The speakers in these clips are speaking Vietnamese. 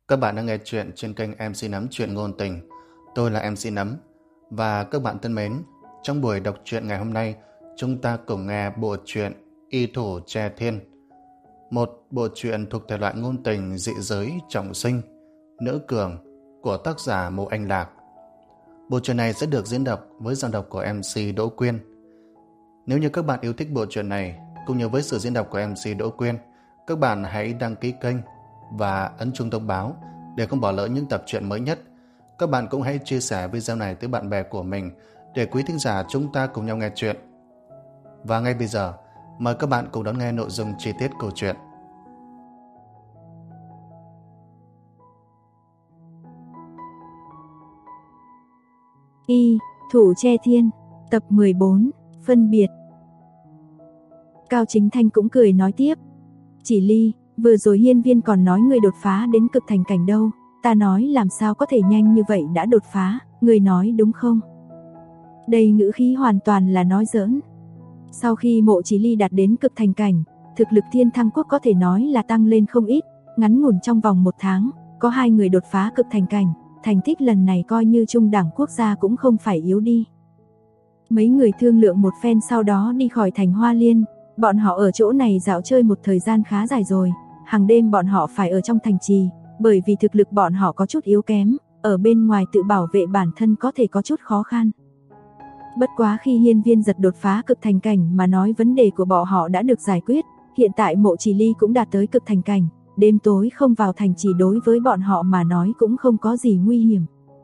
Các bạn đang nghe chuyện trên kênh MC Nấm Chuyện Ngôn Tình. Tôi là MC Nấm. Và các bạn thân mến, trong buổi đọc truyện ngày hôm nay, chúng ta cùng nghe bộ truyện Y Thủ Tre Thiên. Một bộ truyện thuộc thể loại ngôn tình dị giới trọng sinh, nữ cường của tác giả Mộ Anh Lạc. Bộ truyện này sẽ được diễn đọc với giọng đọc của MC Đỗ Quyên. Nếu như các bạn yêu thích bộ truyện này, cũng như với sự diễn đọc của MC Đỗ Quyên, các bạn hãy đăng ký kênh và ấn chuông thông báo để không bỏ lỡ những tập truyện mới nhất. Các bạn cũng hãy chia sẻ video này tới bạn bè của mình để quý thính giả chúng ta cùng nhau nghe chuyện. Và ngay bây giờ, mời các bạn cùng đón nghe nội dung chi tiết câu chuyện. Y Thủ Tre Thiên, tập 14, phân biệt. Cao Chính Thanh cũng cười nói tiếp. Chỉ Ly, vừa rồi Hiên Viên còn nói người đột phá đến cực thành cảnh đâu, ta nói làm sao có thể nhanh như vậy đã đột phá, người nói đúng không? Đây ngữ khí hoàn toàn là nói giỡn. Sau khi Mộ Chỉ Ly đạt đến cực thành cảnh, thực lực Thiên Thăng Quốc có thể nói là tăng lên không ít, ngắn ngủn trong vòng 1 tháng, có 2 người đột phá cực thành cảnh, thành tích lần này coi như trung đẳng quốc gia cũng không phải yếu đi. Mấy người thương lượng một phen sau đó đi khỏi thành Hoa Liên, bọn họ ở chỗ này dạo chơi một thời gian khá dài rồi, hàng đêm bọn họ phải ở trong thành trì, bởi vì thực lực bọn họ có chút yếu kém, ở bên ngoài tự bảo vệ bản thân có thể có chút khó khăn. Bất quá khi Hiên Viên Giật đột phá cực thành cảnh mà nói vấn đề của bọn họ đã được giải quyết, hiện tại Mộ Chỉ Ly cũng đạt tới cực thành cảnh, đêm tối không vào thành trì đối với bọn họ mà nói cũng không có gì nguy hiểm.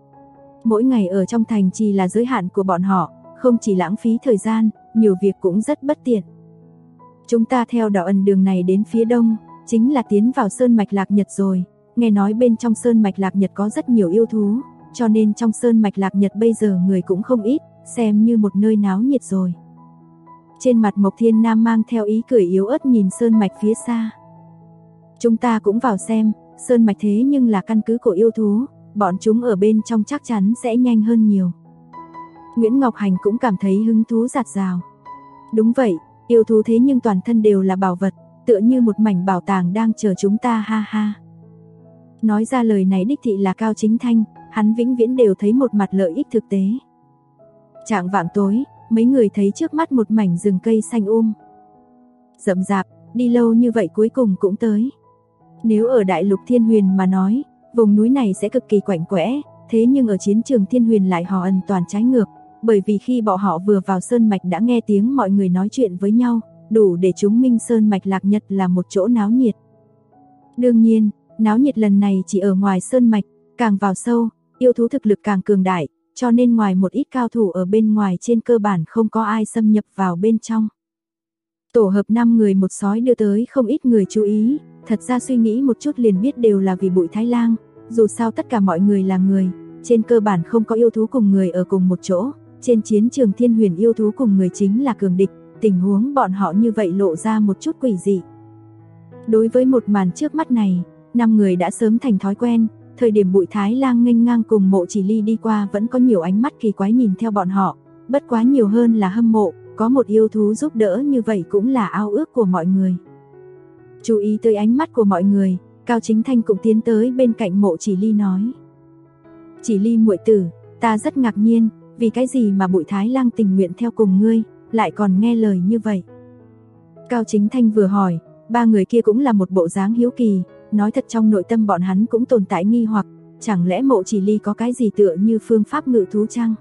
Mỗi ngày ở trong thành trì là giới hạn của bọn họ, không chỉ lãng phí thời gian, nhiều việc cũng rất bất tiện. Chúng ta theo đạo ẩn đường này đến phía đông, chính là tiến vào Sơn Mạch Lạc Nhật rồi, nghe nói bên trong Sơn Mạch Lạc Nhật có rất nhiều yêu thú, cho nên trong Sơn Mạch Lạc Nhật bây giờ người cũng không ít, xem như một nơi náo nhiệt rồi. Trên mặt Mộc Thiên Nam mang theo ý cười yếu ớt nhìn Sơn Mạch phía xa. Chúng ta cũng vào xem, Sơn Mạch thế nhưng là căn cứ của yêu thú, bọn chúng ở bên trong chắc chắn sẽ nhanh hơn nhiều. Nguyễn Ngọc Hành cũng cảm thấy hứng thú dạt dào. Đúng vậy, yêu thú thế nhưng toàn thân đều là bảo vật, tựa như một mảnh bảo tàng đang chờ chúng ta ha ha. Nói ra lời này đích thị là Cao Chính Thanh, hắn vĩnh viễn đều thấy một mặt lợi ích thực tế. Chạng vạng tối, mấy người thấy trước mắt một mảnh rừng cây xanh rậm rạp, đi lâu như vậy cuối cùng cũng tới. Nếu ở Đại Lục Thiên Huyền mà nói, vùng núi này sẽ cực kỳ quạnh quẽ, thế nhưng ở chiến trường Thiên Huyền lại hoàn toàn trái ngược, bởi vì khi bọn họ vừa vào Sơn Mạch đã nghe tiếng mọi người nói chuyện với nhau, đủ để chứng minh Sơn Mạch Lạc Nhật là một chỗ náo nhiệt. Đương nhiên, náo nhiệt lần này chỉ ở ngoài Sơn Mạch, càng vào sâu, yêu thú thực lực càng cường đại, cho nên ngoài một ít cao thủ ở bên ngoài trên cơ bản không có ai xâm nhập vào bên trong. Tổ hợp 5 người một sói đưa tới không ít người chú ý, thật ra suy nghĩ một chút liền biết đều là vì Bụi Thái Lang, dù sao tất cả mọi người là người, trên cơ bản không có yêu thú cùng người ở cùng một chỗ, trên chiến trường Thiên Huyền yêu thú cùng người chính là cường địch, tình huống bọn họ như vậy lộ ra một chút quỷ dị. Đối với một màn trước mắt này, 5 người đã sớm thành thói quen, thời điểm Bụi Thái Lang nghênh ngang cùng Mộ Chỉ Ly đi qua vẫn có nhiều ánh mắt kỳ quái nhìn theo bọn họ, bất quá nhiều hơn là hâm mộ, có một yêu thú giúp đỡ như vậy cũng là ao ước của mọi người. Chú ý tới ánh mắt của mọi người, Cao Chính Thanh cũng tiến tới bên cạnh Mộ Chỉ Ly nói. Chỉ Ly muội tử, ta rất ngạc nhiên, vì cái gì mà Bụi Thái Lang tình nguyện theo cùng ngươi, lại còn nghe lời như vậy. Cao Chính Thanh vừa hỏi, 3 người kia cũng là một bộ dáng hiếu kỳ, nói thật trong nội tâm bọn hắn cũng tồn tại nghi hoặc, chẳng lẽ Mộ Chỉ Ly có cái gì tựa như phương pháp ngự thú chăng?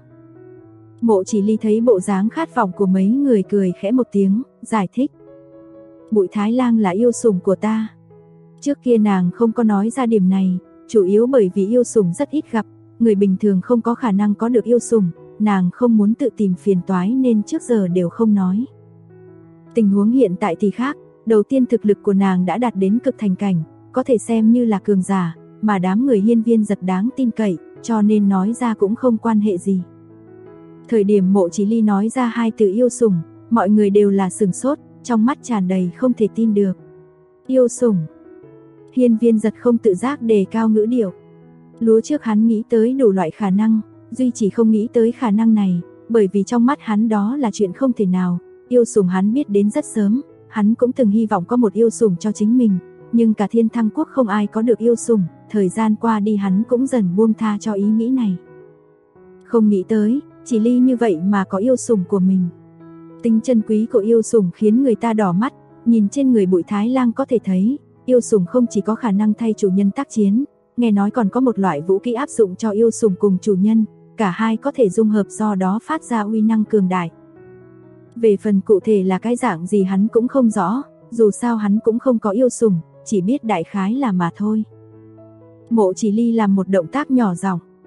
Mộ Chỉ Ly thấy bộ dáng khát vọng của mấy người cười khẽ một tiếng, giải thích. Bụi Thái Lang là yêu sủng của ta. Trước kia nàng không có nói ra điểm này, chủ yếu bởi vì yêu sủng rất ít gặp, người bình thường không có khả năng có được yêu sủng, nàng không muốn tự tìm phiền toái nên trước giờ đều không nói. Tình huống hiện tại thì khác, đầu tiên thực lực của nàng đã đạt đến cực thành cảnh, có thể xem như là cường giả, mà đám người Hiên Viên Giật đáng tin cậy, cho nên nói ra cũng không quan hệ gì. Thời điểm Mộ Chỉ Ly nói ra 2 từ yêu sủng, mọi người đều là sửng sốt, trong mắt tràn đầy không thể tin được. Yêu sủng. Hiên Viên Giật không tự giác đề cao ngữ điệu. Lúa trước hắn nghĩ tới đủ loại khả năng, duy chỉ không nghĩ tới khả năng này, bởi vì trong mắt hắn đó là chuyện không thể nào. Yêu sủng hắn biết đến rất sớm, hắn cũng từng hy vọng có một yêu sủng cho chính mình, nhưng cả Thiên Thăng Quốc không ai có được yêu sủng, thời gian qua đi hắn cũng dần buông tha cho ý nghĩ này. Không nghĩ tới, chỉ Ly như vậy mà có yêu sủng của mình. Tính chân quý của yêu sủng khiến người ta đỏ mắt, nhìn trên người Bụi Thái Lang có thể thấy, yêu sủng không chỉ có khả năng thay chủ nhân tác chiến, nghe nói còn có một loại vũ khí áp dụng cho yêu sủng cùng chủ nhân, cả hai có thể dung hợp do đó phát ra uy năng cường đại. Về phần cụ thể là cái dạng gì hắn cũng không rõ, dù sao hắn cũng không có yêu sủng, chỉ biết đại khái là mà thôi. Mộ Chỉ Ly làm một động tác nhỏ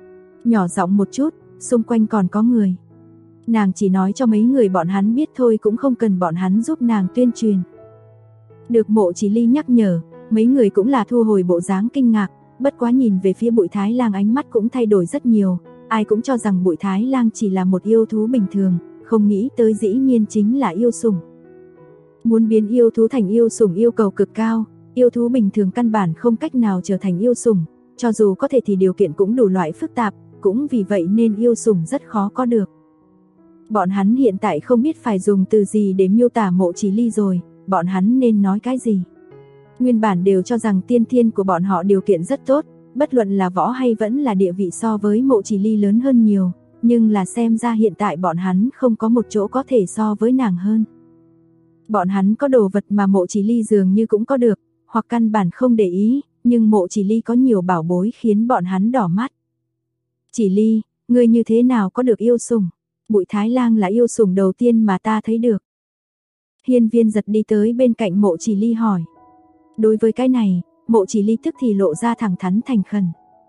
giọng một chút, xung quanh còn có người. Nàng chỉ nói cho mấy người bọn hắn biết thôi, cũng không cần bọn hắn giúp nàng tuyên truyền. Được Mộ Chỉ Ly nhắc nhở, mấy người cũng là thu hồi bộ dáng kinh ngạc, bất quá nhìn về phía Bụi Thái Lang ánh mắt cũng thay đổi rất nhiều, ai cũng cho rằng Bụi Thái Lang chỉ là một yêu thú bình thường, không nghĩ tới dĩ nhiên chính là yêu sủng. Muốn biến yêu thú thành yêu sủng yêu cầu cực cao, yêu thú bình thường căn bản không cách nào trở thành yêu sủng, cho dù có thể thì điều kiện cũng đủ loại phức tạp, cũng vì vậy nên yêu sủng rất khó có được. Bọn hắn hiện tại không biết phải dùng từ gì để miêu tả Mộ Chỉ Ly rồi, bọn hắn nên nói cái gì. Nguyên bản đều cho rằng tiên thiên của bọn họ điều kiện rất tốt, bất luận là võ hay vẫn là địa vị so với Mộ Chỉ Ly lớn hơn nhiều, nhưng là xem ra hiện tại bọn hắn không có một chỗ có thể so với nàng hơn. Bọn hắn có đồ vật mà Mộ Chỉ Ly dường như cũng có được, hoặc căn bản không để ý, nhưng Mộ Chỉ Ly có nhiều bảo bối khiến bọn hắn đỏ mắt. Chỉ Ly, ngươi như thế nào có được yêu sủng? Bụi Thái Lang là yêu sủng đầu tiên mà ta thấy được. Hiên Viên Giật đi tới bên cạnh Mộ Chỉ Ly hỏi. Đối với cái này, Mộ Chỉ Ly tức thì lộ ra thẳng thắn thành khẩn.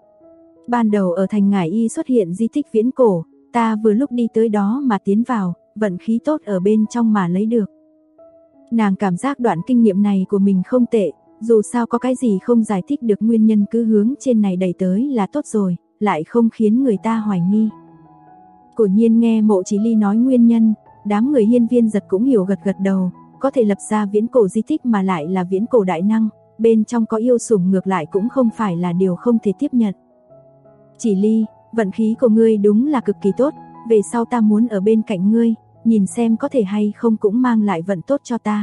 Ban đầu ở thành Ngải Y xuất hiện di tích viễn cổ, ta vừa lúc đi tới đó mà tiến vào, vận khí tốt ở bên trong mà lấy được. Nàng cảm giác đoạn kinh nghiệm này của mình không tệ, dù sao có cái gì không giải thích được nguyên nhân cứ hướng trên này đẩy tới là tốt rồi, lại không khiến người ta hoài nghi. Cổ Nhiên nghe Mộ Chỉ Ly nói nguyên nhân, đám người Hiên Viên Giật cũng hiểu gật gật đầu, có thể lập ra viễn cổ di tích mà lại là viễn cổ đại năng, bên trong có yêu sủng ngược lại cũng không phải là điều không thể tiếp nhận. Chỉ Ly, vận khí của ngươi đúng là cực kỳ tốt, về sau ta muốn ở bên cạnh ngươi, nhìn xem có thể hay không cũng mang lại vận tốt cho ta.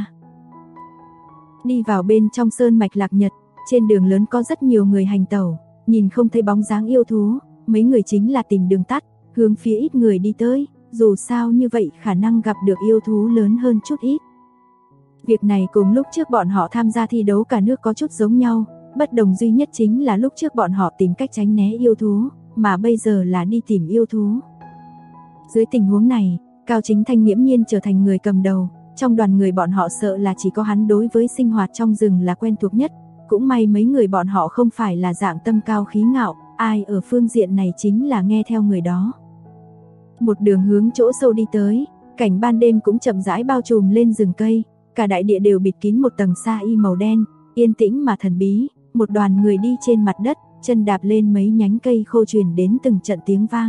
Đi vào bên trong sơn mạch Lạc Nhật, trên đường lớn có rất nhiều người hành tẩu, nhìn không thấy bóng dáng yêu thú, mấy người chính là tìm đường tắt, hướng phía ít người đi tới, dù sao như vậy khả năng gặp được yêu thú lớn hơn chút ít. Việc này cùng lúc trước bọn họ tham gia thi đấu cả nước có chút giống nhau, bất đồng duy nhất chính là lúc trước bọn họ tìm cách tránh né yêu thú, mà bây giờ là đi tìm yêu thú. Dưới tình huống này, Cao Chính Thanh nghiễm nhiên trở thành người cầm đầu, trong đoàn người bọn họ sợ là chỉ có hắn đối với sinh hoạt trong rừng là quen thuộc nhất, cũng may mấy người bọn họ không phải là dạng tâm cao khí ngạo, ai ở phương diện này chính là nghe theo người đó. Một đường hướng chỗ sâu đi tới, cảnh ban đêm cũng chậm rãi bao trùm lên rừng cây, cả đại địa đều bịt kín một tầng sa y màu đen, yên tĩnh mà thần bí, một đoàn người đi trên mặt đất, chân đạp lên mấy nhánh cây khô truyền đến từng trận tiếng vang.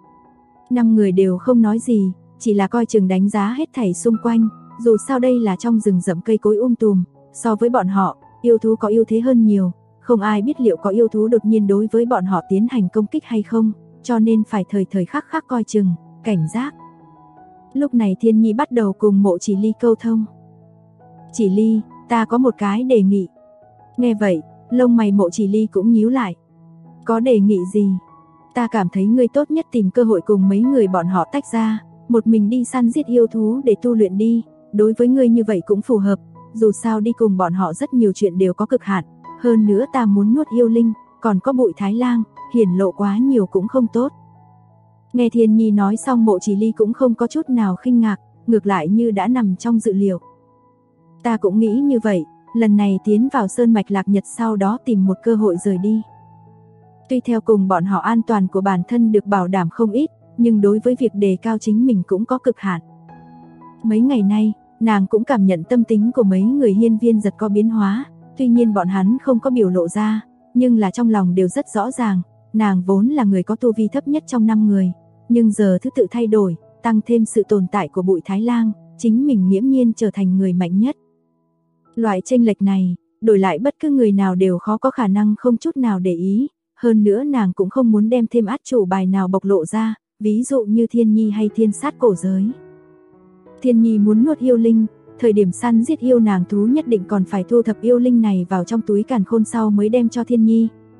5 người đều không nói gì, chỉ là coi chừng đánh giá hết thảy xung quanh, dù sao đây là trong rừng rậm cây cối tùm, so với bọn họ, yêu thú có ưu thế hơn nhiều, không ai biết liệu có yêu thú đột nhiên đối với bọn họ tiến hành công kích hay không, cho nên phải thời thời khắc khắc coi chừng, cảnh giác. Lúc này Thiên Nhi bắt đầu cùng Mộ Chỉ Ly câu thông. Chỉ Ly, ta có một cái đề nghị. Nghe vậy, lông mày Mộ Chỉ Ly cũng nhíu lại. Có đề nghị gì? Ta cảm thấy ngươi tốt nhất tìm cơ hội cùng mấy người bọn họ tách ra, một mình đi săn giết yêu thú để tu luyện đi, đối với ngươi như vậy cũng phù hợp, dù sao đi cùng bọn họ rất nhiều chuyện đều có cực hạn, hơn nữa ta muốn nuốt yêu linh, còn có Bụi Thái Lang, hiển lộ quá nhiều cũng không tốt. Nghe Thiên Nhi nói xong Mộ Chỉ Ly cũng không có chút nào khinh ngạc, ngược lại như đã nằm trong dự liệu. Ta cũng nghĩ như vậy, lần này tiến vào sơn mạch Lạc Nhật sau đó tìm một cơ hội rời đi. Tuy theo cùng bọn họ an toàn của bản thân được bảo đảm không ít, nhưng đối với việc đề cao chính mình cũng có cực hạn. Mấy ngày nay, nàng cũng cảm nhận tâm tính của mấy người Hiên Viên Giật có biến hóa, tuy nhiên bọn hắn không có biểu lộ ra, nhưng là trong lòng đều rất rõ ràng, nàng vốn là người có tu vi thấp nhất trong 5 người, nhưng giờ thứ tự thay đổi, tăng thêm sự tồn tại của Bụi Thái Lang, chính mình nghiễm nhiên trở thành người mạnh nhất. Loại chênh lệch này, đổi lại bất cứ người nào đều khó có khả năng không chút nào để ý, hơn nữa nàng cũng không muốn đem thêm át chủ bài nào bộc lộ ra, ví dụ như Thiên Nhi hay Thiên Sát cổ giới. Thiên Nhi muốn nuốt yêu linh, thời điểm săn giết yêu nàng thú nhất định còn phải thu thập yêu linh này vào trong túi càn khôn sau mới đem cho Thiên Nhi,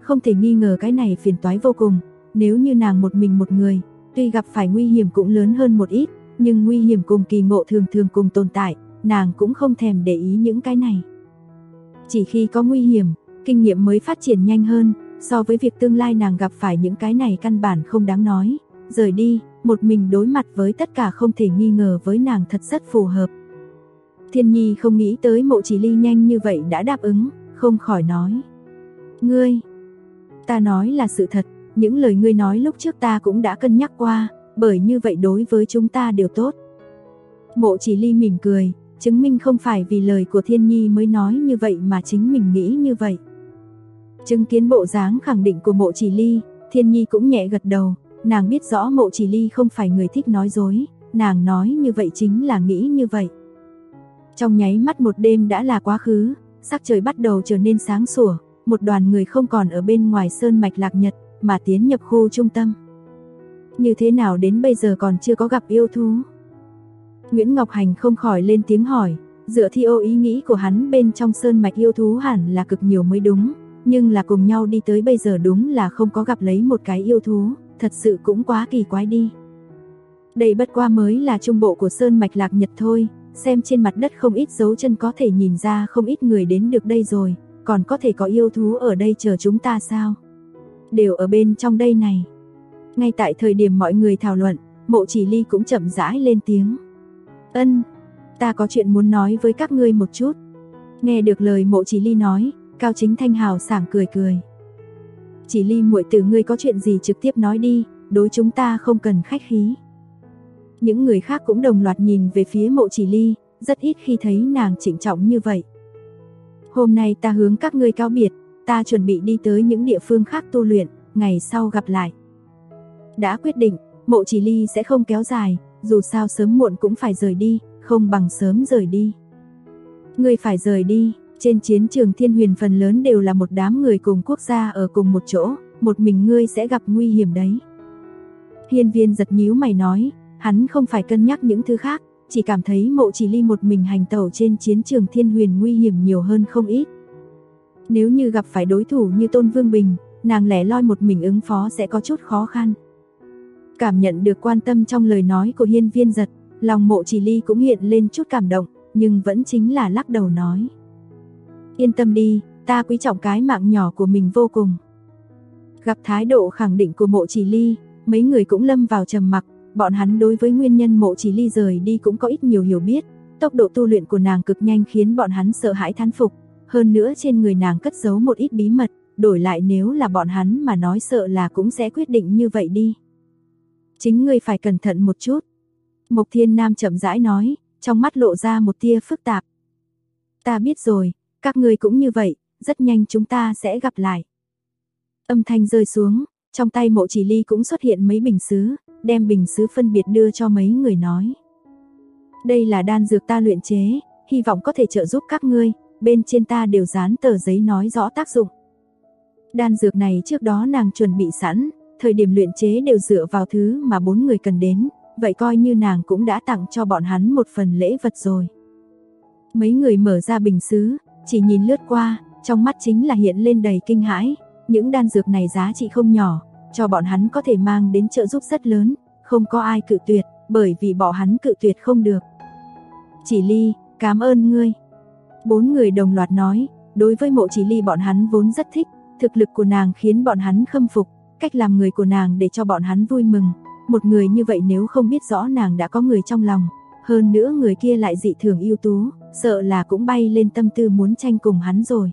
Không thể nghi ngờ cái này phiền toái vô cùng, nếu như nàng một mình một người, tuy gặp phải nguy hiểm cũng lớn hơn một ít, nhưng nguy hiểm cùng kỳ ngộ thường thường cùng tồn tại, nàng cũng không thèm để ý những cái này. Chỉ khi có nguy hiểm, kinh nghiệm mới phát triển nhanh hơn, so với việc tương lai nàng gặp phải những cái này căn bản không đáng nói. Rời đi, một mình đối mặt với tất cả không thể nghi ngờ với nàng thật rất phù hợp. Thiên Nhi không nghĩ tới Mộ Chỉ Ly nhanh như vậy đã đáp ứng, không khỏi nói. Ngươi, ta nói là sự thật, những lời ngươi nói lúc trước ta cũng đã cân nhắc qua, bởi như vậy đối với chúng ta đều tốt. Mộ Chỉ Ly mỉm cười, chứng minh không phải vì lời của Thiên Nhi mới nói như vậy mà chính mình nghĩ như vậy. Chứng kiến bộ dáng khẳng định của Mộ Chỉ Ly, Thiên Nhi cũng nhẹ gật đầu, nàng biết rõ Mộ Chỉ Ly không phải người thích nói dối, nàng nói như vậy chính là nghĩ như vậy. Trong nháy mắt một đêm đã là quá khứ, sắc trời bắt đầu trở nên sáng sủa, một đoàn người không còn ở bên ngoài sơn mạch Lạc Nhật, mà tiến nhập khu trung tâm. Như thế nào đến bây giờ còn chưa có gặp yêu thú? Nguyễn Ngọc Hành không khỏi lên tiếng hỏi, dựa theo ý nghĩ của hắn bên trong sơn mạch yêu thú hẳn là cực nhiều mới đúng, nhưng là cùng nhau đi tới bây giờ đúng là không có gặp lấy một cái yêu thú, thật sự cũng quá kỳ quái đi. Đây bất qua mới là trung bộ của sơn mạch Lạc Nhật thôi, xem trên mặt đất không ít dấu chân có thể nhìn ra không ít người đến được đây rồi, còn có thể có yêu thú ở đây chờ chúng ta sao? Đều ở bên trong đây này. Ngay tại thời điểm mọi người thảo luận, Mộ Chỉ Ly cũng chậm rãi lên tiếng. Ta có chuyện muốn nói với các ngươi một chút. Nghe được lời Mộ Chỉ Ly nói, Cao Chính Thanh hào sảng cười cười. Chỉ Ly muội tử, ngươi có chuyện gì trực tiếp nói đi, đối chúng ta không cần khách khí. Những người khác cũng đồng loạt nhìn về phía Mộ Chỉ Ly, rất ít khi thấy nàng trịnh trọng như vậy. Hôm nay ta hướng các ngươi cáo biệt, ta chuẩn bị đi tới những địa phương khác tu luyện, ngày sau gặp lại. Đã quyết định, Mộ Chỉ Ly sẽ không kéo dài, dù sao sớm muộn cũng phải rời đi, không bằng sớm rời đi. Ngươi phải rời đi, trên chiến trường Thiên Huyền phần lớn đều là một đám người cùng quốc gia ở cùng một chỗ, một mình ngươi sẽ gặp nguy hiểm đấy. Hiên Viên giật nhíu mày nói, hắn không phải cân nhắc những thứ khác, chỉ cảm thấy Mộ Chỉ Ly một mình hành tẩu trên chiến trường Thiên Huyền nguy hiểm nhiều hơn không ít. Nếu như gặp phải đối thủ như Tôn Vương Bình, nàng lẻ loi một mình ứng phó sẽ có chút khó khăn. Cảm nhận được quan tâm trong lời nói của Hiên Viên giật, lòng Mộ Chỉ Ly cũng hiện lên chút cảm động, nhưng vẫn chính là lắc đầu nói. Yên tâm đi, ta quý trọng cái mạng nhỏ của mình vô cùng. Gặp thái độ khẳng định của Mộ Chỉ Ly, mấy người cũng lâm vào trầm mặc, bọn hắn đối với nguyên nhân Mộ Chỉ Ly rời đi cũng có ít nhiều hiểu biết, tốc độ tu luyện của nàng cực nhanh khiến bọn hắn sợ hãi thán phục, hơn nữa trên người nàng cất giấu một ít bí mật, đổi lại nếu là bọn hắn mà nói sợ là cũng sẽ quyết định như vậy đi. Chính ngươi phải cẩn thận một chút. Mộc Thiên Nam chậm rãi nói, trong mắt lộ ra một tia phức tạp. Ta biết rồi, các ngươi cũng như vậy, rất nhanh chúng ta sẽ gặp lại. Âm thanh rơi xuống, trong tay Mộ Chỉ Ly cũng xuất hiện mấy bình sứ, đem bình sứ phân biệt đưa cho mấy người nói. Đây là đan dược ta luyện chế, hy vọng có thể trợ giúp các ngươi, bên trên ta đều dán tờ giấy nói rõ tác dụng. Đan dược này trước đó nàng chuẩn bị sẵn, thời điểm luyện chế đều dựa vào thứ mà 4 người cần đến, vậy coi như nàng cũng đã tặng cho bọn hắn một phần lễ vật rồi. Mấy người mở ra bình sứ, chỉ nhìn lướt qua, trong mắt chính là hiện lên đầy kinh hãi, những đan dược này giá trị không nhỏ, cho bọn hắn có thể mang đến trợ giúp rất lớn, không có ai cự tuyệt, bởi vì bọn hắn cự tuyệt không được. Chỉ Ly, cảm ơn ngươi. 4 người đồng loạt nói, đối với Mộ Chỉ Ly bọn hắn vốn rất thích, thực lực của nàng khiến bọn hắn khâm phục, cách làm người của nàng để cho bọn hắn vui mừng. Một người như vậy nếu không biết rõ nàng đã có người trong lòng, hơn nữa người kia lại dị thường ưu tú, sợ là cũng bay lên tâm tư muốn tranh cùng hắn rồi.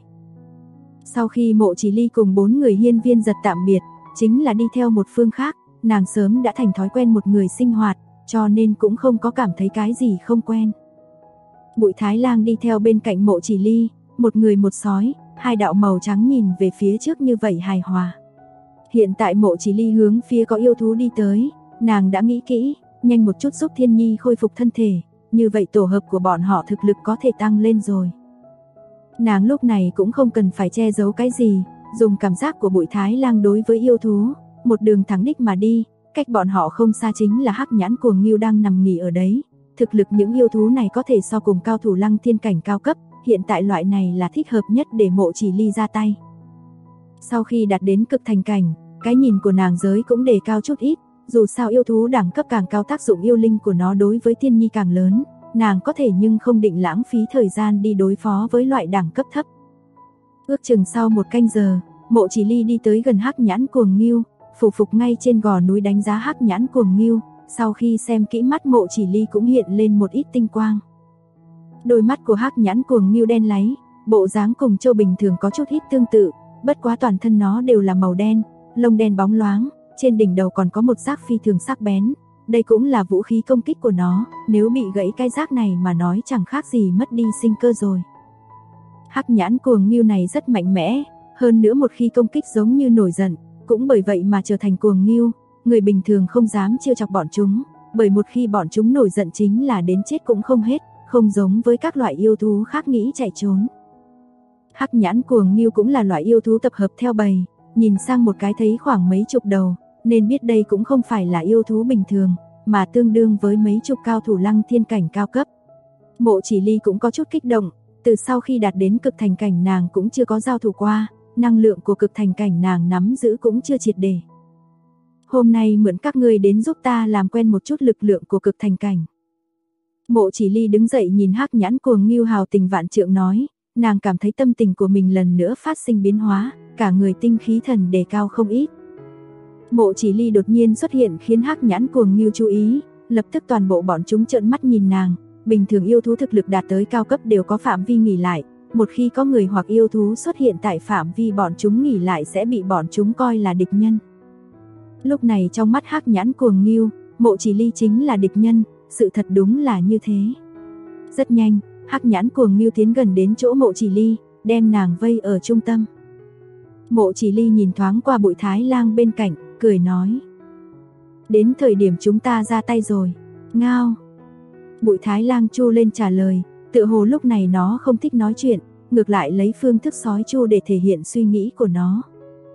Sau khi Mộ Chỉ Ly cùng 4 người Hiên Viên giật tạm biệt, chính là đi theo một phương khác, nàng sớm đã thành thói quen một người sinh hoạt, cho nên cũng không có cảm thấy cái gì không quen. Bụi Thái Lang đi theo bên cạnh Mộ Chỉ Ly, một người một sói, hai đạo màu trắng nhìn về phía trước như vậy hài hòa. Hiện tại Mộ Chỉ Ly hướng phía có yêu thú đi tới, nàng đã nghĩ kỹ, nhanh một chút giúp Thiên Nhi khôi phục thân thể, như vậy tổ hợp của bọn họ thực lực có thể tăng lên rồi. Nàng lúc này cũng không cần phải che giấu cái gì, dùng cảm giác của Bụi Thái Lang đối với yêu thú, một đường thẳng đích mà đi, cách bọn họ không xa chính là Hắc Nhãn Cuồng Ngưu đang nằm nghỉ ở đấy. Thực lực những yêu thú này có thể so cùng cao thủ Lăng Thiên cảnh cao cấp, hiện tại loại này là thích hợp nhất để Mộ Chỉ Ly ra tay. Sau khi đạt đến cực thành cảnh, cái nhìn của nàng giới cũng đề cao chút ít, dù sao yêu thú đẳng cấp càng cao tác dụng yêu linh của nó đối với tiên nhi càng lớn, nàng có thể nhưng không định lãng phí thời gian đi đối phó với loại đẳng cấp thấp. Ước chừng sau 1 canh giờ, Mộ Chỉ Ly đi tới gần Hắc Nhãn Cuồng Ngưu, phủ phục ngay trên gò núi đánh giá Hắc Nhãn Cuồng Ngưu, sau khi xem kỹ mắt Mộ Chỉ Ly cũng hiện lên một ít tinh quang. Đôi mắt của Hắc Nhãn Cuồng Ngưu đen láy, bộ dáng cùng trâu bình thường có chút ít tương tự, bất quá toàn thân nó đều là màu đen, lông đen bóng loáng, trên đỉnh đầu còn có một rác phi thường sắc bén. Đây cũng là vũ khí công kích của nó, nếu bị gãy cái rác này mà nói chẳng khác gì mất đi sinh cơ rồi. Hắc Nhãn Cuồng Ngưu này rất mạnh mẽ, hơn nữa một khi công kích giống như nổi giận, cũng bởi vậy mà trở thành cuồng ngưu, người bình thường không dám trêu chọc bọn chúng, bởi một khi bọn chúng nổi giận chính là đến chết cũng không hết, không giống với các loại yêu thú khác nghĩ chạy trốn. Hắc Nhãn Cuồng Ngưu cũng là loại yêu thú tập hợp theo bầy, nhìn sang một cái thấy khoảng mấy chục đầu, nên biết đây cũng không phải là yêu thú bình thường, mà tương đương với mấy chục cao thủ Lăng Thiên cảnh cao cấp. Mộ Chỉ Ly cũng có chút kích động, từ sau khi đạt đến cực thành cảnh nàng cũng chưa có giao thủ qua, năng lượng của cực thành cảnh nàng nắm giữ cũng chưa triệt để. Hôm nay mượn các ngươi đến giúp ta làm quen một chút lực lượng của cực thành cảnh. Mộ Chỉ Ly đứng dậy nhìn Hắc Nhãn Cuồng Ngưu hào tình vạn trượng nói, nàng cảm thấy tâm tình của mình lần nữa phát sinh biến hóa, cả người tinh khí thần đề cao không ít. Mộ Chỉ Ly đột nhiên xuất hiện khiến Hắc Nhãn Cuồng Ngưu chú ý, lập tức toàn bộ bọn chúng trợn mắt nhìn nàng, bình thường yêu thú thực lực đạt tới cao cấp đều có phạm vi nghỉ lại, một khi có người hoặc yêu thú xuất hiện tại phạm vi bọn chúng nghỉ lại sẽ bị bọn chúng coi là địch nhân. Lúc này trong mắt Hắc Nhãn Cuồng Ngưu, Mộ Chỉ Ly chính là địch nhân, sự thật đúng là như thế. Rất nhanh, Hắc Nhãn Cuồng Ngưu tiến gần đến chỗ Mộ Chỉ Ly, đem nàng vây ở trung tâm. Mộ Chỉ Ly nhìn thoáng qua Bụi Thái Lang bên cạnh, cười nói: "Đến thời điểm chúng ta ra tay rồi." Ngao. Bụi Thái Lang chu lên trả lời, tựa hồ lúc này nó không thích nói chuyện, ngược lại lấy phương thức sói chu để thể hiện suy nghĩ của nó.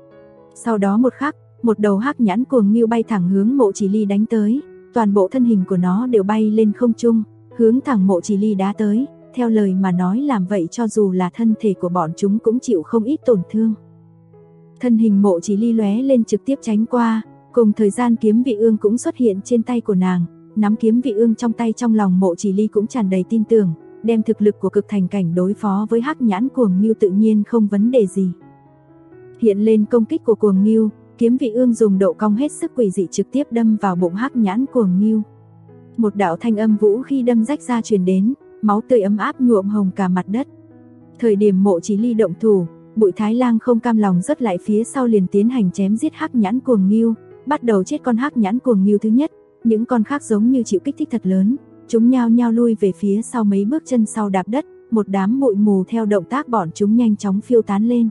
Sau đó một khắc, một đầu Hắc Nhãn Cuồng Ngưu bay thẳng hướng Mộ Chỉ Ly đánh tới, toàn bộ thân hình của nó đều bay lên không trung, hướng thẳng Mộ Chỉ Ly đá tới, theo lời mà nói làm vậy cho dù là thân thể của bọn chúng cũng chịu không ít tổn thương. Thân hình Mộ Chỉ Ly lóe lên trực tiếp tránh qua, cùng thời gian kiếm vị ương cũng xuất hiện trên tay của nàng, nắm kiếm vị ương trong tay, trong lòng Mộ Chỉ Ly cũng tràn đầy tin tưởng, đem thực lực của cực thành cảnh đối phó với Hắc Nhãn Cuồng Ngưu tự nhiên không vấn đề gì. Hiện lên công kích của Cuồng Ngưu, kiếm vị ương dùng độ cong hết sức quỷ dị trực tiếp đâm vào bụng Hắc Nhãn Cuồng Ngưu. Một đạo thanh âm vũ khi đâm rách ra truyền đến, máu tươi ấm áp nhuộm hồng cả mặt đất. Thời điểm Mộ Chỉ Ly động thủ, Bụi Thái Lang không cam lòng rớt lại phía sau liền tiến hành chém giết Hắc Nhãn Cuồng Ngưu, bắt đầu chết con Hắc Nhãn Cuồng Ngưu thứ nhất, những con khác giống như chịu kích thích thật lớn, chúng nhao nhao lui về phía sau mấy bước chân sau đạp đất, một đám bụi mù theo động tác bọn chúng nhanh chóng phiêu tán lên.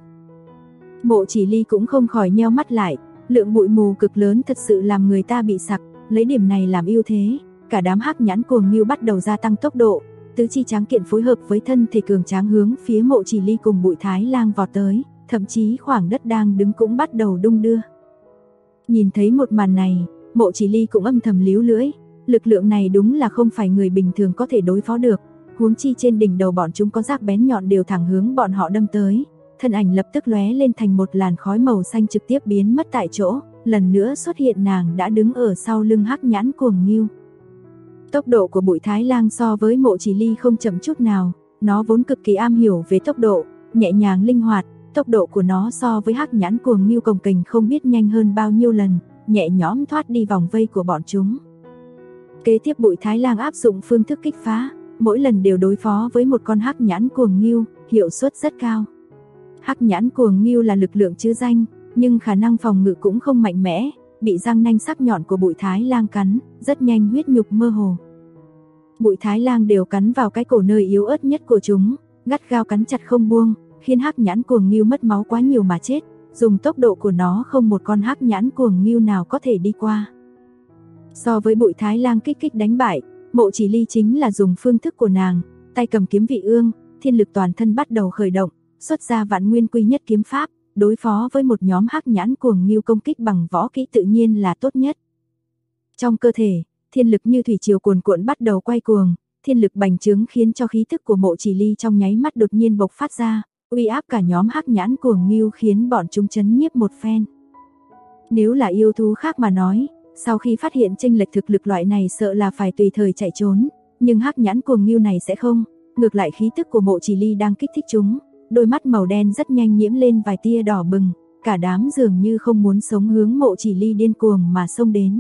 Mộ Chỉ Ly cũng không khỏi nheo mắt lại, lượng bụi mù cực lớn thật sự làm người ta bị sặc, lấy điểm này làm ưu thế, cả đám Hắc Nhãn Cuồng Ngưu bắt đầu gia tăng tốc độ, tứ chi tráng kiện phối hợp với thân thể cường tráng hướng phía Mộ Chỉ Ly cùng Bụi Thái Lang vọt tới, thậm chí khoảng đất đang đứng cũng bắt đầu đung đưa. Nhìn thấy một màn này, Mộ Chỉ Ly cũng âm thầm líu lưỡi, lực lượng này đúng là không phải người bình thường có thể đối phó được, huống chi trên đỉnh đầu bọn chúng có rác bén nhọn đều thẳng hướng bọn họ đâm tới, thân ảnh lập tức lóe lên thành một làn khói màu xanh trực tiếp biến mất tại chỗ, lần nữa xuất hiện nàng đã đứng ở sau lưng Hắc Nhãn Cuồng Ngưu. Tốc độ của Bụi Thái Lang so với Mộ Chỉ Ly không chậm chút nào, nó vốn cực kỳ am hiểu về tốc độ, nhẹ nhàng linh hoạt, tốc độ của nó so với Hắc Nhãn Cuồng Ngưu cồng kềnh không biết nhanh hơn bao nhiêu lần, nhẹ nhõm thoát đi vòng vây của bọn chúng. Kế tiếp Bụi Thái Lang áp dụng phương thức kích phá, mỗi lần đều đối phó với một con Hắc Nhãn Cuồng Ngưu, hiệu suất rất cao. Hắc Nhãn Cuồng Ngưu là lực lượng chứ danh, nhưng khả năng phòng ngự cũng không mạnh mẽ, bị răng nanh sắc nhọn của Bụi Thái Lang cắn, rất nhanh huyết nhục mơ hồ. Bụi Thái Lang đều cắn vào cái cổ nơi yếu ớt nhất của chúng, gắt gao cắn chặt không buông, khiến Hắc Nhãn Cuồng Ngưu mất máu quá nhiều mà chết, dùng tốc độ của nó không một con Hắc Nhãn Cuồng Ngưu nào có thể đi qua. So với Bụi Thái Lang kích đánh bại, Mộ Chỉ Ly chính là dùng phương thức của nàng, tay cầm kiếm vị ương, thiên lực toàn thân bắt đầu khởi động, xuất ra Vạn Nguyên Quy Nhất kiếm pháp, đối phó với một nhóm Hắc Nhãn Cuồng Ngưu công kích bằng võ kỹ tự nhiên là tốt nhất. Trong cơ thể, thiên lực như thủy triều cuồn cuộn bắt đầu quay cuồng, thiên lực bành trướng khiến cho khí tức của Mộ Chỉ Ly trong nháy mắt đột nhiên bộc phát ra, uy áp cả nhóm Hắc Nhãn Cuồng Ngưu khiến bọn chúng chấn nhiếp một phen. Nếu là yêu thú khác mà nói, sau khi phát hiện chênh lệch thực lực loại này sợ là phải tùy thời chạy trốn, nhưng Hắc Nhãn Cuồng Ngưu này sẽ không, ngược lại khí tức của Mộ Chỉ Ly đang kích thích chúng, đôi mắt màu đen rất nhanh nhiễm lên vài tia đỏ bừng, cả đám dường như không muốn sống hướng Mộ Chỉ Ly điên cuồng mà xông đến.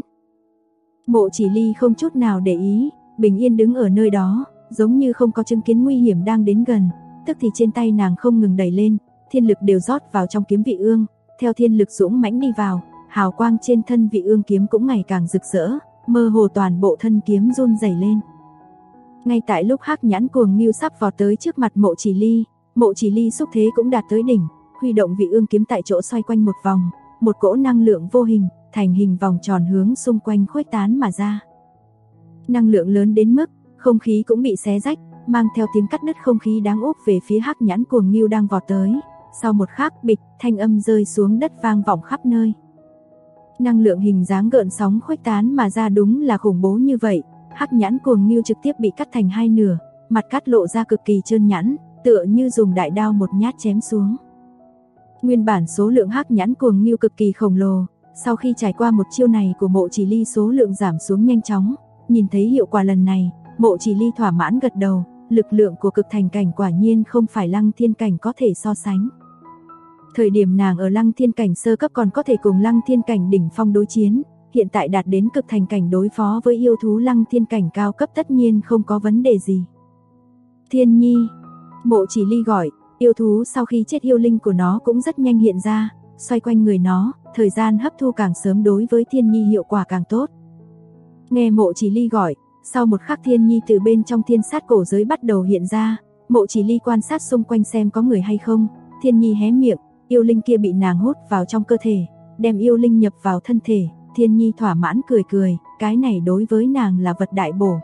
Mộ Chỉ Ly không chút nào để ý, bình yên đứng ở nơi đó, giống như không có chứng kiến nguy hiểm đang đến gần, tức thì trên tay nàng không ngừng đẩy lên, thiên lực đều rót vào trong kiếm vị ương, theo thiên lực dũng mãnh đi vào, hào quang trên thân vị ương kiếm cũng ngày càng rực rỡ, mơ hồ toàn bộ thân kiếm run rẩy lên. Ngay tại lúc Hắc Nhãn Cuồng Ngưu sắp vọt tới trước mặt Mộ Chỉ Ly xúc thế cũng đạt tới đỉnh, huy động vị ương kiếm tại chỗ xoay quanh một vòng, một cỗ năng lượng vô hình, thành hình vòng tròn hướng xung quanh khuếch tán mà ra. Năng lượng lớn đến mức, không khí cũng bị xé rách, mang theo tiếng cắt đứt không khí đáng úp về phía Hắc Nhãn Cuồng Ngưu đang vọt tới. Sau một khắc bịch, thanh âm rơi xuống đất vang vọng khắp nơi. Năng lượng hình dáng gợn sóng khuếch tán mà ra đúng là khủng bố như vậy. Hắc Nhãn Cuồng Ngưu trực tiếp bị cắt thành hai nửa, mặt cắt lộ ra cực kỳ trơn nhẵn, tựa như dùng đại đao một nhát chém xuống. Nguyên bản số lượng Hắc Nhãn Cuồng Ngưu cực kỳ khổng lồ, sau khi trải qua một chiêu này của Mộ Chỉ Ly số lượng giảm xuống nhanh chóng, nhìn thấy hiệu quả lần này, Mộ Chỉ Ly thỏa mãn gật đầu, lực lượng của cực thành cảnh quả nhiên không phải Lăng Thiên cảnh có thể so sánh. Thời điểm nàng ở Lăng Thiên cảnh sơ cấp còn có thể cùng Lăng Thiên cảnh đỉnh phong đối chiến, hiện tại đạt đến cực thành cảnh đối phó với yêu thú Lăng Thiên cảnh cao cấp tất nhiên không có vấn đề gì. Thiên Nhi, Mộ Chỉ Ly gọi, yêu thú sau khi chết yêu linh của nó cũng rất nhanh hiện ra, xoay quanh người nó, thời gian hấp thu càng sớm đối với Thiên Nhi hiệu quả càng tốt. Nghe Mộ Chỉ Ly gọi, sau một khắc Thiên Nhi từ bên trong thiên sát cổ giới bắt đầu hiện ra, Mộ Chỉ Ly quan sát xung quanh xem có người hay không, Thiên Nhi hé miệng, yêu linh kia bị nàng hút vào trong cơ thể, đem yêu linh nhập vào thân thể, Thiên Nhi thỏa mãn cười cười, cái này đối với nàng là vật đại bổ.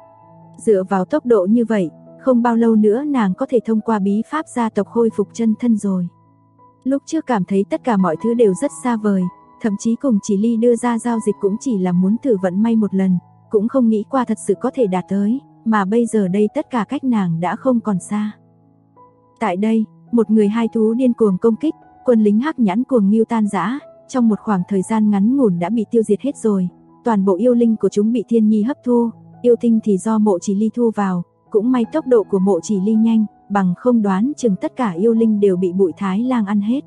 Dựa vào tốc độ như vậy, không bao lâu nữa nàng có thể thông qua bí pháp gia tộc khôi phục chân thân rồi. Lúc trước cảm thấy tất cả mọi thứ đều rất xa vời, thậm chí cùng Chỉ Ly đưa ra giao dịch cũng chỉ là muốn thử vận may một lần, cũng không nghĩ qua thật sự có thể đạt tới, mà bây giờ đây tất cả cách nàng đã không còn xa. Tại đây, một người hai thú điên cuồng công kích, quân lính Hắc Nhãn Cuồng Ngưu tan rã, trong một khoảng thời gian ngắn ngủn đã bị tiêu diệt hết rồi, toàn bộ yêu linh của chúng bị Thiên Nhi hấp thu, yêu tinh thì do Mộ Chỉ Ly thu vào, cũng may tốc độ của Mộ Chỉ Ly nhanh, bằng không đoán chừng tất cả yêu linh đều bị Bụi Thái Lang ăn hết.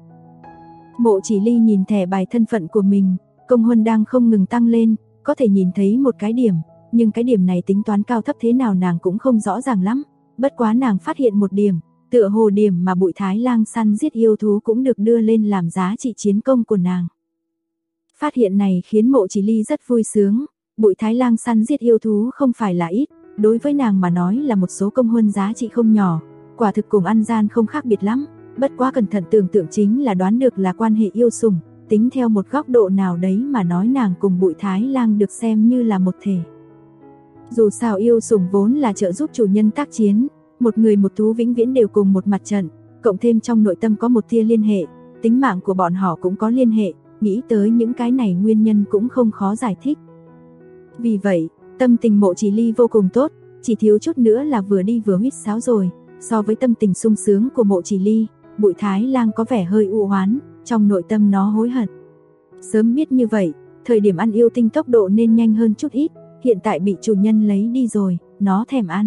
Mộ Chỉ Ly nhìn thẻ bài thân phận của mình, công huân đang không ngừng tăng lên, có thể nhìn thấy một cái điểm, nhưng cái điểm này tính toán cao thấp thế nào nàng cũng không rõ ràng lắm, bất quá nàng phát hiện một điểm, tựa hồ điểm mà Bụi Thái Lang săn giết yêu thú cũng được đưa lên làm giá trị chiến công của nàng. Phát hiện này khiến Mộ Chỉ Ly rất vui sướng, Bụi Thái Lang săn giết yêu thú không phải là ít, đối với nàng mà nói là một số công huân giá trị không nhỏ, quả thực cùng ăn gian không khác biệt lắm, bất quá cẩn thận tưởng tượng chính là đoán được là quan hệ yêu sủng, tính theo một góc độ nào đấy mà nói nàng cùng Bụi Thái Lang được xem như là một thể. Dù sao yêu sủng vốn là trợ giúp chủ nhân tác chiến, một người một thú vĩnh viễn đều cùng một mặt trận, cộng thêm trong nội tâm có một tia liên hệ, tính mạng của bọn họ cũng có liên hệ, nghĩ tới những cái này nguyên nhân cũng không khó giải thích. Vì vậy, tâm tình Mộ Chỉ Ly vô cùng tốt, chỉ thiếu chút nữa là vừa đi vừa huýt sáo rồi, so với tâm tình sung sướng của Mộ Chỉ Ly, Bụi Thái Lang có vẻ hơi u hoán, trong nội tâm nó hối hận. Sớm biết như vậy, thời điểm ăn yêu tinh tốc độ nên nhanh hơn chút ít, hiện tại bị chủ nhân lấy đi rồi, nó thèm ăn.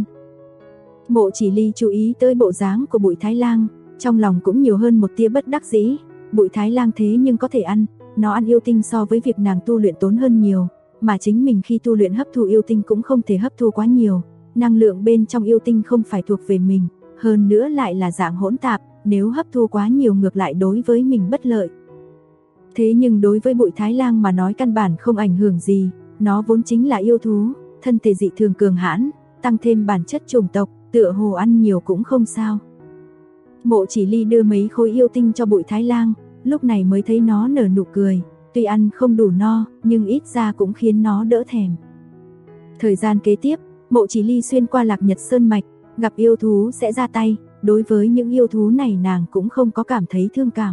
Mộ Chỉ Ly chú ý tới bộ dáng của Bụi Thái Lang, trong lòng cũng nhiều hơn một tia bất đắc dĩ, Bụi Thái Lang thế nhưng có thể ăn, nó ăn yêu tinh so với việc nàng tu luyện tốn hơn nhiều, mà chính mình khi tu luyện hấp thu yêu tinh cũng không thể hấp thu quá nhiều, năng lượng bên trong yêu tinh không phải thuộc về mình, hơn nữa lại là dạng hỗn tạp, nếu hấp thu quá nhiều ngược lại đối với mình bất lợi. Thế nhưng đối với Bụi Thái Lang mà nói căn bản không ảnh hưởng gì, nó vốn chính là yêu thú, thân thể dị thường cường hãn, tăng thêm bản chất chủng tộc, tựa hồ ăn nhiều cũng không sao. Mộ Chỉ Ly đưa mấy khối yêu tinh cho Bụi Thái Lang, lúc này mới thấy nó nở nụ cười, tuy ăn không đủ no, nhưng ít ra cũng khiến nó đỡ thèm. Thời gian kế tiếp, Mộ Chỉ Ly xuyên qua Lạc Nhật Sơn Mạch, gặp yêu thú sẽ ra tay, đối với những yêu thú này nàng cũng không có cảm thấy thương cảm.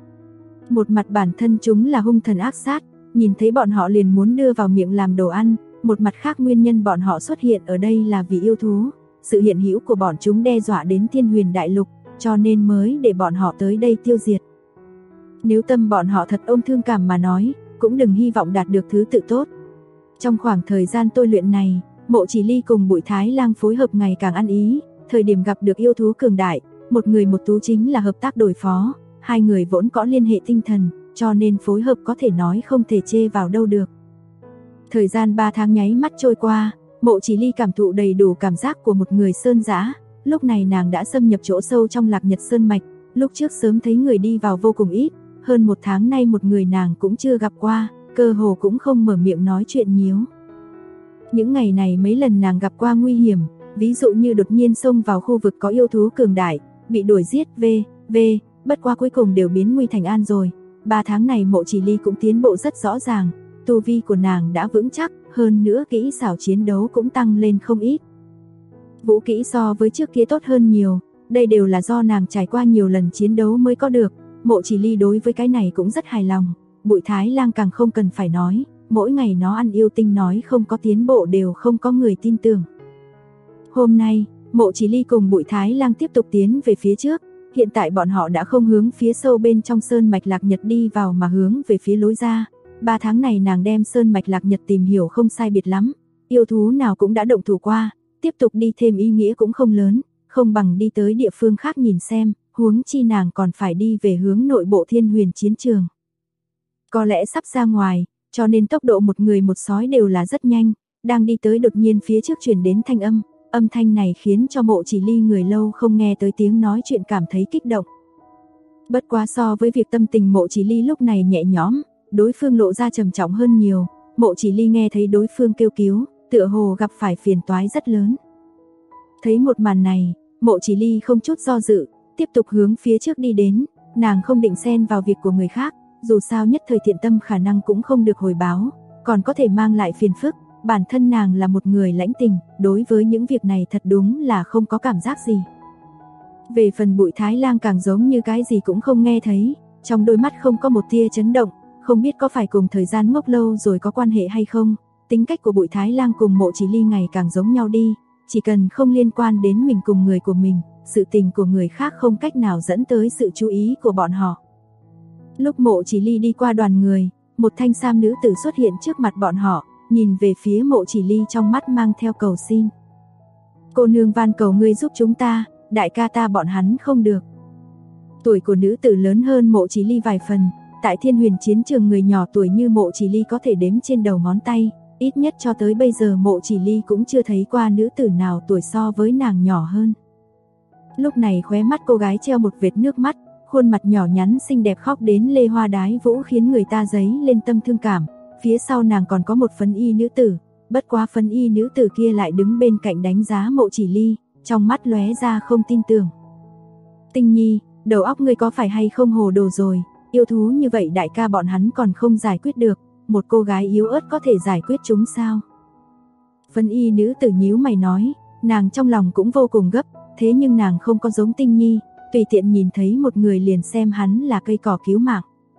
Một mặt bản thân chúng là hung thần ác sát, nhìn thấy bọn họ liền muốn đưa vào miệng làm đồ ăn, một mặt khác nguyên nhân bọn họ xuất hiện ở đây là vì yêu thú, sự hiện hữu của bọn chúng đe dọa đến Thiên Huyền Đại Lục, cho nên mới để bọn họ tới đây tiêu diệt. Nếu tâm bọn họ thật ôm thương cảm mà nói, cũng đừng hy vọng đạt được thứ tự tốt. Trong khoảng thời gian tôi luyện này, Mộ Chỉ Ly cùng Bụi Thái Lang phối hợp ngày càng ăn ý, thời điểm gặp được yêu thú cường đại, một người một thú chính là hợp tác đối phó, hai người vốn có liên hệ tinh thần, cho nên phối hợp có thể nói không thể chê vào đâu được. Thời gian 3 tháng nháy mắt trôi qua, Mộ Chỉ Ly cảm thụ đầy đủ cảm giác của một người sơn dã, lúc này nàng đã xâm nhập chỗ sâu trong Lạc Nhật Sơn mạch, lúc trước sớm thấy người đi vào vô cùng ít, hơn 1 tháng nay một người nàng cũng chưa gặp qua, cơ hồ cũng không mở miệng nói chuyện nhiều. Những ngày này mấy lần nàng gặp qua nguy hiểm, ví dụ như đột nhiên xông vào khu vực có yêu thú cường đại, bị đuổi giết bất qua cuối cùng đều biến nguy thành an rồi. 3 tháng này Mộ Chỉ Ly cũng tiến bộ rất rõ ràng, tu vi của nàng đã vững chắc, hơn nữa kỹ xảo chiến đấu cũng tăng lên không ít. Vũ kỹ so với trước kia tốt hơn nhiều, đây đều là do nàng trải qua nhiều lần chiến đấu mới có được. Mộ Chỉ Ly đối với cái này cũng rất hài lòng. Bụi Thái Lang càng không cần phải nói, mỗi ngày nó ăn yêu tinh nói không có tiến bộ đều không có người tin tưởng. Hôm nay, Mộ Chỉ Ly cùng Bụi Thái Lang tiếp tục tiến về phía trước, hiện tại bọn họ đã không hướng phía sâu bên trong sơn mạch Lạc Nhật đi vào mà hướng về phía lối ra. 3 tháng này nàng đem sơn mạch Lạc Nhật tìm hiểu không sai biệt lắm, yêu thú nào cũng đã động thủ qua, tiếp tục đi thêm ý nghĩa cũng không lớn, không bằng đi tới địa phương khác nhìn xem, huống chi nàng còn phải đi về hướng nội bộ Thiên Huyền chiến trường. Có lẽ sắp ra ngoài, cho nên tốc độ một người một sói đều là rất nhanh, đang đi tới đột nhiên phía trước truyền đến thanh âm, âm thanh này khiến cho Mộ Chỉ Ly người lâu không nghe tới tiếng nói chuyện cảm thấy kích động. Bất quá so với việc tâm tình Mộ Chỉ Ly lúc này nhẹ nhõm, đối phương lộ ra trầm trọng hơn nhiều. Mộ Chỉ Ly nghe thấy đối phương kêu cứu, tựa hồ gặp phải phiền toái rất lớn. Thấy một màn này, Mộ Chỉ Ly không chút do dự, tiếp tục hướng phía trước đi đến, nàng không định xen vào việc của người khác, dù sao nhất thời thiện tâm khả năng cũng không được hồi báo, còn có thể mang lại phiền phức, bản thân nàng là một người lãnh tình, đối với những việc này thật đúng là không có cảm giác gì. Về phần Bụi Thái Lang càng giống như cái gì cũng không nghe thấy, trong đôi mắt không có một tia chấn động, không biết có phải cùng thời gian ngốc lâu rồi có quan hệ hay không. Tính cách của Bụi Thái Lang cùng Mộ Chỉ Ly ngày càng giống nhau đi, chỉ cần không liên quan đến mình cùng người của mình, sự tình của người khác không cách nào dẫn tới sự chú ý của bọn họ. Lúc Mộ Chỉ Ly đi qua đoàn người, một thanh sam nữ tử xuất hiện trước mặt bọn họ, nhìn về phía Mộ Chỉ Ly trong mắt mang theo cầu xin. Cô nương van cầu ngươi giúp chúng ta, đại ca ta bọn hắn không được. Tuổi của nữ tử lớn hơn Mộ Chỉ Ly vài phần, tại Thiên Huyền chiến trường người nhỏ tuổi như Mộ Chỉ Ly có thể đếm trên đầu ngón tay, ít nhất cho tới bây giờ Mộ Chỉ Ly cũng chưa thấy qua nữ tử nào tuổi so với nàng nhỏ hơn. Lúc này khóe mắt cô gái treo một vệt nước mắt, khuôn mặt nhỏ nhắn xinh đẹp khóc đến lê hoa đái vũ khiến người ta dấy lên tâm thương cảm. Phía sau nàng còn có một phấn y nữ tử, bất quá phấn y nữ tử kia lại đứng bên cạnh đánh giá Mộ Chỉ Ly, trong mắt lóe ra không tin tưởng. Tinh Nhi, đầu óc ngươi có phải hay không hồ đồ rồi, yêu thú như vậy đại ca bọn hắn còn không giải quyết được, một cô gái yếu ớt có thể giải quyết chúng sao? Phấn y nữ tử nhíu mày nói, nàng trong lòng cũng vô cùng gấp, thế nhưng nàng không có giống Tinh Nhi, tùy tiện nhìn thấy một người liền xem hắn là cây cỏ cứu mạng.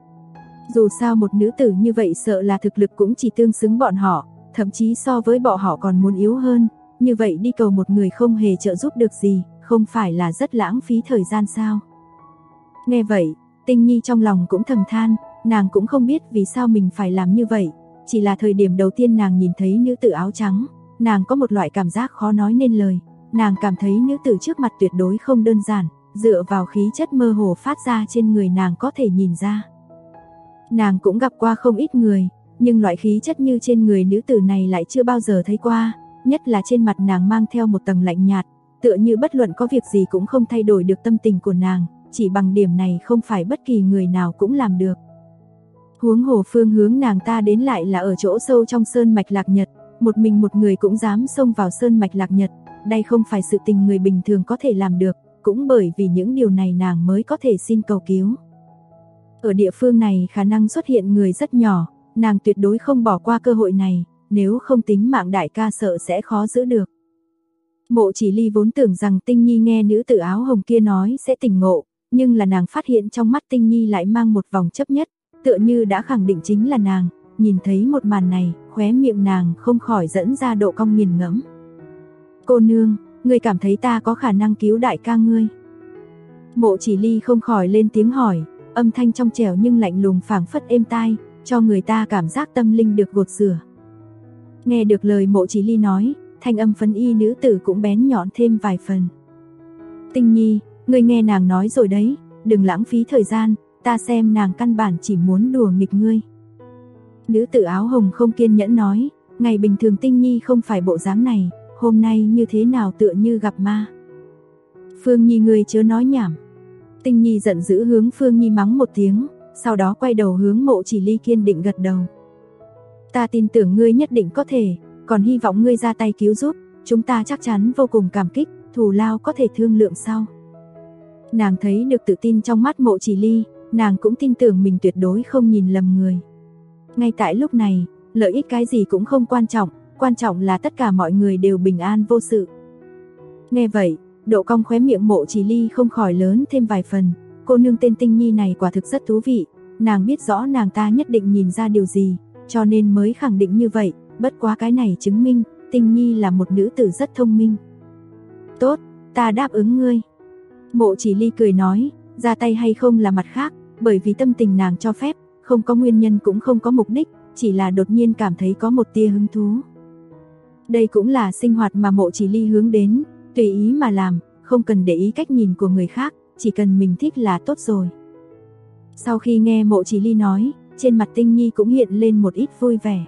Dù sao một nữ tử như vậy sợ là thực lực cũng chỉ tương xứng bọn họ, thậm chí so với bọn họ còn muốn yếu hơn, như vậy đi cầu một người không hề trợ giúp được gì, không phải là rất lãng phí thời gian sao? Nghe vậy, Tinh Nhi trong lòng cũng thầm than, nàng cũng không biết vì sao mình phải làm như vậy, chỉ là thời điểm đầu tiên nàng nhìn thấy nữ tử áo trắng, nàng có một loại cảm giác khó nói nên lời, nàng cảm thấy nữ tử trước mặt tuyệt đối không đơn giản, dựa vào khí chất mơ hồ phát ra trên người nàng có thể nhìn ra. Nàng cũng gặp qua không ít người, nhưng loại khí chất như trên người nữ tử này lại chưa bao giờ thấy qua, nhất là trên mặt nàng mang theo một tầng lạnh nhạt, tựa như bất luận có việc gì cũng không thay đổi được tâm tình của nàng, chỉ bằng điểm này không phải bất kỳ người nào cũng làm được. Huống hồ phương hướng nàng ta đến lại là ở chỗ sâu trong sơn mạch Lạc Nhật, một mình một người cũng dám xông vào sơn mạch Lạc Nhật, đây không phải sự tình người bình thường có thể làm được, cũng bởi vì những điều này nàng mới có thể xin cầu cứu. Ở địa phương này khả năng xuất hiện người rất nhỏ, nàng tuyệt đối không bỏ qua cơ hội này, nếu không tính mạng đại ca sợ sẽ khó giữ được. Mộ Chỉ Ly vốn tưởng rằng Tinh Nhi nghe nữ tử áo hồng kia nói sẽ tỉnh ngộ, nhưng là nàng phát hiện trong mắt Tinh Nhi lại mang một vòng chấp nhất, tựa như đã khẳng định chính là nàng, nhìn thấy một màn này, khóe miệng nàng không khỏi dẫn ra độ cong nghiền ngẫm. Cô nương, ngươi cảm thấy ta có khả năng cứu đại ca ngươi? Mộ Chỉ Ly không khỏi lên tiếng hỏi, âm thanh trong trẻo nhưng lạnh lùng phảng phất êm tai, cho người ta cảm giác tâm linh được gột rửa. Nghe được lời Mộ Chỉ Ly nói, thanh âm phấn y nữ tử cũng bén nhọn thêm vài phần. Tinh Nhi, ngươi nghe nàng nói rồi đấy, đừng lãng phí thời gian, ta xem nàng căn bản chỉ muốn đùa nghịch ngươi. Nữ tử áo hồng không kiên nhẫn nói, ngày bình thường Tinh Nhi không phải bộ dáng này, hôm nay như thế nào tựa như gặp ma. Phương Nhi ngươi chớ nói nhảm. Tinh Nhi giận dữ hướng Phương Nhi mắng một tiếng, sau đó quay đầu hướng Mộ Chỉ Ly kiên định gật đầu. Ta tin tưởng ngươi nhất định có thể, còn hy vọng ngươi ra tay cứu giúp, chúng ta chắc chắn vô cùng cảm kích, thù lao có thể thương lượng sau. Nàng thấy được tự tin trong mắt Mộ Chỉ Ly, nàng cũng tin tưởng mình tuyệt đối không nhìn lầm người. Ngay tại lúc này, lợi ích cái gì cũng không quan trọng là tất cả mọi người đều bình an vô sự. Nghe vậy, độ cong khóe miệng Mộ Chỉ Ly không khỏi lớn thêm vài phần, cô nương tên Tinh Nhi này quả thực rất thú vị, nàng biết rõ nàng ta nhất định nhìn ra điều gì, cho nên mới khẳng định như vậy, bất quá cái này chứng minh, Tinh Nhi là một nữ tử rất thông minh. Tốt, ta đáp ứng ngươi. Mộ Chỉ Ly cười nói, ra tay hay không là mặt khác, bởi vì tâm tình nàng cho phép, không có nguyên nhân cũng không có mục đích, chỉ là đột nhiên cảm thấy có một tia hứng thú. Đây cũng là sinh hoạt mà Mộ Chỉ Ly hướng đến, tùy ý mà làm, không cần để ý cách nhìn của người khác, chỉ cần mình thích là tốt rồi. Sau khi nghe Mộ Chỉ Ly nói, trên mặt Tinh Nhi cũng hiện lên một ít vui vẻ.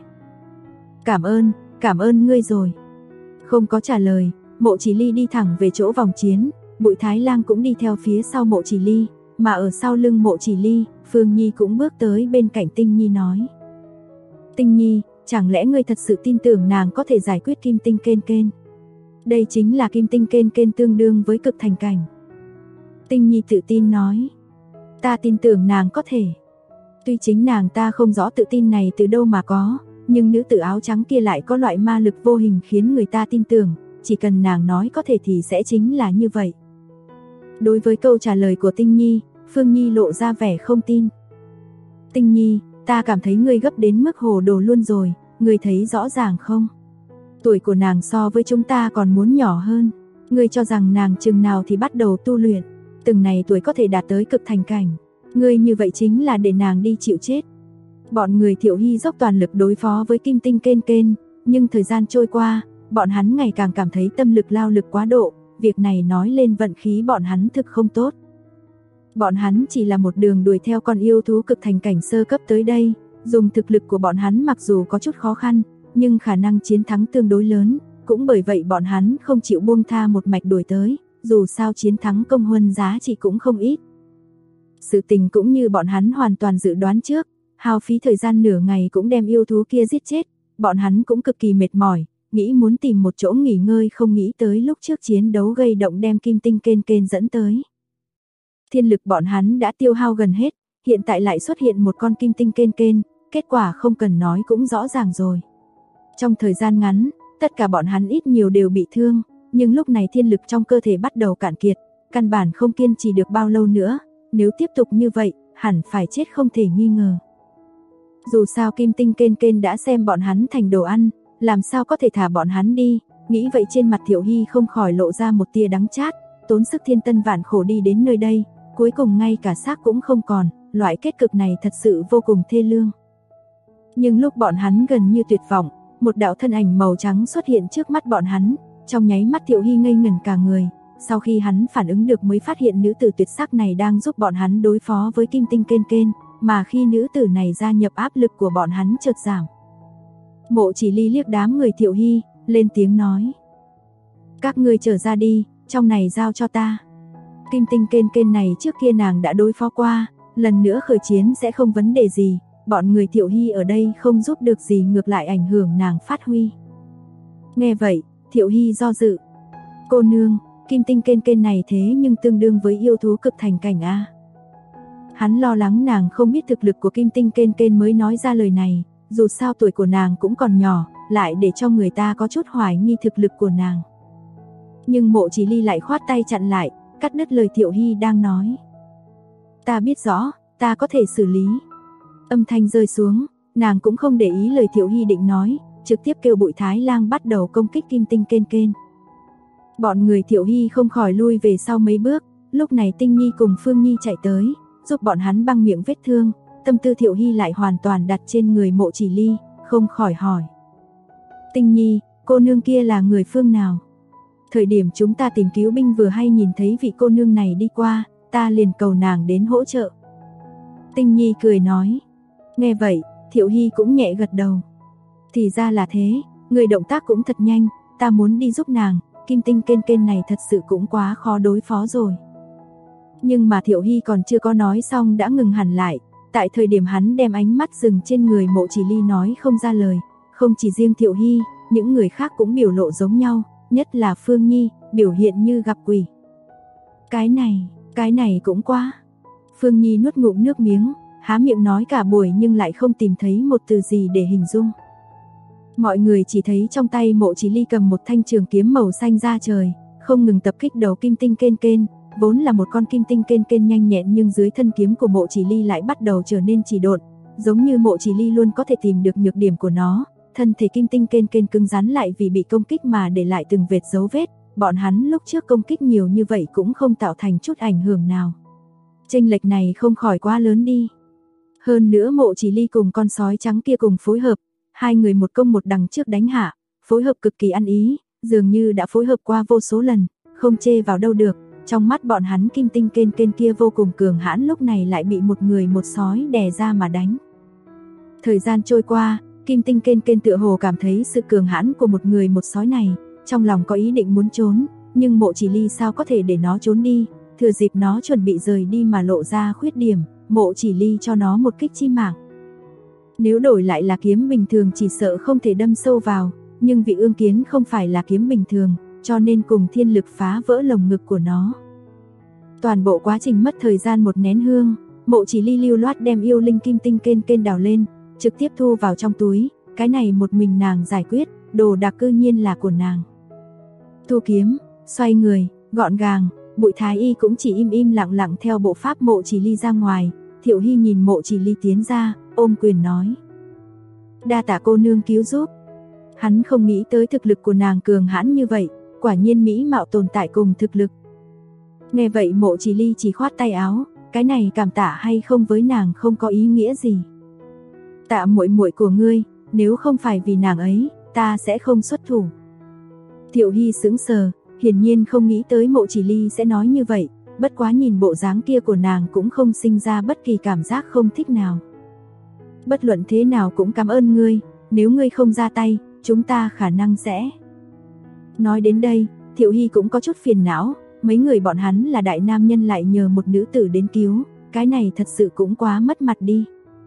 Cảm ơn ngươi rồi. Không có trả lời, Mộ Chỉ Ly đi thẳng về chỗ vòng chiến, Bụi Thái Lang cũng đi theo phía sau Mộ Chỉ Ly, mà ở sau lưng Mộ Chỉ Ly, Phương Nhi cũng bước tới bên cạnh Tinh Nhi nói. Tinh Nhi, chẳng lẽ ngươi thật sự tin tưởng nàng có thể giải quyết Kim Tinh Kên Kên? Đây chính là Kim Tinh Kên Kên tương đương với cực thành cảnh. Tinh Nhi tự tin nói. Ta tin tưởng nàng có thể. Tuy chính nàng ta không rõ tự tin này từ đâu mà có, nhưng nữ tử áo trắng kia lại có loại ma lực vô hình khiến người ta tin tưởng, chỉ cần nàng nói có thể thì sẽ chính là như vậy. Đối với câu trả lời của Tinh Nhi, Phương Nhi lộ ra vẻ không tin. Tinh Nhi, ta cảm thấy ngươi gấp đến mức hồ đồ luôn rồi, ngươi thấy rõ ràng không? Tuổi của nàng so với chúng ta còn muốn nhỏ hơn, ngươi cho rằng nàng chừng nào thì bắt đầu tu luyện, từng này tuổi có thể đạt tới cực thành cảnh, ngươi như vậy chính là để nàng đi chịu chết. Bọn người Thiệu Hy dốc toàn lực đối phó với Kim Tinh Kên Kên, nhưng thời gian trôi qua, bọn hắn ngày càng cảm thấy tâm lực lao lực quá độ, việc này nói lên vận khí bọn hắn thực không tốt. Bọn hắn chỉ là một đường đuổi theo con yêu thú cực thành cảnh sơ cấp tới đây, dùng thực lực của bọn hắn mặc dù có chút khó khăn, nhưng khả năng chiến thắng tương đối lớn, cũng bởi vậy bọn hắn không chịu buông tha một mạch đuổi tới, dù sao chiến thắng công huân giá trị cũng không ít. Sự tình cũng như bọn hắn hoàn toàn dự đoán trước, hao phí thời gian nửa ngày cũng đem yêu thú kia giết chết, bọn hắn cũng cực kỳ mệt mỏi, nghĩ muốn tìm một chỗ nghỉ ngơi không nghĩ tới lúc trước chiến đấu gây động đem Kim Tinh Kên Kên dẫn tới. Thiên lực bọn hắn đã tiêu hao gần hết, hiện tại lại xuất hiện một con Kim Tinh Kên Kên, kết quả không cần nói cũng rõ ràng rồi. Trong thời gian ngắn, tất cả bọn hắn ít nhiều đều bị thương, nhưng lúc này thiên lực trong cơ thể bắt đầu cạn kiệt, căn bản không kiên trì được bao lâu nữa, nếu tiếp tục như vậy, hẳn phải chết không thể nghi ngờ. Dù sao Kim Tinh Kên Kên đã xem bọn hắn thành đồ ăn, làm sao có thể thả bọn hắn đi, nghĩ vậy trên mặt Thiệu Hy không khỏi lộ ra một tia đắng chát, tốn sức thiên tân vạn khổ đi đến nơi đây, cuối cùng ngay cả xác cũng không còn, loại kết cục này thật sự vô cùng thê lương. Nhưng lúc bọn hắn gần như tuyệt vọng, một đạo thân ảnh màu trắng xuất hiện trước mắt bọn hắn, trong nháy mắt Thiệu Hy ngây ngẩn cả người, sau khi hắn phản ứng được mới phát hiện nữ tử tuyệt sắc này đang giúp bọn hắn đối phó với Kim Tinh Kên Kên, mà khi nữ tử này gia nhập áp lực của bọn hắn chợt giảm. Mộ Chỉ Ly liếc đám người Thiệu Hy, lên tiếng nói. Các ngươi trở ra đi, trong này giao cho ta. Kim Tinh Kên Kên này trước kia nàng đã đối phó qua, lần nữa khởi chiến sẽ không vấn đề gì, bọn người Thiệu Hy ở đây không giúp được gì ngược lại ảnh hưởng nàng phát huy. Nghe vậy, Thiệu Hy do dự. Cô nương, Kim Tinh Kên Kên này thế nhưng tương đương với yêu thú cực thành cảnh a. Hắn lo lắng nàng không biết thực lực của Kim Tinh Kên Kên mới nói ra lời này, dù sao tuổi của nàng cũng còn nhỏ, lại để cho người ta có chút hoài nghi thực lực của nàng. Nhưng Mộ Chỉ Ly lại khoát tay chặn lại, cắt đứt lời Thiệu Hy đang nói. Ta biết rõ, ta có thể xử lý. Âm thanh rơi xuống, nàng cũng không để ý lời Thiệu Hy định nói, trực tiếp kêu Bụi Thái Lang bắt đầu công kích Kim Tinh Kên Kên. Bọn người Thiệu Hy không khỏi lui về sau mấy bước, Lúc này Tinh Nhi cùng Phương Nhi chạy tới, giúp bọn hắn băng miệng vết thương, tâm tư Thiệu Hy lại hoàn toàn đặt trên người Mộ Chỉ Ly, không khỏi hỏi. Tinh Nhi, cô nương kia là người phương nào? Thời điểm chúng ta tìm cứu binh vừa hay nhìn thấy vị cô nương này đi qua, ta liền cầu nàng đến hỗ trợ. Tinh Nhi cười nói. Nghe vậy, Thiệu Hy cũng nhẹ gật đầu. Thì ra là thế, người động tác cũng thật nhanh, ta muốn đi giúp nàng, Kim Tinh Kên Kên này thật sự cũng quá khó đối phó rồi. Nhưng mà Thiệu Hy còn chưa có nói xong đã ngừng hẳn lại, tại thời điểm hắn đem ánh mắt dừng trên người Mộ Chỉ Ly nói không ra lời, không chỉ riêng Thiệu Hy, những người khác cũng biểu lộ giống nhau, nhất là Phương Nhi, biểu hiện như gặp quỷ. Cái này cũng quá. Phương Nhi nuốt ngụm nước miếng, há miệng nói cả buổi nhưng lại không tìm thấy một từ gì để hình dung. Mọi người chỉ thấy trong tay Mộ Chỉ Ly cầm một thanh trường kiếm màu xanh ra trời, không ngừng tập kích đầu Kim Tinh Kên Kên, vốn là một con Kim Tinh Kên Kên nhanh nhẹn nhưng dưới thân kiếm của Mộ Chỉ Ly lại bắt đầu trở nên trì độn, giống như Mộ Chỉ Ly luôn có thể tìm được nhược điểm của nó. Thân thể Kim Tinh Kên Kên cứng rắn lại vì bị công kích mà để lại từng vệt dấu vết, bọn hắn lúc trước công kích nhiều như vậy cũng không tạo thành chút ảnh hưởng nào. Chênh lệch này không khỏi quá lớn đi. Hơn nữa Mộ Chỉ Ly cùng con sói trắng kia cùng phối hợp, hai người một công một đằng trước đánh hạ, phối hợp cực kỳ ăn ý, dường như đã phối hợp qua vô số lần, không chê vào đâu được. Trong mắt bọn hắn Kim Tinh Kên Kên kia vô cùng cường hãn lúc này lại bị một người một sói đè ra mà đánh. Thời gian trôi qua, Kim Tinh Kên Kên tựa hồ cảm thấy sự cường hãn của một người một sói này, trong lòng có ý định muốn trốn, nhưng Mộ Chỉ Ly sao có thể để nó trốn đi, thừa dịp nó chuẩn bị rời đi mà lộ ra khuyết điểm, Mộ Chỉ Ly cho nó một kích chí mạng. Nếu đổi lại là kiếm bình thường chỉ sợ không thể đâm sâu vào, nhưng vị ương kiến không phải là kiếm bình thường, cho nên cùng thiên lực phá vỡ lồng ngực của nó. Toàn bộ quá trình mất thời gian một nén hương, Mộ Chỉ Ly lưu loát đem yêu linh Kim Tinh Kên Kên đào lên, trực tiếp thu vào trong túi, cái này một mình nàng giải quyết, đồ đạc cư nhiên là của nàng. Thu kiếm, xoay người, gọn gàng, Bụi Thái Y cũng chỉ im lặng theo bộ pháp Mộ Chỉ Ly ra ngoài. Thiệu Hy nhìn Mộ Chỉ Ly tiến ra, ôm quyền nói. Đa tạ cô nương cứu giúp. Hắn không nghĩ tới thực lực của nàng cường hãn như vậy, quả nhiên mỹ mạo tồn tại cùng thực lực. Nghe vậy Mộ Chỉ Ly chỉ khoát tay áo, cái này cảm tạ hay không với nàng không có ý nghĩa gì. Tạ muội muội của ngươi, nếu không phải vì nàng ấy, ta sẽ không xuất thủ. Thiệu Hy sững sờ, hiển nhiên không nghĩ tới Mộ Chỉ Ly sẽ nói như vậy, bất quá nhìn bộ dáng kia của nàng cũng không sinh ra bất kỳ cảm giác không thích nào. Bất luận thế nào cũng cảm ơn ngươi, nếu ngươi không ra tay, chúng ta khả năng sẽ... Nói đến đây, Thiệu Hy cũng có chút phiền não, mấy người bọn hắn là đại nam nhân lại nhờ một nữ tử đến cứu, cái này thật sự cũng quá mất mặt đi.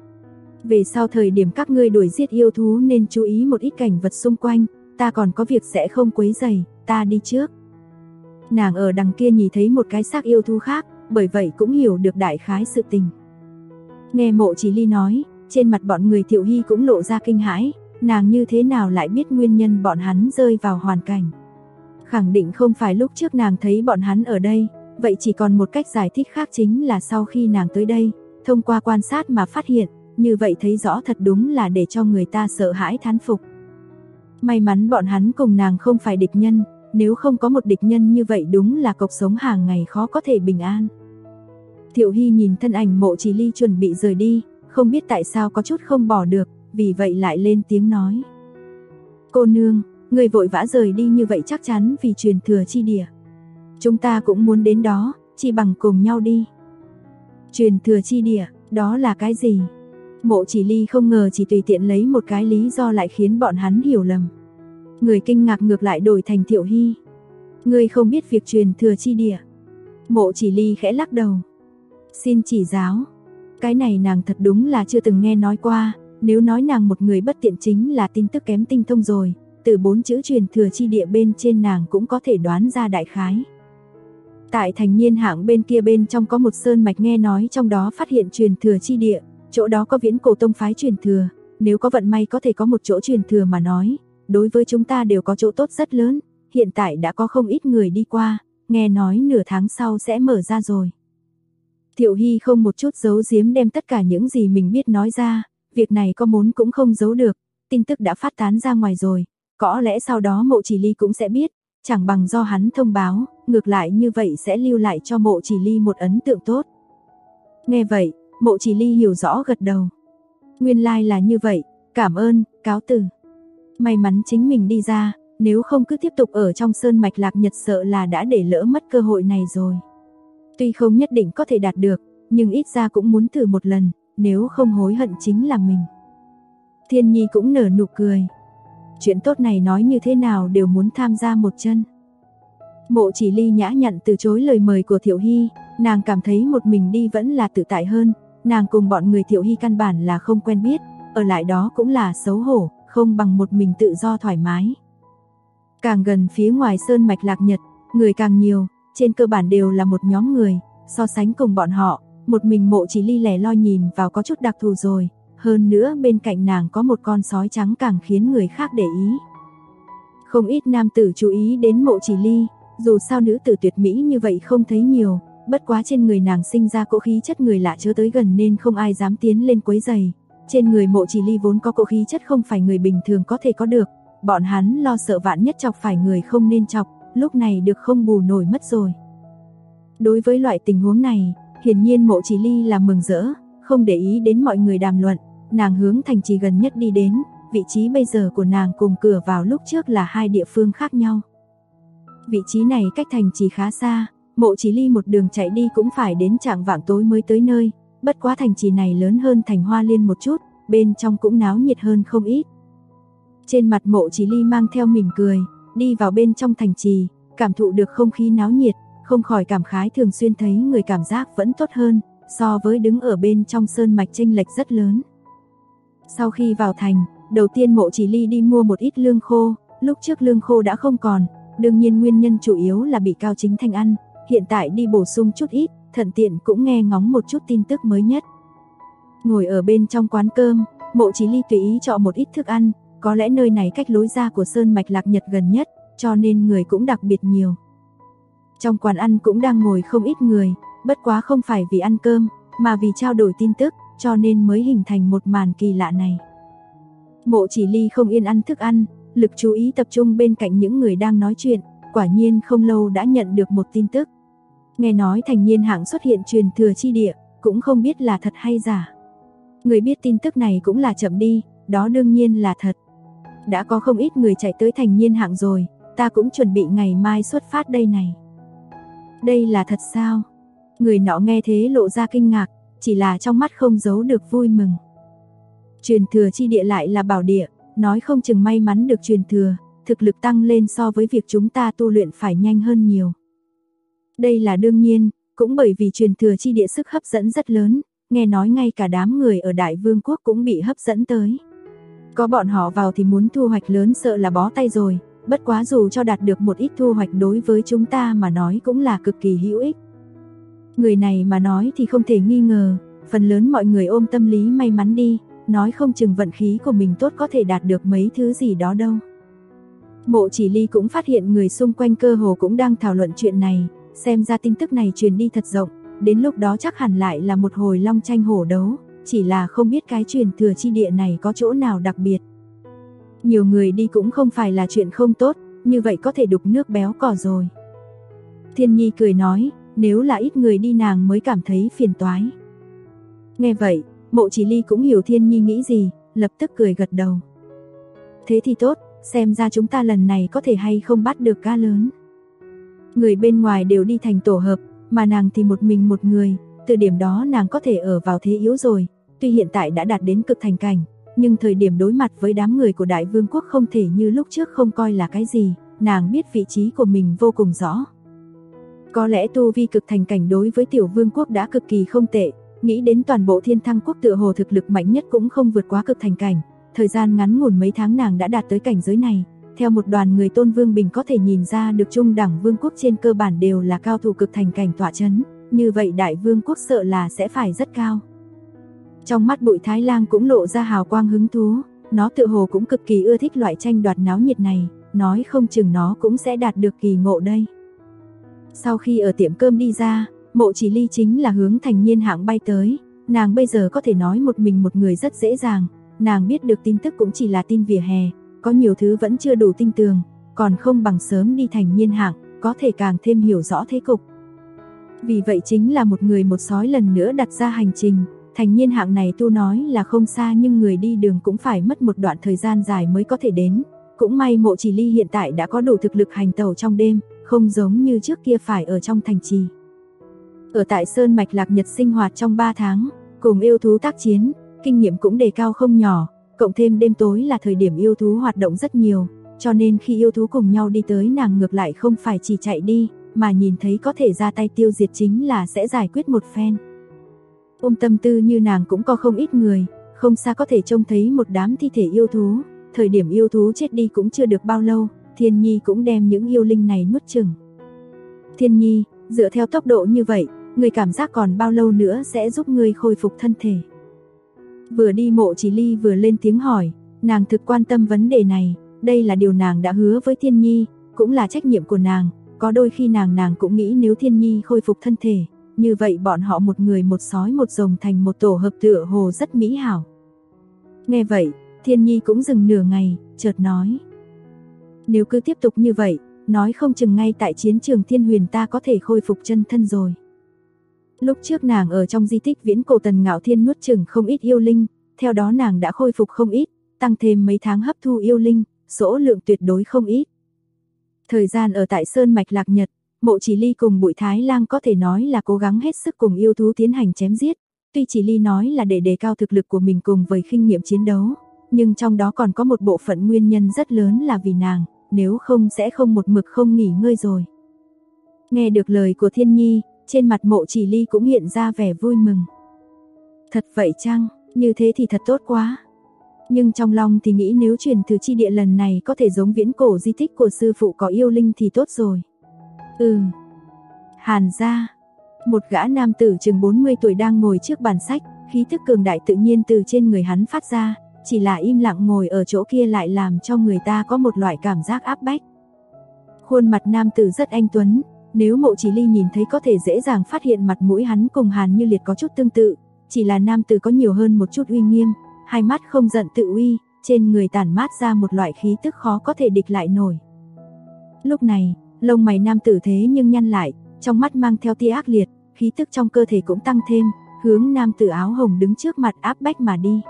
Về sau thời điểm các ngươi đuổi giết yêu thú nên chú ý một ít cảnh vật xung quanh, ta còn có việc sẽ không quấy rầy, ta đi trước. Nàng ở đằng kia nhìn thấy một cái xác yêu thú khác, bởi vậy cũng hiểu được đại khái sự tình. Nghe Mộ Chỉ Ly nói, trên mặt bọn người Thiệu Hy cũng lộ ra kinh hãi, nàng như thế nào lại biết nguyên nhân bọn hắn rơi vào hoàn cảnh. Khẳng định không phải lúc trước nàng thấy bọn hắn ở đây, vậy chỉ còn một cách giải thích khác chính là sau khi nàng tới đây, thông qua quan sát mà phát hiện, như vậy thấy rõ thật đúng là để cho người ta sợ hãi thán phục. May mắn bọn hắn cùng nàng không phải địch nhân, nếu không có một địch nhân như vậy đúng là cuộc sống hàng ngày khó có thể bình an. Thiệu Hy nhìn thân ảnh Mộ Chỉ Ly chuẩn bị rời đi, không biết tại sao có chút không bỏ được, vì vậy lại lên tiếng nói. Cô nương, người vội vã rời đi như vậy chắc chắn vì truyền thừa chi địa. Chúng ta cũng muốn đến đó, chỉ bằng cùng nhau đi. Truyền thừa chi địa, đó là cái gì? Mộ Chỉ Ly không ngờ chỉ tùy tiện lấy một cái lý do lại khiến bọn hắn hiểu lầm. Người kinh ngạc ngược lại đổi thành Thiệu Hy. Ngươi không biết việc truyền thừa chi địa. Mộ Chỉ Ly khẽ lắc đầu. Xin chỉ giáo. Cái này nàng thật đúng là chưa từng nghe nói qua, nếu nói nàng một người bất tiện chính là tin tức kém tinh thông rồi, từ 4 chữ truyền thừa chi địa bên trên nàng cũng có thể đoán ra đại khái. Tại thành niên hạng bên kia bên trong có một sơn mạch nghe nói trong đó phát hiện truyền thừa chi địa, chỗ đó có viễn cổ tông phái truyền thừa, nếu có vận may có thể có một chỗ truyền thừa mà nói, đối với chúng ta đều có chỗ tốt rất lớn, hiện tại đã có không ít người đi qua, nghe nói nửa tháng sau sẽ mở ra rồi. Thiệu Hy không một chút giấu giếm đem tất cả những gì mình biết nói ra, việc này có muốn cũng không giấu được, tin tức đã phát tán ra ngoài rồi, có lẽ sau đó Mộ Chỉ Ly cũng sẽ biết, chẳng bằng do hắn thông báo, ngược lại như vậy sẽ lưu lại cho Mộ Chỉ Ly một ấn tượng tốt. Nghe vậy, Mộ Chỉ Ly hiểu rõ gật đầu. Nguyên lai là như vậy, cảm ơn, cáo từ. May mắn chính mình đi ra, nếu không cứ tiếp tục ở trong sơn mạch Lạc Nhật sợ là đã để lỡ mất cơ hội này rồi. Tuy không nhất định có thể đạt được, nhưng ít ra cũng muốn thử một lần, nếu không hối hận chính là mình. Thiên Nhi cũng nở nụ cười. Chuyện tốt này nói như thế nào đều muốn tham gia một chân. Mộ Chỉ Ly nhã nhặn từ chối lời mời của Thiệu Hy, nàng cảm thấy một mình đi vẫn là tự tại hơn, nàng cùng bọn người Thiệu Hy căn bản là không quen biết, ở lại đó cũng là xấu hổ, không bằng một mình tự do thoải mái. Càng gần phía ngoài sơn mạch Lạc Nhật, người càng nhiều, trên cơ bản đều là một nhóm người, so sánh cùng bọn họ, một mình Mộ Chỉ Ly lẻ loi nhìn vào có chút đặc thù rồi, hơn nữa bên cạnh nàng có một con sói trắng càng khiến người khác để ý. Không ít nam tử chú ý đến Mộ Chỉ Ly, dù sao nữ tử tuyệt mỹ như vậy không thấy nhiều, bất quá trên người nàng sinh ra cỗ khí chất người lạ chớ tới gần nên không ai dám tiến lên quấy rầy. Trên người Mộ Chỉ Ly vốn có cỗ khí chất không phải người bình thường có thể có được, bọn hắn lo sợ vạn nhất chọc phải người không nên chọc, lúc này được không bù nổi mất rồi. Đối với loại tình huống này, hiển nhiên Mộ Chỉ Ly là mừng rỡ, không để ý đến mọi người đàm luận, nàng hướng thành trì gần nhất đi đến, vị trí bây giờ của nàng cùng cửa vào lúc trước là hai địa phương khác nhau. Vị trí này cách thành trì khá xa, Mộ Chỉ Ly một đường chạy đi cũng phải đến chạng vạng tối mới tới nơi, bất quá thành trì này lớn hơn thành Hoa Liên một chút, bên trong cũng náo nhiệt hơn không ít. Trên mặt Mộ Chỉ Ly mang theo mỉm cười, đi vào bên trong thành trì, cảm thụ được không khí náo nhiệt, không khỏi cảm khái thường xuyên thấy người cảm giác vẫn tốt hơn, so với đứng ở bên trong sơn mạch chênh lệch rất lớn. Sau khi vào thành, đầu tiên Mộ Chỉ Ly đi mua một ít lương khô, lúc trước lương khô đã không còn, đương nhiên nguyên nhân chủ yếu là bị Cao Chính Thanh ăn, hiện tại đi bổ sung chút ít, thuận tiện cũng nghe ngóng một chút tin tức mới nhất. Ngồi ở bên trong quán cơm, Mộ Chỉ Ly tùy ý chọn một ít thức ăn, có lẽ nơi này cách lối ra của sơn mạch Lạc Nhật gần nhất, cho nên người cũng đặc biệt nhiều. Trong quán ăn cũng đang ngồi không ít người, bất quá không phải vì ăn cơm, mà vì trao đổi tin tức, cho nên mới hình thành một màn kỳ lạ này. Mộ Chỉ Ly không yên ăn thức ăn, lực chú ý tập trung bên cạnh những người đang nói chuyện, quả nhiên không lâu đã nhận được một tin tức. Nghe nói Thành Niên Hạng xuất hiện truyền thừa chi địa, cũng không biết là thật hay giả. Người biết tin tức này cũng là chậm đi, đó đương nhiên là thật. Đã có không ít người chạy tới Thành Niên Hạng rồi, ta cũng chuẩn bị ngày mai xuất phát đây này. Đây là thật sao? Người nọ nghe thế lộ ra kinh ngạc, chỉ là trong mắt không giấu được vui mừng. Truyền thừa chi địa lại là bảo địa, nói không chừng may mắn được truyền thừa, thực lực tăng lên so với việc chúng ta tu luyện phải nhanh hơn nhiều. Đây là đương nhiên, cũng bởi vì truyền thừa chi địa sức hấp dẫn rất lớn, nghe nói ngay cả đám người ở Đại Vương quốc cũng bị hấp dẫn tới. Có bọn họ vào thì muốn thu hoạch lớn sợ là bó tay rồi, bất quá dù cho đạt được một ít thu hoạch đối với chúng ta mà nói cũng là cực kỳ hữu ích. Người này mà nói thì không thể nghi ngờ, phần lớn mọi người ôm tâm lý may mắn đi, nói không chừng vận khí của mình tốt có thể đạt được mấy thứ gì đó đâu. Mộ Chỉ Ly cũng phát hiện người xung quanh cơ hồ cũng đang thảo luận chuyện này, xem ra tin tức này truyền đi thật rộng, đến lúc đó chắc hẳn lại là một hồi long tranh hổ đấu, chỉ là không biết cái truyền thừa chi địa này có chỗ nào đặc biệt. Nhiều người đi cũng không phải là chuyện không tốt, như vậy có thể đục nước béo cò rồi. Thiên Nhi cười nói, nếu là ít người đi nàng mới cảm thấy phiền toái. Nghe vậy, Mộ Chỉ Ly cũng hiểu Thiên Nhi nghĩ gì, lập tức cười gật đầu. Thế thì tốt, xem ra chúng ta lần này có thể hay không bắt được cá lớn. Người bên ngoài đều đi thành tổ hợp, mà nàng thì một mình một người, từ điểm đó nàng có thể ở vào thế yếu rồi, tuy hiện tại đã đạt đến cực thành cảnh, nhưng thời điểm đối mặt với đám người của Đại Vương quốc không thể như lúc trước không coi là cái gì, nàng biết vị trí của mình vô cùng rõ. Có lẽ tu vi cực thành cảnh đối với Tiểu Vương quốc đã cực kỳ không tệ, nghĩ đến toàn bộ Thiên Thăng quốc tựa hồ thực lực mạnh nhất cũng không vượt quá cực thành cảnh, thời gian ngắn ngủn mấy tháng nàng đã đạt tới cảnh giới này. Theo một đoàn người Tôn Vương Bình có thể nhìn ra được trung đẳng vương quốc trên cơ bản đều là cao thủ cực thành cảnh tọa chấn, như vậy Đại Vương quốc sợ là sẽ phải rất cao. Trong mắt Bụi Thái Lang cũng lộ ra hào quang hứng thú, nó tựa hồ cũng cực kỳ ưa thích loại tranh đoạt náo nhiệt này, nói không chừng nó cũng sẽ đạt được kỳ ngộ đây. Sau khi ở tiệm cơm đi ra, Mộ Chỉ Ly chính là hướng Thành Niên Hạng bay tới, nàng bây giờ có thể nói một mình một người rất dễ dàng, nàng biết được tin tức cũng chỉ là tin vỉa hè, có nhiều thứ vẫn chưa đủ tin tưởng, còn không bằng sớm đi Thành Niên Hạng, có thể càng thêm hiểu rõ thế cục. Vì vậy chính là một người một sói lần nữa đặt ra hành trình, thành niên hạng này tu nói là không xa nhưng người đi đường cũng phải mất một đoạn thời gian dài mới có thể đến. Cũng may Mộ Chỉ Ly hiện tại đã có đủ thực lực hành tẩu trong đêm, không giống như trước kia phải ở trong thành trì. Ở tại Sơn Mạch Lạc Nhật sinh hoạt trong 3 tháng, cùng yêu thú tác chiến, kinh nghiệm cũng đề cao không nhỏ, cộng thêm đêm tối là thời điểm yêu thú hoạt động rất nhiều, cho nên khi yêu thú cùng nhau đi tới nàng ngược lại không phải chỉ chạy đi, mà nhìn thấy có thể ra tay tiêu diệt chính là sẽ giải quyết một phen. Tâm tư như nàng cũng có không ít người, không xa có thể trông thấy một đám thi thể yêu thú, thời điểm yêu thú chết đi cũng chưa được bao lâu, Thiên Nhi cũng đem những yêu linh này nuốt chửng. Thiên Nhi, dựa theo tốc độ như vậy, người cảm giác còn bao lâu nữa sẽ giúp ngươi khôi phục thân thể? Vừa đi Mộ Chỉ Ly vừa lên tiếng hỏi, nàng thực quan tâm vấn đề này, đây là điều nàng đã hứa với Thiên Nhi, cũng là trách nhiệm của nàng, có đôi khi nàng cũng nghĩ nếu Thiên Nhi khôi phục thân thể, như vậy bọn họ một người một sói một rồng thành một tổ hợp tựa hồ rất mỹ hảo. Nghe vậy, Thiên Nhi cũng dừng nửa ngày, chợt nói. Nếu cứ tiếp tục như vậy, nói không chừng ngay tại chiến trường Thiên Huyền ta có thể khôi phục chân thân rồi. Lúc trước nàng ở trong di tích viễn cổ Tần Ngạo Thiên nuốt chửng không ít yêu linh, theo đó nàng đã khôi phục không ít, tăng thêm mấy tháng hấp thu yêu linh, số lượng tuyệt đối không ít. Thời gian ở tại Sơn Mạch Lạc Nhật, Mộ Chỉ Ly cùng Bụi Thái Lang có thể nói là cố gắng hết sức cùng yêu thú tiến hành chém giết, tuy Chỉ Ly nói là để đề cao thực lực của mình cùng với kinh nghiệm chiến đấu, nhưng trong đó còn có một bộ phận nguyên nhân rất lớn là vì nàng, nếu không sẽ không một mực không nghỉ ngơi rồi. Nghe được lời của Thiên Nhi, trên mặt Mộ Chỉ Ly cũng hiện ra vẻ vui mừng. Thật vậy chăng, như thế thì thật tốt quá. Nhưng trong lòng thì nghĩ nếu truyền thử chi địa lần này có thể giống viễn cổ di tích của sư phụ có yêu linh thì tốt rồi. Hàn gia, một gã nam tử chừng 40 tuổi đang ngồi trước bàn sách, khí tức cường đại tự nhiên từ trên người hắn phát ra, chỉ là im lặng ngồi ở chỗ kia lại làm cho người ta có một loại cảm giác áp bách. Khuôn mặt nam tử rất anh tuấn, nếu Mộ Chỉ Ly nhìn thấy có thể dễ dàng phát hiện mặt mũi hắn cùng Hàn Như Liệt có chút tương tự, chỉ là nam tử có nhiều hơn một chút uy nghiêm, hai mắt không giận tự uy, trên người tản mát ra một loại khí tức khó có thể địch lại nổi. Lúc này, lông mày nam tử thế nhưng nhăn lại, trong mắt mang theo tia ác liệt, khí tức trong cơ thể cũng tăng thêm, hướng nam tử áo hồng đứng trước mặt áp bách mà đi.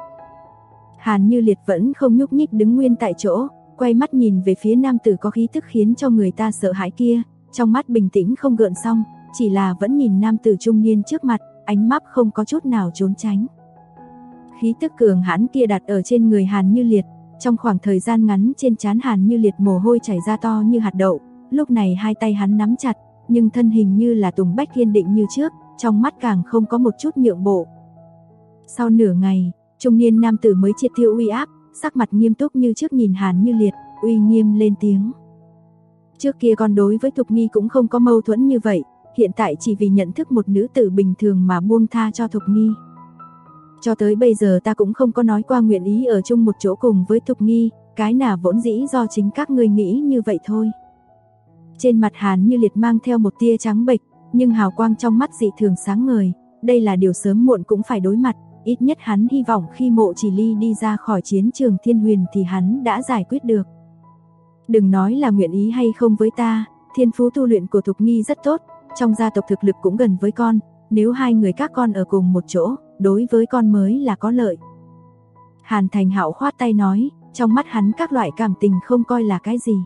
Hàn Như Liệt vẫn không nhúc nhích đứng nguyên tại chỗ, quay mắt nhìn về phía nam tử có khí tức khiến cho người ta sợ hãi kia, trong mắt bình tĩnh không gợn sóng, chỉ là vẫn nhìn nam tử trung niên trước mặt, ánh mắt không có chút nào trốn tránh. Khí tức cường hãn kia đặt ở trên người Hàn Như Liệt, trong khoảng thời gian ngắn trên trán Hàn Như Liệt mồ hôi chảy ra to như hạt đậu, lúc này hai tay hắn nắm chặt, nhưng thân hình như là Tùng Bách kiên định như trước, trong mắt càng không có một chút nhượng bộ. Sau nửa ngày, trung niên nam tử mới triệt tiêu uy áp, sắc mặt nghiêm túc như trước nhìn Hàn Như Liệt, uy nghiêm lên tiếng. Trước kia con đối với Thục Nghi cũng không có mâu thuẫn như vậy, hiện tại chỉ vì nhận thức một nữ tử bình thường mà buông tha cho Thục Nghi. Cho tới bây giờ ta cũng không có nói qua nguyện ý ở chung một chỗ cùng với Thục Nghi, cái nào vốn dĩ do chính các ngươi nghĩ như vậy thôi. Trên mặt Hàn Như Liệt mang theo một tia trắng bệch, nhưng hào quang trong mắt dị thường sáng ngời, đây là điều sớm muộn cũng phải đối mặt, ít nhất hắn hy vọng khi Mộ Chỉ Ly đi ra khỏi chiến trường Thiên Huyền thì hắn đã giải quyết được. Đừng nói là nguyện ý hay không với ta, thiên phú tu luyện của Thục Nghi rất tốt, trong gia tộc thực lực cũng gần với con, nếu hai người các con ở cùng một chỗ, đối với con mới là có lợi. Hàn Thành Hạo khoát tay nói, trong mắt hắn các loại cảm tình không coi là cái gì.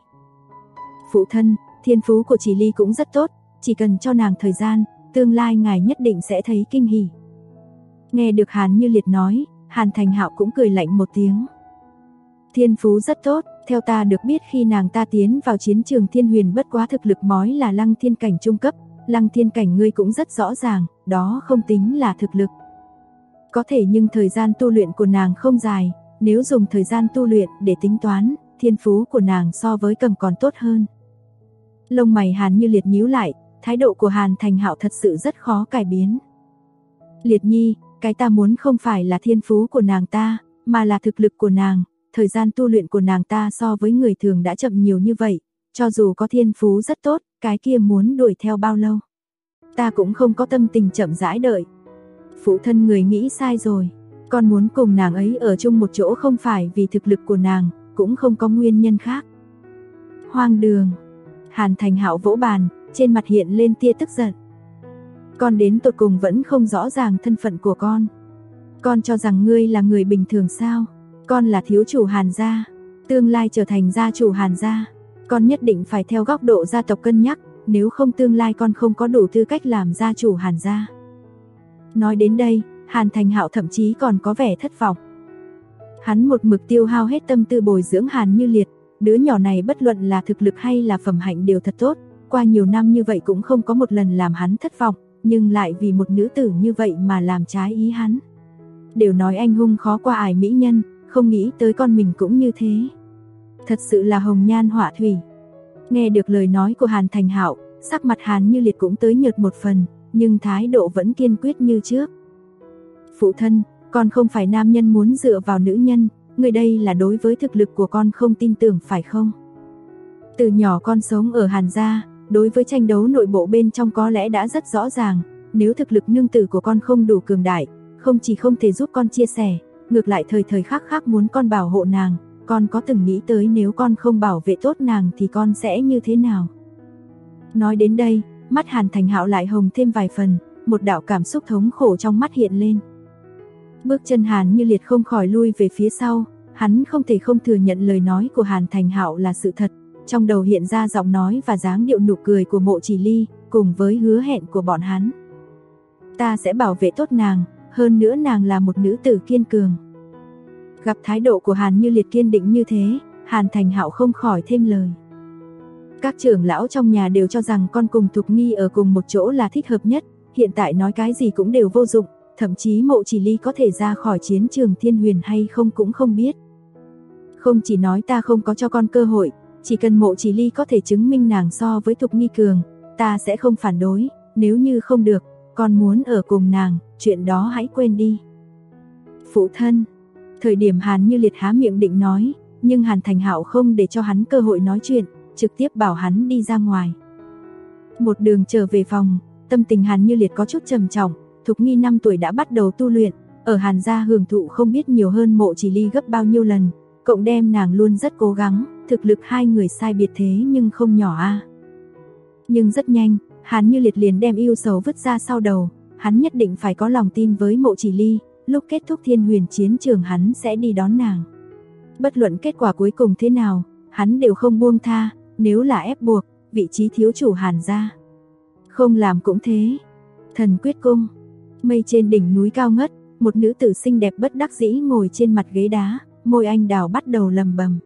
Phụ thân, thiên phú của Chỉ Ly cũng rất tốt, chỉ cần cho nàng thời gian, tương lai ngài nhất định sẽ thấy kinh hỉ. Nghe được Hàn Như Liệt nói, Hàn Thành Hạo cũng cười lạnh một tiếng. Thiên phú rất tốt, theo ta được biết khi nàng ta tiến vào chiến trường Thiên Huyền bất quá thực lực mói là Lăng Thiên cảnh trung cấp, Lăng Thiên cảnh ngươi cũng rất rõ ràng, đó không tính là thực lực. Có thể nhưng thời gian tu luyện của nàng không dài, nếu dùng thời gian tu luyện để tính toán, thiên phú của nàng so với Cầm còn tốt hơn. Lông mày Hàn Như Liệt nhíu lại, thái độ của Hàn Thành Hạo thật sự rất khó cải biến. Liệt Nhi, cái ta muốn không phải là thiên phú của nàng ta, mà là thực lực của nàng, thời gian tu luyện của nàng ta so với người thường đã chậm nhiều như vậy, cho dù có thiên phú rất tốt, cái kia muốn đuổi theo bao lâu. Ta cũng không có tâm tình chậm rãi đợi. Phụ thân người nghĩ sai rồi, con muốn cùng nàng ấy ở chung một chỗ không phải vì thực lực của nàng, cũng không có nguyên nhân khác. Hoang đường. Hàn Thành Hạo vỗ bàn, trên mặt hiện lên tia tức giận. Con đến tột cùng vẫn không rõ ràng thân phận của con. Con cho rằng ngươi là người bình thường sao? Con là thiếu chủ Hàn gia, tương lai trở thành gia chủ Hàn gia. Con nhất định phải theo góc độ gia tộc cân nhắc, nếu không tương lai con không có đủ tư cách làm gia chủ Hàn gia. Nói đến đây, Hàn Thành Hạo thậm chí còn có vẻ thất vọng. Hắn một mực tiêu hao hết tâm tư bồi dưỡng Hàn Như Liệt, đứa nhỏ này bất luận là thực lực hay là phẩm hạnh đều thật tốt, qua nhiều năm như vậy cũng không có một lần làm hắn thất vọng, nhưng lại vì một nữ tử như vậy mà làm trái ý hắn. Đều nói anh hung khó qua ải mỹ nhân, không nghĩ tới con mình cũng như thế. Thật sự là hồng nhan họa thủy. Nghe được lời nói của Hàn Thành Hạo, sắc mặt Hàn Như Liệt cũng tới nhợt một phần, nhưng thái độ vẫn kiên quyết như trước. Phụ thân, con không phải nam nhân muốn dựa vào nữ nhân, người đây là đối với thực lực của con không tin tưởng phải không? Từ nhỏ con sống ở Hàn gia, đối với tranh đấu nội bộ bên trong có lẽ đã rất rõ ràng, nếu thực lực nương tử của con không đủ cường đại, không chỉ không thể giúp con chia sẻ, ngược lại thời thời khắc khắc muốn con bảo hộ nàng, con có từng nghĩ tới nếu con không bảo vệ tốt nàng thì con sẽ như thế nào? Nói đến đây, mắt Hàn Thành Hạo lại hồng thêm vài phần, một đạo cảm xúc thống khổ trong mắt hiện lên. Bước chân Hàn Như Liệt không khỏi lui về phía sau, hắn không thể không thừa nhận lời nói của Hàn Thành Hạo là sự thật, trong đầu hiện ra giọng nói và dáng điệu nụ cười của Mộ Chỉ Ly, cùng với hứa hẹn của bọn hắn. Ta sẽ bảo vệ tốt nàng, hơn nữa nàng là một nữ tử kiên cường. Gặp thái độ của Hàn Như Liệt kiên định như thế, Hàn Thành Hạo không khỏi thêm lời. Các trưởng lão trong nhà đều cho rằng con cùng Thục Nghi ở cùng một chỗ là thích hợp nhất, hiện tại nói cái gì cũng đều vô dụng, thậm chí Mộ Chỉ Ly có thể ra khỏi chiến trường Thiên Huyền hay không cũng không biết. Không chỉ nói ta không có cho con cơ hội, chỉ cần Mộ Chỉ Ly có thể chứng minh nàng so với Thục Nghi cường, ta sẽ không phản đối, nếu như không được, con muốn ở cùng nàng, chuyện đó hãy quên đi. Phụ thân, thời điểm Hàn Như Liệt há miệng định nói, nhưng Hàn Thành Hạo không để cho hắn cơ hội nói chuyện, trực tiếp bảo hắn đi ra ngoài. Một đường trở về phòng, tâm tình Hàn Như Liệt có chút trầm trọng, Thục Nghi 5 tuổi đã bắt đầu tu luyện, ở Hàn gia hưởng thụ không biết nhiều hơn Mộ Chỉ Ly gấp bao nhiêu lần, cộng đem nàng luôn rất cố gắng, thực lực hai người sai biệt thế nhưng không nhỏ a. Nhưng rất nhanh, Hàn Như Liệt liền đem yêu sầu vứt ra sau đầu, hắn nhất định phải có lòng tin với Mộ Chỉ Ly, lúc kết thúc Thiên Huyền chiến trường hắn sẽ đi đón nàng. Bất luận kết quả cuối cùng thế nào, hắn đều không buông tha, nếu là ép buộc, vị trí thiếu chủ Hàn gia. Không làm cũng thế. Thần Quyết Cung, mây trên đỉnh núi cao ngất, một nữ tử xinh đẹp bất đắc dĩ ngồi trên mặt ghế đá, môi anh đào bắt đầu lầm bầm.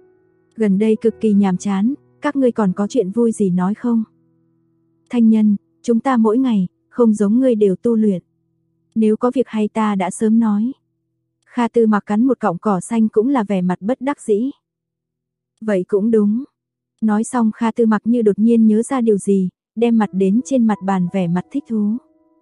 Gần đây cực kỳ nhàm chán, các ngươi còn có chuyện vui gì nói không? Thanh Nhân, chúng ta mỗi ngày, không giống ngươi đều tu luyện. Nếu có việc hay ta đã sớm nói. Kha Tư Mặc cắn một cọng cỏ xanh cũng là vẻ mặt bất đắc dĩ. Vậy cũng đúng. Nói xong Kha Tư Mặc như đột nhiên nhớ ra điều gì, đem mặt đến trên mặt bàn vẻ mặt thích thú.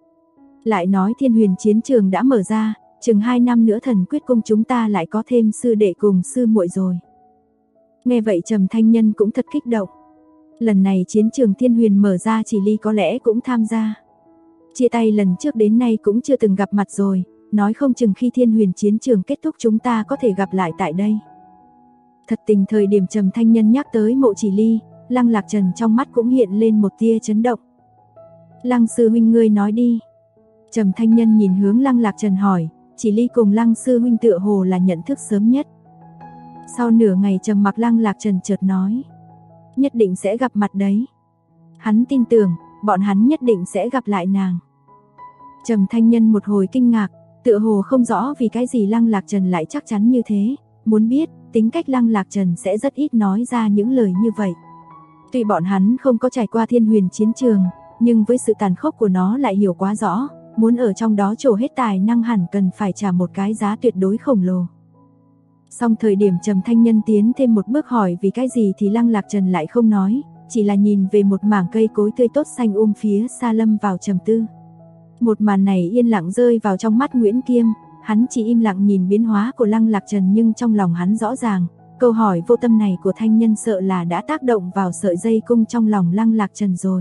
Lại nói Thiên Huyền chiến trường đã mở ra, chừng 2 năm nữa Thần Quyết Cung chúng ta lại có thêm sư đệ cùng sư muội rồi. Nghe vậy Trầm Thanh Nhân cũng thật kích động. Lần này chiến trường Thiên Huyền mở ra Chỉ Ly có lẽ cũng tham gia. Chia tay lần trước đến nay cũng chưa từng gặp mặt rồi, nói không chừng khi Thiên Huyền chiến trường kết thúc chúng ta có thể gặp lại tại đây. Thật tình thời điểm Trầm Thanh Nhân nhắc tới Mộ Chỉ Ly, Lăng Lạc Trần trong mắt cũng hiện lên một tia chấn động. Lăng sư huynh ngươi nói đi. Trầm Thanh Nhân nhìn hướng Lăng Lạc Trần hỏi, Chỉ Ly cùng Lăng sư huynh tựa hồ là nhận thức sớm nhất. Sau nửa ngày trầm mặc Lăng Lạc Trần chợt nói, nhất định sẽ gặp mặt đấy. Hắn tin tưởng, bọn hắn nhất định sẽ gặp lại nàng. Trầm Thanh Nhân một hồi kinh ngạc, tựa hồ không rõ vì cái gì Lăng Lạc Trần lại chắc chắn như thế, muốn biết, tính cách Lăng Lạc Trần sẽ rất ít nói ra những lời như vậy. Tuy bọn hắn không có trải qua Thiên Huyền chiến trường, nhưng với sự tàn khốc của nó lại hiểu quá rõ, muốn ở trong đó trổ hết tài năng hẳn cần phải trả một cái giá tuyệt đối khổng lồ. Song thời điểm Trầm Thanh Nhân tiến thêm một bước hỏi vì cái gì thì Lăng Lạc Trần lại không nói, chỉ là nhìn về một mảng cây cối tươi tốt xanh phía xa lâm vào trầm tư. Một màn này yên lặng rơi vào trong mắt Nguyễn Kiêm, hắn chỉ im lặng nhìn biến hóa của Lăng Lạc Trần nhưng trong lòng hắn rõ ràng, câu hỏi vô tâm này của Thanh Nhân sợ là đã tác động vào sợi dây cung trong lòng Lăng Lạc Trần rồi.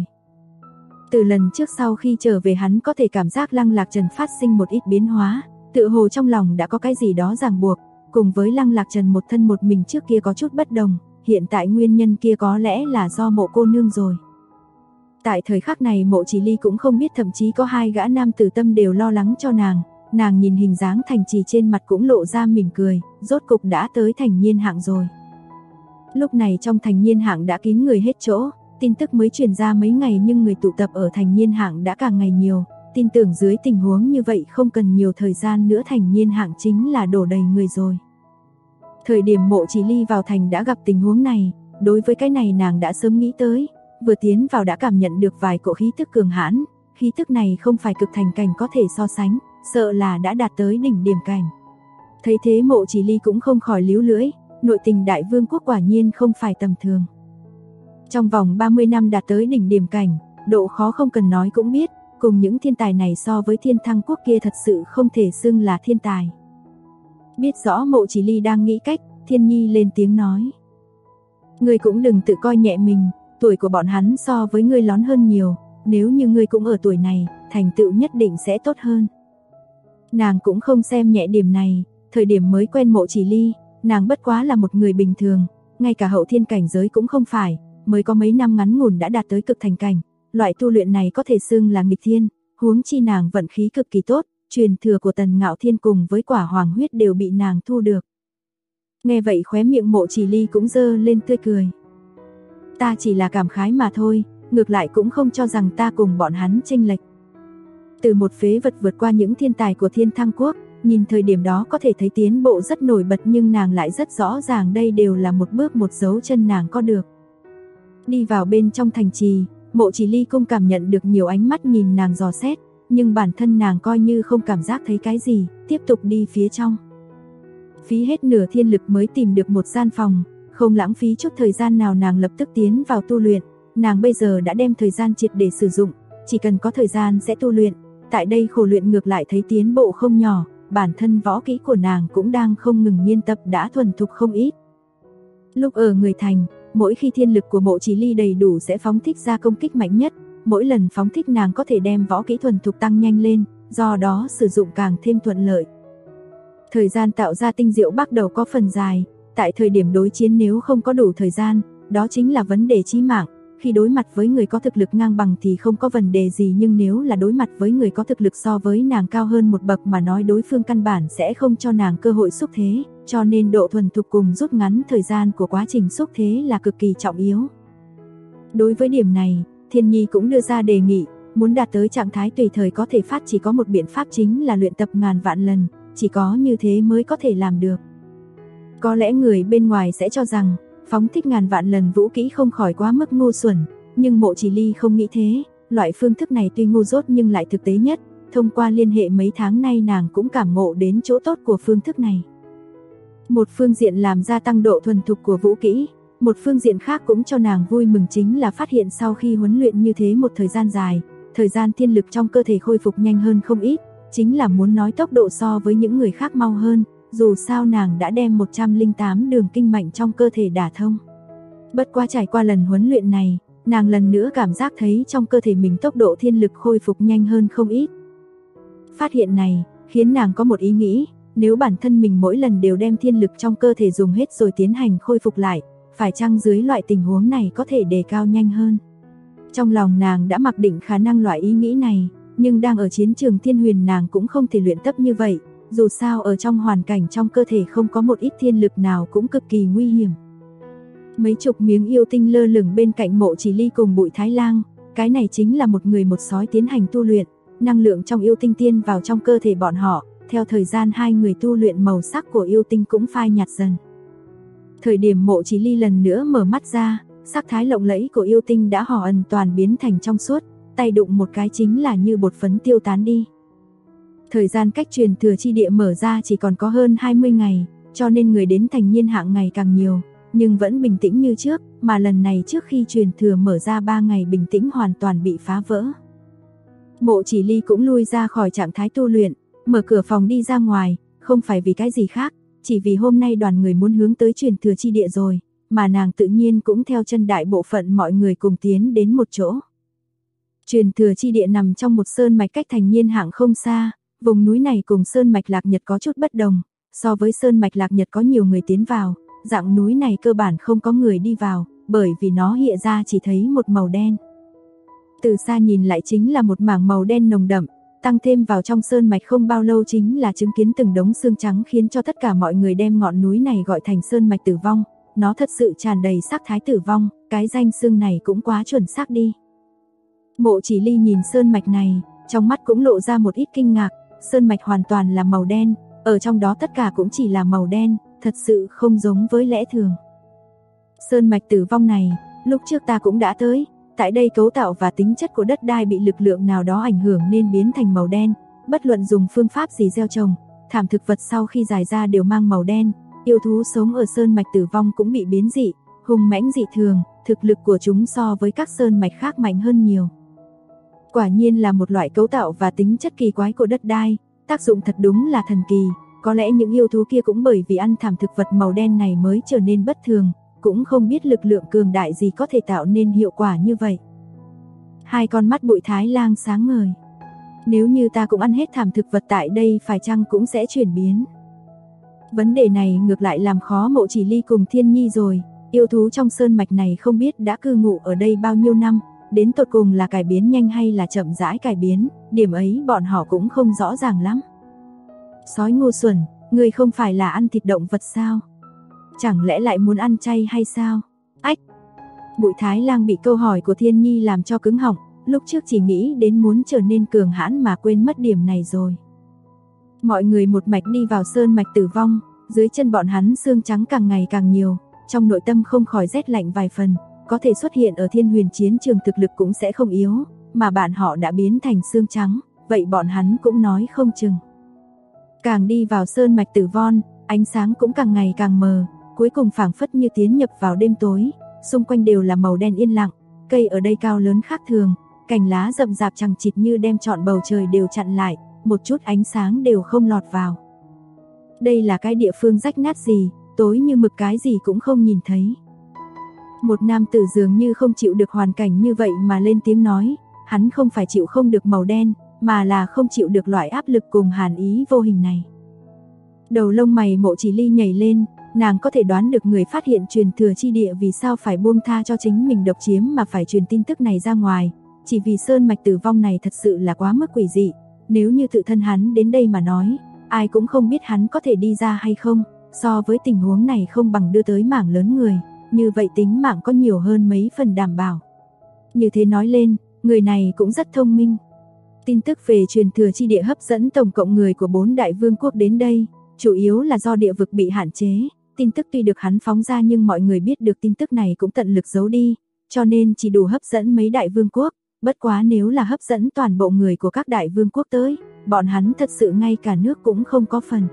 Từ lần trước sau khi trở về hắn có thể cảm giác Lăng Lạc Trần phát sinh một ít biến hóa, tự hồ trong lòng đã có cái gì đó ràng buộc, cùng với Lăng Lạc Trần một thân một mình trước kia có chút bất đồng, hiện tại nguyên nhân kia có lẽ là do Mộ cô nương rồi. Tại thời khắc này Mộ Chỉ Ly cũng không biết, thậm chí có hai gã nam tử Tâm đều lo lắng cho nàng nhìn hình dáng Thành Trì trên mặt cũng lộ ra mỉm cười, rốt cục đã tới Thành Nhiên Hạng rồi. Lúc này trong Thành Nhiên Hạng đã kín người hết chỗ, tin tức mới truyền ra mấy ngày nhưng người tụ tập ở Thành Nhiên Hạng đã càng ngày nhiều, tin tưởng dưới tình huống như vậy không cần nhiều thời gian nữa Thành Nhiên Hạng chính là đổ đầy người rồi. Thời điểm Mộ Chỉ Ly vào thành đã gặp tình huống này, đối với cái này nàng đã sớm nghĩ tới, vừa tiến vào đã cảm nhận được vài cỗ khí tức cường hãn, khí tức này không phải cực thành cảnh có thể so sánh, sợ là đã đạt tới đỉnh điểm cảnh. Thấy thế Mộ Chỉ Ly cũng không khỏi líu lưỡi, nội tình Đại Vương quốc quả nhiên không phải tầm thường. Trong vòng 30 năm đạt tới đỉnh điểm cảnh, độ khó không cần nói cũng biết, cùng những thiên tài này so với Thiên Thăng quốc kia thật sự không thể xưng là thiên tài. Biết rõ Mộ Chỉ Ly đang nghĩ cách, Thiên Nhi lên tiếng nói: "Ngươi cũng đừng tự coi nhẹ mình, tuổi của bọn hắn so với ngươi lớn hơn nhiều, nếu như ngươi cũng ở tuổi này, thành tựu nhất định sẽ tốt hơn." Nàng cũng không xem nhẹ điểm này, thời điểm mới quen Mộ Chỉ Ly, nàng bất quá là một người bình thường, ngay cả hậu thiên cảnh giới cũng không phải, mới có mấy năm ngắn ngủn đã đạt tới cực thành cảnh, loại tu luyện này có thể xưng là nghịch thiên, huống chi nàng vận khí cực kỳ tốt, truyền thừa của Tần Ngạo Thiên cùng với quả hoàng huyết đều bị nàng thu được. Nghe vậy khóe miệng Mộ Chỉ Ly cũng giơ lên tươi cười. "Ta chỉ là cảm khái mà thôi, ngược lại cũng không cho rằng ta cùng bọn hắn chênh lệch." Từ một phế vật vượt qua những thiên tài của Thiên Thăng quốc, nhìn thời điểm đó có thể thấy tiến bộ rất nổi bật, nhưng nàng lại rất rõ ràng đây đều là một bước một dấu chân nàng có được. Đi vào bên trong thành trì, Mộ Chỉ Ly cũng cảm nhận được nhiều ánh mắt nhìn nàng dò xét, nhưng bản thân nàng coi như không cảm giác thấy cái gì, tiếp tục đi phía trong. Phí hết nửa thiên lực mới tìm được một gian phòng, không lãng phí chút thời gian nào nàng lập tức tiến vào tu luyện, nàng bây giờ đã đem thời gian triệt để sử dụng, chỉ cần có thời gian sẽ tu luyện, tại đây khổ luyện ngược lại thấy tiến bộ không nhỏ, bản thân võ kỹ của nàng cũng đang không ngừng nghiên tập đã thuần thục không ít. Lúc ở người thành, mỗi khi thiên lực của Mộ Chỉ Ly đầy đủ sẽ phóng thích ra công kích mạnh nhất, mỗi lần phóng thích nàng có thể đem võ kỹ thuần thục tăng nhanh lên, do đó sử dụng càng thêm thuận lợi. Thời gian tạo ra tinh diệu bắt đầu có phần dài, tại thời điểm đối chiến nếu không có đủ thời gian, đó chính là vấn đề chí mạng. Khi đối mặt với người có thực lực ngang bằng thì không có vấn đề gì, nhưng nếu là đối mặt với người có thực lực so với nàng cao hơn một bậc mà nói, đối phương căn bản sẽ không cho nàng cơ hội xúc thế, cho nên độ thuần thục cùng rút ngắn thời gian của quá trình xúc thế là cực kỳ trọng yếu. Đối với điểm này, Thiên Nhi cũng đưa ra đề nghị, muốn đạt tới trạng thái tùy thời có thể phát chỉ có một biện pháp, chính là luyện tập ngàn vạn lần, chỉ có như thế mới có thể làm được. Có lẽ người bên ngoài sẽ cho rằng phóng thích ngàn vạn lần vũ kỹ không khỏi quá mức ngu xuẩn, nhưng Mộ Chỉ Ly không nghĩ thế, loại phương thức này tuy ngu dốt nhưng lại thực tế nhất, thông qua liên hệ mấy tháng nay nàng cũng cảm ngộ đến chỗ tốt của phương thức này. Một phương diện làm gia tăng độ thuần thục của vũ kỹ, một phương diện khác cũng cho nàng vui mừng, chính là phát hiện sau khi huấn luyện như thế một thời gian dài, thời gian thiên lực trong cơ thể khôi phục nhanh hơn không ít, chính là muốn nói tốc độ so với những người khác mau hơn. Dù sao nàng đã đem 108 đường kinh mạnh trong cơ thể đả thông. Bất quá trải qua lần huấn luyện này, nàng lần nữa cảm giác thấy trong cơ thể mình tốc độ thiên lực khôi phục nhanh hơn không ít. Phát hiện này khiến nàng có một ý nghĩ, nếu bản thân mình mỗi lần đều đem thiên lực trong cơ thể dùng hết rồi tiến hành khôi phục lại, phải chăng dưới loại tình huống này có thể đề cao nhanh hơn. Trong lòng nàng đã mặc định khả năng loại ý nghĩ này, nhưng đang ở chiến trường Thiên Huyền nàng cũng không thể luyện tập như vậy. Dù sao ở trong hoàn cảnh trong cơ thể không có một ít thiên lực nào cũng cực kỳ nguy hiểm. Mấy chục miếng yêu tinh lơ lửng bên cạnh Mộ Chỉ Ly cùng Bụi Thái Lang, cái này chính là một người một sói tiến hành tu luyện, năng lượng trong yêu tinh tiên vào trong cơ thể bọn họ, theo thời gian hai người tu luyện màu sắc của yêu tinh cũng phai nhạt dần. Thời điểm Mộ Chỉ Ly lần nữa mở mắt ra, sắc thái lộng lẫy của yêu tinh đã hoàn toàn biến thành trong suốt, tay đụng một cái chính là như bột phấn tiêu tán đi. Thời gian cách truyền thừa chi địa mở ra chỉ còn có hơn 20 ngày, cho nên người đến Thành Nhiên Hạng ngày càng nhiều, nhưng vẫn bình tĩnh như trước, mà lần này trước khi truyền thừa mở ra 3 ngày bình tĩnh hoàn toàn bị phá vỡ. Mộ Chỉ Ly cũng lui ra khỏi trạng thái tu luyện, mở cửa phòng đi ra ngoài, không phải vì cái gì khác, chỉ vì hôm nay đoàn người muốn hướng tới truyền thừa chi địa rồi, mà nàng tự nhiên cũng theo chân đại bộ phận mọi người cùng tiến đến một chỗ. Truyền thừa chi địa nằm trong một sơn mạch cách Thành Nhiên Hạng không xa. Vùng núi này cùng sơn mạch Lạc Nhật có chút bất đồng, so với sơn mạch Lạc Nhật có nhiều người tiến vào, Dạng núi này cơ bản không có người đi vào, bởi vì nó hiện ra chỉ thấy một màu đen. Từ xa nhìn lại chính là một mảng màu đen nồng đậm, tăng thêm vào trong sơn mạch không bao lâu chính là chứng kiến từng đống xương trắng khiến cho tất cả mọi người đem ngọn núi này gọi thành sơn mạch tử vong. Nó thật sự tràn đầy sắc thái tử vong, cái danh xưng này cũng quá chuẩn xác đi. Mộ Chỉ Ly nhìn sơn mạch này, trong mắt cũng lộ ra một ít kinh ngạc, sơn mạch hoàn toàn là màu đen, ở trong đó tất cả cũng chỉ là màu đen, thật sự không giống với lẽ thường. Sơn mạch tử vong này, lúc trước ta cũng đã tới, tại đây cấu tạo và tính chất của đất đai bị lực lượng nào đó ảnh hưởng nên biến thành màu đen, bất luận dùng phương pháp gì gieo trồng, thảm thực vật sau khi dài ra đều mang màu đen, yêu thú sống ở sơn mạch tử vong cũng bị biến dị, hung mãnh dị thường, thực lực của chúng so với các sơn mạch khác mạnh hơn nhiều. Quả nhiên là một loại cấu tạo và tính chất kỳ quái của đất đai, tác dụng thật đúng là thần kỳ, có lẽ những yêu thú kia cũng bởi vì ăn thảm thực vật màu đen này mới trở nên bất thường, cũng không biết lực lượng cường đại gì có thể tạo nên hiệu quả như vậy. Hai con mắt Bụi Thái Lang sáng ngời. Nếu như ta cũng ăn hết thảm thực vật tại đây phải chăng cũng sẽ chuyển biến? Vấn đề này ngược lại làm khó Mộ Chỉ Ly cùng Thiên Nhi rồi, yêu thú trong sơn mạch này không biết đã cư ngụ ở đây bao nhiêu năm, đến tột cùng là cải biến nhanh hay là chậm rãi cải biến, điểm ấy bọn họ cũng không rõ ràng lắm. Sói ngu xuẩn, người không phải là ăn thịt động vật sao? Chẳng lẽ lại muốn ăn chay hay sao? Ách! Bụi Thái Lang bị câu hỏi của Thiên Nhi làm cho cứng họng, lúc trước chỉ nghĩ đến muốn trở nên cường hãn mà quên mất điểm này rồi. Mọi người một mạch đi vào sơn mạch tử vong, dưới chân bọn hắn xương trắng càng ngày càng nhiều, trong nội tâm không khỏi rét lạnh vài phần, có thể xuất hiện ở Thiên Huyền chiến trường thực lực cũng sẽ không yếu, mà bạn họ đã biến thành xương trắng, vậy bọn hắn cũng nói không chừng. Càng đi vào sơn mạch tử vong, ánh sáng cũng càng ngày càng mờ, cuối cùng phảng phất như tiến nhập vào đêm tối, xung quanh đều là màu đen yên lặng, cây ở đây cao lớn khác thường, cành lá rậm rạp chằng chịt như đem trọn bầu trời đều chặn lại, một chút ánh sáng đều không lọt vào. Đây là cái địa phương rách nát gì, tối như mực cái gì cũng không nhìn thấy. Một nam tử dường như không chịu được hoàn cảnh như vậy mà lên tiếng nói, hắn không phải chịu không được màu đen, mà là không chịu được loại áp lực cùng hàn ý vô hình này. Đầu lông mày Mộ Chỉ Ly nhảy lên, nàng có thể đoán được người phát hiện truyền thừa chi địa vì sao phải buông tha cho chính mình độc chiếm mà phải truyền tin tức này ra ngoài, chỉ vì sơn mạch tử vong này thật sự là quá mức quỷ dị, nếu như tự thân hắn đến đây mà nói, ai cũng không biết hắn có thể đi ra hay không, so với tình huống này không bằng đưa tới mảng lớn người, như vậy tính mạng có nhiều hơn mấy phần đảm bảo. Như thế nói lên, người này cũng rất thông minh. Tin tức về truyền thừa chi địa hấp dẫn tổng cộng người của 4 đại vương quốc đến đây, chủ yếu là do địa vực bị hạn chế, tin tức tuy được hắn phóng ra nhưng mọi người biết được tin tức này cũng tận lực giấu đi, cho nên chỉ đủ hấp dẫn mấy đại vương quốc, bất quá nếu là hấp dẫn toàn bộ người của các đại vương quốc tới, bọn hắn thật sự ngay cả nước cũng không có phần.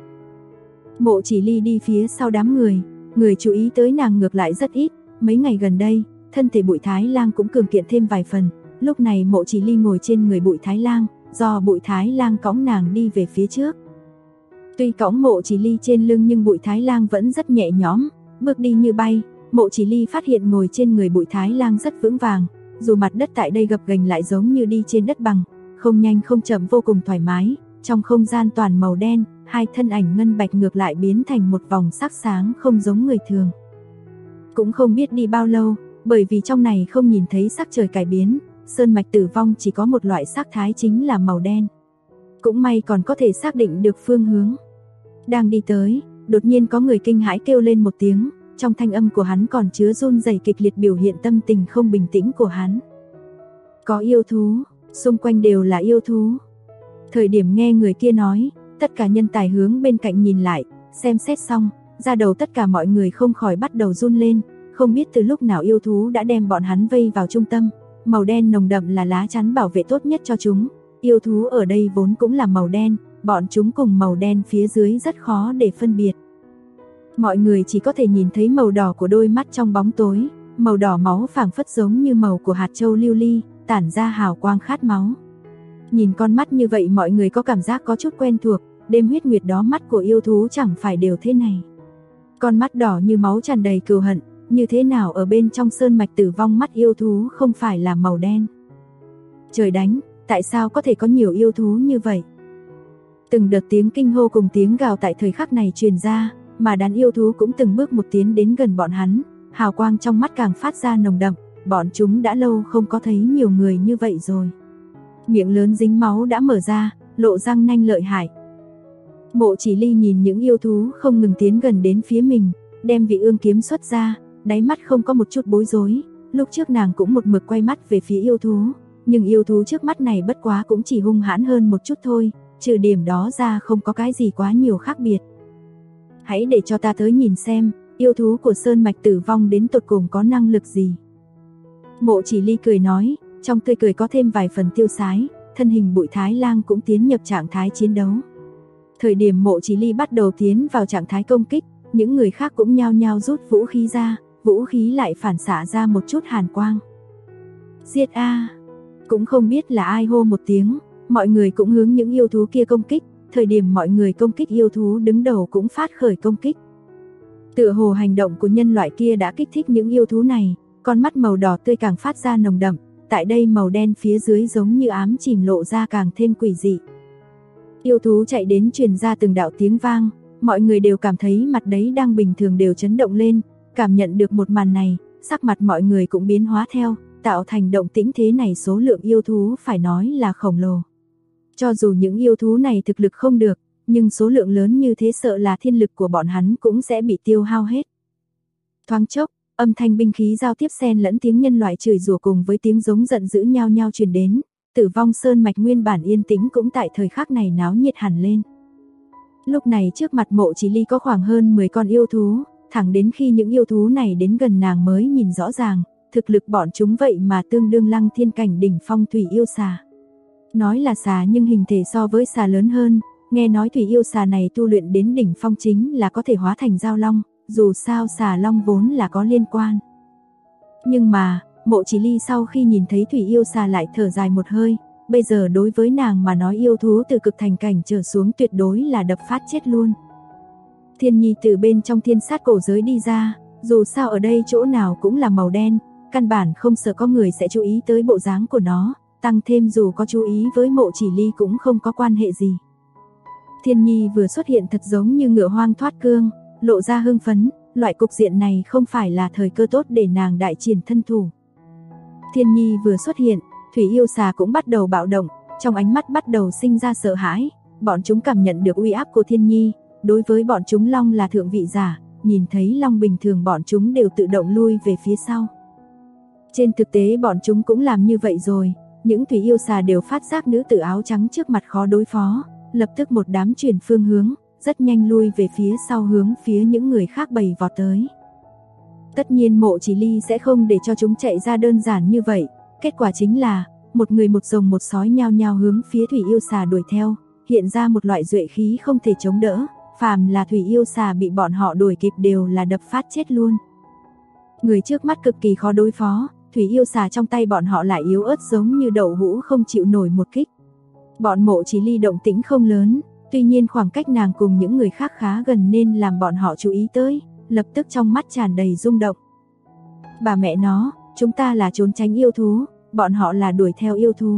Mộ Chỉ Ly đi phía sau đám người chú ý tới nàng ngược lại rất ít, mấy ngày gần đây, thân thể Bụi Thái Lang cũng cường kiện thêm vài phần, lúc này Mộ Chỉ Ly ngồi trên người Bụi Thái Lang, do Bụi Thái Lang cõng nàng đi về phía trước. Tuy cõng Mộ Chỉ Ly trên lưng nhưng Bụi Thái Lang vẫn rất nhẹ nhõm, bước đi như bay, Mộ Chỉ Ly phát hiện ngồi trên người Bụi Thái Lang rất vững vàng, dù mặt đất tại đây gập ghềnh lại giống như đi trên đất bằng, không nhanh không chậm vô cùng thoải mái, trong không gian toàn màu đen, hai thân ảnh ngân bạch ngược lại biến thành một vòng sắc sáng không giống người thường. Cũng không biết đi bao lâu, bởi vì trong này không nhìn thấy sắc trời cải biến, sơn mạch tử vong chỉ có một loại sắc thái chính là màu đen. Cũng may còn có thể xác định được phương hướng. Đang đi tới, đột nhiên có người kinh hãi kêu lên một tiếng, trong thanh âm của hắn còn chứa run rẩy kịch liệt biểu hiện tâm tình không bình tĩnh của hắn. Có yêu thú, xung quanh đều là yêu thú. Thời điểm nghe người kia nói, tất cả nhân tài hướng bên cạnh nhìn lại, xem xét xong, da đầu tất cả mọi người không khỏi bắt đầu run lên, không biết từ lúc nào yêu thú đã đem bọn hắn vây vào trung tâm, màu đen nồng đậm là lá chắn bảo vệ tốt nhất cho chúng, yêu thú ở đây vốn cũng là màu đen, bọn chúng cùng màu đen phía dưới rất khó để phân biệt. Mọi người chỉ có thể nhìn thấy màu đỏ của đôi mắt trong bóng tối, màu đỏ máu phảng phất giống như màu của hạt châu lưu ly, tản ra hào quang khát máu. Nhìn con mắt như vậy mọi người có cảm giác có chút quen thuộc, đêm huyết nguyệt đó mắt của yêu thú chẳng phải đều thế này. Con mắt đỏ như máu tràn đầy cừu hận, như thế nào ở bên trong sơn mạch tử vong mắt yêu thú không phải là màu đen. Trời đánh, tại sao có thể có nhiều yêu thú như vậy? Từng đợt tiếng kinh hô cùng tiếng gào tại thời khắc này truyền ra, mà đàn yêu thú cũng từng bước một tiến đến gần bọn hắn, hào quang trong mắt càng phát ra nồng đậm, bọn chúng đã lâu không có thấy nhiều người như vậy rồi. Miệng lớn dính máu đã mở ra, lộ răng nanh lợi hại. Mộ Chỉ Ly nhìn những yêu thú không ngừng tiến gần đến phía mình, đem Vị Ương kiếm xuất ra, đáy mắt không có một chút bối rối. Lúc trước nàng cũng một mực quay mắt về phía yêu thú, nhưng yêu thú trước mắt này bất quá cũng chỉ hung hãn hơn một chút thôi, trừ điểm đó ra không có cái gì quá nhiều khác biệt. Hãy để cho ta tới nhìn xem, yêu thú của Sơn Mạch Tử Vong đến tột cùng có năng lực gì. Mộ Chỉ Ly cười nói, trong tươi cười có thêm vài phần tiêu sái, thân hình Bụi Thái Lang cũng tiến nhập trạng thái chiến đấu. Thời điểm Mộ Chỉ Ly bắt đầu tiến vào trạng thái công kích, những người khác cũng nhao nhao rút vũ khí ra, vũ khí lại phản xạ ra một chút hàn quang. Giết a! Cũng không biết là ai hô một tiếng, mọi người cũng hướng những yêu thú kia công kích, thời điểm mọi người công kích yêu thú đứng đầu cũng phát khởi công kích. Tựa hồ hành động của nhân loại kia đã kích thích những yêu thú này, con mắt màu đỏ tươi càng phát ra nồng đậm, tại đây màu đen phía dưới giống như ám chìm lộ ra càng thêm quỷ dị. Yêu thú chạy đến truyền ra từng đạo tiếng vang, mọi người đều cảm thấy mặt đấy đang bình thường đều chấn động lên, cảm nhận được một màn này, sắc mặt mọi người cũng biến hóa theo, tạo thành động tĩnh thế này số lượng yêu thú phải nói là khổng lồ. Cho dù những yêu thú này thực lực không được, nhưng số lượng lớn như thế sợ là thiên lực của bọn hắn cũng sẽ bị tiêu hao hết. Thoáng chốc, âm thanh binh khí giao tiếp xen lẫn tiếng nhân loại chửi rủa cùng với tiếng giống giận dữ nhao nhao truyền đến, Tử Vong Sơn Mạch nguyên bản yên tĩnh cũng tại thời khắc này náo nhiệt hẳn lên. Lúc này trước mặt Mộ Chỉ Ly có khoảng hơn 10 con yêu thú, thẳng đến khi những yêu thú này đến gần nàng mới nhìn rõ ràng, thực lực bọn chúng vậy mà tương đương Lăng Thiên cảnh đỉnh phong thủy yêu xà. Nói là xà nhưng hình thể so với xà lớn hơn, nghe nói thủy yêu xà này tu luyện đến đỉnh phong chính là có thể hóa thành giao long, dù sao xà long vốn là có liên quan. Nhưng mà, Mộ Chỉ Ly sau khi nhìn thấy thủy yêu xà lại thở dài một hơi, bây giờ đối với nàng mà nói yêu thú từ cực thành cảnh trở xuống tuyệt đối là đập phát chết luôn. Thiên Nhi từ bên trong thiên sát cổ giới đi ra, dù sao ở đây chỗ nào cũng là màu đen, căn bản không sợ có người sẽ chú ý tới bộ dáng của nó, tăng thêm dù có chú ý với Mộ Chỉ Ly cũng không có quan hệ gì. Thiên Nhi vừa xuất hiện thật giống như ngựa hoang thoát cương, lộ ra hưng phấn, loại cục diện này không phải là thời cơ tốt để nàng đại triển thân thủ. Thiên Nhi vừa xuất hiện, thủy yêu xà cũng bắt đầu bạo động, trong ánh mắt bắt đầu sinh ra sợ hãi, bọn chúng cảm nhận được uy áp của Thiên Nhi, đối với bọn chúng long là thượng vị giả, nhìn thấy long bình thường bọn chúng đều tự động lui về phía sau. Trên thực tế bọn chúng cũng làm như vậy rồi, những thủy yêu xà đều phát giác nữ tử áo trắng trước mặt khó đối phó, lập tức một đám chuyển phương hướng, rất nhanh lui về phía sau hướng phía những người khác bầy vọt tới. Tất nhiên Mộ Chỉ Ly sẽ không để cho chúng chạy ra đơn giản như vậy, kết quả chính là, một người một rồng một sói nhao nhao hướng phía thủy yêu xà đuổi theo, hiện ra một loại duệ khí không thể chống đỡ, phàm là thủy yêu xà bị bọn họ đuổi kịp đều là đập phát chết luôn. Người trước mắt cực kỳ khó đối phó, thủy yêu xà trong tay bọn họ lại yếu ớt giống như đậu hũ không chịu nổi một kích. Bọn Mộ Chỉ Ly động tĩnh không lớn, tuy nhiên khoảng cách nàng cùng những người khác khá gần nên làm bọn họ chú ý tới, lập tức trong mắt tràn đầy rung động. Bà mẹ nó, chúng ta là trốn tránh yêu thú, bọn họ là đuổi theo yêu thú.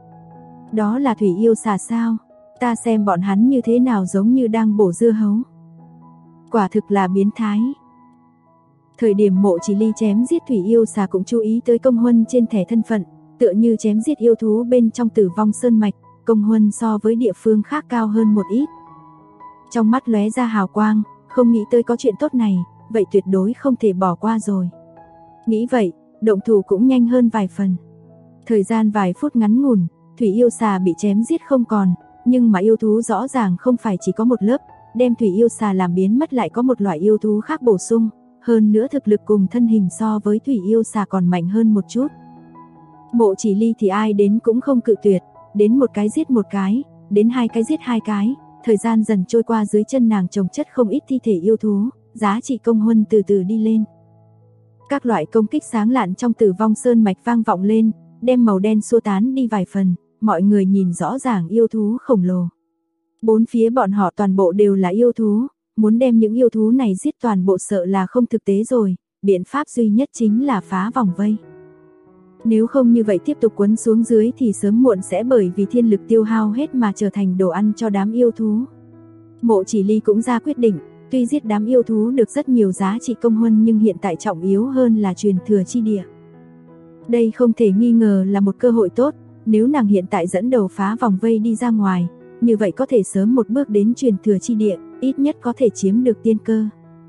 Đó là thủy yêu xà sao? Ta xem bọn hắn như thế nào giống như đang bổ dưa hấu. Quả thực là biến thái. Thời điểm Mộ Chỉ Ly chém giết thủy yêu xà cũng chú ý tới công huân trên thẻ thân phận, tựa như chém giết yêu thú bên trong Tử Vong Sơn Mạch, công huân so với địa phương khác cao hơn một ít. Trong mắt lóe ra hào quang, không nghĩ tới có chuyện tốt này, vậy tuyệt đối không thể bỏ qua rồi. Nghĩ vậy, động thủ cũng nhanh hơn vài phần. Thời gian vài phút ngắn ngủn, thủy yêu xà bị chém giết không còn, nhưng mà yêu thú rõ ràng không phải chỉ có một lớp, đem thủy yêu xà làm biến mất lại có một loại yêu thú khác bổ sung, hơn nữa thực lực cùng thân hình so với thủy yêu xà còn mạnh hơn một chút. Mộ Chỉ Ly thì ai đến cũng không cự tuyệt, đến một cái giết một cái, đến hai cái giết hai cái, thời gian dần trôi qua dưới chân nàng chồng chất không ít thi thể yêu thú, giá trị công huân từ từ đi lên. Các loại công kích sáng lạn trong Tử Vong Sơn Mạch vang vọng lên, đem màu đen xua tán đi vài phần, mọi người nhìn rõ ràng yêu thú khổng lồ. Bốn phía bọn họ toàn bộ đều là yêu thú, muốn đem những yêu thú này giết toàn bộ sợ là không thực tế rồi, biện pháp duy nhất chính là phá vòng vây. Nếu không như vậy tiếp tục quấn xuống dưới thì sớm muộn sẽ bởi vì thiên lực tiêu hao hết mà trở thành đồ ăn cho đám yêu thú. Mộ Chỉ Ly cũng ra quyết định, Tuy giết đám yêu thú được rất nhiều giá trị công huân nhưng hiện tại trọng yếu hơn là truyền thừa chi địa. Đây không thể nghi ngờ là một cơ hội tốt, nếu nàng hiện tại dẫn đầu phá vòng vây đi ra ngoài, như vậy có thể sớm một bước đến truyền thừa chi địa, ít nhất có thể chiếm được tiên cơ.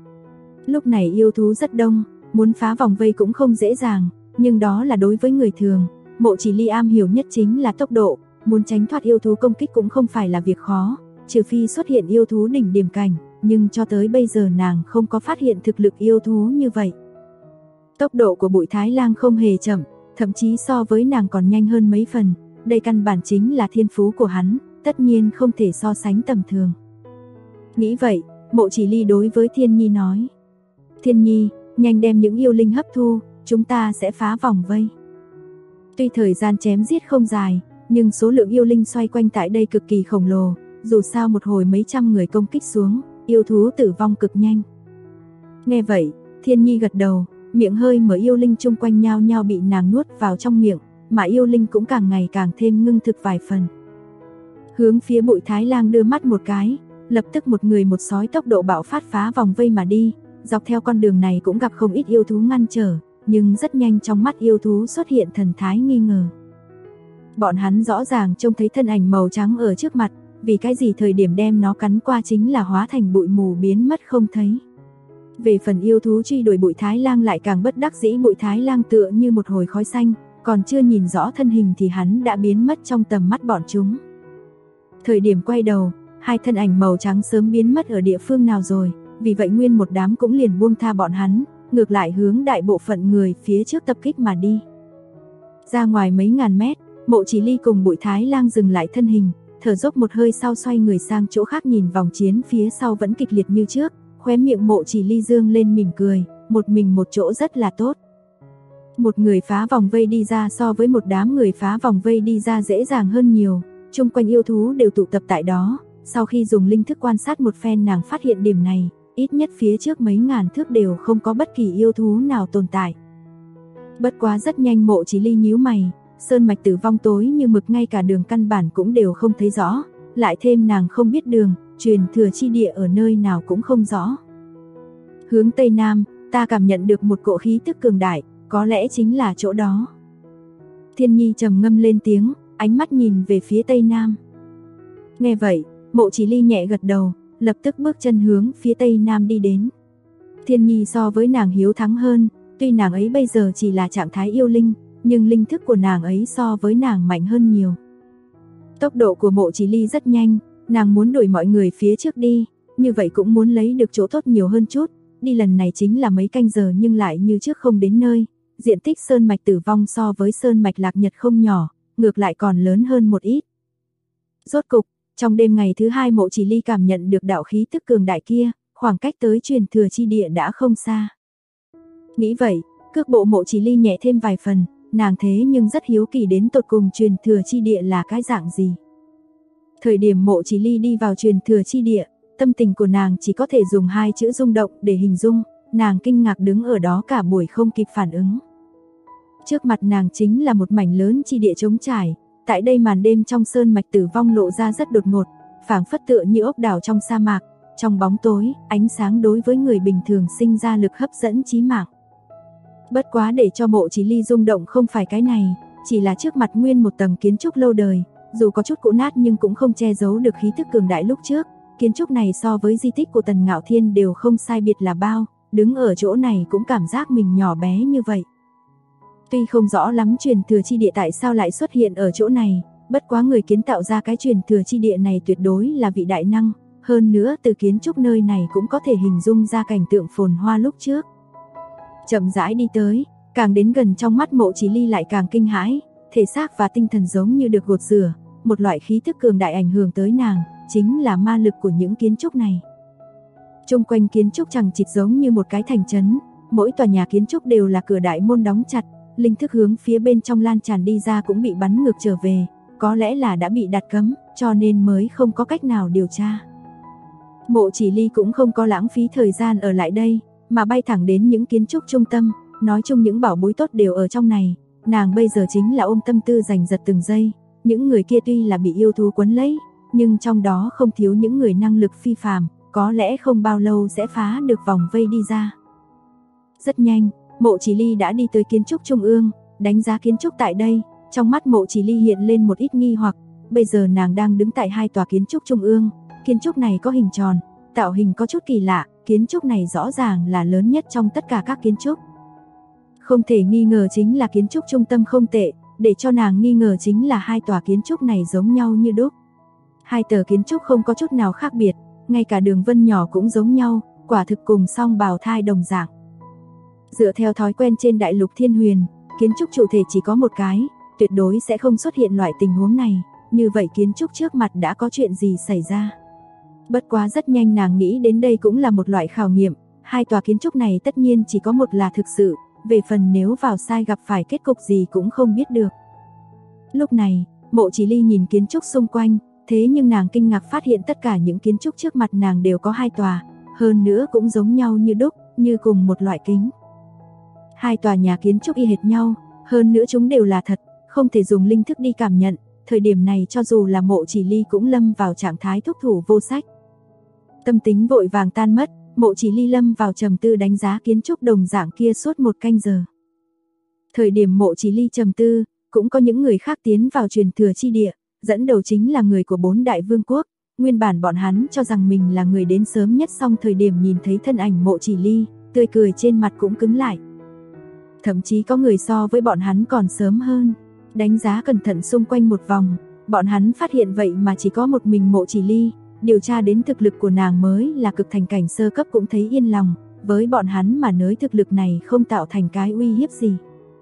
Lúc này yêu thú rất đông, muốn phá vòng vây cũng không dễ dàng, nhưng đó là đối với người thường. Mộ Chỉ Ly am hiểu nhất chính là tốc độ, muốn tránh thoát yêu thú công kích cũng không phải là việc khó, trừ phi xuất hiện yêu thú đỉnh điểm cảnh, nhưng cho tới bây giờ nàng không có phát hiện thực lực yêu thú như vậy. Tốc độ của Bụi Thái Lang không hề chậm, thậm chí so với nàng còn nhanh hơn mấy phần, đây căn bản chính là thiên phú của hắn, tất nhiên không thể so sánh tầm thường. Nghĩ vậy, Mộ Chỉ Ly đối với Thiên Nhi nói: Thiên Nhi, nhanh đem những yêu linh hấp thu, chúng ta sẽ phá vòng vây. Tuy thời gian chém giết không dài, nhưng số lượng yêu linh xoay quanh tại đây cực kỳ khổng lồ, dù sao một hồi mấy trăm người công kích xuống, yêu thú tử vong cực nhanh. Nghe vậy, Thiên Nhi gật đầu, miệng hơi mở, yêu linh chung quanh nhao nhao bị nàng nuốt vào trong miệng, mà yêu linh cũng càng ngày càng thêm ngưng thực vài phần. Hướng phía Bụi Thái Lang đưa mắt một cái, lập tức một người một sói tốc độ bạo phát phá vòng vây mà đi, dọc theo con đường này cũng gặp không ít yêu thú ngăn trở, nhưng rất nhanh trong mắt yêu thú xuất hiện thần thái nghi ngờ. Bọn hắn rõ ràng trông thấy thân ảnh màu trắng ở trước mặt, vì cái gì thời điểm đem nó cắn qua chính là hóa thành bụi mù biến mất không thấy. Về phần yêu thú truy đuổi Bụi Thái Lang lại càng bất đắc dĩ, Bụi Thái Lang tựa như một hồi khói xanh, còn chưa nhìn rõ thân hình thì hắn đã biến mất trong tầm mắt bọn chúng. Thời điểm quay đầu, hai thân ảnh màu trắng sớm biến mất ở địa phương nào rồi, vì vậy nguyên một đám cũng liền buông tha bọn hắn, ngược lại hướng đại bộ phận người phía trước tập kích mà đi. Ra ngoài mấy ngàn mét, Mộ Chỉ Ly cùng Bụi Thái Lang dừng lại thân hình, thở dốc một hơi sau xoay người sang chỗ khác nhìn vòng chiến phía sau vẫn kịch liệt như trước, khóe miệng Mộ Chỉ Ly dương lên mỉm cười, một mình một chỗ rất là tốt. Một người phá vòng vây đi ra so với một đám người phá vòng vây đi ra dễ dàng hơn nhiều, chung quanh yêu thú đều tụ tập tại đó, sau khi dùng linh thức quan sát một phen nàng phát hiện điểm này, ít nhất phía trước mấy ngàn thước đều không có bất kỳ yêu thú nào tồn tại. Bất quá rất nhanh Mộ Chỉ Ly nhíu mày, sơn mạch tử vong tối như mực, ngay cả đường căn bản cũng đều không thấy rõ, lại thêm nàng không biết đường, truyền thừa chi địa ở nơi nào cũng không rõ. Hướng Tây Nam, ta cảm nhận được một cỗ khí tức cường đại, có lẽ chính là chỗ đó. Thiên Nhi trầm ngâm lên tiếng, ánh mắt nhìn về phía Tây Nam. Nghe vậy, Mộ Chỉ Ly nhẹ gật đầu, lập tức bước chân hướng phía Tây Nam đi đến. Thiên Nhi so với nàng hiếu thắng hơn, tuy nàng ấy bây giờ chỉ là trạng thái yêu linh, nhưng linh thức của nàng ấy so với nàng mạnh hơn nhiều. Tốc độ của Mộ Chỉ Ly rất nhanh, nàng muốn đuổi mọi người phía trước đi, như vậy cũng muốn lấy được chỗ tốt nhiều hơn chút, đi lần này chính là mấy canh giờ nhưng lại như trước không đến nơi, diện tích sơn mạch tử vong so với sơn mạch Lạc Nhật không nhỏ, ngược lại còn lớn hơn một ít. Rốt cục, trong đêm ngày thứ hai Mộ Chỉ Ly cảm nhận được đạo khí tức cường đại kia, khoảng cách tới truyền thừa chi địa đã không xa. Nghĩ vậy, cước bộ Mộ Chỉ Ly nhẹ thêm vài phần, nàng thế nhưng rất hiếu kỳ đến tột cùng truyền thừa chi địa là cái dạng gì. Thời điểm Mộ Chỉ Ly đi vào truyền thừa chi địa, tâm tình của nàng chỉ có thể dùng hai chữ rung động để hình dung, nàng kinh ngạc đứng ở đó cả buổi không kịp phản ứng. Trước mặt nàng chính là một mảnh lớn chi địa trống trải, tại đây màn đêm trong sơn mạch tử vong lộ ra rất đột ngột, phảng phất tựa như ốc đảo trong sa mạc, trong bóng tối, ánh sáng đối với người bình thường sinh ra lực hấp dẫn chí mạng. Bất quá để cho Mộ Chỉ Ly rung động không phải cái này, chỉ là trước mặt nguyên một tầng kiến trúc lâu đời, dù có chút cũ nát nhưng cũng không che giấu được khí tức cường đại lúc trước. Kiến trúc này so với di tích của Tần Ngạo Thiên đều không sai biệt là bao, đứng ở chỗ này cũng cảm giác mình nhỏ bé như vậy. Tuy không rõ lắm truyền thừa chi địa tại sao lại xuất hiện ở chỗ này, bất quá người kiến tạo ra cái truyền thừa chi địa này tuyệt đối là vị đại năng, hơn nữa từ kiến trúc nơi này cũng có thể hình dung ra cảnh tượng phồn hoa lúc trước. Chậm rãi đi tới, càng đến gần trong mắt Mộ Chỉ Ly lại càng kinh hãi, thể xác và tinh thần giống như được gột rửa, một loại khí thức cường đại ảnh hưởng tới nàng, chính là ma lực của những kiến trúc này. Chung quanh kiến trúc chằng chịt giống như một cái thành trấn, mỗi tòa nhà kiến trúc đều là cửa đại môn đóng chặt, linh thức hướng phía bên trong lan tràn đi ra cũng bị bắn ngược trở về, có lẽ là đã bị đặt cấm, cho nên mới không có cách nào điều tra. Mộ Chỉ Ly cũng không có lãng phí thời gian ở lại đây, mà bay thẳng đến những kiến trúc trung tâm, nói chung những bảo bối tốt đều ở trong này, nàng bây giờ chính là ôm tâm tư giành giật từng giây, những người kia tuy là bị yêu thú quấn lấy, nhưng trong đó không thiếu những người năng lực phi phàm, có lẽ không bao lâu sẽ phá được vòng vây đi ra. Rất nhanh, Mộ Chỉ Ly đã đi tới kiến trúc trung ương, đánh giá kiến trúc tại đây, trong mắt Mộ Chỉ Ly hiện lên một ít nghi hoặc, bây giờ nàng đang đứng tại hai tòa kiến trúc trung ương, kiến trúc này có hình tròn, tạo hình có chút kỳ lạ, kiến trúc này rõ ràng là lớn nhất trong tất cả các kiến trúc. Không thể nghi ngờ chính là kiến trúc trung tâm không tệ, để cho nàng nghi ngờ chính là hai tòa kiến trúc này giống nhau như đúc. Hai tờ kiến trúc không có chút nào khác biệt, ngay cả đường vân nhỏ cũng giống nhau, quả thực cùng song bào thai đồng dạng. Dựa theo thói quen trên đại lục Thiên Huyền, kiến trúc chủ thể chỉ có một cái, tuyệt đối sẽ không xuất hiện loại tình huống này, như vậy kiến trúc trước mặt đã có chuyện gì xảy ra. Bất quá rất nhanh nàng nghĩ đến đây cũng là một loại khảo nghiệm, hai tòa kiến trúc này tất nhiên chỉ có một là thực sự, về phần nếu vào sai gặp phải kết cục gì cũng không biết được. Lúc này, Mộ Chỉ Ly nhìn kiến trúc xung quanh, thế nhưng nàng kinh ngạc phát hiện tất cả những kiến trúc trước mặt nàng đều có hai tòa, hơn nữa cũng giống nhau như đúc, như cùng một loại kính. Hai tòa nhà kiến trúc y hệt nhau, hơn nữa chúng đều là thật, không thể dùng linh thức đi cảm nhận, thời điểm này cho dù là Mộ Chỉ Ly cũng lâm vào trạng thái thúc thủ vô sách. Tâm tính vội vàng tan mất, Mộ Chỉ Ly lâm vào trầm tư đánh giá kiến trúc đồng dạng kia suốt một canh giờ. Thời điểm Mộ Chỉ Ly trầm tư, cũng có những người khác tiến vào truyền thừa chi địa, dẫn đầu chính là người của 4 đại vương quốc, nguyên bản bọn hắn cho rằng mình là người đến sớm nhất, song thời điểm nhìn thấy thân ảnh Mộ Chỉ Ly, tươi cười trên mặt cũng cứng lại. Thậm chí có người so với bọn hắn còn sớm hơn. Đánh giá cẩn thận xung quanh một vòng, bọn hắn phát hiện vậy mà chỉ có một mình Mộ Chỉ Ly, điều tra đến thực lực của nàng mới là cực thành cảnh sơ cấp cũng thấy yên lòng, với bọn hắn mà nói thực lực này không tạo thành cái uy hiếp gì.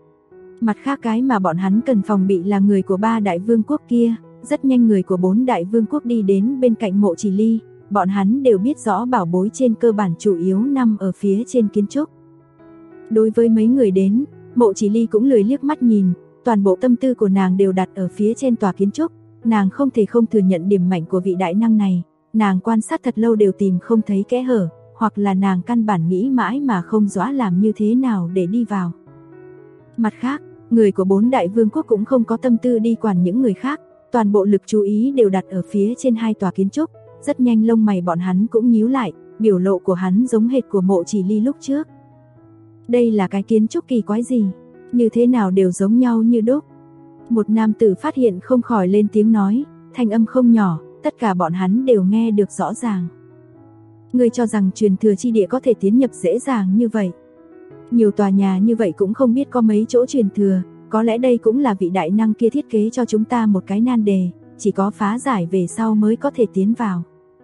Mặt khác cái mà bọn hắn cần phòng bị là người của 3 đại vương quốc kia, rất nhanh người của 4 đại vương quốc đi đến bên cạnh Mộ Chỉ Ly, bọn hắn đều biết rõ bảo bối trên cơ bản chủ yếu nằm ở phía trên kiến trúc. Đối với mấy người đến, Mộ Chỉ Ly cũng lười liếc mắt nhìn, toàn bộ tâm tư của nàng đều đặt ở phía trên tòa kiến trúc, nàng không thể không thừa nhận điểm mạnh của vị đại năng này, nàng quan sát thật lâu đều tìm không thấy kẽ hở, hoặc là nàng căn bản nghĩ mãi mà không rõ làm như thế nào để đi vào. Mặt khác, người của 4 đại vương quốc cũng không có tâm tư đi quản những người khác, toàn bộ lực chú ý đều đặt ở phía trên hai tòa kiến trúc, rất nhanh lông mày bọn hắn cũng nhíu lại, biểu lộ của hắn giống hệt của Mộ Chỉ Ly lúc trước. Đây là cái kiến trúc kỳ quái gì? Như thế nào đều giống nhau như đúc. Một nam tử phát hiện không khỏi lên tiếng nói, thanh âm không nhỏ, tất cả bọn hắn đều nghe được rõ ràng. Ngươi cho rằng truyền thừa chi địa có thể tiến nhập dễ dàng như vậy? Nhiều tòa nhà như vậy cũng không biết có mấy chỗ truyền thừa, có lẽ đây cũng là vị đại năng kia thiết kế cho chúng ta một cái nan đề, chỉ có phá giải về sau mới có thể tiến vào.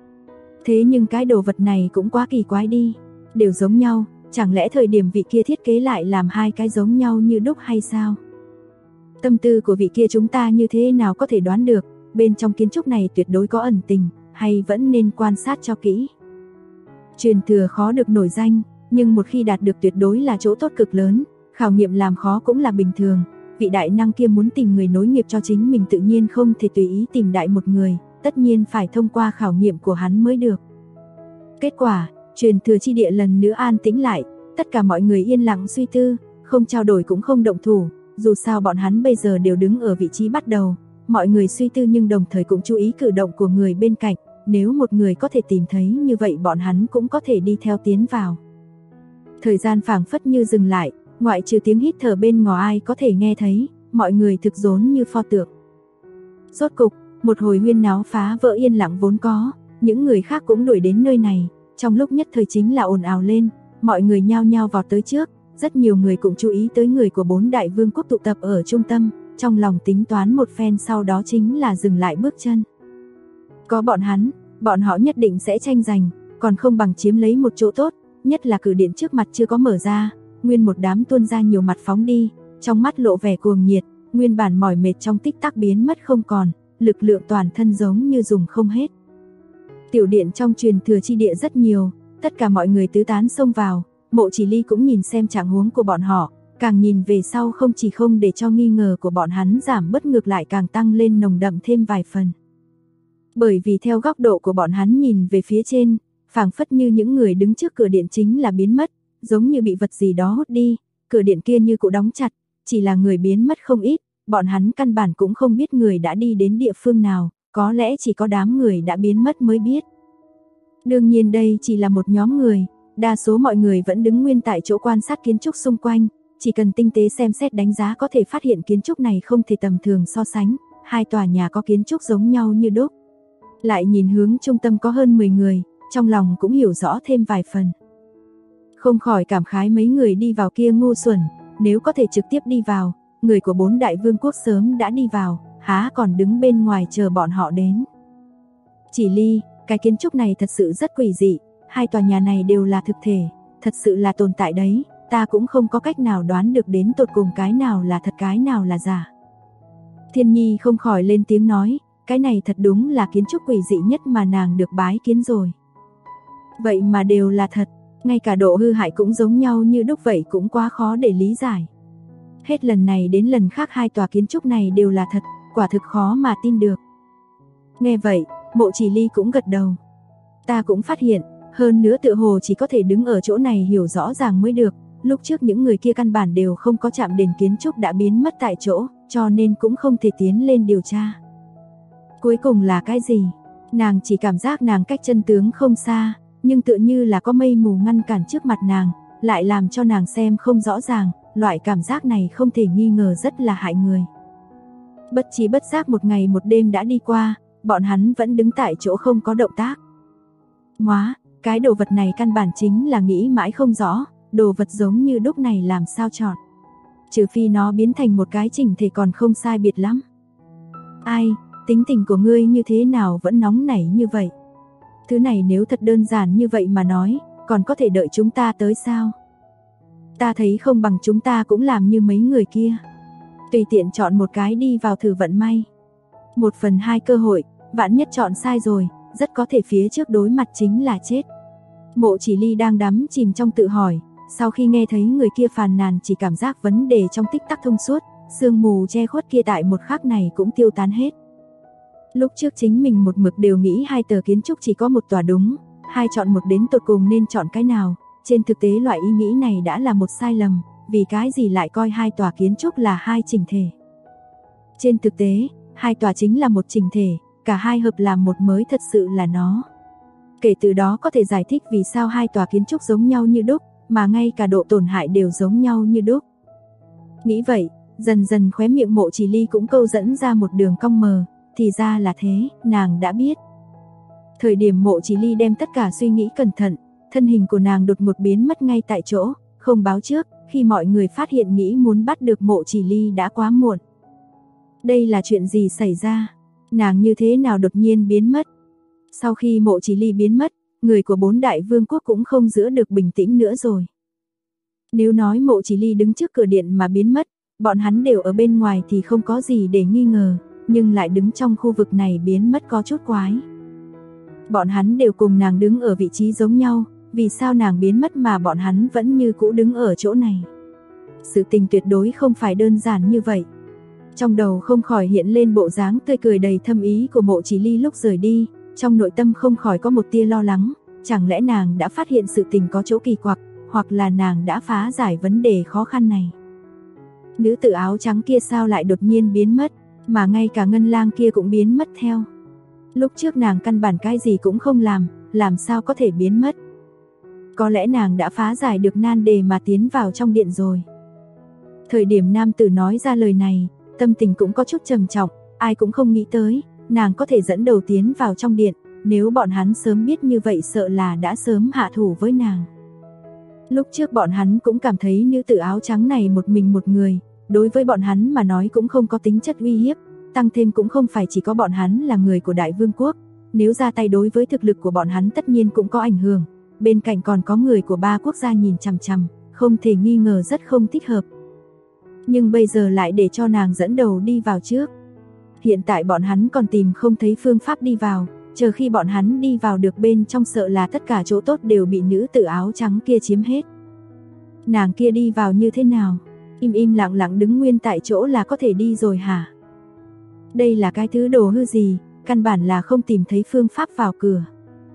Thế nhưng cái đồ vật này cũng quá kỳ quái đi, đều giống nhau. Chẳng lẽ thời điểm vị kia thiết kế lại làm hai cái giống nhau như đúc hay sao? Tâm tư của vị kia chúng ta như thế nào có thể đoán được, bên trong kiến trúc này tuyệt đối có ẩn tình, hay vẫn nên quan sát cho kỹ. Truyền thừa khó được nổi danh, nhưng một khi đạt được tuyệt đối là chỗ tốt cực lớn, khảo nghiệm làm khó cũng là bình thường. Vị đại năng kia muốn tìm người nối nghiệp cho chính mình tự nhiên không thể tùy ý tìm đại một người, tất nhiên phải thông qua khảo nghiệm của hắn mới được. Kết quả, truyền thừa chi địa lần nữa an tĩnh lại, tất cả mọi người yên lặng suy tư, không trao đổi cũng không động thủ, dù sao bọn hắn bây giờ đều đứng ở vị trí bắt đầu, mọi người suy tư nhưng đồng thời cũng chú ý cử động của người bên cạnh, nếu một người có thể tìm thấy như vậy bọn hắn cũng có thể đi theo tiến vào. Thời gian phảng phất như dừng lại, ngoại trừ tiếng hít thở bên ngoài ai có thể nghe thấy, mọi người thực rốn như pho tượng. Rốt cục, một hồi huyên náo phá vỡ yên lặng vốn có, những người khác cũng đuổi đến nơi này. Trong lúc nhất thời chính là ồn ào lên, mọi người nhao nhao vào tới trước, rất nhiều người cũng chú ý tới người của 4 đại vương quốc tụ tập ở trung tâm, trong lòng tính toán một phen sau đó chính là dừng lại bước chân. Có bọn họ nhất định sẽ tranh giành, còn không bằng chiếm lấy một chỗ tốt, nhất là cử điện trước mặt chưa có mở ra, nguyên một đám tuôn ra nhiều mặt phóng đi, trong mắt lộ vẻ cuồng nhiệt, nguyên bản mỏi mệt trong tích tắc biến mất không còn, lực lượng toàn thân giống như dùng không hết. Tiểu điện trong truyền thừa chi địa rất nhiều, tất cả mọi người tứ tán xông vào, Mộ Chỉ Ly cũng nhìn xem trạng huống của bọn họ, càng nhìn về sau không chỉ không để cho nghi ngờ của bọn hắn giảm bớt ngược lại càng tăng lên nồng đậm thêm vài phần. Bởi vì theo góc độ của bọn hắn nhìn về phía trên, phảng phất như những người đứng trước cửa điện chính là biến mất, giống như bị vật gì đó hút đi, cửa điện kia như cụ đóng chặt, chỉ là người biến mất không ít, bọn hắn căn bản cũng không biết người đã đi đến địa phương nào. Có lẽ chỉ có đám người đã biến mất mới biết. Đương nhiên đây chỉ là một nhóm người, đa số mọi người vẫn đứng nguyên tại chỗ quan sát kiến trúc xung quanh, chỉ cần tinh tế xem xét đánh giá có thể phát hiện kiến trúc này không thể tầm thường so sánh, hai tòa nhà có kiến trúc giống nhau như đúc. Lại nhìn hướng trung tâm có hơn 10 người, trong lòng cũng hiểu rõ thêm vài phần. Không khỏi cảm khái mấy người đi vào kia ngu xuẩn, nếu có thể trực tiếp đi vào, người của 4 đại vương quốc sớm đã đi vào, há còn đứng bên ngoài chờ bọn họ đến. Chỉ Ly, cái kiến trúc này thật sự rất quỷ dị, hai tòa nhà này đều là thực thể, thật sự là tồn tại đấy, ta cũng không có cách nào đoán được đến tột cùng cái nào là thật cái nào là giả. Thiên Nhi không khỏi lên tiếng nói, cái này thật đúng là kiến trúc quỷ dị nhất mà nàng được bái kiến rồi. Vậy mà đều là thật, ngay cả độ hư hại cũng giống nhau như đúc, vậy cũng quá khó để lý giải. Hết lần này đến lần khác hai tòa kiến trúc này đều là thật, quả thực khó mà tin được. Nghe vậy, Mộ Chỉ Ly cũng gật đầu. Ta cũng phát hiện, hơn nữa tựa hồ chỉ có thể đứng ở chỗ này hiểu rõ ràng mới được, lúc trước những người kia căn bản đều không có chạm đến kiến trúc đã biến mất tại chỗ, cho nên cũng không thể tiến lên điều tra. Cuối cùng là cái gì? Nàng chỉ cảm giác nàng cách chân tướng không xa, nhưng tựa như là có mây mù ngăn cản trước mặt nàng, lại làm cho nàng xem không rõ ràng, loại cảm giác này không thể nghi ngờ rất là hại người. Bất trí bất giác một ngày một đêm đã đi qua, bọn hắn vẫn đứng tại chỗ không có động tác. Móa, cái đồ vật này căn bản chính là nghĩ mãi không rõ, đồ vật giống như đúc này làm sao chọn. Trừ phi nó biến thành một cái chỉnh thể còn không sai biệt lắm. Ai, tính tình của ngươi như thế nào vẫn nóng nảy như vậy? Thứ này nếu thật đơn giản như vậy mà nói, còn có thể đợi chúng ta tới sao? Ta thấy không bằng chúng ta cũng làm như mấy người kia. Tùy tiện chọn một cái đi vào thử vận may. 1/2 cơ hội, vạn nhất chọn sai rồi, rất có thể phía trước đối mặt chính là chết. Mộ Chỉ Ly đang đắm chìm trong tự hỏi, sau khi nghe thấy người kia phàn nàn chỉ cảm giác vấn đề trong tích tắc thông suốt, sương mù che khuất kia tại một khắc này cũng tiêu tán hết. Lúc trước chính mình một mực đều nghĩ hai tờ kiến trúc chỉ có một tòa đúng, hai chọn một đến tột cùng nên chọn cái nào, trên thực tế loại ý nghĩ này đã là một sai lầm, vì cái gì lại coi hai tòa kiến trúc là hai chỉnh thể. Trên thực tế, hai tòa chính là một chỉnh thể, cả hai hợp làm một mới thật sự là nó. Kể từ đó có thể giải thích vì sao hai tòa kiến trúc giống nhau như đúc, mà ngay cả độ tổn hại đều giống nhau như đúc. Nghĩ vậy, dần dần khóe miệng Mộ Chỉ Ly cũng câu dẫn ra một đường cong mờ, thì ra là thế, nàng đã biết. Thời điểm Mộ Chỉ Ly đem tất cả suy nghĩ cẩn thận, thân hình của nàng đột ngột biến mất ngay tại chỗ, không báo trước, khi mọi người phát hiện nghĩ muốn bắt được Mộ Chỉ Ly đã quá muộn. Đây là chuyện gì xảy ra? Nàng như thế nào đột nhiên biến mất? Sau khi Mộ Chỉ Ly biến mất, người của 4 đại vương quốc cũng không giữ được bình tĩnh nữa rồi. Nếu nói Mộ Chỉ Ly đứng trước cửa điện mà biến mất, bọn hắn đều ở bên ngoài thì không có gì để nghi ngờ, nhưng lại đứng trong khu vực này biến mất có chút quái. Bọn hắn đều cùng nàng đứng ở vị trí giống nhau, vì sao nàng biến mất mà bọn hắn vẫn như cũ đứng ở chỗ này? Sự tình tuyệt đối không phải đơn giản như vậy. Trong đầu không khỏi hiện lên bộ dáng tươi cười đầy thâm ý của Mộ Chỉ Ly lúc rời đi, trong nội tâm không khỏi có một tia lo lắng, chẳng lẽ nàng đã phát hiện sự tình có chỗ kỳ quặc, hoặc là nàng đã phá giải vấn đề khó khăn này. Nữ tử áo trắng kia sao lại đột nhiên biến mất, mà ngay cả Ngân Lang kia cũng biến mất theo. Lúc trước nàng căn bản cái gì cũng không làm sao có thể biến mất. Có lẽ nàng đã phá giải được nan đề mà tiến vào trong điện rồi. Thời điểm nam tử nói ra lời này, tâm tình cũng có chút trầm trọng, ai cũng không nghĩ tới, nàng có thể dẫn đầu tiến vào trong điện, nếu bọn hắn sớm biết như vậy sợ là đã sớm hạ thủ với nàng. Lúc trước bọn hắn cũng cảm thấy nữ tử áo trắng này một mình một người, đối với bọn hắn mà nói cũng không có tính chất uy hiếp, tăng thêm cũng không phải chỉ có bọn hắn là người của đại vương quốc, nếu ra tay đối với thực lực của bọn hắn tất nhiên cũng có ảnh hưởng, bên cạnh còn có người của 3 quốc gia nhìn chằm chằm, không thể nghi ngờ rất không thích hợp. Nhưng bây giờ lại để cho nàng dẫn đầu đi vào trước. Hiện tại bọn hắn còn tìm không thấy phương pháp đi vào, chờ khi bọn hắn đi vào được bên trong sợ là tất cả chỗ tốt đều bị nữ tử áo trắng kia chiếm hết. Nàng kia đi vào như thế nào? Im lặng lặng đứng nguyên tại chỗ là có thể đi rồi hả? Đây là cái thứ đồ hư gì, căn bản là không tìm thấy phương pháp vào cửa.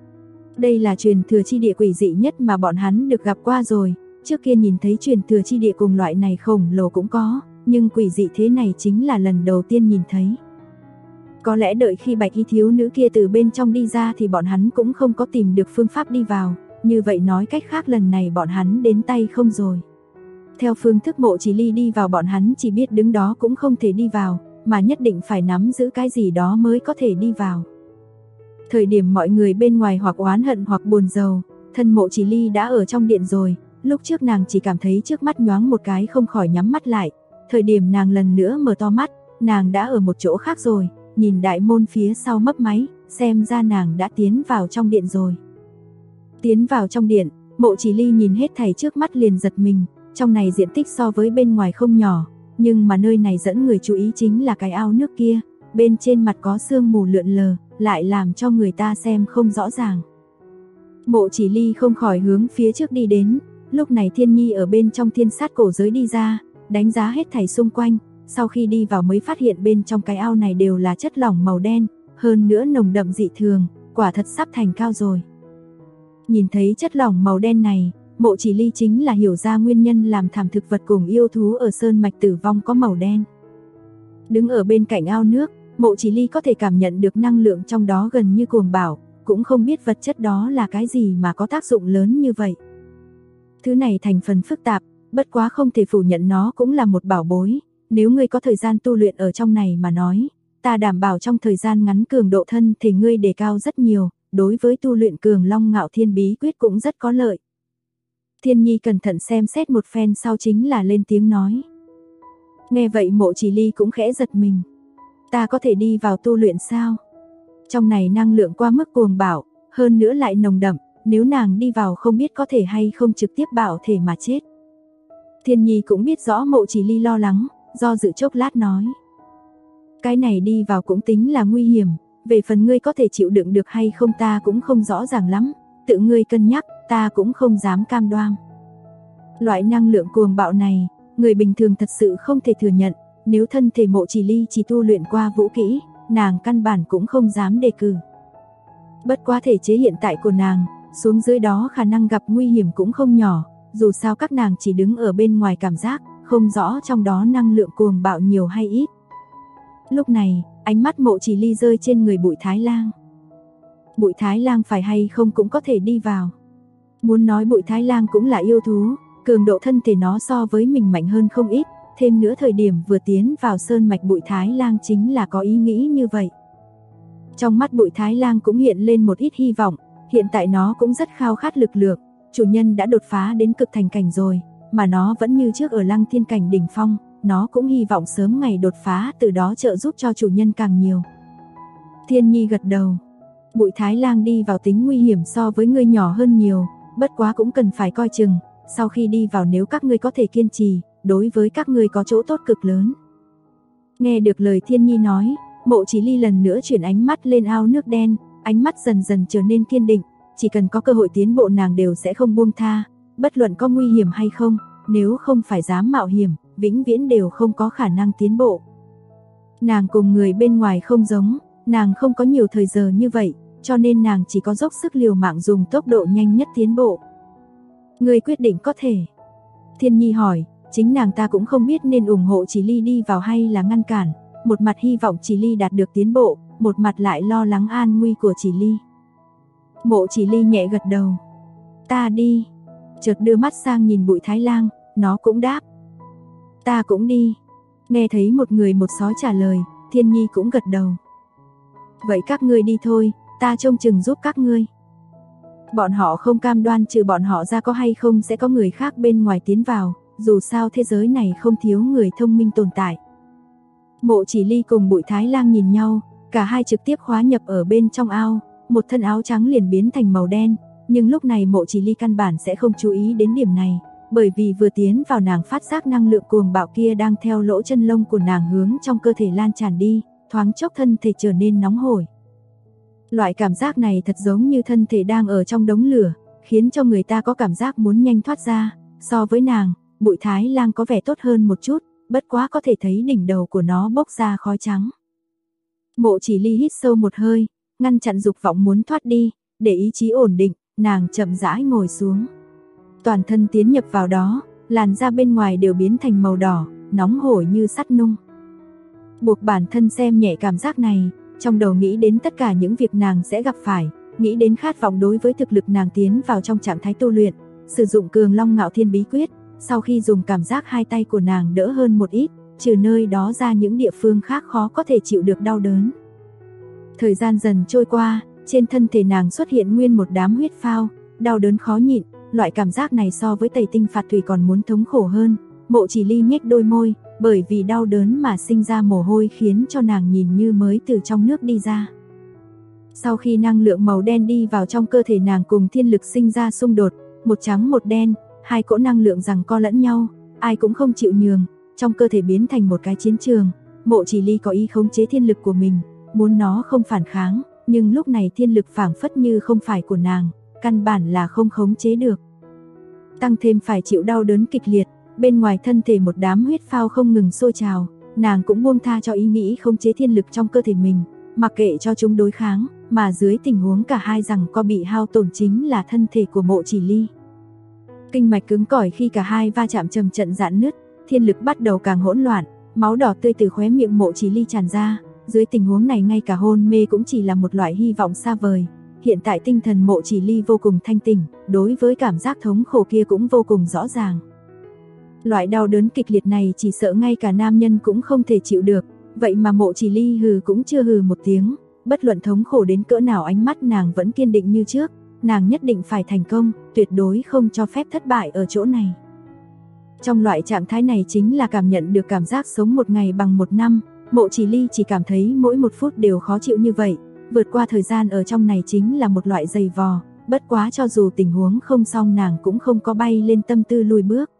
Đây là truyền thừa chi địa quỷ dị nhất mà bọn hắn được gặp qua rồi, trước kia nhìn thấy truyền thừa chi địa cùng loại này khổng lồ cũng có, nhưng quỷ dị thế này chính là lần đầu tiên nhìn thấy. Có lẽ đợi khi bạch y thiếu nữ kia từ bên trong đi ra thì bọn hắn cũng không có tìm được phương pháp đi vào, như vậy nói cách khác lần này bọn hắn đến tay không rồi. Theo phương thức Mộ Chỉ Ly đi vào bọn hắn chỉ biết đứng đó cũng không thể đi vào, mà nhất định phải nắm giữ cái gì đó mới có thể đi vào. Thời điểm mọi người bên ngoài hoặc oán hận hoặc buồn rầu, thân Mộ Chỉ Ly đã ở trong điện rồi, lúc trước nàng chỉ cảm thấy trước mắt nhoáng một cái không khỏi nhắm mắt lại, thời điểm nàng lần nữa mở to mắt, nàng đã ở một chỗ khác rồi, nhìn đại môn phía sau mấp máy, xem ra nàng đã tiến vào trong điện rồi. Tiến vào trong điện, Mộ Chỉ Ly nhìn hết thảy trước mắt liền giật mình, trong này diện tích so với bên ngoài không nhỏ, nhưng mà nơi này dẫn người chú ý chính là cái ao nước kia, bên trên mặt có sương mù lượn lờ, lại làm cho người ta xem không rõ ràng. Mộ Chỉ Ly không khỏi hướng phía trước đi đến, lúc này Thiên Nhi ở bên trong thiên sát cổ giới đi ra, đánh giá hết thảy xung quanh, sau khi đi vào mới phát hiện bên trong cái ao này đều là chất lỏng màu đen, hơn nữa nồng đậm dị thường, quả thật sắp thành cao rồi. Nhìn thấy chất lỏng màu đen này, Mộ Chỉ Ly chính là hiểu ra nguyên nhân làm thảm thực vật cùng yêu thú ở sơn mạch tử vong có màu đen. Đứng ở bên cạnh ao nước, Mộ Chỉ Ly có thể cảm nhận được năng lượng trong đó gần như cuồng bạo, cũng không biết vật chất đó là cái gì mà có tác dụng lớn như vậy. Thứ này thành phần phức tạp, bất quá không thể phủ nhận nó cũng là một bảo bối, nếu ngươi có thời gian tu luyện ở trong này mà nói, ta đảm bảo trong thời gian ngắn cường độ thân thể ngươi đề cao rất nhiều, đối với tu luyện Cường Long Ngạo Thiên bí quyết cũng rất có lợi. Thiên Nhi cẩn thận xem xét một phen sau chính là lên tiếng nói. Nghe vậy Mộ Chỉ Ly cũng khẽ giật mình. Ta có thể đi vào tu luyện sao? Trong này năng lượng qua mức cuồng bạo, hơn nữa lại nồng đậm, nếu nàng đi vào không biết có thể hay không trực tiếp bạo thể mà chết. Thiên Nhi cũng biết rõ Mộ Chỉ Ly lo lắng, do dự chốc lát nói. Cái này đi vào cũng tính là nguy hiểm, về phần ngươi có thể chịu đựng được hay không ta cũng không rõ ràng lắm, tự ngươi cân nhắc, ta cũng không dám cam đoan. Loại năng lượng cuồng bạo này, người bình thường thật sự không thể thừa nhận, nếu thân thể Mộ Chỉ Ly chỉ tu luyện qua vũ kỹ, nàng căn bản cũng không dám đề cử. Bất quá thể chế hiện tại của nàng, xuống dưới đó khả năng gặp nguy hiểm cũng không nhỏ, dù sao các nàng chỉ đứng ở bên ngoài cảm giác, không rõ trong đó năng lượng cuồng bạo nhiều hay ít. Lúc này, ánh mắt Mộ Chỉ Ly rơi trên người Bụi Thái Lang. Bụi Thái Lang phải hay không cũng có thể đi vào. Muốn nói Bụi Thái Lang cũng là yêu thú, cường độ thân thể nó so với mình mạnh hơn không ít, thêm nữa thời điểm vừa tiến vào sơn mạch Bụi Thái Lang chính là có ý nghĩ như vậy. Trong mắt Bụi Thái Lang cũng hiện lên một ít hy vọng, hiện tại nó cũng rất khao khát lực lượng, chủ nhân đã đột phá đến cực thành cảnh rồi, mà nó vẫn như trước ở Lăng Thiên cảnh đỉnh phong, nó cũng hy vọng sớm ngày đột phá từ đó trợ giúp cho chủ nhân càng nhiều. Thiên Nhi gật đầu. Bụi Thái Lang đi vào tính nguy hiểm so với ngươi nhỏ hơn nhiều, bất quá cũng cần phải coi chừng, sau khi đi vào nếu các ngươi có thể kiên trì, đối với các ngươi có chỗ tốt cực lớn. Nghe được lời Thiên Nhi nói, Mộ Chỉ Ly lần nữa chuyển ánh mắt lên ao nước đen, ánh mắt dần dần trở nên kiên định, chỉ cần có cơ hội tiến bộ nàng đều sẽ không buông tha, bất luận có nguy hiểm hay không, nếu không phải dám mạo hiểm, vĩnh viễn đều không có khả năng tiến bộ. Nàng cùng người bên ngoài không giống, nàng không có nhiều thời giờ như vậy, cho nên nàng chỉ có dốc sức liều mạng dùng tốc độ nhanh nhất tiến bộ. Ngươi quyết định có thể. Thiên Nhi hỏi, chính nàng ta cũng không biết nên ủng hộ Chỉ Ly đi vào hay là ngăn cản, một mặt hy vọng Chỉ Ly đạt được tiến bộ, một mặt lại lo lắng an nguy của Chỉ Ly. Mộ Chỉ Ly nhẹ gật đầu. Ta đi. Chợt đưa mắt sang nhìn Bụi Thái Lang, nó cũng đáp. Ta cũng đi. Nghe thấy một người một sói trả lời, Thiên Nhi cũng gật đầu. Vậy các ngươi đi thôi, ta trông chừng giúp các ngươi. Bọn họ không cam đoan trừ bọn họ ra có hay không sẽ có người khác bên ngoài tiến vào, dù sao thế giới này không thiếu người thông minh tồn tại. Mộ Chỉ Ly cùng Bụi Thái Lang nhìn nhau, cả hai trực tiếp khóa nhập ở bên trong ao, một thân áo trắng liền biến thành màu đen, nhưng lúc này Mộ Chỉ Ly căn bản sẽ không chú ý đến điểm này, bởi vì vừa tiến vào nàng phát giác năng lượng cuồng bạo kia đang theo lỗ chân lông của nàng hướng trong cơ thể lan tràn đi, thoáng chốc thân thể trở nên nóng hổi. Loại cảm giác này thật giống như thân thể đang ở trong đống lửa, khiến cho người ta có cảm giác muốn nhanh thoát ra, so với nàng, Bụi Thái Lang có vẻ tốt hơn một chút, bất quá có thể thấy đỉnh đầu của nó bốc ra khói trắng. Mộ Chỉ Ly hít sâu một hơi, ngăn chặn dục vọng muốn thoát đi, để ý chí ổn định, nàng chậm rãi ngồi xuống. Toàn thân tiến nhập vào đó, làn da bên ngoài đều biến thành màu đỏ, nóng hổi như sắt nung. Buộc bản thân xem nhẹ cảm giác này, trong đầu nghĩ đến tất cả những việc nàng sẽ gặp phải, nghĩ đến khát vọng đối với thực lực nàng tiến vào trong trạng thái tu luyện, sử dụng Cường Long Ngạo Thiên bí quyết, sau khi dùng cảm giác hai tay của nàng đỡ hơn một ít, trừ nơi đó ra những địa phương khác khó có thể chịu được đau đớn. Thời gian dần trôi qua, trên thân thể nàng xuất hiện nguyên một đám huyết phao, đau đớn khó nhịn, loại cảm giác này so với tẩy tinh phạt thủy còn muốn thống khổ hơn. Mộ Chỉ Ly nhếch đôi môi, bởi vì đau đớn mà sinh ra mồ hôi khiến cho nàng nhìn như mới từ trong nước đi ra. Sau khi năng lượng màu đen đi vào trong cơ thể nàng cùng thiên lực sinh ra xung đột, một trắng một đen, hai cỗ năng lượng giằng co lẫn nhau, ai cũng không chịu nhường, trong cơ thể biến thành một cái chiến trường. Mộ Chỉ Ly có ý khống chế thiên lực của mình, muốn nó không phản kháng, nhưng lúc này thiên lực phảng phất như không phải của nàng, căn bản là không khống chế được. Tăng thêm phải chịu đau đớn kịch liệt, bên ngoài thân thể một đám huyết phao không ngừng sôi trào, nàng cũng buông tha cho ý nghĩ khống chế thiên lực trong cơ thể mình, mặc kệ cho chúng đối kháng, mà dưới tình huống cả hai giằng co bị hao tổn chính là thân thể của Mộ Chỉ Ly. Kinh mạch cứng cỏi khi cả hai va chạm trầm trận rạn nứt, thiên lực bắt đầu càng hỗn loạn, máu đỏ tươi từ khóe miệng Mộ Chỉ Ly tràn ra, dưới tình huống này ngay cả hôn mê cũng chỉ là một loại hy vọng xa vời. Hiện tại tinh thần Mộ Chỉ Ly vô cùng thanh tỉnh, đối với cảm giác thống khổ kia cũng vô cùng rõ ràng. Loại đau đớn kịch liệt này chỉ sợ ngay cả nam nhân cũng không thể chịu được, vậy mà Mộ Chỉ Ly hừ cũng chưa hừ một tiếng, bất luận thống khổ đến cỡ nào ánh mắt nàng vẫn kiên định như trước, nàng nhất định phải thành công, tuyệt đối không cho phép thất bại ở chỗ này. Trong loại trạng thái này chính là cảm nhận được cảm giác sống một ngày bằng một năm, Mộ Chỉ Ly chỉ cảm thấy mỗi một phút đều khó chịu như vậy, vượt qua thời gian ở trong này chính là một loại dày vò, bất quá cho dù tình huống không xong nàng cũng không có bay lên tâm tư lùi bước.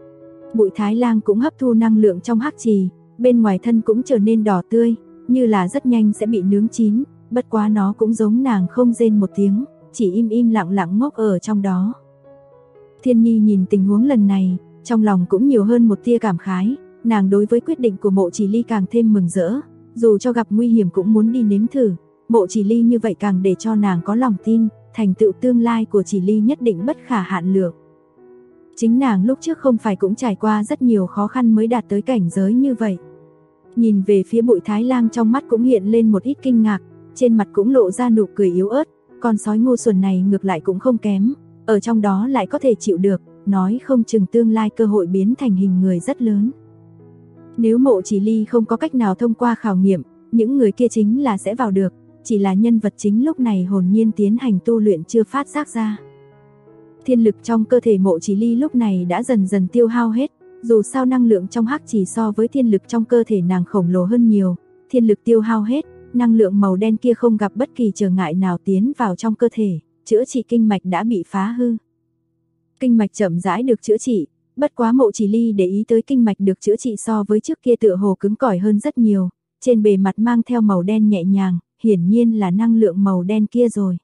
Bụi Thái Lang cũng hấp thu năng lượng trong hắc trì, bên ngoài thân cũng trở nên đỏ tươi, như là rất nhanh sẽ bị nướng chín, bất quá nó cũng giống nàng không rên một tiếng, chỉ im lặng lặng ngốc ở trong đó. Thiên Nhi nhìn tình huống lần này, trong lòng cũng nhiều hơn một tia cảm khái, nàng đối với quyết định của Mộ Chỉ Ly càng thêm mừng rỡ, dù cho gặp nguy hiểm cũng muốn đi nếm thử. Mộ Chỉ Ly như vậy càng để cho nàng có lòng tin, thành tựu tương lai của Chỉ Ly nhất định bất khả hạn lượng. Chính nàng lúc trước không phải cũng trải qua rất nhiều khó khăn mới đạt tới cảnh giới như vậy. Nhìn về phía Bụi Thái Lang trong mắt cũng hiện lên một ít kinh ngạc, trên mặt cũng lộ ra nụ cười yếu ớt, con sói ngu xuẩn này ngược lại cũng không kém, ở trong đó lại có thể chịu được, nói không chừng tương lai cơ hội biến thành hình người rất lớn. Nếu Mộ Chỉ Ly không có cách nào thông qua khảo nghiệm, những người kia chính là sẽ vào được, chỉ là nhân vật chính lúc này hồn nhiên tiến hành tu luyện chưa phát giác ra. Thiên lực trong cơ thể Mộ Chỉ Ly lúc này đã dần dần tiêu hao hết, dù sao năng lượng trong hắc chỉ so với thiên lực trong cơ thể nàng khổng lồ hơn nhiều, thiên lực tiêu hao hết, năng lượng màu đen kia không gặp bất kỳ trở ngại nào tiến vào trong cơ thể, chữa trị kinh mạch đã bị phá hư. Kinh mạch chậm rãi được chữa trị, bất quá Mộ Chỉ Ly để ý tới kinh mạch được chữa trị so với trước kia tựa hồ cứng cỏi hơn rất nhiều, trên bề mặt mang theo màu đen nhẹ nhàng, hiển nhiên là năng lượng màu đen kia rồi.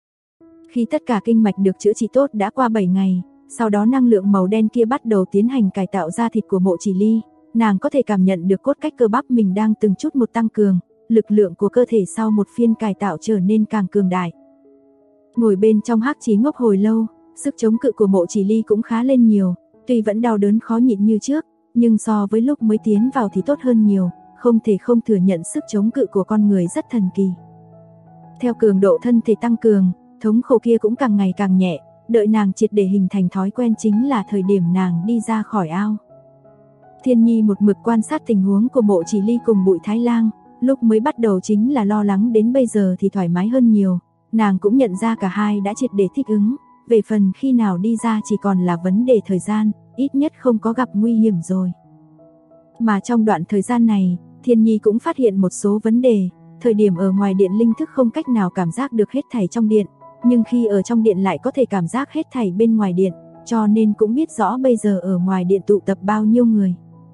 Khi tất cả kinh mạch được chữa trị tốt đã qua 7 ngày, sau đó năng lượng màu đen kia bắt đầu tiến hành cải tạo da thịt của Mộ Chỉ Ly, nàng có thể cảm nhận được cốt cách cơ bắp mình đang từng chút một tăng cường, lực lượng của cơ thể sau một phiên cải tạo trở nên càng cường đại. Ngồi bên trong hắc chí ngốc hồi lâu, sức chống cự của Mộ Chỉ Ly cũng khá lên nhiều, tuy vẫn đau đớn khó nhịn như trước, nhưng so với lúc mới tiến vào thì tốt hơn nhiều, không thể không thừa nhận sức chống cự của con người rất thần kỳ. Theo cường độ thân thể tăng cường, thống khổ kia cũng càng ngày càng nhẹ, đợi nàng triệt để hình thành thói quen chính là thời điểm nàng đi ra khỏi ao. Thiên Nhi một mực quan sát tình huống của Mộ Chỉ Ly cùng Bụi Thái Lang, lúc mới bắt đầu chính là lo lắng, đến bây giờ thì thoải mái hơn nhiều, nàng cũng nhận ra cả hai đã triệt để thích ứng, về phần khi nào đi ra chỉ còn là vấn đề thời gian, ít nhất không có gặp nguy hiểm rồi. Mà trong đoạn thời gian này, Thiên Nhi cũng phát hiện một số vấn đề, thời điểm ở ngoài điện linh thức không cách nào cảm giác được hết thảy trong điện, nhưng khi ở trong điện lại có thể cảm giác hết thảy bên ngoài điện, cho nên cũng biết rõ bây giờ ở ngoài điện tụ tập bao nhiêu người.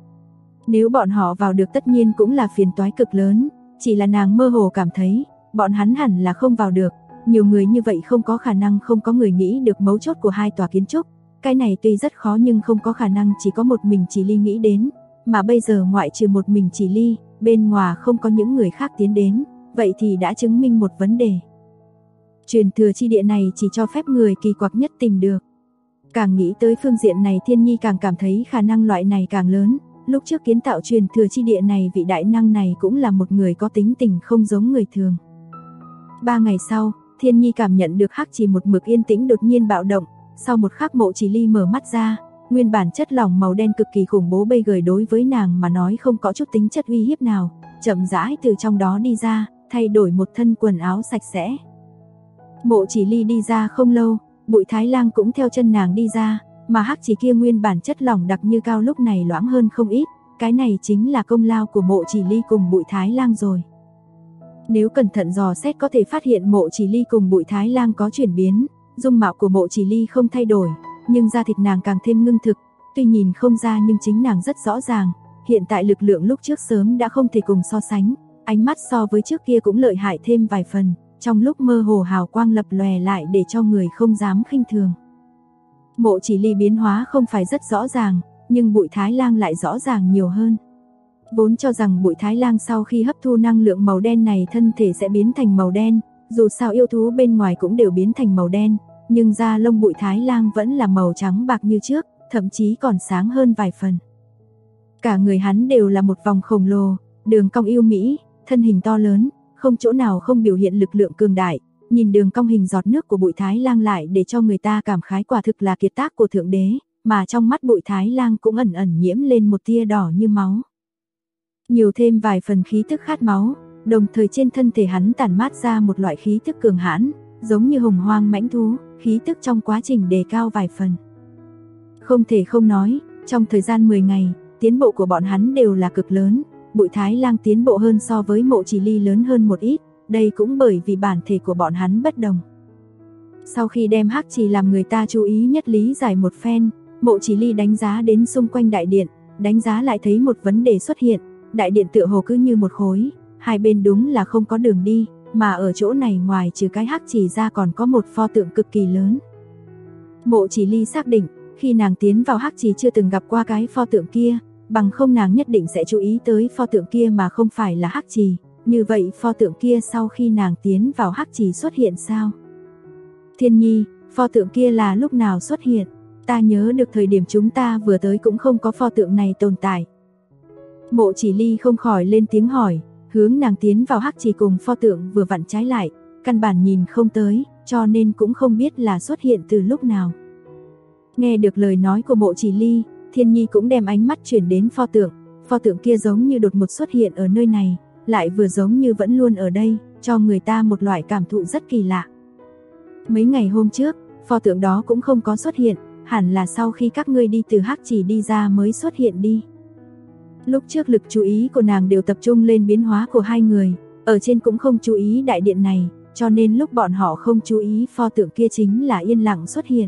Nếu bọn họ vào được tất nhiên cũng là phiền toái cực lớn, chỉ là nàng mơ hồ cảm thấy, bọn hắn hẳn là không vào được, nhiều người như vậy không có khả năng không có người nghĩ được mấu chốt của hai tòa kiến trúc, cái này tuy rất khó nhưng không có khả năng chỉ có một mình Chỉ Ly nghĩ đến, mà bây giờ ngoại trừ một mình Chỉ Ly, bên ngoài không có những người khác tiến đến, vậy thì đã chứng minh một vấn đề. Truyền thừa chi địa này chỉ cho phép người kỳ quặc nhất tìm được. Càng nghĩ tới phương diện này Thiên Nhi càng cảm thấy khả năng loại này càng lớn, lúc trước kiến tạo truyền thừa chi địa này vị đại năng này cũng là một người có tính tình không giống người thường. 3 ngày sau, Thiên Nhi cảm nhận được hắc chỉ một mực yên tĩnh đột nhiên bạo động, sau một khắc Mộ Chỉ Ly mở mắt ra, nguyên bản chất lỏng màu đen cực kỳ khủng bố bây giờ đối với nàng mà nói không có chút tính chất uy hiếp nào, chậm rãi từ trong đó đi ra, thay đổi một thân quần áo sạch sẽ. Mộ Chỉ Ly đi ra không lâu, Bụi Thái Lang cũng theo chân nàng đi ra, mà hắc chỉ kia nguyên bản chất lỏng đặc như cao lúc này loãng hơn không ít, cái này chính là công lao của Mộ Chỉ Ly cùng Bụi Thái Lang rồi. Nếu cẩn thận dò xét có thể phát hiện Mộ Chỉ Ly cùng Bụi Thái Lang có chuyển biến, dung mạo của Mộ Chỉ Ly không thay đổi, nhưng da thịt nàng càng thêm ngưng thực, tuy nhìn không ra nhưng chính nàng rất rõ ràng, hiện tại lực lượng lúc trước sớm đã không thể cùng so sánh, ánh mắt so với trước kia cũng lợi hại thêm vài phần, trong lúc mơ hồ hào quang lập lòe lại để cho người không dám khinh thường. Mộ Chỉ Ly biến hóa không phải rất rõ ràng, nhưng Bụi Thái Lang lại rõ ràng nhiều hơn. Vốn cho rằng Bụi Thái Lang sau khi hấp thu năng lượng màu đen này thân thể sẽ biến thành màu đen, dù sao yêu thú bên ngoài cũng đều biến thành màu đen, nhưng da lông Bụi Thái Lang vẫn là màu trắng bạc như trước, thậm chí còn sáng hơn vài phần. Cả người hắn đều là một vòng khổng lồ, đường cong yêu mỹ, thân hình to lớn, không chỗ nào không biểu hiện lực lượng cường đại, nhìn đường cong hình giọt nước của Bụi Thái Lang lại để cho người ta cảm khái quả thực là kiệt tác của thượng đế, mà trong mắt Bụi Thái Lang cũng ẩn ẩn nhiễm lên một tia đỏ như máu. Nhiều thêm vài phần khí tức khát máu, đồng thời trên thân thể hắn tản mát ra một loại khí tức cường hãn, giống như hồng hoang mãnh thú, khí tức trong quá trình đề cao vài phần. Không thể không nói, trong thời gian 10 ngày, tiến bộ của bọn hắn đều là cực lớn, Bụi Thái Lang tiến bộ hơn so với Mộ Chỉ Ly lớn hơn một ít, đây cũng bởi vì bản thể của bọn hắn bất đồng. Sau khi đem hắc chỉ làm người ta chú ý nhất lý giải một phen, Mộ Chỉ Ly đánh giá đến xung quanh đại điện, đánh giá lại thấy một vấn đề xuất hiện, đại điện tựa hồ cứ như một khối, hai bên đúng là không có đường đi, mà ở chỗ này ngoài trừ cái hắc chỉ ra còn có một pho tượng cực kỳ lớn. Mộ Chỉ Ly xác định, khi nàng tiến vào hắc chỉ chưa từng gặp qua cái pho tượng kia, bằng không nàng nhất định sẽ chú ý tới pho tượng kia mà không phải là hắc chỉ, như vậy pho tượng kia sau khi nàng tiến vào hắc chỉ xuất hiện sao? Thiên Nhi, pho tượng kia là lúc nào xuất hiện? Ta nhớ được thời điểm chúng ta vừa tới cũng không có pho tượng này tồn tại. Mộ Chỉ Ly không khỏi lên tiếng hỏi, hướng nàng tiến vào hắc chỉ cùng pho tượng vừa vặn trái lại, căn bản nhìn không tới, cho nên cũng không biết là xuất hiện từ lúc nào. Nghe được lời nói của Mộ Chỉ Ly, Thiên Nhi cũng đem ánh mắt chuyển đến pho tượng kia giống như đột ngột xuất hiện ở nơi này, lại vừa giống như vẫn luôn ở đây, cho người ta một loại cảm thụ rất kỳ lạ. Mấy ngày hôm trước, pho tượng đó cũng không có xuất hiện, hẳn là sau khi các ngươi đi từ hắc chỉ đi ra mới xuất hiện đi. Lúc trước lực chú ý của nàng đều tập trung lên biến hóa của hai người, ở trên cũng không chú ý đại điện này, cho nên lúc bọn họ không chú ý pho tượng kia chính là yên lặng xuất hiện.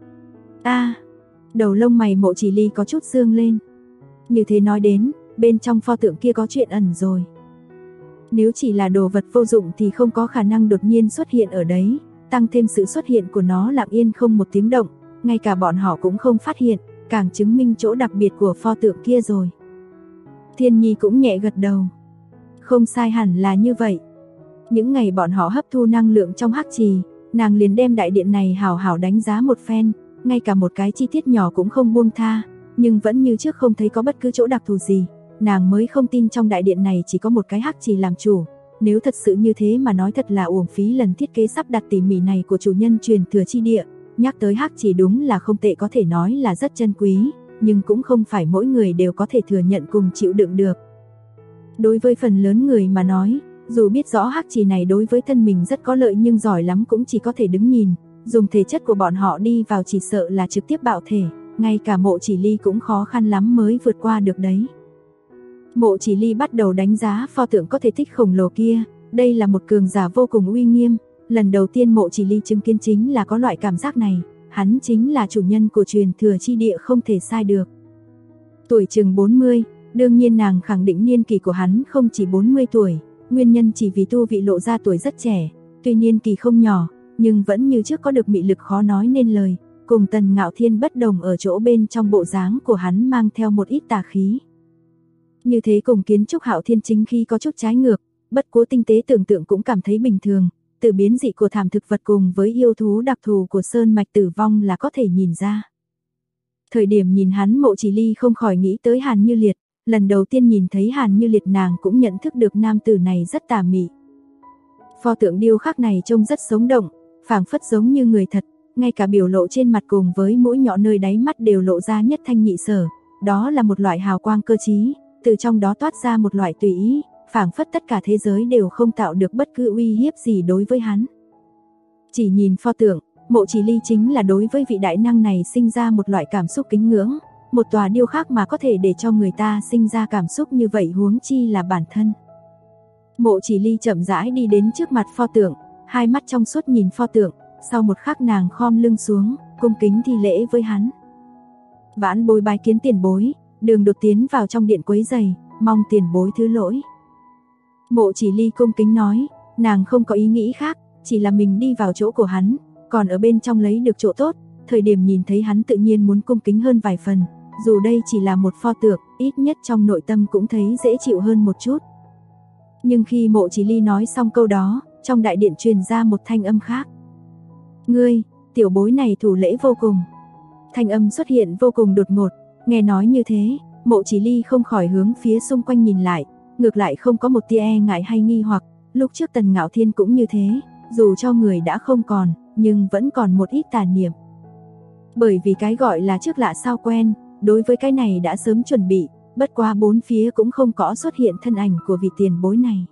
Đầu lông mày Mộ Chỉ Ly có chút dương lên. Như thế nói đến, bên trong pho tượng kia có chuyện ẩn rồi. Nếu chỉ là đồ vật vô dụng thì không có khả năng đột nhiên xuất hiện ở đấy, tăng thêm sự xuất hiện của nó lặng yên không một tiếng động, ngay cả bọn họ cũng không phát hiện, càng chứng minh chỗ đặc biệt của pho tượng kia rồi. Thiên Nhi cũng nhẹ gật đầu. Không sai, hẳn là như vậy. Những ngày bọn họ hấp thu năng lượng trong hắc trì, nàng liền đem đại điện này hào hào đánh giá một phen, ngay cả một cái chi tiết nhỏ cũng không buông tha, nhưng vẫn như trước không thấy có bất cứ chỗ đặc thù gì, nàng mới không tin trong đại điện này chỉ có một cái hắc trì làm chủ. Nếu thật sự như thế mà nói thật là uổng phí lần thiết kế sắp đặt tỉ mỉ này của chủ nhân truyền thừa chi địa. Nhắc tới hắc trì đúng là không tệ, có thể nói là rất chân quý, nhưng cũng không phải mỗi người đều có thể thừa nhận cùng chịu đựng được. Đối với phần lớn người mà nói, dù biết rõ hắc trì này đối với thân mình rất có lợi nhưng giỏi lắm cũng chỉ có thể đứng nhìn, dùng thể chất của bọn họ đi vào chỉ sợ là trực tiếp bạo thể, ngay cả Mộ Chỉ Ly cũng khó khăn lắm mới vượt qua được đấy. Mộ Chỉ Ly bắt đầu đánh giá pho tượng có thể tích khổng lồ kia, đây là một cường giả vô cùng uy nghiêm, lần đầu tiên Mộ Chỉ Ly chứng kiến chính là có loại cảm giác này, hắn chính là chủ nhân của truyền thừa chi địa không thể sai được. Tuổi chừng 40, đương nhiên nàng khẳng định niên kỷ của hắn không chỉ 40 tuổi, nguyên nhân chỉ vì tu vị lộ ra tuổi rất trẻ, tuy niên kỳ không nhỏ, nhưng vẫn như trước có được mị lực khó nói nên lời, cùng Tần Ngạo Thiên bất đồng ở chỗ bên trong bộ dáng của hắn mang theo một ít tà khí. Như thế cùng kiến trúc Hạo Thiên chính khi có chút trái ngược, bất cố tinh tế tưởng tượng cũng cảm thấy bình thường, từ biến dị của thảm thực vật cùng với yêu thú đặc thù của sơn mạch tử vong là có thể nhìn ra. Thời điểm nhìn hắn Mộ Chỉ Ly không khỏi nghĩ tới Hàn Như Liệt, Lần đầu tiên nhìn thấy Hàn Như Liệt nàng cũng nhận thức được nam tử này rất tà mị. Pho tượng điêu khắc này trông rất sống động, phảng phất giống như người thật, ngay cả biểu lộ trên mặt cùng với mũi nhọn nơi đáy mắt đều lộ ra nhất thanh nhị sở, đó là một loại hào quang cơ trí, từ trong đó toát ra một loại tùy ý, phảng phất tất cả thế giới đều không tạo được bất cứ uy hiếp gì đối với hắn. Chỉ nhìn pho tượng, Mộ Chỉ Ly chính là đối với vị đại năng này sinh ra một loại cảm xúc kính ngưỡng, một tòa điêu khắc mà có thể để cho người ta sinh ra cảm xúc như vậy huống chi là bản thân. Mộ Chỉ Ly chậm rãi đi đến trước mặt pho tượng, hai mắt trong suốt nhìn pho tượng, sau một khắc nàng khom lưng xuống, cung kính thi lễ với hắn. Vãn bối bái kiến tiền bối, đường đột tiến vào trong điện quấy giày, mong tiền bối thứ lỗi. Mộ Chỉ Ly cung kính nói, nàng không có ý nghĩ khác, chỉ là mình đi vào chỗ của hắn, còn ở bên trong lấy được chỗ tốt, thời điểm nhìn thấy hắn tự nhiên muốn cung kính hơn vài phần, dù đây chỉ là một pho tượng, ít nhất trong nội tâm cũng thấy dễ chịu hơn một chút. Nhưng khi Mộ Chỉ Ly nói xong câu đó, trong đại điện truyền ra một thanh âm khác. Ngươi, tiểu bối này thủ lễ vô cùng. Thanh âm xuất hiện vô cùng đột ngột, nghe nói như thế, Mộ Chỉ Ly không khỏi hướng phía xung quanh nhìn lại, ngược lại không có một tia e ngại hay nghi hoặc, lúc trước Tần Ngạo Thiên cũng như thế, dù cho người đã không còn, nhưng vẫn còn một ít tà niệm. Bởi vì cái gọi là trước lạ sao quen, đối với cái này đã sớm chuẩn bị, bất quá bốn phía cũng không có xuất hiện thân ảnh của vị tiền bối này.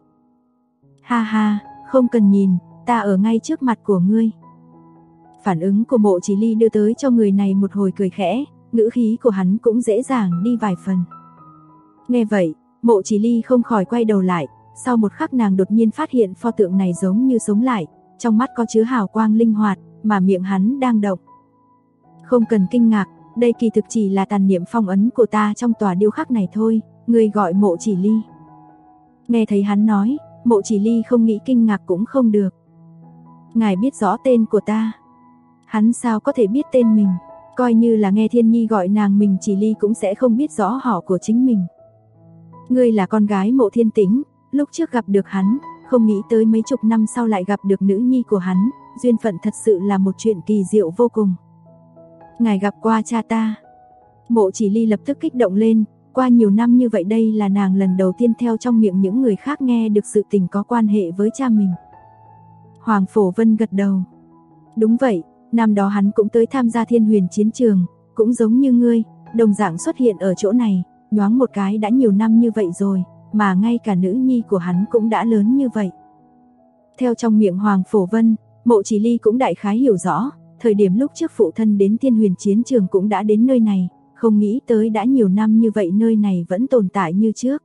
Ha ha, không cần nhìn, ta ở ngay trước mặt của ngươi. Phản ứng của Mộ Chỉ Ly đưa tới cho người này một hồi cười khẽ, ngữ khí của hắn cũng dễ dàng đi vài phần. Nghe vậy, Mộ Chỉ Ly không khỏi quay đầu lại, sau một khắc nàng đột nhiên phát hiện pho tượng này giống như sống lại, trong mắt có chứa hào quang linh hoạt, mà miệng hắn đang động. Không cần kinh ngạc, đây kỳ thực chỉ là tàn niệm phong ấn của ta trong tòa điêu khắc này thôi, người gọi Mộ Chỉ Ly. Nghe thấy hắn nói, Mộ Chỉ Ly không nghĩ kinh ngạc cũng không được. Ngài biết rõ tên của ta. Hắn sao có thể biết tên mình, coi như là nghe Thiên Nhi gọi nàng mình Chỉ Ly cũng sẽ không biết rõ họ của chính mình. Ngươi là con gái Mộ Thiên Tĩnh, lúc trước gặp được hắn, không nghĩ tới mấy chục năm sau lại gặp được nữ nhi của hắn, duyên phận thật sự là một chuyện kỳ diệu vô cùng. Ngài gặp qua cha ta. Mộ Chỉ Ly lập tức kích động lên, qua nhiều năm như vậy đây là nàng lần đầu tiên theo trong miệng những người khác nghe được sự tình có quan hệ với cha mình. Hoàng Phổ Vân gật đầu. Đúng vậy, năm đó hắn cũng tới tham gia Thiên Huyền chiến trường, cũng giống như ngươi, đồng dạng xuất hiện ở chỗ này, nhoáng một cái đã nhiều năm như vậy rồi, mà ngay cả nữ nhi của hắn cũng đã lớn như vậy. Theo trong miệng Hoàng Phổ Vân, Mộ Chỉ Ly cũng đại khái hiểu rõ, thời điểm lúc trước phụ thân đến Thiên Huyền chiến trường cũng đã đến nơi này, không nghĩ tới đã nhiều năm như vậy nơi này vẫn tồn tại như trước.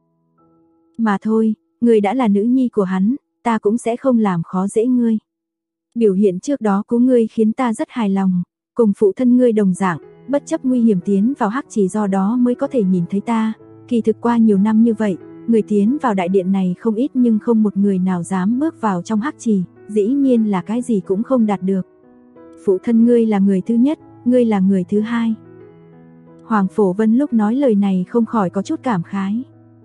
Mà thôi, ngươi đã là nữ nhi của hắn, ta cũng sẽ không làm khó dễ ngươi. Biểu hiện trước đó của ngươi khiến ta rất hài lòng, cùng phụ thân ngươi đồng dạng, bất chấp nguy hiểm tiến vào hắc chỉ do đó mới có thể nhìn thấy ta. Kỳ thực qua nhiều năm như vậy, người tiến vào đại điện này không ít nhưng không một người nào dám bước vào trong hắc chỉ, dĩ nhiên là cái gì cũng không đạt được. Phụ thân ngươi là người thứ nhất, ngươi là người thứ hai. Hoàng Phổ Vân lúc nói lời này không khỏi có chút cảm khái.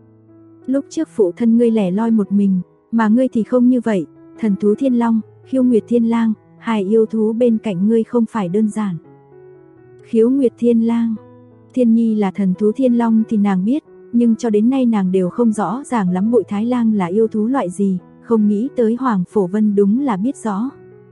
Lúc trước phụ thân ngươi lẻ loi một mình, mà ngươi thì không như vậy, thần thú Thiên Long, Khiếu Nguyệt Thiên Lang, hai yêu thú bên cạnh ngươi không phải đơn giản. Khiếu Nguyệt Thiên Lang, Thiên Nhi là thần thú Thiên Long thì nàng biết, nhưng cho đến nay nàng đều không rõ ràng lắm Bội Thái Lang là yêu thú loại gì, không nghĩ tới Hoàng Phổ Vân đúng là biết rõ.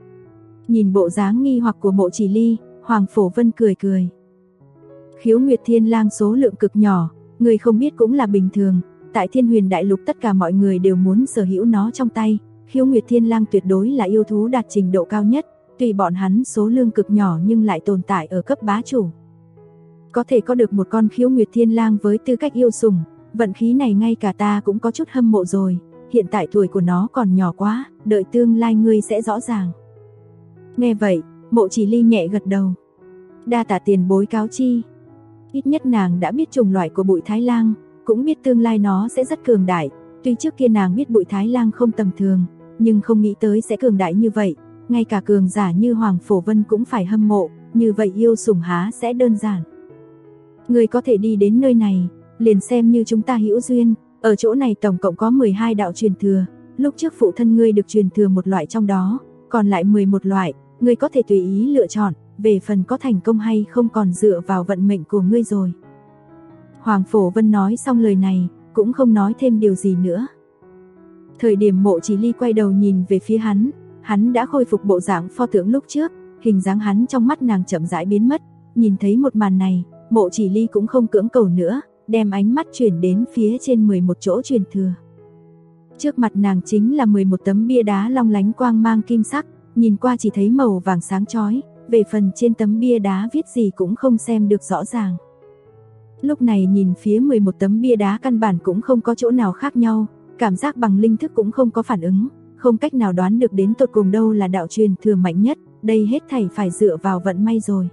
Nhìn bộ dáng nghi hoặc của Mộ Chỉ Ly, Hoàng Phổ Vân cười cười. Khiếu Nguyệt Thiên Lang số lượng cực nhỏ, người không biết cũng là bình thường, tại Thiên Huyền Đại Lục tất cả mọi người đều muốn sở hữu nó trong tay. Khiếu Nguyệt Thiên Lang tuyệt đối là yêu thú đạt trình độ cao nhất, tuy bọn hắn số lượng cực nhỏ nhưng lại tồn tại ở cấp bá chủ. Có thể có được một con Khiếu Nguyệt Thiên Lang với tư cách yêu sủng, vận khí này ngay cả ta cũng có chút hâm mộ rồi, hiện tại tuổi của nó còn nhỏ quá, đợi tương lai ngươi sẽ rõ ràng. Nghe vậy, Mộ Chỉ Ly nhẹ gật đầu. Đa tạ tiền bối cáo chi. Ít nhất nàng đã biết chủng loại của Bụi Thái Lang, cũng biết tương lai nó sẽ rất cường đại, tuy trước kia nàng biết Bụi Thái Lang không tầm thường, nhưng không nghĩ tới sẽ cường đại như vậy, ngay cả cường giả như Hoàng Phổ Vân cũng phải hâm mộ, như vậy yêu sủng há sẽ đơn giản. Người có thể đi đến nơi này, liền xem như chúng ta hữu duyên, ở chỗ này tổng cộng có 12 đạo truyền thừa, lúc trước phụ thân ngươi được truyền thừa một loại trong đó, còn lại 11 loại, ngươi có thể tùy ý lựa chọn, về phần có thành công hay không còn dựa vào vận mệnh của ngươi rồi. Hoàng Phổ Vân nói xong lời này, cũng không nói thêm điều gì nữa. Thời điểm Mộ Chỉ Ly quay đầu nhìn về phía hắn đã khôi phục bộ dạng pho tượng lúc trước, hình dáng hắn trong mắt nàng chậm rãi biến mất. Nhìn thấy một màn này, Mộ Chỉ Ly cũng không cưỡng cầu nữa, đem ánh mắt chuyển đến phía trên 11 chỗ truyền thừa. Trước mặt nàng chính là 11 tấm bia đá long lánh quang mang kim sắc, nhìn qua chỉ thấy màu vàng sáng chói, về phần trên tấm bia đá viết gì cũng không xem được rõ ràng. Lúc này nhìn phía 11 tấm bia đá căn bản cũng không có chỗ nào khác nhau, cảm giác bằng linh thức cũng không có phản ứng, không cách nào đoán được đến tột cùng đâu là đạo truyền thừa mạnh nhất, đây hết thảy phải dựa vào vận may rồi.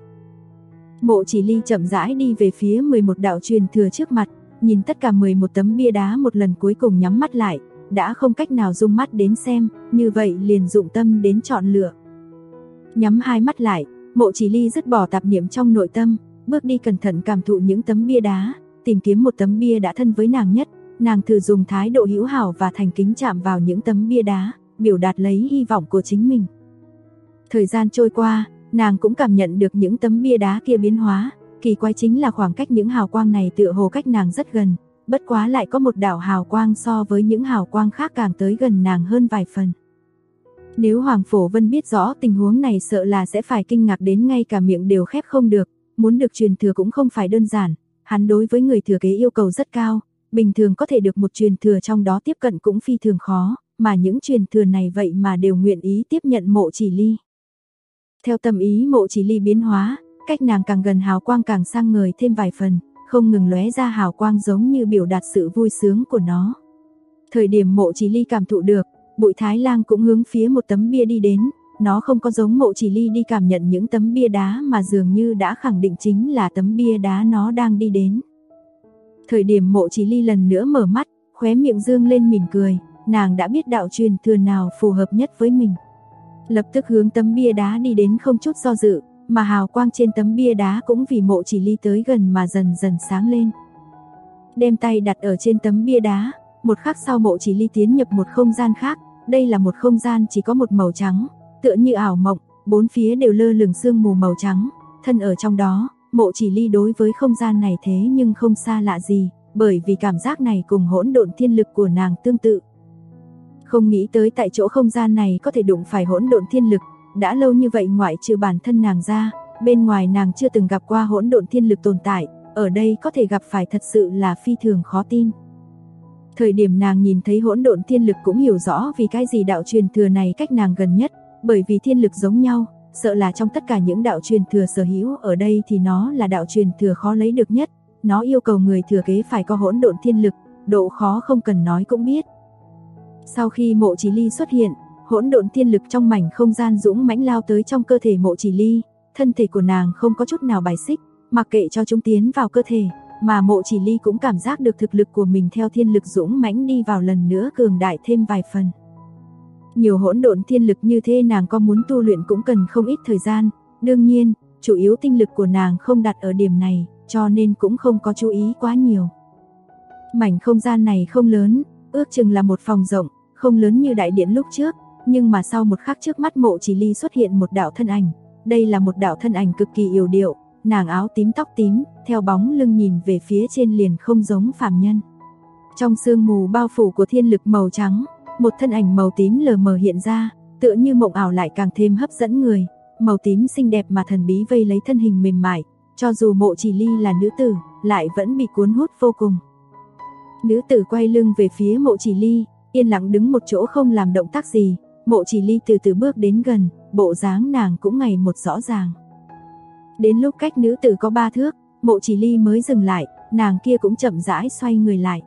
Mộ Chỉ Ly chậm rãi đi về phía 11 đạo truyền thừa trước mặt, nhìn tất cả 11 tấm bia đá một lần cuối cùng nhắm mắt lại, đã không cách nào dung mắt đến xem, như vậy liền dụng tâm đến chọn lựa. Nhắm hai mắt lại, Mộ Chỉ Ly dứt bỏ tạp niệm trong nội tâm, bước đi cẩn thận cảm thụ những tấm bia đá, tìm kiếm một tấm bia đã thân với nàng nhất, nàng thử dùng thái độ hữu hảo và thành kính chạm vào những tấm bia đá, biểu đạt lấy hy vọng của chính mình. Thời gian trôi qua, nàng cũng cảm nhận được những tấm bia đá kia biến hóa, kỳ quái chính là khoảng cách những hào quang này tựa hồ cách nàng rất gần, bất quá lại có một đạo hào quang so với những hào quang khác càng tới gần nàng hơn vài phần. Nếu Hoàng Phổ Vân biết rõ tình huống này sợ là sẽ phải kinh ngạc đến ngay cả miệng đều khép không được, muốn được truyền thừa cũng không phải đơn giản, hắn đối với người thừa kế yêu cầu rất cao, bình thường có thể được một truyền thừa trong đó tiếp cận cũng phi thường khó, mà những truyền thừa này vậy mà đều nguyện ý tiếp nhận Mộ Chỉ Ly. Theo tâm ý Mộ Chỉ Ly biến hóa, cách nàng càng gần hào quang càng sang ngời thêm vài phần, không ngừng lóe ra hào quang giống như biểu đạt sự vui sướng của nó. Thời điểm Mộ Chỉ Ly cảm thụ được, Bụi Thái Lang cũng hướng phía một tấm bia đi đến, nó không có giống Mộ Chỉ Ly đi cảm nhận những tấm bia đá mà dường như đã khẳng định chính là tấm bia đá nó đang đi đến. Thời điểm Mộ Chỉ Ly lần nữa mở mắt, khóe miệng dương lên mỉm cười, nàng đã biết đạo truyền thừa nào phù hợp nhất với mình. Lập tức hướng tấm bia đá đi đến không chút do dự, mà hào quang trên tấm bia đá cũng vì Mộ Chỉ Ly tới gần mà dần dần sáng lên. Đem tay đặt ở trên tấm bia đá, một khắc sau Mộ Chỉ Ly tiến nhập một không gian khác, đây là một không gian chỉ có một màu trắng, tựa như ảo mộng, bốn phía đều lơ lửng sương mù màu trắng, thân ở trong đó, Mộ Chỉ Ly đối với không gian này thế nhưng không xa lạ gì, bởi vì cảm giác này cùng hỗn độn thiên lực của nàng tương tự. Không nghĩ tới tại chỗ không gian này có thể đụng phải hỗn độn thiên lực, đã lâu như vậy ngoại trừ bản thân nàng ra, bên ngoài nàng chưa từng gặp qua hỗn độn thiên lực tồn tại, ở đây có thể gặp phải thật sự là phi thường khó tin. Thời điểm nàng nhìn thấy hỗn độn thiên lực cũng hiểu rõ vì cái gì đạo truyền thừa này cách nàng gần nhất, bởi vì thiên lực giống nhau, sợ là trong tất cả những đạo truyền thừa sở hữu ở đây thì nó là đạo truyền thừa khó lấy được nhất, nó yêu cầu người thừa kế phải có hỗn độn thiên lực, độ khó không cần nói cũng biết. Sau khi Mộ Chỉ Ly xuất hiện, hỗn độn thiên lực trong mảnh không gian dũng mãnh lao tới trong cơ thể Mộ Chỉ Ly, thân thể của nàng không có chút nào bài xích, mặc kệ cho chúng tiến vào cơ thể, mà Mộ Chỉ Ly cũng cảm giác được thực lực của mình theo thiên lực dũng mãnh đi vào lần nữa cường đại thêm vài phần. Nhiều hỗn độn thiên lực như thế nàng có muốn tu luyện cũng cần không ít thời gian, đương nhiên, chủ yếu tinh lực của nàng không đặt ở điểm này, cho nên cũng không có chú ý quá nhiều. Mảnh không gian này không lớn, ước chừng là một phòng rộng, không lớn như đại điện lúc trước, nhưng mà sau một khắc trước mắt Mộ Chỉ Ly xuất hiện một đạo thân ảnh, đây là một đạo thân ảnh cực kỳ yểu điệu, nàng áo tím tóc tím, theo bóng lưng nhìn về phía trên liền không giống phàm nhân. Trong sương mù bao phủ của thiên lực màu trắng, một thân ảnh màu tím lờ mờ hiện ra, tựa như mộng ảo lại càng thêm hấp dẫn người, màu tím xinh đẹp mà thần bí vây lấy thân hình mềm mại, cho dù Mộ Chỉ Ly là nữ tử, lại vẫn bị cuốn hút vô cùng. Nữ tử quay lưng về phía Mộ Chỉ Ly, yên lặng đứng một chỗ không làm động tác gì, Mộ Chỉ Ly từ từ bước đến gần, bộ dáng nàng cũng ngày một rõ ràng. Đến lúc cách nữ tử có 3 thước, Mộ Chỉ Ly mới dừng lại, nàng kia cũng chậm rãi xoay người lại.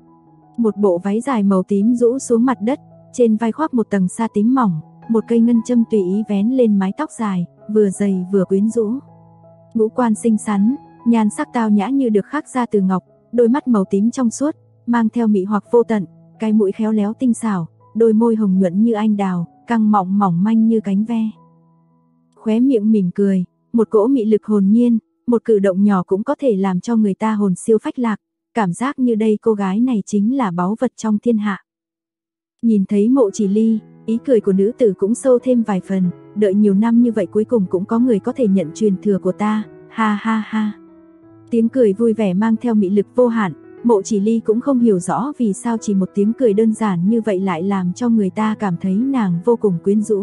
Một bộ váy dài màu tím rũ xuống mặt đất, trên vai khoác một tầng sa tím mỏng, một cây ngân châm tùy ý vén lên mái tóc dài, vừa dày vừa quyến rũ. Ngũ quan xinh xắn, nhan sắc tao nhã như được khắc ra từ ngọc, đôi mắt màu tím trong suốt, mang theo mị hoặc vô tận, cái mũi khéo léo tinh xảo, đôi môi hồng nhuận như anh đào, căng mọng mỏng manh như cánh ve. Khóe miệng mỉm cười, một cỗ mị lực hồn nhiên, một cử động nhỏ cũng có thể làm cho người ta hồn siêu phách lạc, cảm giác như đây cô gái này chính là báu vật trong thiên hạ. Nhìn thấy Mộ Chỉ Ly, ý cười của nữ tử cũng sâu thêm vài phần, đợi nhiều năm như vậy cuối cùng cũng có người có thể nhận truyền thừa của ta, ha ha ha. Tiếng cười vui vẻ mang theo mị lực vô hạn, Mộ Chỉ Ly cũng không hiểu rõ vì sao chỉ một tiếng cười đơn giản như vậy lại làm cho người ta cảm thấy nàng vô cùng quyến rũ.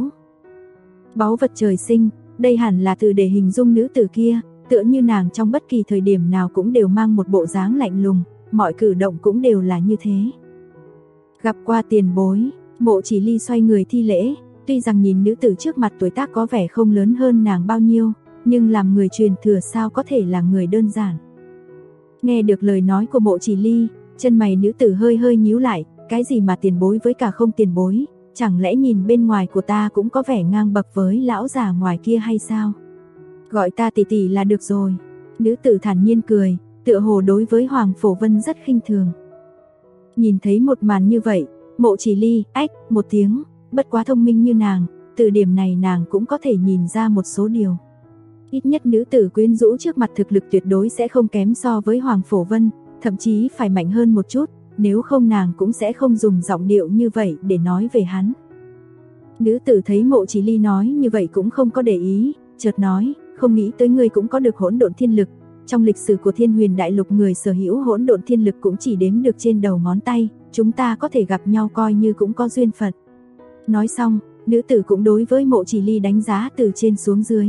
Báu vật trời sinh, đây hẳn là từ để hình dung nữ tử kia, tựa như nàng trong bất kỳ thời điểm nào cũng đều mang một bộ dáng lạnh lùng, mọi cử động cũng đều là như thế. Gặp qua tiền bối, Mộ Chỉ Ly xoay người thi lễ, tuy rằng nhìn nữ tử trước mặt tuổi tác có vẻ không lớn hơn nàng bao nhiêu, nhưng làm người truyền thừa sao có thể là người đơn giản. Nghe được lời nói của Mộ Chỉ Ly, chân mày nữ tử hơi hơi nhíu lại, cái gì mà tiền bối với cả không tiền bối, chẳng lẽ nhìn bên ngoài của ta cũng có vẻ ngang bậc với lão già ngoài kia hay sao? Gọi ta tỷ tỷ là được rồi. Nữ tử thản nhiên cười, tựa hồ đối với Hoàng Phổ Vân rất khinh thường. Nhìn thấy một màn như vậy, Mộ Chỉ Ly, ách, một tiếng, bất quá thông minh như nàng, từ điểm này nàng cũng có thể nhìn ra một số điều. Ít nhất nữ tử quyến rũ trước mặt thực lực tuyệt đối sẽ không kém so với Hoàng Phổ Vân, thậm chí phải mạnh hơn một chút, nếu không nàng cũng sẽ không dùng giọng điệu như vậy để nói về hắn. Nữ tử thấy Mộ Chỉ Ly nói như vậy cũng không có để ý, chợt nói, không nghĩ tới ngươi cũng có được hỗn độn thiên lực. Trong lịch sử của Thiên Huyền Đại Lục người sở hữu hỗn độn thiên lực cũng chỉ đếm được trên đầu ngón tay, chúng ta có thể gặp nhau coi như cũng có duyên phận. Nói xong, nữ tử cũng đối với Mộ Chỉ Ly đánh giá từ trên xuống dưới.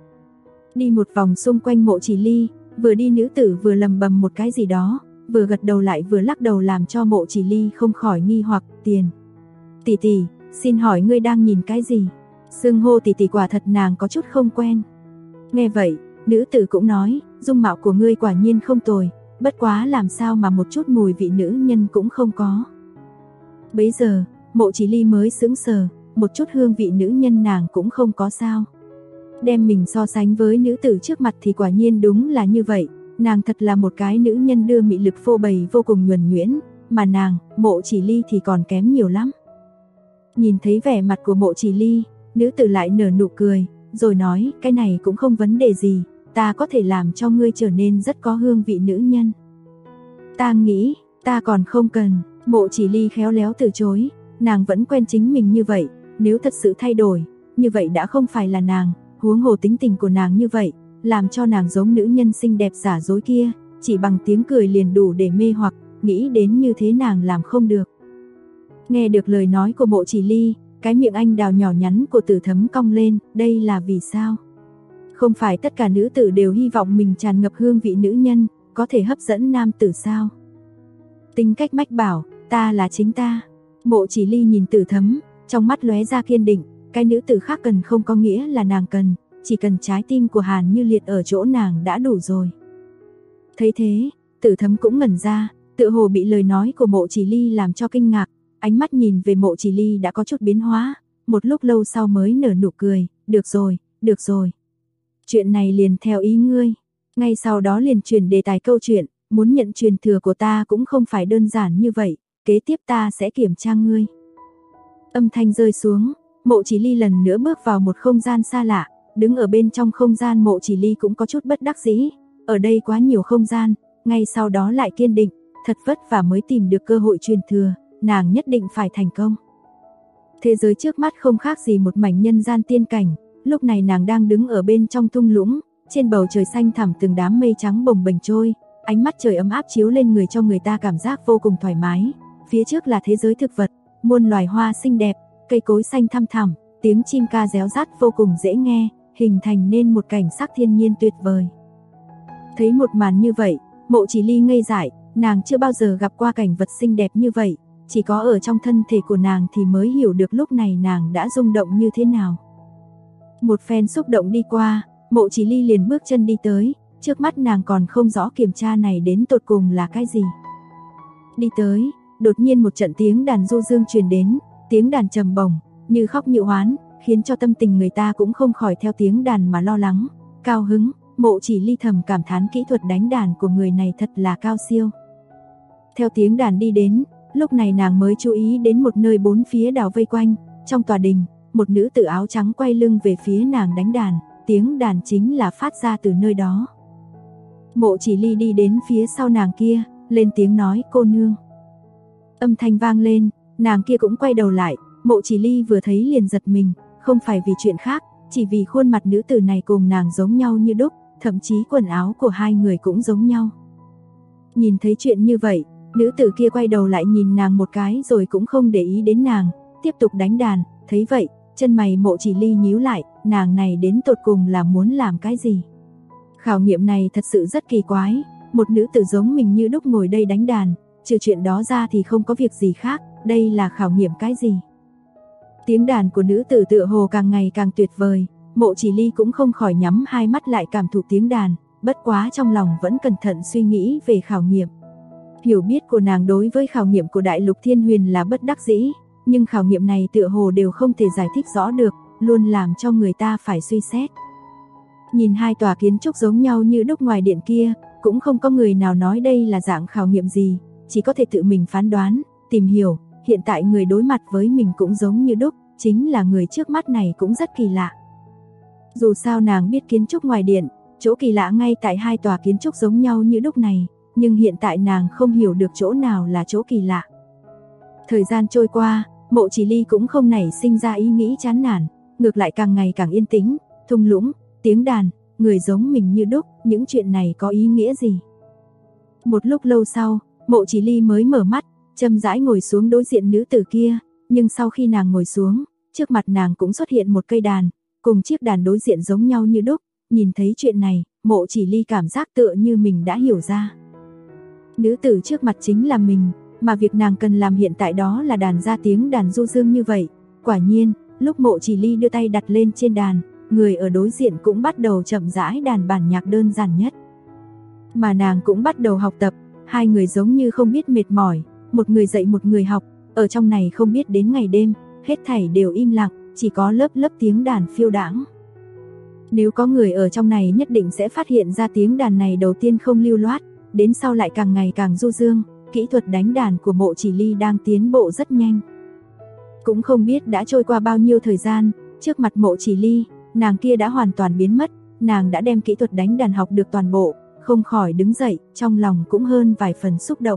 Đi một vòng xung quanh Mộ Chỉ Ly, vừa đi nữ tử vừa lầm bầm một cái gì đó, vừa gật đầu lại vừa lắc đầu làm cho Mộ Chỉ Ly không khỏi nghi hoặc. Tiền tỷ tỷ, xin hỏi ngươi đang nhìn cái gì? Xưng hô tỷ tỷ quả thật nàng có chút không quen. Nghe vậy, nữ tử cũng nói, dung mạo của ngươi quả nhiên không tồi, bất quá làm sao mà một chút mùi vị nữ nhân cũng không có. Bấy giờ, Mộ Chỉ Ly mới sững sờ, một chút hương vị nữ nhân nàng cũng không có sao. Đem mình so sánh với nữ tử trước mặt thì quả nhiên đúng là như vậy, nàng thật là một cái nữ nhân đưa mị lực phô bày vô cùng nhuần nhuyễn, mà nàng, Mộ Chỉ Ly thì còn kém nhiều lắm. Nhìn thấy vẻ mặt của Mộ Chỉ Ly, nữ tử lại nở nụ cười, rồi nói, cái này cũng không vấn đề gì, ta có thể làm cho ngươi trở nên rất có hương vị nữ nhân. Ta nghĩ, ta còn không cần. Mộ Chỉ Ly khéo léo từ chối, nàng vẫn quen chính mình như vậy, nếu thật sự thay đổi, như vậy đã không phải là nàng, huống hồ tính tình của nàng như vậy, làm cho nàng giống nữ nhân xinh đẹp giả dối kia, chỉ bằng tiếng cười liền đủ để mê hoặc, nghĩ đến như thế nàng làm không được. Nghe được lời nói của Mộ Chỉ Ly, cái miệng anh đào nhỏ nhắn của Tử Thấm cong lên, đây là vì sao? Không phải tất cả nữ tử đều hy vọng mình tràn ngập hương vị nữ nhân, có thể hấp dẫn nam tử sao? Tính cách mách bảo, ta là chính ta. Mộ Chỉ Ly nhìn Tử Thấm, trong mắt lóe ra kiên định, cái nữ tử khác cần không có nghĩa là nàng cần, chỉ cần trái tim của Hàn Như Liệt ở chỗ nàng đã đủ rồi. Thấy thế, Tử Thấm cũng ngẩn ra, tựa hồ bị lời nói của Mộ Chỉ Ly làm cho kinh ngạc, ánh mắt nhìn về Mộ Chỉ Ly đã có chút biến hóa, một lúc lâu sau mới nở nụ cười, được rồi, được rồi. Chuyện này liền theo ý ngươi. Ngay sau đó liền chuyển đề tài câu chuyện, muốn nhận truyền thừa của ta cũng không phải đơn giản như vậy, kế tiếp ta sẽ kiểm tra ngươi. Âm thanh rơi xuống, Mộ Chỉ Ly lần nữa bước vào một không gian xa lạ, đứng ở bên trong không gian Mộ Chỉ Ly cũng có chút bất đắc dĩ, ở đây quá nhiều không gian, ngay sau đó lại kiên định, thật vất vả mới tìm được cơ hội truyền thừa, nàng nhất định phải thành công. Thế giới trước mắt không khác gì một mảnh nhân gian tiên cảnh, lúc này nàng đang đứng ở bên trong thung lũng, trên bầu trời xanh thẳm từng đám mây trắng bồng bềnh trôi, ánh mắt trời ấm áp chiếu lên người cho người ta cảm giác vô cùng thoải mái. Phía trước là thế giới thực vật, muôn loài hoa xinh đẹp, cây cối xanh thăm thẳm, tiếng chim ca réo rắt vô cùng dễ nghe, hình thành nên một cảnh sắc thiên nhiên tuyệt vời. Thấy một màn như vậy, Mộ Chỉ Ly ngây dại, nàng chưa bao giờ gặp qua cảnh vật xinh đẹp như vậy, chỉ có ở trong thân thể của nàng thì mới hiểu được lúc này nàng đã rung động như thế nào. Một phen xúc động đi qua, Mộ Chỉ Ly liền bước chân đi tới, trước mắt nàng còn không rõ kiểm tra này đến tột cùng là cái gì. Đi tới, đột nhiên một trận tiếng đàn du dương truyền đến, tiếng đàn trầm bổng, như khóc như oán, khiến cho tâm tình người ta cũng không khỏi theo tiếng đàn mà lo lắng, cao hứng. Mộ Chỉ Ly thầm cảm thán kỹ thuật đánh đàn của người này thật là cao siêu. Theo tiếng đàn đi đến, lúc này nàng mới chú ý đến một nơi bốn phía đảo vây quanh, trong tòa đình, một nữ tử áo trắng quay lưng về phía nàng đánh đàn, tiếng đàn chính là phát ra từ nơi đó. Mộ Chỉ Ly đi đến phía sau nàng kia, lên tiếng nói cô nương. Âm thanh vang lên, nàng kia cũng quay đầu lại, Mộ Chỉ Ly vừa thấy liền giật mình, không phải vì chuyện khác, chỉ vì khuôn mặt nữ tử này cùng nàng giống nhau như đúc, thậm chí quần áo của hai người cũng giống nhau. Nhìn thấy chuyện như vậy, nữ tử kia quay đầu lại nhìn nàng một cái rồi cũng không để ý đến nàng, tiếp tục đánh đàn. Thấy vậy, chân mày Mộ Chỉ Ly nhíu lại, nàng này đến tột cùng là muốn làm cái gì? Khảo nghiệm này thật sự rất kỳ quái, một nữ tử giống mình như đúc ngồi đây đánh đàn, trừ chuyện đó ra thì không có việc gì khác, đây là khảo nghiệm cái gì? Tiếng đàn của nữ tử tựa hồ càng ngày càng tuyệt vời, Mộ Chỉ Ly cũng không khỏi nhắm hai mắt lại cảm thụ tiếng đàn, bất quá trong lòng vẫn cẩn thận suy nghĩ về khảo nghiệm. Hiểu biết của nàng đối với khảo nghiệm của Đại Lục Thiên Huyền là bất đắc dĩ, nhưng khảo nghiệm này tựa hồ đều không thể giải thích rõ được, luôn làm cho người ta phải suy xét. Nhìn hai tòa kiến trúc giống nhau như đúc ngoài điện kia, cũng không có người nào nói đây là dạng khảo nghiệm gì, chỉ có thể tự mình phán đoán, tìm hiểu, hiện tại người đối mặt với mình cũng giống như đúc, chính là người trước mắt này cũng rất kỳ lạ. Dù sao nàng biết kiến trúc ngoài điện, chỗ kỳ lạ ngay tại hai tòa kiến trúc giống nhau như đúc này, nhưng hiện tại nàng không hiểu được chỗ nào là chỗ kỳ lạ. Thời gian trôi qua, Mộ Chỉ Ly cũng không nảy sinh ra ý nghĩ chán nản, ngược lại càng ngày càng yên tĩnh, thung lũng, tiếng đàn, người giống mình như đúc, những chuyện này có ý nghĩa gì? Một lúc lâu sau, Mộ Chỉ Ly mới mở mắt, chậm rãi ngồi xuống đối diện nữ tử kia, nhưng sau khi nàng ngồi xuống, trước mặt nàng cũng xuất hiện một cây đàn, cùng chiếc đàn đối diện giống nhau như đúc, nhìn thấy chuyện này, Mộ Chỉ Ly cảm giác tựa như mình đã hiểu ra. Nữ tử trước mặt chính là mình, mà việc nàng cần làm hiện tại đó là đàn ra tiếng đàn du dương như vậy. Quả nhiên, lúc Mộ Chỉ Ly đưa tay đặt lên trên đàn, người ở đối diện cũng bắt đầu chậm rãi đàn bản nhạc đơn giản nhất. Mà nàng cũng bắt đầu học tập, hai người giống như không biết mệt mỏi, một người dạy một người học, ở trong này không biết đến ngày đêm, hết thảy đều im lặng, chỉ có lớp lớp tiếng đàn phiêu đãng. Nếu có người ở trong này nhất định sẽ phát hiện ra tiếng đàn này đầu tiên không lưu loát, đến sau lại càng ngày càng du dương, kỹ thuật đánh đàn của Mộ Chỉ Ly đang tiến bộ rất nhanh. Cũng không biết đã trôi qua bao nhiêu thời gian, trước mặt Mộ Chỉ Ly, nàng kia đã hoàn toàn biến mất, nàng đã đem kỹ thuật đánh đàn học được toàn bộ, không khỏi đứng dậy, trong lòng cũng hơn vài phần xúc động.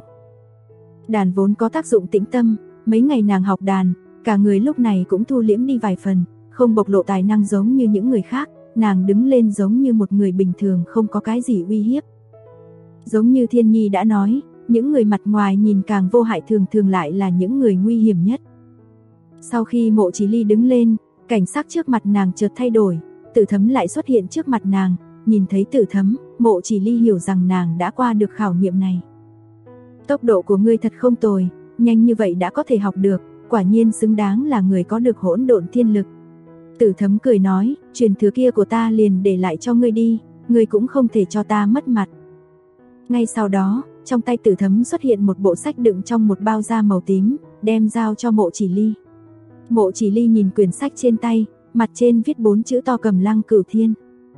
Đàn vốn có tác dụng tĩnh tâm, mấy ngày nàng học đàn, cả người lúc này cũng thu liễm đi vài phần, không bộc lộ tài năng giống như những người khác, nàng đứng lên giống như một người bình thường không có cái gì uy hiếp. Giống như Thiên Nhi đã nói, những người mặt ngoài nhìn càng vô hại thường thường lại là những người nguy hiểm nhất. Sau khi Mộ Chỉ Ly đứng lên, cảnh sắc trước mặt nàng chợt thay đổi, Tử Thấm lại xuất hiện trước mặt nàng, nhìn thấy Tử Thấm, Mộ Chỉ Ly hiểu rằng nàng đã qua được khảo nghiệm này. Tốc độ của ngươi thật không tồi, nhanh như vậy đã có thể học được, quả nhiên xứng đáng là người có được hỗn độn thiên lực. Tử Thấm cười nói, truyền thừa kia của ta liền để lại cho ngươi đi, ngươi cũng không thể cho ta mất mặt. Ngay sau đó, trong tay Tử Thấm xuất hiện một bộ sách đựng trong một bao da màu tím, đem giao cho Mộ Chỉ Ly. Mộ Chỉ Ly nhìn quyển sách trên tay, mặt trên viết 4 chữ to Cầm Lăng Cửu Thiên.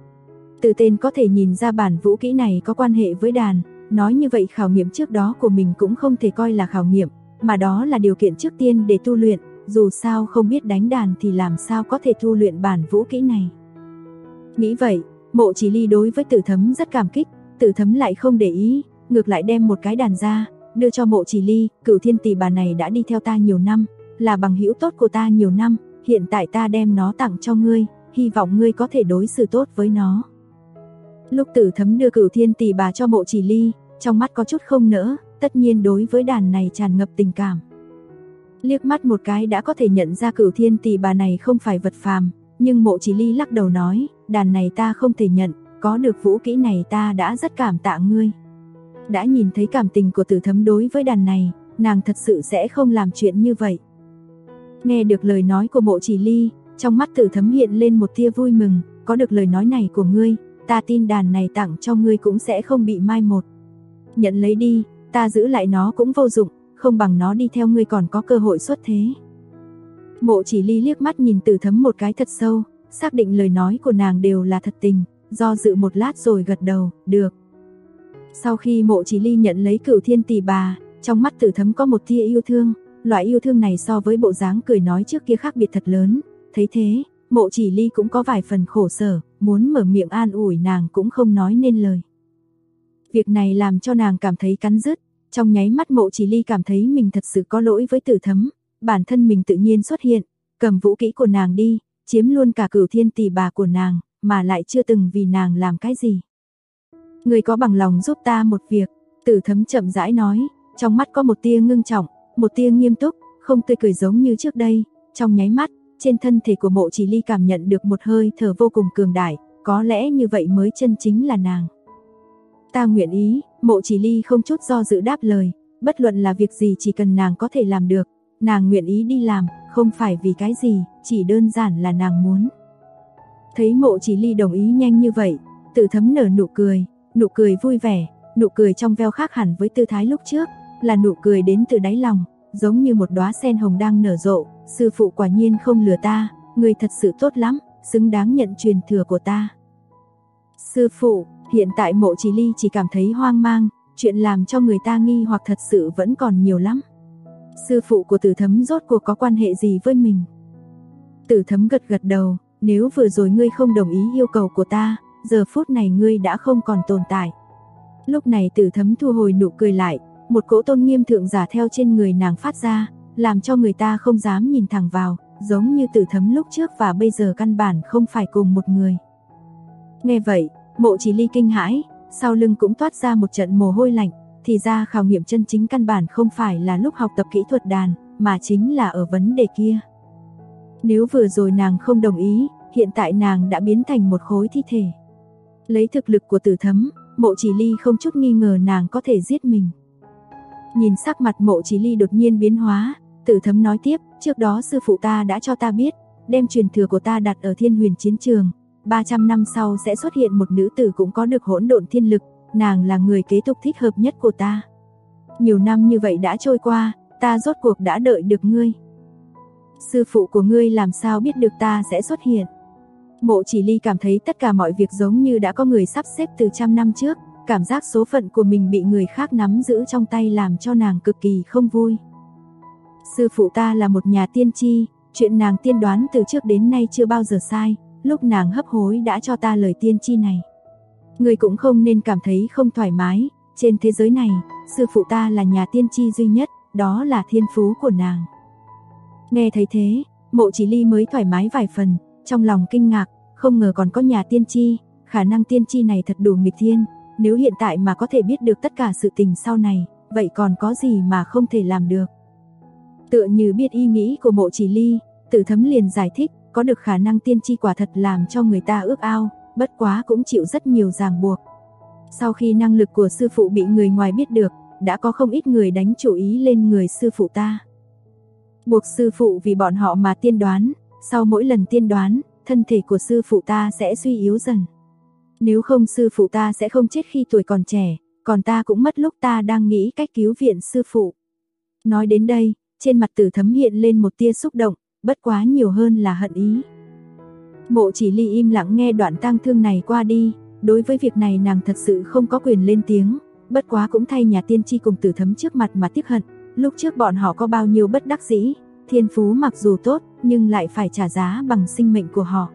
Từ tên có thể nhìn ra bản vũ kỹ này có quan hệ với đàn, nói như vậy khảo nghiệm trước đó của mình cũng không thể coi là khảo nghiệm, mà đó là điều kiện trước tiên để tu luyện, dù sao không biết đánh đàn thì làm sao có thể tu luyện bản vũ kỹ này. Nghĩ vậy, Mộ Chỉ Ly đối với Tử Thấm rất cảm kích, Tử Thấm lại không để ý, ngược lại đem một cái đàn ra, đưa cho Mộ Chỉ Ly, Cửu Thiên tỷ bà này đã đi theo ta nhiều năm, là bằng hữu tốt của ta nhiều năm, hiện tại ta đem nó tặng cho ngươi, hy vọng ngươi có thể đối xử tốt với nó. Lúc Tử Thấm đưa Cửu Thiên tỷ bà cho Mộ Chỉ Ly, trong mắt có chút không nỡ, tất nhiên đối với đàn này tràn ngập tình cảm. Liếc mắt một cái đã có thể nhận ra Cửu Thiên tỷ bà này không phải vật phàm, nhưng Mộ Chỉ Ly lắc đầu nói, đàn này ta không thể nhận, có được vũ kỹ này ta đã rất cảm tạ ngươi. Đã nhìn thấy cảm tình của Tử Thấm đối với đàn này, nàng thật sự sẽ không làm chuyện như vậy. Nghe được lời nói của Mộ Chỉ Ly, trong mắt Tử Thấm hiện lên một tia vui mừng, có được lời nói này của ngươi, ta tin đàn này tặng cho ngươi cũng sẽ không bị mai một. Nhận lấy đi, ta giữ lại nó cũng vô dụng, không bằng nó đi theo ngươi còn có cơ hội xuất thế. Mộ Chỉ Ly liếc mắt nhìn Tử Thấm một cái thật sâu, xác định lời nói của nàng đều là thật tình, do dự một lát rồi gật đầu, được. Sau khi Mộ Chỉ Ly nhận lấy Cửu Thiên tỷ bà, trong mắt Tử Thấm có một tia yêu thương, loại yêu thương này so với bộ dáng cười nói trước kia khác biệt thật lớn, thấy thế, Mộ Chỉ Ly cũng có vài phần khổ sở, muốn mở miệng an ủi nàng cũng không nói nên lời. Việc này làm cho nàng cảm thấy cắn rứt, trong nháy mắt Mộ Chỉ Ly cảm thấy mình thật sự có lỗi với Tử Thấm, bản thân mình tự nhiên xuất hiện, cầm vũ kỹ của nàng đi, chiếm luôn cả Cửu Thiên tỷ bà của nàng, mà lại chưa từng vì nàng làm cái gì. Ngươi có bằng lòng giúp ta một việc? Tử Thấm chậm rãi nói, trong mắt có một tia ngưng trọng, một tia nghiêm túc, không tươi cười giống như trước đây. Trong nháy mắt, trên thân thể của Mộ Chỉ Ly cảm nhận được một hơi thở vô cùng cường đại, có lẽ như vậy mới chân chính là nàng. Ta nguyện ý, Mộ Chỉ Ly không chút do dự đáp lời, bất luận là việc gì chỉ cần nàng có thể làm được, nàng nguyện ý đi làm, không phải vì cái gì, chỉ đơn giản là nàng muốn. Thấy Mộ Chỉ Ly đồng ý nhanh như vậy, Tử Thấm nở nụ cười vui vẻ, nụ cười trong veo khác hẳn với tư thái lúc trước, là nụ cười đến từ đáy lòng, giống như một đóa sen hồng đang nở rộ. Sư phụ quả nhiên không lừa ta, người thật sự tốt lắm, xứng đáng nhận truyền thừa của ta. Sư phụ, hiện tại Mộ Chỉ Ly chỉ cảm thấy hoang mang, chuyện làm cho người ta nghi hoặc thật sự vẫn còn nhiều lắm. Sư phụ của Tử Thấm rốt cuộc có quan hệ gì với mình? Tử Thấm gật đầu, nếu vừa rồi ngươi không đồng ý yêu cầu của ta, giờ phút này ngươi đã không còn tồn tại. Lúc này Tử Thấm thu hồi nụ cười lại, một cỗ tôn nghiêm thượng giả theo trên người nàng phát ra, làm cho người ta không dám nhìn thẳng vào, giống như Tử Thấm lúc trước và bây giờ căn bản không phải cùng một người. Nghe vậy, Mộ Chỉ Ly kinh hãi, sau lưng cũng toát ra một trận mồ hôi lạnh, thì ra khảo nghiệm chân chính căn bản không phải là lúc học tập kỹ thuật đàn, mà chính là ở vấn đề kia. Nếu vừa rồi nàng không đồng ý, hiện tại nàng đã biến thành một khối thi thể. Lấy thực lực của Tử Thấm, Mộ Chỉ Ly không chút nghi ngờ nàng có thể giết mình. Nhìn sắc mặt Mộ Chỉ Ly đột nhiên biến hóa, Tử Thấm nói tiếp, trước đó sư phụ ta đã cho ta biết, đem truyền thừa của ta đặt ở Thiên Huyền chiến trường, 300 năm sau sẽ xuất hiện một nữ tử cũng có được hỗn độn thiên lực, nàng là người kế tục thích hợp nhất của ta. Nhiều năm như vậy đã trôi qua, ta rốt cuộc đã đợi được ngươi. Sư phụ của ngươi làm sao biết được ta sẽ xuất hiện? Mộ Chỉ Ly cảm thấy tất cả mọi việc giống như đã có người sắp xếp từ trăm năm trước, cảm giác số phận của mình bị người khác nắm giữ trong tay làm cho nàng cực kỳ không vui. Sư phụ ta là một nhà tiên tri, chuyện nàng tiên đoán từ trước đến nay chưa bao giờ sai, lúc nàng hấp hối đã cho ta lời tiên tri này. Người cũng không nên cảm thấy không thoải mái, trên thế giới này, sư phụ ta là nhà tiên tri duy nhất, đó là thiên phú của nàng. Nghe thấy thế, Mộ Chỉ Ly mới thoải mái vài phần, trong lòng kinh ngạc, không ngờ còn có nhà tiên tri, khả năng tiên tri này thật đủ nghịch thiên, nếu hiện tại mà có thể biết được tất cả sự tình sau này, vậy còn có gì mà không thể làm được. Tựa như biết ý nghĩ của Mộ Chỉ Ly, Tử Thấm liền giải thích, có được khả năng tiên tri quả thật làm cho người ta ước ao, bất quá cũng chịu rất nhiều ràng buộc. Sau khi năng lực của sư phụ bị người ngoài biết được, đã có không ít người đánh chủ ý lên người sư phụ ta. Buộc sư phụ vì bọn họ mà tiên đoán, sau mỗi lần tiên đoán, thân thể của sư phụ ta sẽ suy yếu dần. Nếu không sư phụ ta sẽ không chết khi tuổi còn trẻ, còn ta cũng mất lúc ta đang nghĩ cách cứu viện sư phụ. Nói đến đây, trên mặt Tử Thấm hiện lên một tia xúc động, bất quá nhiều hơn là hận ý. Mộ Chỉ Ly im lặng nghe đoạn tang thương này qua đi, đối với việc này nàng thật sự không có quyền lên tiếng, bất quá cũng thay nhà tiên tri cùng Tử Thấm trước mặt mà tiếc hận, lúc trước bọn họ có bao nhiêu bất đắc dĩ, thiên phú mặc dù tốt, nhưng lại phải trả giá bằng sinh mệnh của họ.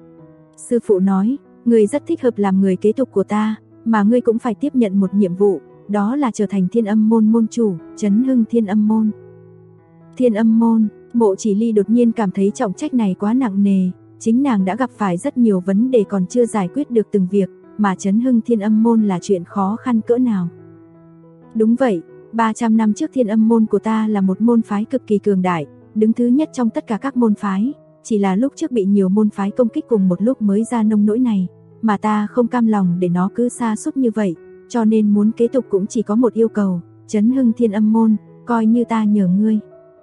Sư phụ nói, ngươi rất thích hợp làm người kế tục của ta, mà ngươi cũng phải tiếp nhận một nhiệm vụ, đó là trở thành Thiên Âm môn môn chủ, trấn hưng Thiên Âm môn. Thiên Âm môn, Mộ Chỉ Ly đột nhiên cảm thấy trọng trách này quá nặng nề, chính nàng đã gặp phải rất nhiều vấn đề còn chưa giải quyết được từng việc, mà trấn hưng Thiên Âm môn là chuyện khó khăn cỡ nào. Đúng vậy, 300 năm trước Thiên Âm môn của ta là một môn phái cực kỳ cường đại, đứng thứ nhất trong tất cả các môn phái, chỉ là lúc trước bị nhiều môn phái công kích cùng một lúc mới ra nông nỗi này, mà ta không cam lòng để nó cứ sa sút như vậy, cho nên muốn kế tục cũng chỉ có một yêu cầu, trấn hưng Thiên Âm môn, coi như ta nhờ ngươi.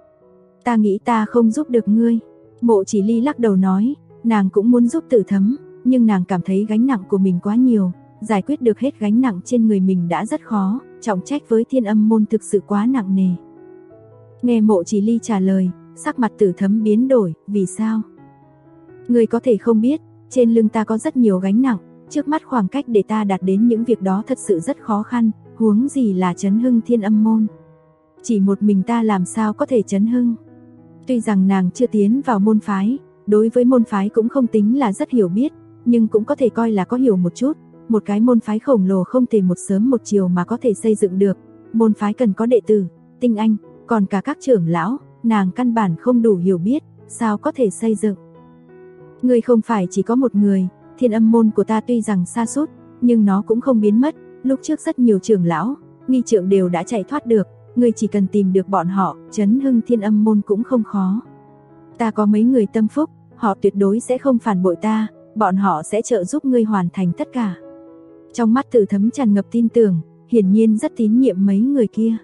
Ta nghĩ ta không giúp được ngươi. Mộ Chỉ Ly lắc đầu nói, nàng cũng muốn giúp Tử Thấm, nhưng nàng cảm thấy gánh nặng của mình quá nhiều, giải quyết được hết gánh nặng trên người mình đã rất khó, trọng trách với Thiên Âm môn thực sự quá nặng nề. Nghe Mộ Chỉ Ly trả lời, sắc mặt Tử Thấm biến đổi, vì sao? Ngươi có thể không biết, trên lưng ta có rất nhiều gánh nặng, trước mắt khoảng cách để ta đạt đến những việc đó thật sự rất khó khăn, huống gì là trấn hưng Thiên Âm môn. Chỉ một mình ta làm sao có thể trấn hưng? Tuy rằng nàng chưa tiến vào môn phái, đối với môn phái cũng không tính là rất hiểu biết, nhưng cũng có thể coi là có hiểu một chút, một cái môn phái khổng lồ không thể một sớm một chiều mà có thể xây dựng được, môn phái cần có đệ tử, tinh anh, còn cả các trưởng lão, nàng căn bản không đủ hiểu biết, sao có thể xây dựng. Ngươi không phải chỉ có một người, Thiên Âm môn của ta tuy rằng sa sút, nhưng nó cũng không biến mất. Lúc trước rất nhiều trưởng lão, nghi trượng đều đã chạy thoát được, ngươi chỉ cần tìm được bọn họ, trấn hưng Thiên Âm môn cũng không khó. Ta có mấy người tâm phúc, họ tuyệt đối sẽ không phản bội ta, bọn họ sẽ trợ giúp ngươi hoàn thành tất cả. Trong mắt Tử Thấm tràn ngập tin tưởng, hiển nhiên rất tín nhiệm mấy người kia.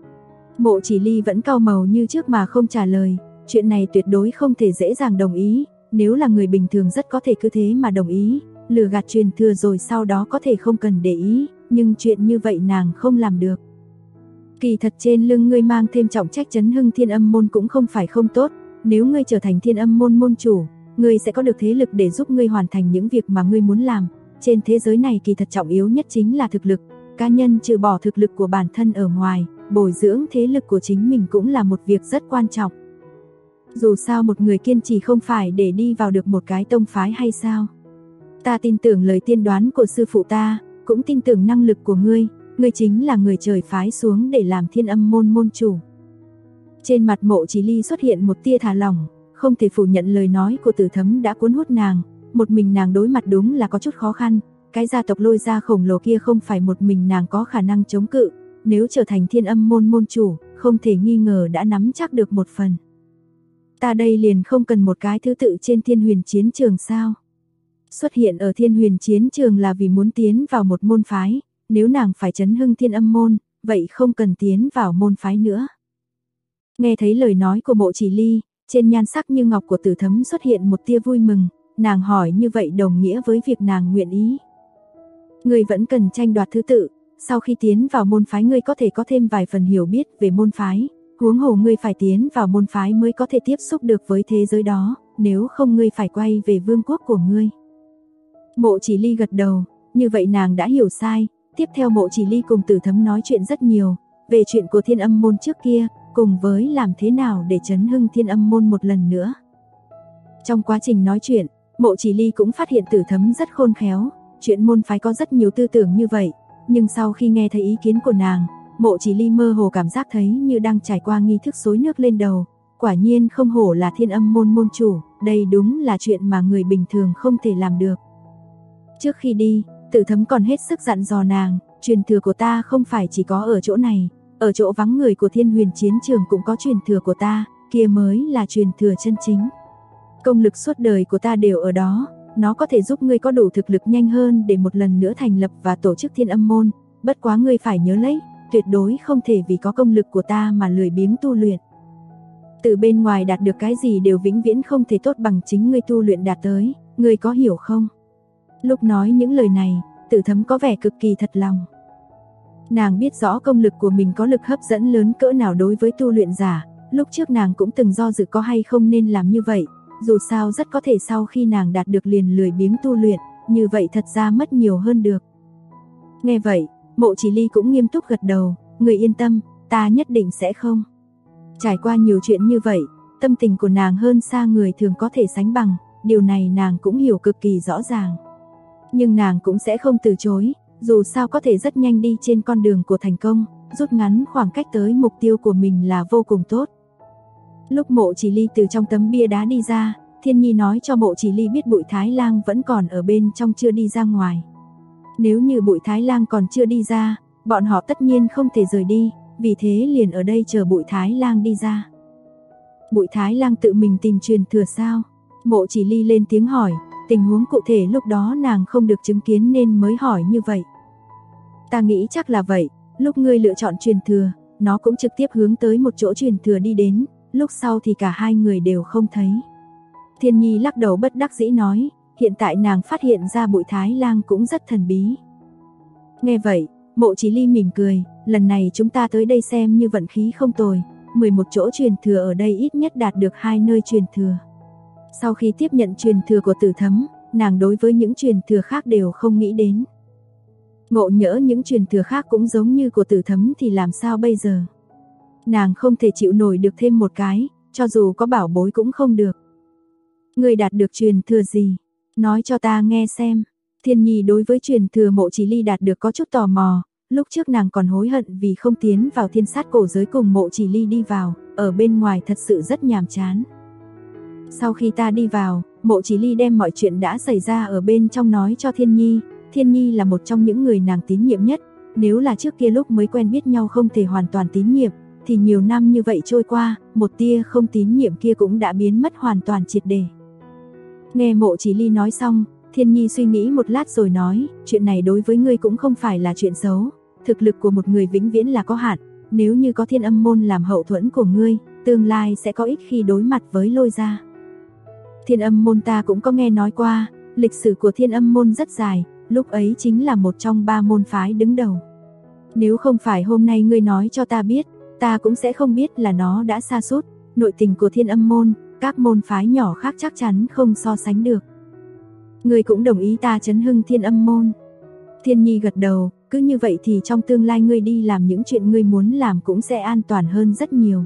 Mộ Chỉ Ly vẫn cau màu như trước mà không trả lời, chuyện này tuyệt đối không thể dễ dàng đồng ý, nếu là người bình thường rất có thể cứ thế mà đồng ý, lừa gạt truyền thừa rồi sau đó có thể không cần để ý, nhưng chuyện như vậy nàng không làm được. Kỳ thật trên lưng ngươi mang thêm trọng trách trấn hưng Thiên Âm môn cũng không phải không tốt, nếu ngươi trở thành Thiên Âm môn môn chủ, ngươi sẽ có được thế lực để giúp ngươi hoàn thành những việc mà ngươi muốn làm. Trên thế giới này kỳ thật trọng yếu nhất chính là thực lực, cá nhân trừ bỏ thực lực của bản thân ở ngoài, bồi dưỡng thế lực của chính mình cũng là một việc rất quan trọng. Dù sao một người kiên trì không phải để đi vào được một cái tông phái hay sao? Ta tin tưởng lời tiên đoán của sư phụ ta, cũng tin tưởng năng lực của ngươi chính là người trời phái xuống để làm Thiên Âm môn môn chủ. Trên mặt Mộ Chỉ Ly xuất hiện một tia thả lỏng, không thể phủ nhận lời nói của Tử Thấm đã cuốn hút nàng, một mình nàng đối mặt đúng là có chút khó khăn, cái gia tộc Lôi gia khổng lồ kia không phải một mình nàng có khả năng chống cự, nếu trở thành Thiên Âm môn môn chủ, không thể nghi ngờ đã nắm chắc được một phần. Ta đây liền không cần một cái thứ tự trên Thiên Huyền chiến trường sao? Xuất hiện ở Thiên Huyền chiến trường là vì muốn tiến vào một môn phái, nếu nàng phải trấn hưng Thiên Âm môn, vậy không cần tiến vào môn phái nữa. Nghe thấy lời nói của Mộ Chỉ Ly, trên nhan sắc như ngọc của Tử Thấm xuất hiện một tia vui mừng, nàng hỏi như vậy đồng nghĩa với việc nàng nguyện ý. Ngươi vẫn cần tranh đoạt thứ tự, sau khi tiến vào môn phái ngươi có thể có thêm vài phần hiểu biết về môn phái, huống hồ ngươi phải tiến vào môn phái mới có thể tiếp xúc được với thế giới đó, nếu không ngươi phải quay về vương quốc của ngươi. Mộ Chỉ Ly gật đầu, như vậy nàng đã hiểu sai. Tiếp theo Mộ Chỉ Ly cùng Tử Thấm nói chuyện rất nhiều, về chuyện của Thiên Âm môn trước kia, cùng với làm thế nào để trấn hưng Thiên Âm môn một lần nữa. Trong quá trình nói chuyện, Mộ Chỉ Ly cũng phát hiện Tử Thấm rất khôn khéo, chuyện môn phái có rất nhiều tư tưởng như vậy, nhưng sau khi nghe thấy ý kiến của nàng, Mộ Chỉ Ly mơ hồ cảm giác thấy như đang trải qua nghi thức xối nước lên đầu, quả nhiên không hổ là Thiên Âm môn môn chủ, đây đúng là chuyện mà người bình thường không thể làm được. Trước khi đi, Tử Thấm còn hết sức dặn dò nàng, truyền thừa của ta không phải chỉ có ở chỗ này, ở chỗ vắng người của Thiên Huyền chiến trường cũng có truyền thừa của ta, kia mới là truyền thừa chân chính. Công lực suốt đời của ta đều ở đó, nó có thể giúp ngươi có đủ thực lực nhanh hơn để một lần nữa thành lập và tổ chức Thiên Âm môn, bất quá ngươi phải nhớ lấy, tuyệt đối không thể vì có công lực của ta mà lười biếng tu luyện. Từ bên ngoài đạt được cái gì đều vĩnh viễn không thể tốt bằng chính ngươi tu luyện đạt tới, ngươi có hiểu không? Lúc nói những lời này, Tử Thấm có vẻ cực kỳ thật lòng. Nàng biết rõ công lực của mình có lực hấp dẫn lớn cỡ nào đối với tu luyện giả, lúc trước nàng cũng từng do dự có hay không nên làm như vậy, dù sao rất có thể sau khi nàng đạt được liền lười biếng tu luyện, như vậy thật ra mất nhiều hơn được. Nghe vậy, Mộ Chỉ Ly cũng nghiêm túc gật đầu, người yên tâm, ta nhất định sẽ không. Trải qua nhiều chuyện như vậy, tâm tình của nàng hơn xa người thường có thể sánh bằng, điều này nàng cũng hiểu cực kỳ rõ ràng. Nhưng nàng cũng sẽ không từ chối, dù sao có thể rất nhanh đi trên con đường của thành công, rút ngắn khoảng cách tới mục tiêu của mình là vô cùng tốt. Lúc Mộ Chỉ Ly từ trong tấm bia đá đi ra, Thiên Nhi nói cho Mộ Chỉ Ly biết Bụi Thái Lang vẫn còn ở bên trong chưa đi ra ngoài. Nếu như Bụi Thái Lang còn chưa đi ra, bọn họ tất nhiên không thể rời đi, vì thế liền ở đây chờ Bụi Thái Lang đi ra. Bụi Thái Lang tự mình tìm truyền thừa sao? Mộ Chỉ Ly lên tiếng hỏi, tình huống cụ thể lúc đó nàng không được chứng kiến nên mới hỏi như vậy. Ta nghĩ chắc là vậy, lúc ngươi lựa chọn truyền thừa, nó cũng trực tiếp hướng tới một chỗ truyền thừa đi đến, lúc sau thì cả hai người đều không thấy. Thiên Nhi lắc đầu bất đắc dĩ nói, hiện tại nàng phát hiện ra Bụi Thái Lang cũng rất thần bí. Nghe vậy, Mộ Chỉ Ly mỉm cười, lần này chúng ta tới đây xem như vận khí không tồi, 11 chỗ truyền thừa ở đây ít nhất đạt được 2 nơi truyền thừa. Sau khi tiếp nhận truyền thừa của Tử Thấm, nàng đối với những truyền thừa khác đều không nghĩ đến. Ngộ nhỡ những truyền thừa khác cũng giống như của Tử Thấm thì làm sao bây giờ? Nàng không thể chịu nổi được thêm một cái, cho dù có bảo bối cũng không được. Ngươi đạt được truyền thừa gì? Nói cho ta nghe xem. Thiên Nhi đối với truyền thừa Mộ Chỉ Ly đạt được có chút tò mò, lúc trước nàng còn hối hận vì không tiến vào Thiên Sát cổ giới cùng Mộ Chỉ Ly đi vào, ở bên ngoài thật sự rất nhàm chán. Sau khi ta đi vào, Mộ Chỉ Ly đem mọi chuyện đã xảy ra ở bên trong nói cho Thiên Nhi, Thiên Nhi là một trong những người nàng tín nhiệm nhất. Nếu là trước kia lúc mới quen biết nhau không thể hoàn toàn tín nhiệm, thì nhiều năm như vậy trôi qua, một tia không tín nhiệm kia cũng đã biến mất hoàn toàn triệt để. Nghe Mộ Chỉ Ly nói xong, Thiên Nhi suy nghĩ một lát rồi nói, chuyện này đối với ngươi cũng không phải là chuyện xấu. Thực lực của một người vĩnh viễn là có hạn, nếu như có Thiên Âm môn làm hậu thuẫn của ngươi, tương lai sẽ có ích khi đối mặt với Lôi gia. Thiên Âm môn ta cũng có nghe nói qua, lịch sử của Thiên Âm môn rất dài, lúc ấy chính là một trong 3 môn phái đứng đầu. Nếu không phải hôm nay ngươi nói cho ta biết, ta cũng sẽ không biết là nó đã sa sút. Nội tình của Thiên Âm môn, các môn phái nhỏ khác chắc chắn không so sánh được. Ngươi cũng đồng ý ta chấn hưng Thiên Âm môn. Thiên Nhi gật đầu, cứ như vậy thì trong tương lai ngươi đi làm những chuyện ngươi muốn làm cũng sẽ an toàn hơn rất nhiều.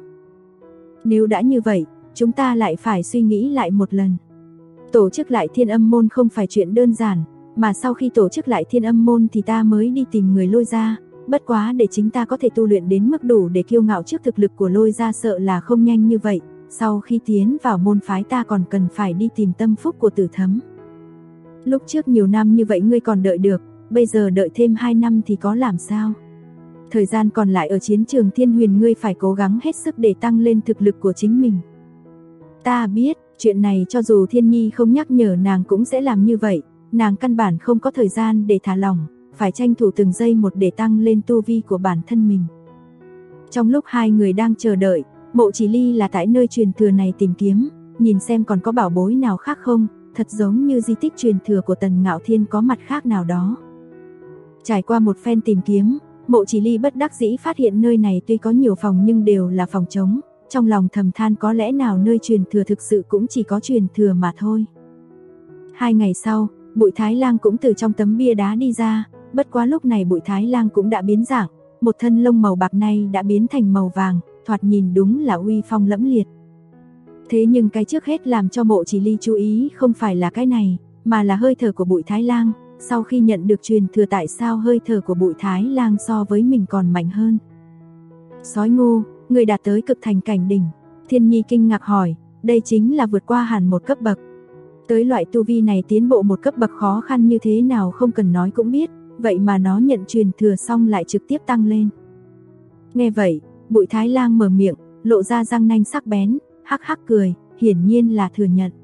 Nếu đã như vậy, chúng ta lại phải suy nghĩ lại một lần. Tổ chức lại Thiên Âm môn không phải chuyện đơn giản, mà sau khi tổ chức lại Thiên Âm môn thì ta mới đi tìm người Lôi gia. Bất quá để chính ta có thể tu luyện đến mức đủ để kiêu ngạo trước thực lực của Lôi gia sợ là không nhanh như vậy. Sau khi tiến vào môn phái ta còn cần phải đi tìm tâm phúc của Tử Thấm. Lúc trước nhiều năm như vậy ngươi còn đợi được, bây giờ đợi thêm 2 năm thì có làm sao? Thời gian còn lại ở chiến trường Thiên Huyền ngươi phải cố gắng hết sức để tăng lên thực lực của chính mình. Ta biết, chuyện này cho dù Thiên Nhi không nhắc nhở nàng cũng sẽ làm như vậy, nàng căn bản không có thời gian để thả lỏng, phải tranh thủ từng giây một để tăng lên tu vi của bản thân mình. Trong lúc hai người đang chờ đợi, Mộ Chỉ Ly là tại nơi truyền thừa này tìm kiếm, nhìn xem còn có bảo bối nào khác không, thật giống như di tích truyền thừa của Tần Ngạo Thiên có mặt khác nào đó. Trải qua một phen tìm kiếm, Mộ Chỉ Ly bất đắc dĩ phát hiện nơi này tuy có nhiều phòng nhưng đều là phòng trống, trong lòng thầm than có lẽ nào nơi truyền thừa thực sự cũng chỉ có truyền thừa mà thôi. 2 ngày sau, Bụi Thái Lang cũng từ trong tấm bia đá đi ra, bất quá lúc này Bụi Thái Lang cũng đã biến dạng, một thân lông màu bạc này đã biến thành màu vàng, thoạt nhìn đúng là uy phong lẫm liệt. Thế nhưng cái trước hết làm cho Mộ Chỉ Ly chú ý không phải là cái này, mà là hơi thở của Bụi Thái Lang. Sau khi nhận được truyền thừa tại sao hơi thở của Bụi Thái Lang so với mình còn mạnh hơn? Sói ngu, người đạt tới cực thành cảnh đỉnh. Thiên Nhi kinh ngạc hỏi, đây chính là vượt qua hẳn một cấp bậc. Tới loại tu vi này tiến bộ một cấp bậc khó khăn như thế nào không cần nói cũng biết, vậy mà nó nhận truyền thừa xong lại trực tiếp tăng lên. Nghe vậy, Bụi Thái Lang mở miệng, lộ ra răng nanh sắc bén, hắc hắc cười, hiển nhiên là thừa nhận.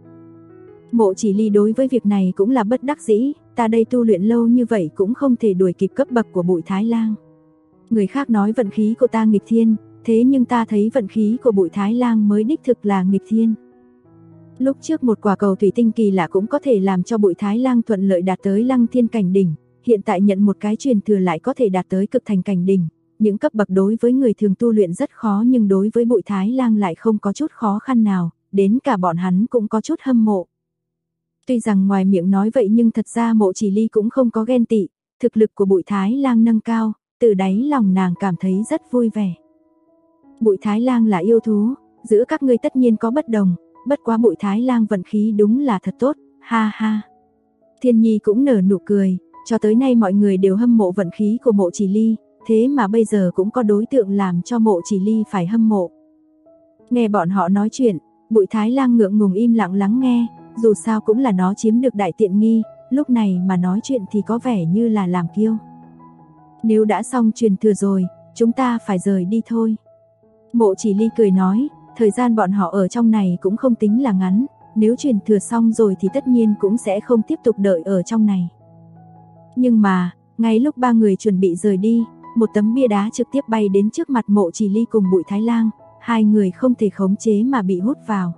Mộ Chỉ Ly đối với việc này cũng là bất đắc dĩ, ta đây tu luyện lâu như vậy cũng không thể đuổi kịp cấp bậc của Bụi Thái Lang. Người khác nói vận khí của ta nghịch thiên, thế nhưng ta thấy vận khí của Bụi Thái Lang mới đích thực là nghịch thiên. Lúc trước một quả cầu thủy tinh kỳ lạ cũng có thể làm cho Bụi Thái Lang thuận lợi đạt tới Lăng Thiên cảnh đỉnh, hiện tại nhận một cái truyền thừa lại có thể đạt tới cực thành cảnh đỉnh. Những cấp bậc đối với người thường tu luyện rất khó nhưng đối với Bụi Thái Lang lại không có chút khó khăn nào, đến cả bọn hắn cũng có chút hâm mộ. Tuy rằng ngoài miệng nói vậy nhưng thật ra Mộ Chỉ Ly cũng không có ghen tị, thực lực của Bụi Thái Lang nâng cao, từ đáy lòng nàng cảm thấy rất vui vẻ. Bụi Thái Lang là yêu thú, giữa các ngươi tất nhiên có bất đồng, bất quá Bụi Thái Lang vận khí đúng là thật tốt, ha ha. Thiên Nhi cũng nở nụ cười, cho tới nay mọi người đều hâm mộ vận khí của Mộ Chỉ Ly, thế mà bây giờ cũng có đối tượng làm cho Mộ Chỉ Ly phải hâm mộ. Nghe bọn họ nói chuyện, Bụi Thái Lang ngượng ngùng im lặng lắng nghe, dù sao cũng là nó chiếm được đại tiện nghi, lúc này mà nói chuyện thì có vẻ như là làm kiêu. Nếu đã xong truyền thừa rồi, chúng ta phải rời đi thôi. Mộ Chỉ Ly cười nói, thời gian bọn họ ở trong này cũng không tính là ngắn, nếu truyền thừa xong rồi thì tất nhiên cũng sẽ không tiếp tục đợi ở trong này. Nhưng mà, ngay lúc 3 người chuẩn bị rời đi, một tấm bia đá trực tiếp bay đến trước mặt Mộ Chỉ Ly cùng Bụi Thái Lang, hai người không thể khống chế mà bị hút vào.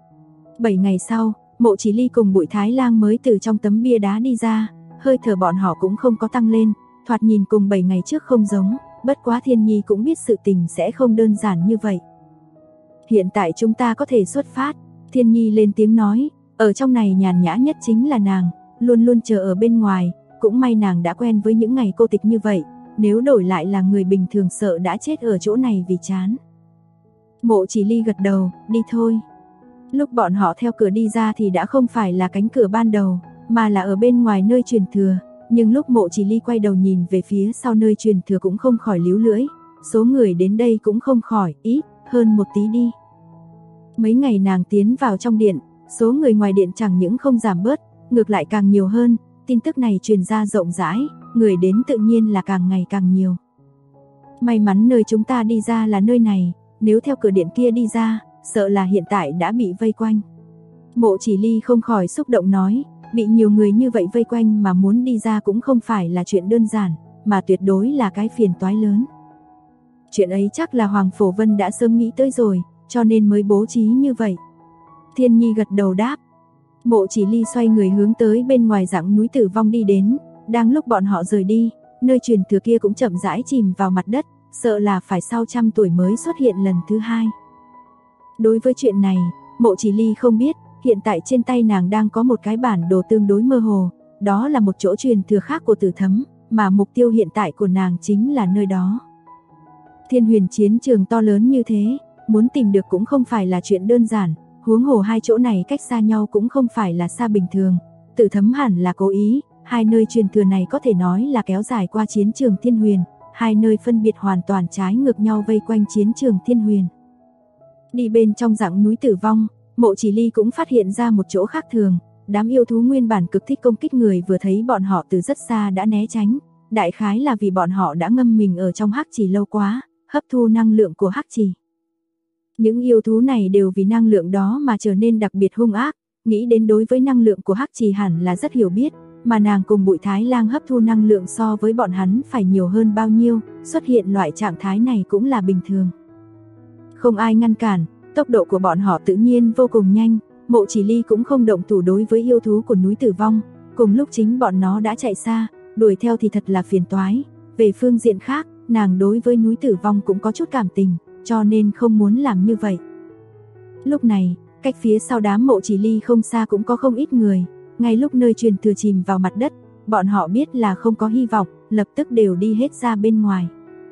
7 ngày sau, Mộ Chỉ Ly cùng Bụi Thái Lang mới từ trong tấm bia đá đi ra, hơi thở bọn họ cũng không có tăng lên, thoạt nhìn cùng 7 ngày trước không giống, bất quá Thiên Nhi cũng biết sự tình sẽ không đơn giản như vậy. Hiện tại chúng ta có thể xuất phát, Thiên Nhi lên tiếng nói, ở trong này nhàn nhã nhất chính là nàng, luôn luôn chờ ở bên ngoài, cũng may nàng đã quen với những ngày cô tịch như vậy, nếu đổi lại là người bình thường sợ đã chết ở chỗ này vì chán. Mộ Chỉ Ly gật đầu, đi thôi. Lúc bọn họ theo cửa đi ra thì đã không phải là cánh cửa ban đầu, mà là ở bên ngoài nơi truyền thừa, nhưng lúc Mộ Chỉ Ly quay đầu nhìn về phía sau nơi truyền thừa cũng không khỏi líu lưỡi, số người đến đây cũng không khỏi ít hơn một tí đi. Mấy ngày nàng tiến vào trong điện, số người ngoài điện chẳng những không giảm bớt, ngược lại càng nhiều hơn, tin tức này truyền ra rộng rãi, người đến tự nhiên là càng ngày càng nhiều. May mắn nơi chúng ta đi ra là nơi này, nếu theo cửa điện kia đi ra, sợ là hiện tại đã bị vây quanh. Mộ Chỉ Ly không khỏi xúc động nói, bị nhiều người như vậy vây quanh mà muốn đi ra cũng không phải là chuyện đơn giản, mà tuyệt đối là cái phiền toái lớn. Chuyện ấy chắc là Hoàng Phổ Vân đã sớm nghĩ tới rồi, cho nên mới bố trí như vậy. Thiên Nhi gật đầu đáp. Mộ Chỉ Ly xoay người hướng tới bên ngoài dãy núi Tử Vong đi đến, đang lúc bọn họ rời đi, nơi truyền thừa kia cũng chậm rãi chìm vào mặt đất, sợ là phải sau 100 tuổi mới xuất hiện lần thứ hai. Đối với chuyện này, Mộ Chỉ Ly không biết, hiện tại trên tay nàng đang có một cái bản đồ tương đối mơ hồ, đó là một chỗ truyền thừa khác của Tử Thấm, mà mục tiêu hiện tại của nàng chính là nơi đó. Thiên Huyền chiến trường to lớn như thế, muốn tìm được cũng không phải là chuyện đơn giản, huống hồ hai chỗ này cách xa nhau cũng không phải là xa bình thường. Tử Thấm hẳn là cố ý, hai nơi truyền thừa này có thể nói là kéo dài qua chiến trường Thiên Huyền, hai nơi phân biệt hoàn toàn trái ngược nhau vây quanh chiến trường Thiên Huyền. Đi bên trong dãy núi Tử Vong, Mộ Chỉ Ly cũng phát hiện ra một chỗ khác thường, đám yêu thú nguyên bản cực thích công kích người vừa thấy bọn họ từ rất xa đã né tránh, đại khái là vì bọn họ đã ngâm mình ở trong hắc trì lâu quá, hấp thu năng lượng của hắc trì. Những yêu thú này đều vì năng lượng đó mà trở nên đặc biệt hung ác, nghĩ đến đối với năng lượng của hắc trì hẳn là rất hiểu biết, mà nàng cùng Bụi Thái Lang hấp thu năng lượng so với bọn hắn phải nhiều hơn bao nhiêu, xuất hiện loại trạng thái này cũng là bình thường. Không ai ngăn cản, tốc độ của bọn họ tự nhiên vô cùng nhanh, Mộ Chỉ Ly cũng không động thủ đối với yêu thú của núi Tử Vong, cùng lúc chính bọn nó đã chạy xa, đuổi theo thì thật là phiền toái. Về phương diện khác, nàng đối với núi Tử Vong cũng có chút cảm tình, cho nên không muốn làm như vậy. Lúc này, cách phía sau đám Mộ Chỉ Ly không xa cũng có không ít người, ngay lúc nơi truyền thừa chìm vào mặt đất, bọn họ biết là không có hy vọng, lập tức đều đi hết ra bên ngoài.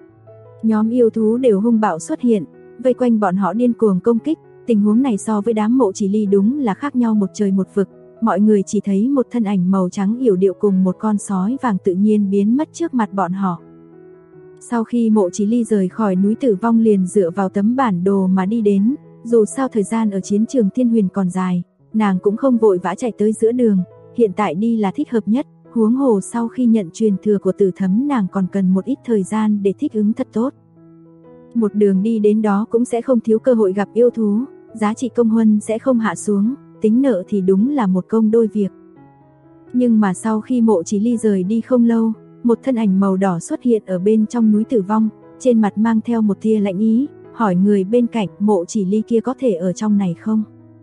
Nhóm yêu thú đều hung bạo xuất hiện, vây quanh bọn họ điên cuồng công kích, tình huống này so với đám Mộ Chỉ Ly đúng là khác nhau một trời một vực, mọi người chỉ thấy một thân ảnh màu trắng yểu điệu cùng một con sói vàng tự nhiên biến mất trước mặt bọn họ. Sau khi Mộ Chỉ Ly rời khỏi núi Tử Vong liền dựa vào tấm bản đồ mà đi đến, dù sao thời gian ở chiến trường Thiên Huyền còn dài, nàng cũng không vội vã chạy tới giữa đường, hiện tại đi là thích hợp nhất, huống hồ sau khi nhận truyền thừa của Tử Thấm nàng còn cần một ít thời gian để thích ứng thật tốt. Một đường đi đến đó cũng sẽ không thiếu cơ hội gặp yêu thú, giá trị công huân sẽ không hạ xuống, tính nợ thì đúng là một công đôi việc. Nhưng mà sau khi Mộ Chỉ Ly rời đi không lâu, một thân ảnh màu đỏ xuất hiện ở bên trong núi Tử Vong, trên mặt mang theo một tia lạnh ý, hỏi người bên cạnh Mộ Chỉ Ly kia có thể ở trong này không?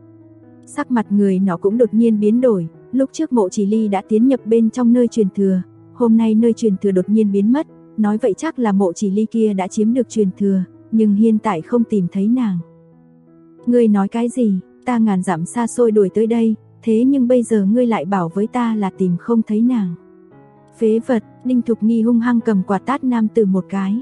Sắc mặt người nó cũng đột nhiên biến đổi, lúc trước Mộ Chỉ Ly đã tiến nhập bên trong nơi truyền thừa, hôm nay nơi truyền thừa đột nhiên biến mất, nói vậy chắc là Mộ Chỉ Ly kia đã chiếm được truyền thừa, nhưng hiện tại không tìm thấy nàng. Ngươi nói cái gì, ta ngàn dặm xa xôi đuổi tới đây, thế nhưng bây giờ ngươi lại bảo với ta là tìm không thấy nàng. Phế vật, Đinh Thục Nghi hung hăng cầm quạt tát nam tử một cái.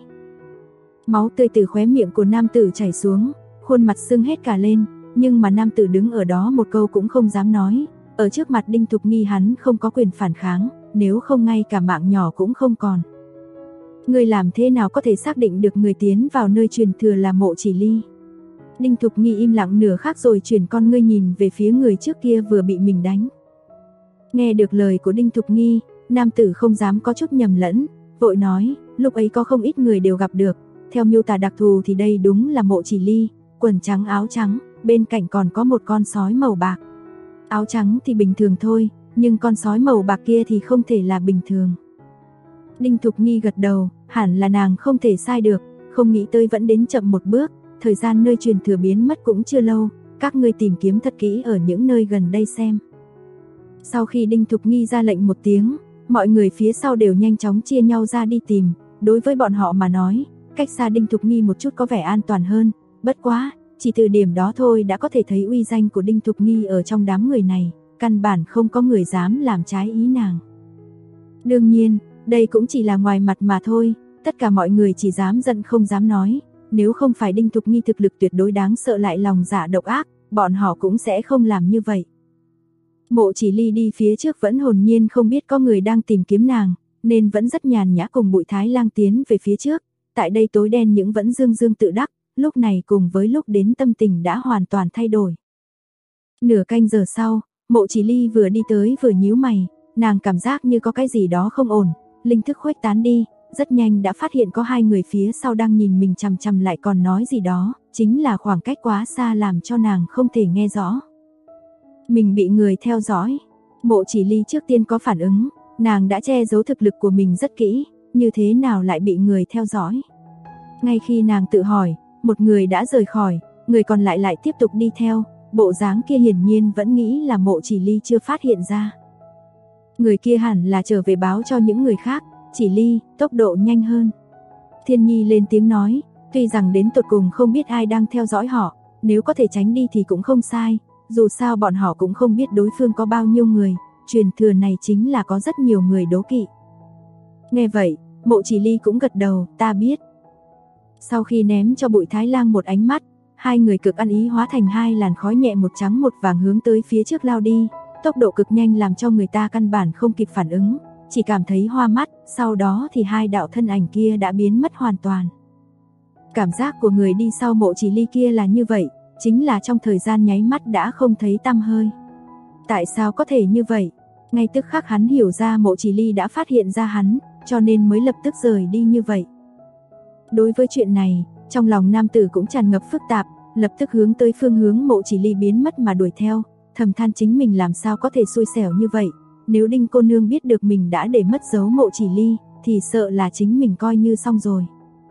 Máu tươi từ khóe miệng của nam tử chảy xuống, khuôn mặt sưng hết cả lên, nhưng mà nam tử đứng ở đó một câu cũng không dám nói, ở trước mặt Đinh Thục Nghi hắn không có quyền phản kháng, nếu không ngay cả mạng nhỏ cũng không còn. Ngươi làm thế nào có thể xác định được người tiến vào nơi truyền thừa là Mộ Chỉ Ly? Đinh Thục Nghi im lặng nửa khắc rồi chuyển con ngươi nhìn về phía người trước kia vừa bị mình đánh. Nghe được lời của Đinh Thục Nghi, nam tử không dám có chút nhầm lẫn, vội nói, lúc ấy có không ít người đều gặp được, theo miêu tả đặc thù thì đây đúng là Mộ Chỉ Ly, quần trắng áo trắng, bên cạnh còn có một con sói màu bạc. Áo trắng thì bình thường thôi, nhưng con sói màu bạc kia thì không thể là bình thường. Đinh Thục Nghi gật đầu, hẳn là nàng không thể sai được, không nghĩ tới vẫn đến chậm một bước, thời gian nơi truyền thừa biến mất cũng chưa lâu, các ngươi tìm kiếm thật kỹ ở những nơi gần đây xem. Sau khi Đinh Thục Nghi ra lệnh một tiếng, mọi người phía sau đều nhanh chóng chia nhau ra đi tìm, đối với bọn họ mà nói, cách xa Đinh Thục Nghi một chút có vẻ an toàn hơn, bất quá, chỉ từ điểm đó thôi đã có thể thấy uy danh của Đinh Thục Nghi ở trong đám người này, căn bản không có người dám làm trái ý nàng. Đương nhiên, đây cũng chỉ là ngoài mặt mà thôi, tất cả mọi người chỉ dám giận không dám nói, nếu không phải Đinh Thục Nghi thực lực tuyệt đối đáng sợ lại lòng dạ độc ác, bọn họ cũng sẽ không làm như vậy. Mộ Chỉ Ly đi phía trước vẫn hồn nhiên không biết có người đang tìm kiếm nàng, nên vẫn rất nhàn nhã cùng Bụi Thái Lang tiến về phía trước, tại đây tối đen những vẫn dương dương tự đắc, lúc này cùng với lúc đến tâm tình đã hoàn toàn thay đổi. Nửa canh giờ sau, Mộ Chỉ Ly vừa đi tới vừa nhíu mày, nàng cảm giác như có cái gì đó không ổn, linh thức khuếch tán đi, rất nhanh đã phát hiện có hai người phía sau đang nhìn mình chằm chằm lại còn nói gì đó, chính là khoảng cách quá xa làm cho nàng không thể nghe rõ. Mình bị người theo dõi. Mộ Chỉ Ly trước tiên có phản ứng, nàng đã che giấu thực lực của mình rất kỹ, như thế nào lại bị người theo dõi. Ngay khi nàng tự hỏi, một người đã rời khỏi, người còn lại lại tiếp tục đi theo, bộ dáng kia hiển nhiên vẫn nghĩ là Mộ Chỉ Ly chưa phát hiện ra. Người kia hẳn là trở về báo cho những người khác, Chỉ Ly, tốc độ nhanh hơn. Thiên Nhi lên tiếng nói, tuy rằng đến tột cùng không biết ai đang theo dõi họ, nếu có thể tránh đi thì cũng không sai, dù sao bọn họ cũng không biết đối phương có bao nhiêu người, truyền thừa này chính là có rất nhiều người đố kỵ. Nghe vậy, Mộ Chỉ Ly cũng gật đầu, ta biết. Sau khi ném cho Bụi Thái Lang một ánh mắt, hai người cực ăn ý hóa thành hai làn khói nhẹ một trắng một vàng hướng tới phía trước lao đi, tốc độ cực nhanh làm cho người ta căn bản không kịp phản ứng, chỉ cảm thấy hoa mắt, sau đó thì hai đạo thân ảnh kia đã biến mất hoàn toàn. Cảm giác của người đi sau Mộ Chỉ Ly kia là như vậy, chính là trong thời gian nháy mắt đã không thấy tăm hơi. Tại sao có thể như vậy? Ngay tức khắc hắn hiểu ra Mộ Chỉ Ly đã phát hiện ra hắn, cho nên mới lập tức rời đi như vậy. Đối với chuyện này, trong lòng nam tử cũng tràn ngập phức tạp, lập tức hướng tới phương hướng Mộ Chỉ Ly biến mất mà đuổi theo, thầm than chính mình làm sao có thể xui xẻo như vậy, nếu Đinh cô nương biết được mình đã để mất dấu Mộ Chỉ Ly, thì sợ là chính mình coi như xong rồi.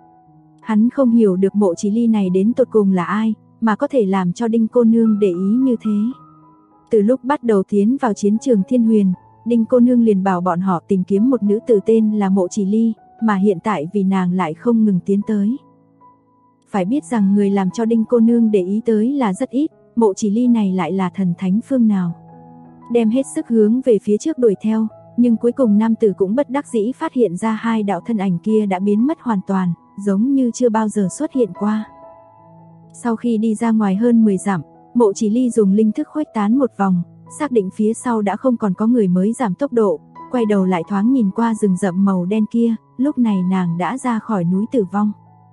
Hắn không hiểu được Mộ Chỉ Ly này đến tột cùng là ai, mà có thể làm cho Đinh cô nương để ý như thế. Từ lúc bắt đầu tiến vào chiến trường Thiên Huyền, Đinh cô nương liền bảo bọn họ tìm kiếm một nữ tử tên là Mộ Chỉ Ly, mà hiện tại vì nàng lại không ngừng tiến tới. Phải biết rằng người làm cho Đinh cô nương để ý tới là rất ít, Mộ Chỉ Ly này lại là thần thánh phương nào. Đem hết sức hướng về phía trước đuổi theo, nhưng cuối cùng nam tử cũng bất đắc dĩ phát hiện ra hai đạo thân ảnh kia đã biến mất hoàn toàn, giống như chưa bao giờ xuất hiện qua. Sau khi đi ra ngoài hơn 10 dặm, Mộ Chỉ Ly dùng linh thức khuếch tán một vòng, xác định phía sau đã không còn có người mới giảm tốc độ, quay đầu lại thoáng nhìn qua rừng rậm màu đen kia, lúc này nàng đã ra khỏi núi Tử Vong.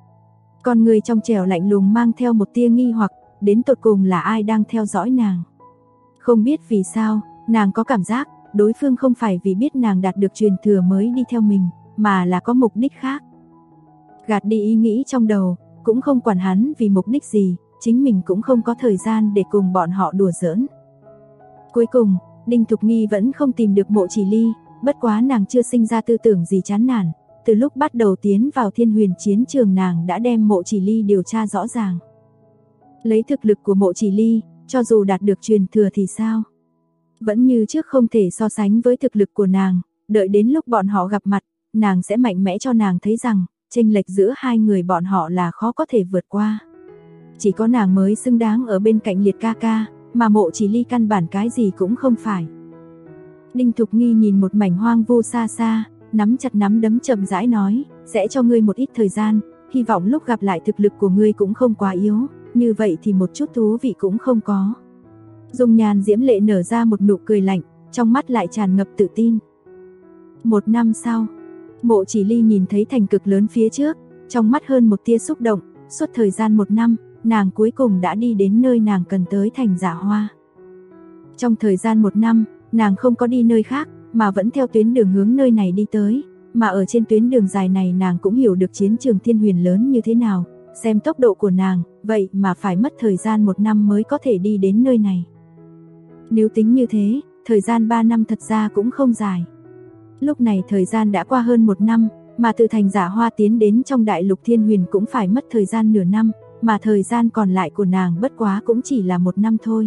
Con người trong trẻo lạnh lùng mang theo một tia nghi hoặc, đến tột cùng là ai đang theo dõi nàng. Không biết vì sao, nàng có cảm giác, đối phương không phải vì biết nàng đạt được truyền thừa mới đi theo mình, mà là có mục đích khác. Gạt đi ý nghĩ trong đầu, cũng không quản hắn vì mục đích gì, chính mình cũng không có thời gian để cùng bọn họ đùa giỡn. Cuối cùng, Đinh Thục Nghi vẫn không tìm được Mộ Chỉ Ly, bất quá nàng chưa sinh ra tư tưởng gì chán nản, từ lúc bắt đầu tiến vào Thiên Huyền chiến trường nàng đã đem Mộ Chỉ Ly điều tra rõ ràng. Lấy thực lực của Mộ Chỉ Ly, cho dù đạt được truyền thừa thì sao? Vẫn như trước không thể so sánh với thực lực của nàng, đợi đến lúc bọn họ gặp mặt, nàng sẽ mạnh mẽ cho nàng thấy rằng, chênh lệch giữa hai người bọn họ là khó có thể vượt qua. Chỉ có nàng mới xứng đáng ở bên cạnh Liệt ca ca, mà Mộ Chỉ Ly căn bản cái gì cũng không phải. Đinh Thục Nghi nhìn một mảnh hoang vu xa xa, nắm chặt nắm đấm chậm rãi nói, sẽ cho ngươi một ít thời gian, hy vọng lúc gặp lại thực lực của ngươi cũng không quá yếu, như vậy thì một chút thú vị cũng không có. Dung nhan diễm lệ nở ra một nụ cười lạnh, trong mắt lại tràn ngập tự tin. 1 năm sau, Mộ Chỉ Ly nhìn thấy thành cực lớn phía trước, trong mắt hơn một tia xúc động, suốt thời gian 1 năm, nàng cuối cùng đã đi đến nơi nàng cần tới thành Giả Hoa. Trong thời gian 1 năm, nàng không có đi nơi khác, mà vẫn theo tuyến đường hướng nơi này đi tới, mà ở trên tuyến đường dài này nàng cũng hiểu được chiến trường Thiên Huyền lớn như thế nào, xem tốc độ của nàng, vậy mà phải mất thời gian 1 năm mới có thể đi đến nơi này. Nếu tính như thế, thời gian 3 năm thật ra cũng không dài. Lúc này thời gian đã qua hơn 1 năm, mà từ thành Giả Hoa tiến đến trong đại lục Thiên Huyền cũng phải mất thời gian nửa năm, mà thời gian còn lại của nàng bất quá cũng chỉ là 1 năm thôi.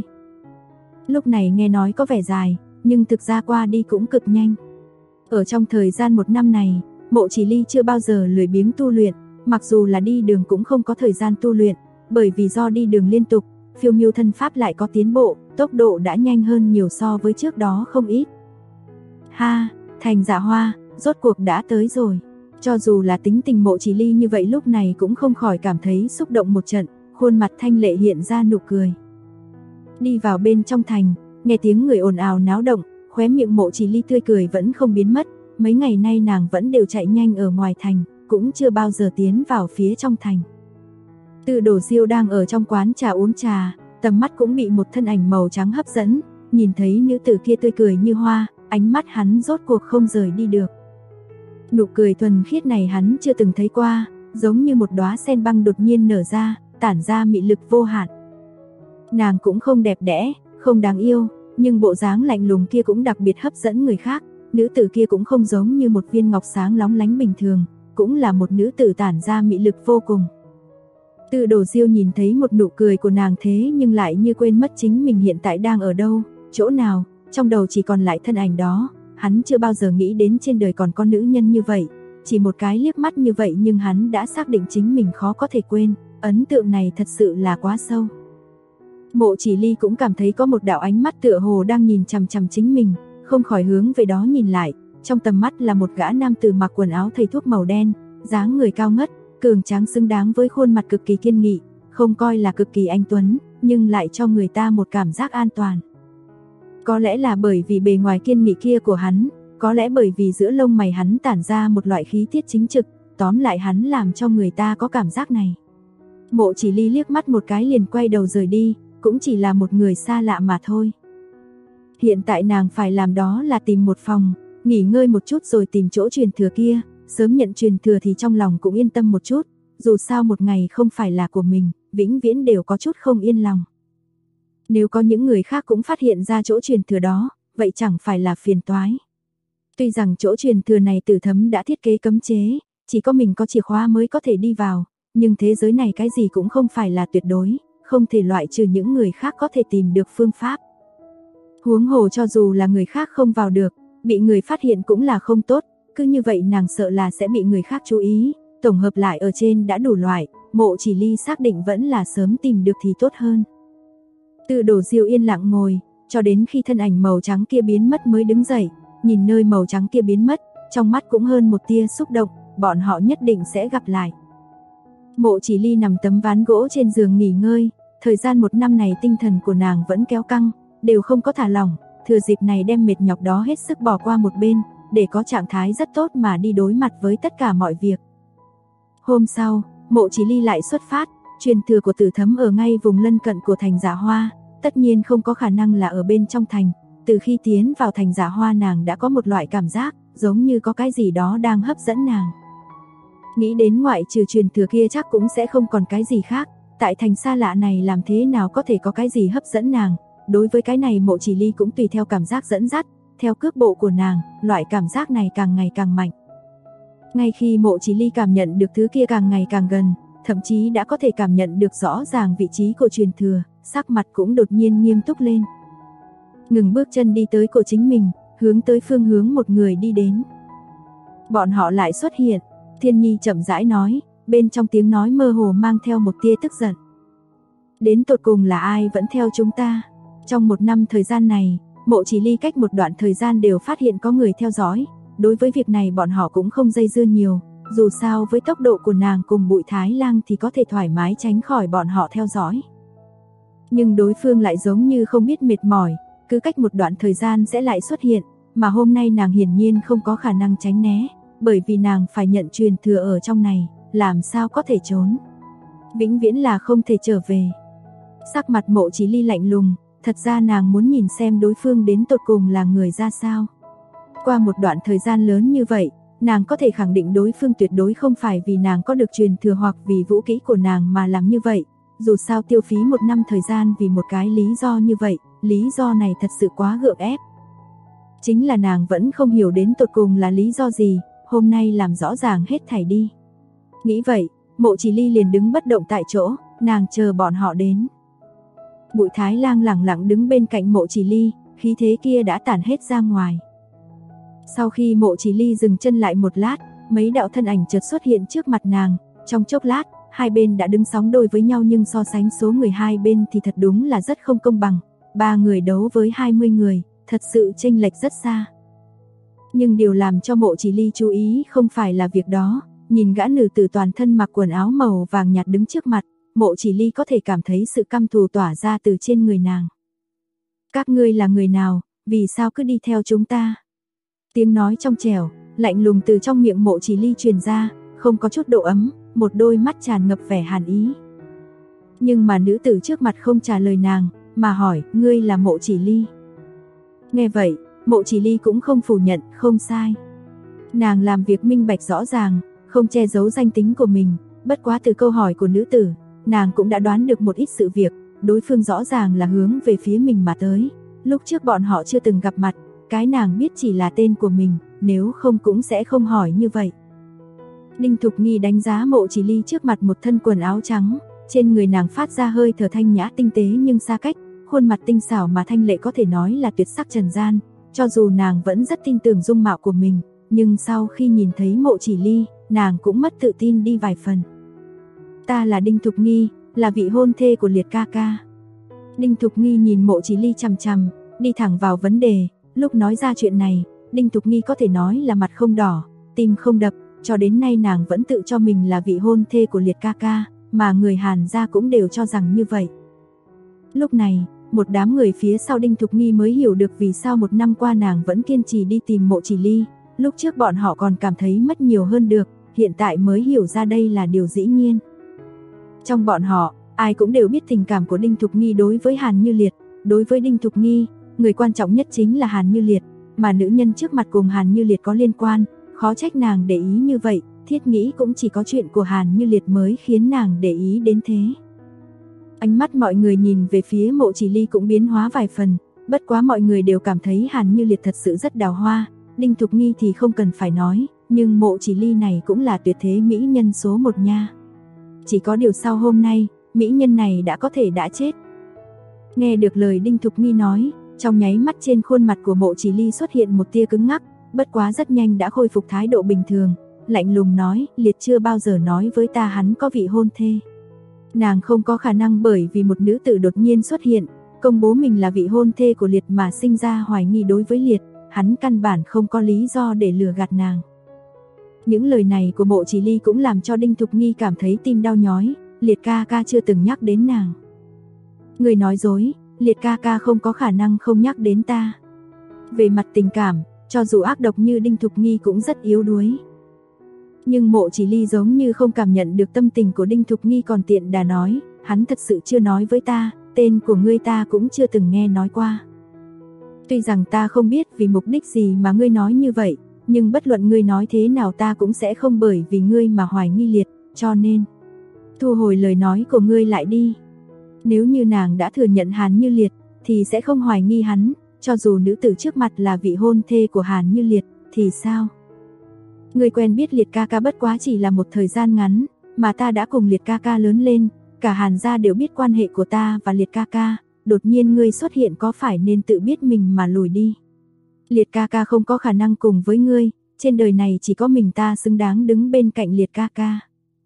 Lúc này nghe nói có vẻ dài, nhưng thực ra qua đi cũng cực nhanh. Ở trong thời gian 1 năm này, Mộ Chỉ Ly chưa bao giờ lười biếng tu luyện, mặc dù là đi đường cũng không có thời gian tu luyện, bởi vì do đi đường liên tục, phiêu miêu thân pháp lại có tiến bộ, tốc độ đã nhanh hơn nhiều so với trước đó không ít. Ha, thành Giả Hoa, rốt cuộc đã tới rồi. Cho dù là tính tình Mộ Chỉ Ly như vậy lúc này cũng không khỏi cảm thấy xúc động một trận, khuôn mặt thanh lệ hiện ra nụ cười. Đi vào bên trong thành, nghe tiếng người ồn ào náo động, khóe miệng Mộ Chỉ Ly tươi cười vẫn không biến mất, mấy ngày nay nàng vẫn đều chạy nhanh ở ngoài thành, cũng chưa bao giờ tiến vào phía trong thành. Từ Đồ Diêu đang ở trong quán trà uống trà, tầm mắt cũng bị một thân ảnh màu trắng hấp dẫn, nhìn thấy nữ tử kia tươi cười như hoa, ánh mắt hắn rốt cuộc không rời đi được. Nụ cười thuần khiết này hắn chưa từng thấy qua, giống như một đóa sen băng đột nhiên nở ra, tản ra mị lực vô hạn. Nàng cũng không đẹp đẽ, không đáng yêu, nhưng bộ dáng lạnh lùng kia cũng đặc biệt hấp dẫn người khác. Nữ tử kia cũng không giống như một viên ngọc sáng lóng lánh bình thường, cũng là một nữ tử tản ra mị lực vô cùng. Từ Đồ Diêu nhìn thấy một nụ cười của nàng thế nhưng lại như quên mất chính mình hiện tại đang ở đâu, chỗ nào, trong đầu chỉ còn lại thân ảnh đó. Hắn chưa bao giờ nghĩ đến trên đời còn có nữ nhân như vậy, chỉ một cái liếc mắt như vậy nhưng hắn đã xác định chính mình khó có thể quên, ấn tượng này thật sự là quá sâu. Mộ Chỉ Ly cũng cảm thấy có một đạo ánh mắt tựa hồ đang nhìn chằm chằm chính mình, không khỏi hướng về đó nhìn lại, trong tầm mắt là một gã nam tử mặc quần áo thầy thuốc màu đen, dáng người cao ngất, cường tráng xứng đáng với khuôn mặt cực kỳ kiên nghị, không coi là cực kỳ anh tuấn, nhưng lại cho người ta một cảm giác an toàn. Có lẽ là bởi vì bề ngoài kiên nghị kia của hắn, có lẽ bởi vì giữa lông mày hắn tản ra một loại khí tiết chính trực, tóm lại hắn làm cho người ta có cảm giác này. Mộ Chỉ Ly liếc mắt một cái liền quay đầu rời đi, cũng chỉ là một người xa lạ mà thôi. Hiện tại nàng phải làm đó là tìm một phòng, nghỉ ngơi một chút rồi tìm chỗ truyền thừa kia, sớm nhận truyền thừa thì trong lòng cũng yên tâm một chút, dù sao một ngày không phải là của mình, vĩnh viễn đều có chút không yên lòng. Nếu có những người khác cũng phát hiện ra chỗ truyền thừa đó, vậy chẳng phải là phiền toái. Tuy rằng chỗ truyền thừa này Tử Thấm đã thiết kế cấm chế, chỉ có mình có chìa khóa mới có thể đi vào, nhưng thế giới này cái gì cũng không phải là tuyệt đối, không thể loại trừ những người khác có thể tìm được phương pháp. Huống hồ cho dù là người khác không vào được, bị người phát hiện cũng là không tốt, cứ như vậy nàng sợ là sẽ bị người khác chú ý, tổng hợp lại ở trên đã đủ loại, Mộ Chỉ Ly xác định vẫn là sớm tìm được thì tốt hơn. Từ Đồ Diêu yên lặng ngồi, cho đến khi thân ảnh màu trắng kia biến mất mới đứng dậy, nhìn nơi màu trắng kia biến mất, trong mắt cũng hơn một tia xúc động, bọn họ nhất định sẽ gặp lại. Mộ Chỉ Ly nằm tấm ván gỗ trên giường nghỉ ngơi, thời gian một năm này tinh thần của nàng vẫn kéo căng, đều không có thả lỏng, thừa dịp này đem mệt nhọc đó hết sức bỏ qua một bên, để có trạng thái rất tốt mà đi đối mặt với tất cả mọi việc. Hôm sau, Mộ Chỉ Ly lại xuất phát, truyền thừa của Tử Thấm ở ngay vùng lân cận của thành Dạ Hoa, tất nhiên không có khả năng là ở bên trong thành. Từ khi tiến vào thành Dạ Hoa nàng đã có một loại cảm giác, giống như có cái gì đó đang hấp dẫn nàng. Nghĩ đến ngoại trừ truyền thừa kia chắc cũng sẽ không còn cái gì khác, tại thành xa lạ này làm thế nào có thể có cái gì hấp dẫn nàng. Đối với cái này Mộ Chỉ Ly cũng tùy theo cảm giác dẫn dắt, theo cước bộ của nàng, loại cảm giác này càng ngày càng mạnh. Ngay khi Mộ Chỉ Ly cảm nhận được thứ kia càng ngày càng gần, thậm chí đã có thể cảm nhận được rõ ràng vị trí của truyền thừa, sắc mặt cũng đột nhiên nghiêm túc lên. Ngừng bước chân đi tới của chính mình, hướng tới phương hướng một người đi đến. Bọn họ lại xuất hiện, Thiên Nhi chậm rãi nói, bên trong tiếng nói mơ hồ mang theo một tia tức giận. Đến tột cùng là ai vẫn theo chúng ta? Trong một năm thời gian này, Mộ Chỉ Ly cách một đoạn thời gian đều phát hiện có người theo dõi, đối với việc này bọn họ cũng không dây dưa nhiều, dù sao với tốc độ của nàng cùng Bụi Thái Lang thì có thể thoải mái tránh khỏi bọn họ theo dõi. Nhưng đối phương lại giống như không biết mệt mỏi, cứ cách một đoạn thời gian sẽ lại xuất hiện, mà hôm nay nàng hiển nhiên không có khả năng tránh né, bởi vì nàng phải nhận truyền thừa ở trong này, làm sao có thể trốn. Vĩnh viễn là không thể trở về. Sắc mặt Mộ Chỉ Ly lạnh lùng, thật ra nàng muốn nhìn xem đối phương đến tột cùng là người ra sao. Qua một đoạn thời gian lớn như vậy, nàng có thể khẳng định đối phương tuyệt đối không phải vì nàng có được truyền thừa hoặc vì vũ kỹ của nàng mà làm như vậy. Dù sao tiêu phí một năm thời gian vì một cái lý do như vậy, lý do này thật sự quá gượng ép. Chính là nàng vẫn không hiểu đến tột cùng là lý do gì, hôm nay làm rõ ràng hết thảy đi. Nghĩ vậy, Mộ Chỉ Ly liền đứng bất động tại chỗ, nàng chờ bọn họ đến. Bụi Thái Lang lẳng lặng đứng bên cạnh Mộ Chỉ Ly, khí thế kia đã tản hết ra ngoài. Sau khi Mộ Chỉ Ly dừng chân lại một lát, mấy đạo thân ảnh chợt xuất hiện trước mặt nàng, trong chốc lát, hai bên đã đứng sóng đôi với nhau nhưng so sánh số người hai bên thì thật đúng là rất không công bằng. 3 người đấu với 20 người, thật sự chênh lệch rất xa. Nhưng điều làm cho Mộ Chỉ Ly chú ý không phải là việc đó, nhìn gã nữ tử toàn thân mặc quần áo màu vàng nhạt đứng trước mặt, Mộ Chỉ Ly có thể cảm thấy sự căm thù tỏa ra từ trên người nàng. Các ngươi là người nào, vì sao cứ đi theo chúng ta? Tiếng nói trong trẻo, lạnh lùng từ trong miệng Mộ Chỉ Ly truyền ra, không có chút độ ấm, một đôi mắt tràn ngập vẻ hàn ý. Nhưng mà nữ tử trước mặt không trả lời nàng, mà hỏi, ngươi là Mộ Chỉ Ly. Nghe vậy, Mộ Chỉ Ly cũng không phủ nhận, không sai. Nàng làm việc minh bạch rõ ràng, không che giấu danh tính của mình, bất quá từ câu hỏi của nữ tử, nàng cũng đã đoán được một ít sự việc, đối phương rõ ràng là hướng về phía mình mà tới. Lúc trước bọn họ chưa từng gặp mặt, cái nàng biết chỉ là tên của mình, nếu không cũng sẽ không hỏi như vậy. Đinh Thục Nghi đánh giá Mộ Chỉ Ly trước mặt một thân quần áo trắng, trên người nàng phát ra hơi thở thanh nhã tinh tế nhưng xa cách, khuôn mặt tinh xảo mà thanh lệ có thể nói là tuyệt sắc trần gian, cho dù nàng vẫn rất tin tưởng dung mạo của mình, nhưng sau khi nhìn thấy Mộ Chỉ Ly, nàng cũng mất tự tin đi vài phần. Ta là Đinh Thục Nghi, là vị hôn thê của Liệt ca ca. Đinh Thục Nghi nhìn Mộ Chỉ Ly chằm chằm, đi thẳng vào vấn đề, lúc nói ra chuyện này, Đinh Thục Nghi có thể nói là mặt không đỏ, tim không đập, cho đến nay nàng vẫn tự cho mình là vị hôn thê của Liệt ca ca, mà người Hàn gia cũng đều cho rằng như vậy. Lúc này, một đám người phía sau Đinh Thục Nghi mới hiểu được vì sao một năm qua nàng vẫn kiên trì đi tìm Mộ Chỉ Ly, lúc trước bọn họ còn cảm thấy mất nhiều hơn được, hiện tại mới hiểu ra đây là điều dĩ nhiên. Trong bọn họ, ai cũng đều biết tình cảm của Đinh Thục Nghi đối với Hàn Như Liệt, đối với Đinh Thục Nghi, người quan trọng nhất chính là Hàn Như Liệt, mà nữ nhân trước mặt cùng Hàn Như Liệt có liên quan, khó trách nàng để ý như vậy, thiết nghĩ cũng chỉ có chuyện của Hàn Như Liệt mới khiến nàng để ý đến thế. Ánh mắt mọi người nhìn về phía Mộ Chỉ Ly cũng biến hóa vài phần, bất quá mọi người đều cảm thấy Hàn Như Liệt thật sự rất đào hoa, Đinh Thục Nghi thì không cần phải nói, nhưng Mộ Chỉ Ly này cũng là tuyệt thế mỹ nhân số một nha. Chỉ có điều sau hôm nay, mỹ nhân này đã có thể đã chết. Nghe được lời Đinh Thục Nghi nói, trong nháy mắt trên khuôn mặt của Mộ Chỉ Ly xuất hiện một tia cứng ngắc, bất quá rất nhanh đã khôi phục thái độ bình thường, lạnh lùng nói, Liệt chưa bao giờ nói với ta hắn có vị hôn thê. Nàng không có khả năng bởi vì một nữ tử đột nhiên xuất hiện, công bố mình là vị hôn thê của Liệt mà sinh ra hoài nghi đối với Liệt, hắn căn bản không có lý do để lừa gạt nàng. Những lời này của Mộ Chỉ Ly cũng làm cho Đinh Thục Nghi cảm thấy tim đau nhói, Liệt ca ca chưa từng nhắc đến nàng. Người nói dối, Liệt ca ca không có khả năng không nhắc đến ta. Về mặt tình cảm, cho dù ác độc như Đinh Thục Nghi cũng rất yếu đuối. Nhưng Mộ Chỉ Ly giống như không cảm nhận được tâm tình của Đinh Thục Nghi còn tiện đà nói, hắn thật sự chưa nói với ta, tên của ngươi ta cũng chưa từng nghe nói qua. Tuy rằng ta không biết vì mục đích gì mà ngươi nói như vậy, nhưng bất luận ngươi nói thế nào ta cũng sẽ không bởi vì ngươi mà hoài nghi Liệt, cho nên thu hồi lời nói của ngươi lại đi. Nếu như nàng đã thừa nhận Hàn Như Liệt, thì sẽ không hoài nghi hắn, cho dù nữ tử trước mặt là vị hôn thê của Hàn Như Liệt, thì sao? Ngươi quen biết Liệt ca ca bất quá chỉ là một thời gian ngắn, mà ta đã cùng Liệt ca ca lớn lên, cả Hàn gia đều biết quan hệ của ta và Liệt ca ca, đột nhiên ngươi xuất hiện có phải nên tự biết mình mà lùi đi. Liệt ca ca không có khả năng cùng với ngươi, trên đời này chỉ có mình ta xứng đáng đứng bên cạnh Liệt ca ca.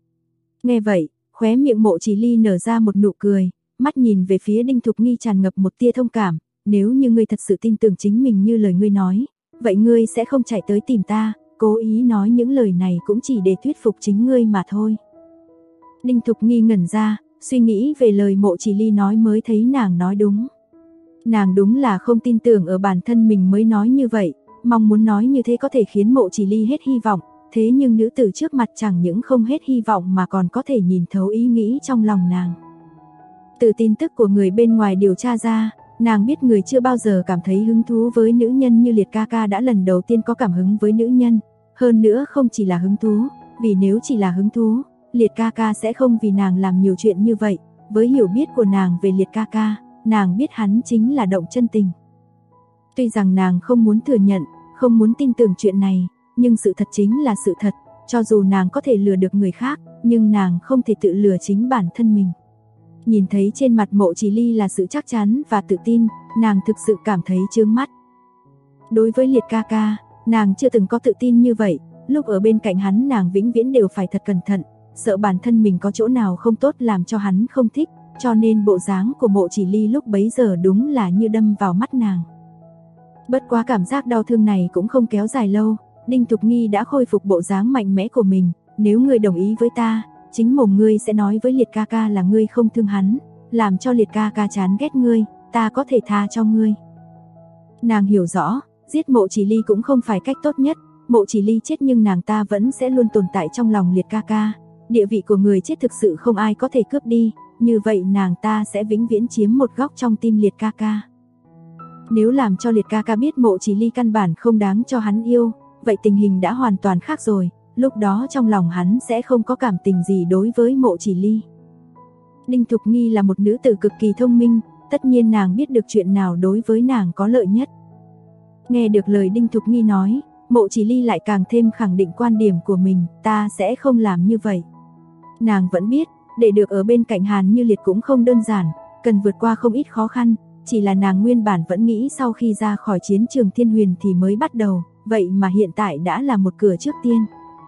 Nghe vậy, khóe miệng Mộ Chỉ Ly nở ra một nụ cười, mắt nhìn về phía Đinh Thục Nghi tràn ngập một tia thông cảm, nếu như ngươi thật sự tin tưởng chính mình như lời ngươi nói, vậy ngươi sẽ không chạy tới tìm ta, cố ý nói những lời này cũng chỉ để thuyết phục chính ngươi mà thôi. Đinh Thục Nghi ngẩn ra, suy nghĩ về lời Mộ Chỉ Ly nói mới thấy nàng nói đúng. Nàng đúng là không tin tưởng ở bản thân mình mới nói như vậy, mong muốn nói như thế có thể khiến Mộ Chỉ Ly hết hy vọng, thế nhưng nữ tử trước mặt chẳng những không hết hy vọng mà còn có thể nhìn thấu ý nghĩ trong lòng nàng. Từ tin tức của người bên ngoài điều tra ra, nàng biết người chưa bao giờ cảm thấy hứng thú với nữ nhân như Liệt ca ca đã lần đầu tiên có cảm hứng với nữ nhân, hơn nữa không chỉ là hứng thú, vì nếu chỉ là hứng thú, Liệt ca ca sẽ không vì nàng làm nhiều chuyện như vậy, với hiểu biết của nàng về Liệt ca ca, nàng biết hắn chính là động chân tình. Tuy rằng nàng không muốn thừa nhận, không muốn tin tưởng chuyện này, nhưng sự thật chính là sự thật, cho dù nàng có thể lừa được người khác, nhưng nàng không thể tự lừa chính bản thân mình. Nhìn thấy trên mặt Mộ Chỉ Ly là sự chắc chắn và tự tin, nàng thực sự cảm thấy chướng mắt. Đối với Liệt ca ca, nàng chưa từng có tự tin như vậy, lúc ở bên cạnh hắn nàng vĩnh viễn đều phải thật cẩn thận, sợ bản thân mình có chỗ nào không tốt làm cho hắn không thích, cho nên bộ dáng của Mộ Chỉ Ly lúc bấy giờ đúng là như đâm vào mắt nàng. Bất quá cảm giác đau thương này cũng không kéo dài lâu, Đinh Thục Nghi đã khôi phục bộ dáng mạnh mẽ của mình, nếu ngươi đồng ý với ta, chính mồm ngươi sẽ nói với Liệt ca ca là ngươi không thương hắn, làm cho Liệt ca ca chán ghét ngươi, ta có thể tha cho ngươi. Nàng hiểu rõ, giết Mộ Chỉ Ly cũng không phải cách tốt nhất, Mộ Chỉ Ly chết nhưng nàng ta vẫn sẽ luôn tồn tại trong lòng Liệt ca ca, địa vị của người chết thực sự không ai có thể cướp đi, như vậy nàng ta sẽ vĩnh viễn chiếm một góc trong tim Liệt ca ca. Nếu làm cho Liệt ca ca biết Mộ Chỉ Ly căn bản không đáng cho hắn yêu, vậy tình hình đã hoàn toàn khác rồi, lúc đó trong lòng hắn sẽ không có cảm tình gì đối với Mộ Chỉ Ly. Đinh Thục Nghi là một nữ tử cực kỳ thông minh, tất nhiên nàng biết được chuyện nào đối với nàng có lợi nhất. Nghe được lời Đinh Thục Nghi nói, Mộ Chỉ Ly lại càng thêm khẳng định quan điểm của mình, ta sẽ không làm như vậy. Nàng vẫn biết, để được ở bên cạnh Hàn Như Liệt cũng không đơn giản, cần vượt qua không ít khó khăn, chỉ là nàng nguyên bản vẫn nghĩ sau khi ra khỏi chiến trường Thiên Huyền thì mới bắt đầu, vậy mà hiện tại đã là một cửa trước tiên.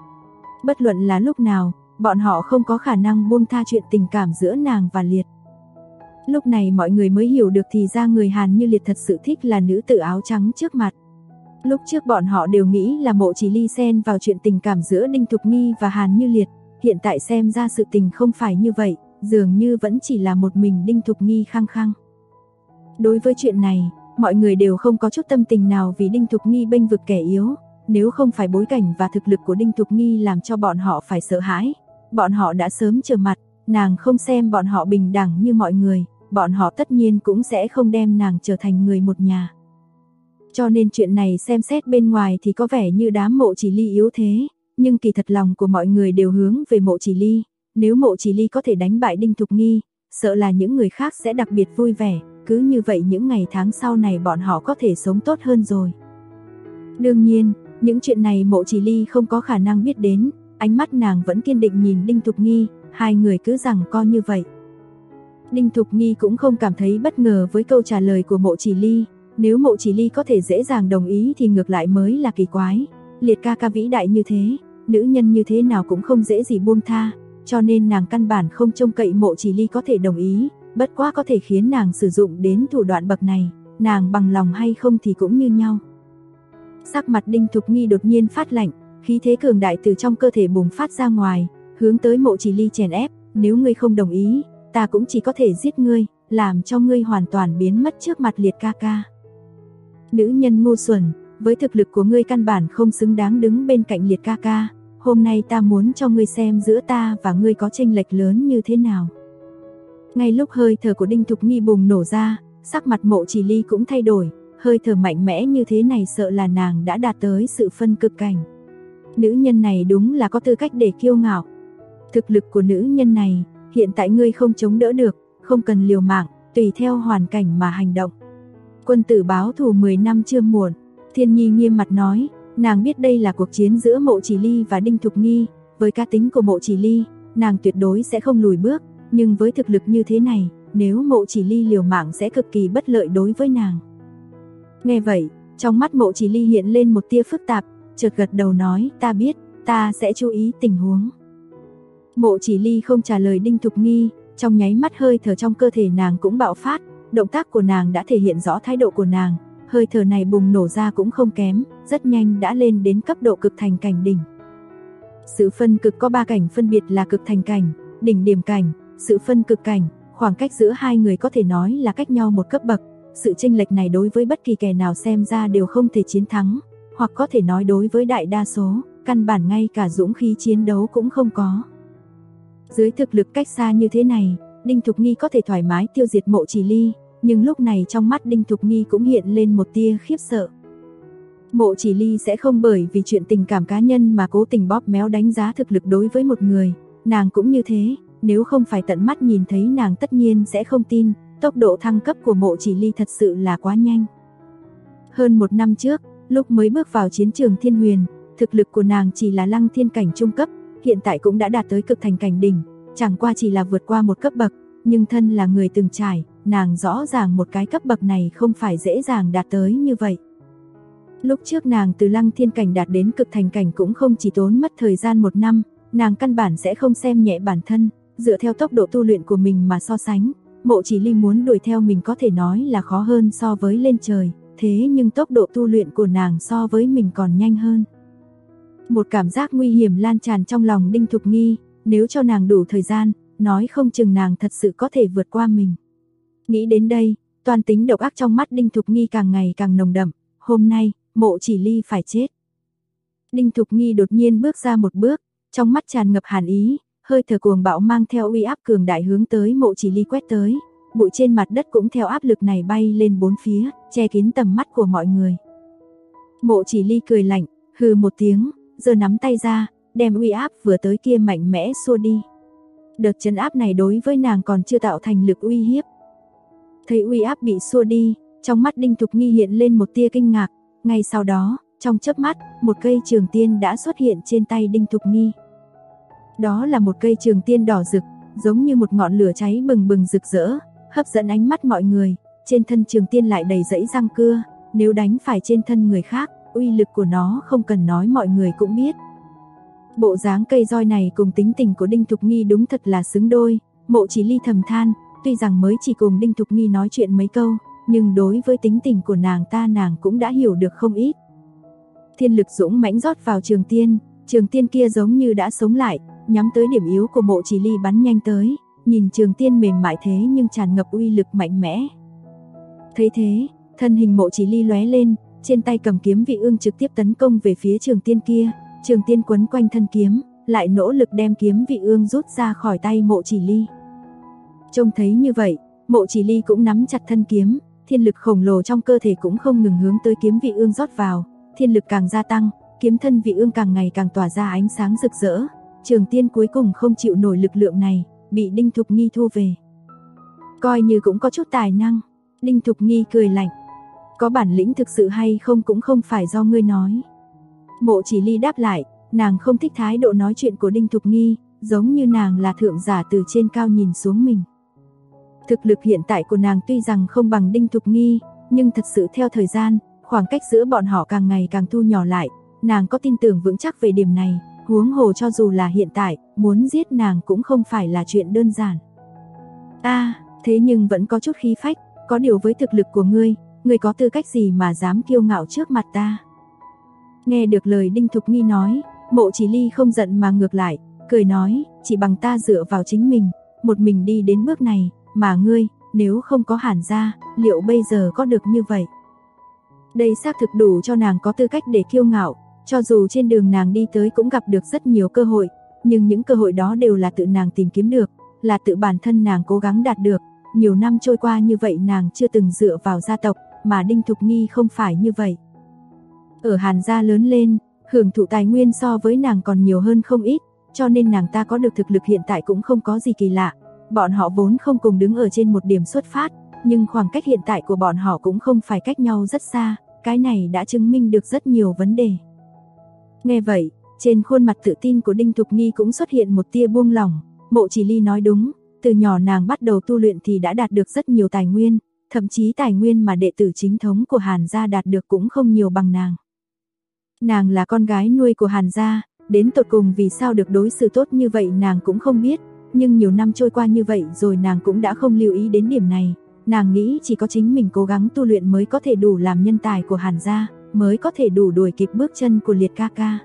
Bất luận là lúc nào, bọn họ không có khả năng buông tha chuyện tình cảm giữa nàng và Liệt. Lúc này mọi người mới hiểu được thì ra người Hàn Như Liệt thật sự thích là nữ tử áo trắng trước mặt. Lúc trước bọn họ đều nghĩ là Mộ Chỉ Ly xen vào chuyện tình cảm giữa Đinh Thục Nghi và Hàn Như Liệt, hiện tại xem ra sự tình không phải như vậy, dường như vẫn chỉ là một mình Đinh Thục Nghi khăng khăng. Đối với chuyện này, mọi người đều không có chút tâm tình nào vì Đinh Thục Nghi bênh vực kẻ yếu, nếu không phải bối cảnh và thực lực của Đinh Thục Nghi làm cho bọn họ phải sợ hãi, bọn họ đã sớm trở mặt, nàng không xem bọn họ bình đẳng như mọi người, bọn họ tất nhiên cũng sẽ không đem nàng trở thành người một nhà. Cho nên chuyện này xem xét bên ngoài thì có vẻ như đám Mộ Chỉ Ly yếu thế, nhưng kỳ thật lòng của mọi người đều hướng về Mộ Chỉ Ly, nếu Mộ Chỉ Ly có thể đánh bại Đinh Thục Nghi, sợ là những người khác sẽ đặc biệt vui vẻ, cứ như vậy những ngày tháng sau này bọn họ có thể sống tốt hơn rồi. Đương nhiên, những chuyện này Mộ Chỉ Ly không có khả năng biết đến, ánh mắt nàng vẫn kiên định nhìn Đinh Thục Nghi, hai người cứ giằng co như vậy. Đinh Thục Nghi cũng không cảm thấy bất ngờ với câu trả lời của Mộ Chỉ Ly, nếu Mộ Chỉ Ly có thể dễ dàng đồng ý thì ngược lại mới là kỳ quái, Liệt ca ca vĩ đại như thế, nữ nhân như thế nào cũng không dễ gì buông tha, cho nên nàng căn bản không trông cậy Mộ Chỉ Ly có thể đồng ý, bất quá có thể khiến nàng sử dụng đến thủ đoạn bậc này, nàng bằng lòng hay không thì cũng như nhau. Sắc mặt Đinh Thục Nghi đột nhiên phát lạnh, khí thế cường đại từ trong cơ thể bùng phát ra ngoài, hướng tới Mộ Chỉ Ly chèn ép, nếu ngươi không đồng ý, ta cũng chỉ có thể giết ngươi, làm cho ngươi hoàn toàn biến mất trước mặt Liệt ca ca. Nữ nhân ngu xuẩn, với thực lực của ngươi căn bản không xứng đáng đứng bên cạnh Liệt ca ca, hôm nay ta muốn cho ngươi xem giữa ta và ngươi có chênh lệch lớn như thế nào. Ngay lúc hơi thở của Đinh Thục Nghi bùng nổ ra, sắc mặt Mộ Chỉ Ly cũng thay đổi, hơi thở mạnh mẽ như thế này sợ là nàng đã đạt tới sự phân cực cảnh. Nữ nhân này đúng là có tư cách để kiêu ngạo. Thực lực của nữ nhân này, hiện tại ngươi không chống đỡ được, không cần liều mạng, tùy theo hoàn cảnh mà hành động. Quân tử báo thù 10 năm chưa muộn, Thiên Nhi nghiêm mặt nói, nàng biết đây là cuộc chiến giữa Mộ Chỉ Ly và Đinh Thục Nghi, với cá tính của Mộ Chỉ Ly, nàng tuyệt đối sẽ không lùi bước, nhưng với thực lực như thế này, nếu Mộ Chỉ Ly liều mạng sẽ cực kỳ bất lợi đối với nàng. Nghe vậy, trong mắt Mộ Chỉ Ly hiện lên một tia phức tạp, chợt gật đầu nói, ta biết, ta sẽ chú ý tình huống. Mộ Chỉ Ly không trả lời Đinh Thục Nghi, trong nháy mắt hơi thở trong cơ thể nàng cũng bạo phát, động tác của nàng đã thể hiện rõ thái độ của nàng, hơi thở này bùng nổ ra cũng không kém, rất nhanh đã lên đến cấp độ cực thành cảnh đỉnh. Sự phân cực có 3 cảnh phân biệt là cực thành cảnh, đỉnh điểm cảnh, sự phân cực cảnh, khoảng cách giữa hai người có thể nói là cách nhau một cấp bậc, sự chênh lệch này đối với bất kỳ kẻ nào xem ra đều không thể chiến thắng, hoặc có thể nói đối với đại đa số, căn bản ngay cả dũng khí chiến đấu cũng không có. Dưới thực lực cách xa như thế này, Đinh Thục Nghi có thể thoải mái tiêu diệt Mộ Chỉ Ly, nhưng lúc này trong mắt Đinh Thục Nghi cũng hiện lên một tia khiếp sợ. Mộ Chỉ Ly sẽ không bởi vì chuyện tình cảm cá nhân mà cố tình bóp méo đánh giá thực lực đối với một người, nàng cũng như thế, nếu không phải tận mắt nhìn thấy nàng tất nhiên sẽ không tin, tốc độ thăng cấp của Mộ Chỉ Ly thật sự là quá nhanh. Hơn 1 năm trước, lúc mới bước vào chiến trường Thiên Huyền, thực lực của nàng chỉ là Lăng Thiên cảnh trung cấp, hiện tại cũng đã đạt tới cực thành cảnh đỉnh, chẳng qua chỉ là vượt qua một cấp bậc, nhưng thân là người từng trải, nàng rõ ràng một cái cấp bậc này không phải dễ dàng đạt tới như vậy. Lúc trước nàng từ Lăng Thiên cảnh đạt đến cực thành cảnh cũng không chỉ tốn mất thời gian 1 năm, nàng căn bản sẽ không xem nhẹ bản thân, dựa theo tốc độ tu luyện của mình mà so sánh, Mộ Chỉ Ly muốn đuổi theo mình có thể nói là khó hơn so với lên trời, thế nhưng tốc độ tu luyện của nàng so với mình còn nhanh hơn. Một cảm giác nguy hiểm lan tràn trong lòng Đinh Thục Nghi, nếu cho nàng đủ thời gian, nói không chừng nàng thật sự có thể vượt qua mình. Nghĩ đến đây, toàn tính độc ác trong mắt Đinh Thục Nghi càng ngày càng nồng đậm, hôm nay, Mộ Chỉ Ly phải chết. Đinh Thục Nghi đột nhiên bước ra một bước, trong mắt tràn ngập hàn ý, hơi thở cuồng bạo mang theo uy áp cường đại hướng tới Mộ Chỉ Ly quét tới, bụi trên mặt đất cũng theo áp lực này bay lên bốn phía, che kín tầm mắt của mọi người. Mộ Chỉ Ly cười lạnh, hừ một tiếng, giơ nắm tay ra, đem uy áp vừa tới kia mạnh mẽ xua đi. Đợt trấn áp này đối với nàng còn chưa tạo thành lực uy hiếp. Thấy uy áp bị xua đi, trong mắt Đinh Thục Nghi hiện lên một tia kinh ngạc, ngay sau đó, trong chớp mắt, một cây trường tiên đã xuất hiện trên tay Đinh Thục Nghi. Đó là một cây trường tiên đỏ rực, giống như một ngọn lửa cháy bừng bừng rực rỡ, hấp dẫn ánh mắt mọi người, trên thân trường tiên lại đầy dãy răng cưa, nếu đánh phải trên thân người khác, uy lực của nó không cần nói mọi người cũng biết. Bộ dáng cây roi này cùng tính tình của Đinh Thục Nghi đúng thật là xứng đôi, Mộ Chỉ Ly thầm than, tuy rằng mới chỉ cùng Đinh Thục Nghi nói chuyện mấy câu, nhưng đối với tính tình của nàng ta nàng cũng đã hiểu được không ít. Thiên lực dũng mãnh rót vào trường tiên kia giống như đã sống lại, nhắm tới điểm yếu của Mộ Chỉ Ly bắn nhanh tới, nhìn trường tiên mềm mại thế nhưng tràn ngập uy lực mạnh mẽ. Thấy thế, thân hình Mộ Chỉ Ly lóe lên, trên tay cầm kiếm vị ương trực tiếp tấn công về phía trường tiên kia, trường tiên quấn quanh thân kiếm, lại nỗ lực đem kiếm vị ương rút ra khỏi tay Mộ Chỉ Ly. Trông thấy như vậy, Mộ Chỉ Ly cũng nắm chặt thân kiếm, thiên lực khổng lồ trong cơ thể cũng không ngừng hướng tới kiếm vị ương rót vào, thiên lực càng gia tăng, kiếm thân vị ương càng ngày càng tỏa ra ánh sáng rực rỡ, trường tiên cuối cùng không chịu nổi lực lượng này, bị Đinh Thục Nghi thu về. Coi như cũng có chút tài năng, Đinh Thục Nghi cười lạnh, có bản lĩnh thực sự hay không cũng không phải do ngươi nói. Mộ Chỉ Ly đáp lại, nàng không thích thái độ nói chuyện của Đinh Thục Nghi, giống như nàng là thượng giả từ trên cao nhìn xuống mình. Thực lực hiện tại của nàng tuy rằng không bằng Đinh Thục Nghi, nhưng thật sự theo thời gian, khoảng cách giữa bọn họ càng ngày càng thu nhỏ lại, nàng có tin tưởng vững chắc về điểm này, huống hồ cho dù là hiện tại, muốn giết nàng cũng không phải là chuyện đơn giản. Thế nhưng vẫn có chút khí phách, có điều với thực lực của ngươi có tư cách gì mà dám kiêu ngạo trước mặt ta? Nghe được lời Đinh Thục Nghi nói, Mộ Chỉ Ly không giận mà ngược lại, cười nói, chỉ bằng ta dựa vào chính mình, một mình đi đến bước này, mà ngươi, nếu không có Hàn gia, liệu bây giờ có được như vậy? Đây xác thực đủ cho nàng có tư cách để kiêu ngạo, cho dù trên đường nàng đi tới cũng gặp được rất nhiều cơ hội, nhưng những cơ hội đó đều là tự nàng tìm kiếm được, là tự bản thân nàng cố gắng đạt được. Nhiều năm trôi qua như vậy nàng chưa từng dựa vào gia tộc, mà Đinh Thục Nghi không phải như vậy. Ở Hàn gia lớn lên, hưởng thụ tài nguyên so với nàng còn nhiều hơn không ít, cho nên nàng ta có được thực lực hiện tại cũng không có gì kỳ lạ. Bọn họ vốn không cùng đứng ở trên một điểm xuất phát, nhưng khoảng cách hiện tại của bọn họ cũng không phải cách nhau rất xa, cái này đã chứng minh được rất nhiều vấn đề. Nghe vậy, trên khuôn mặt tự tin của Đinh Thục Nghi cũng xuất hiện một tia buông lỏng, Mộ Chỉ Ly nói đúng, từ nhỏ nàng bắt đầu tu luyện thì đã đạt được rất nhiều tài nguyên, thậm chí tài nguyên mà đệ tử chính thống của Hàn gia đạt được cũng không nhiều bằng nàng. Nàng là con gái nuôi của Hàn gia, đến tột cùng vì sao được đối xử tốt như vậy nàng cũng không biết, nhưng nhiều năm trôi qua như vậy rồi nàng cũng đã không lưu ý đến điểm này, nàng nghĩ chỉ có chính mình cố gắng tu luyện mới có thể đủ làm nhân tài của Hàn gia, mới có thể đủ đuổi kịp bước chân của Liệt ca ca.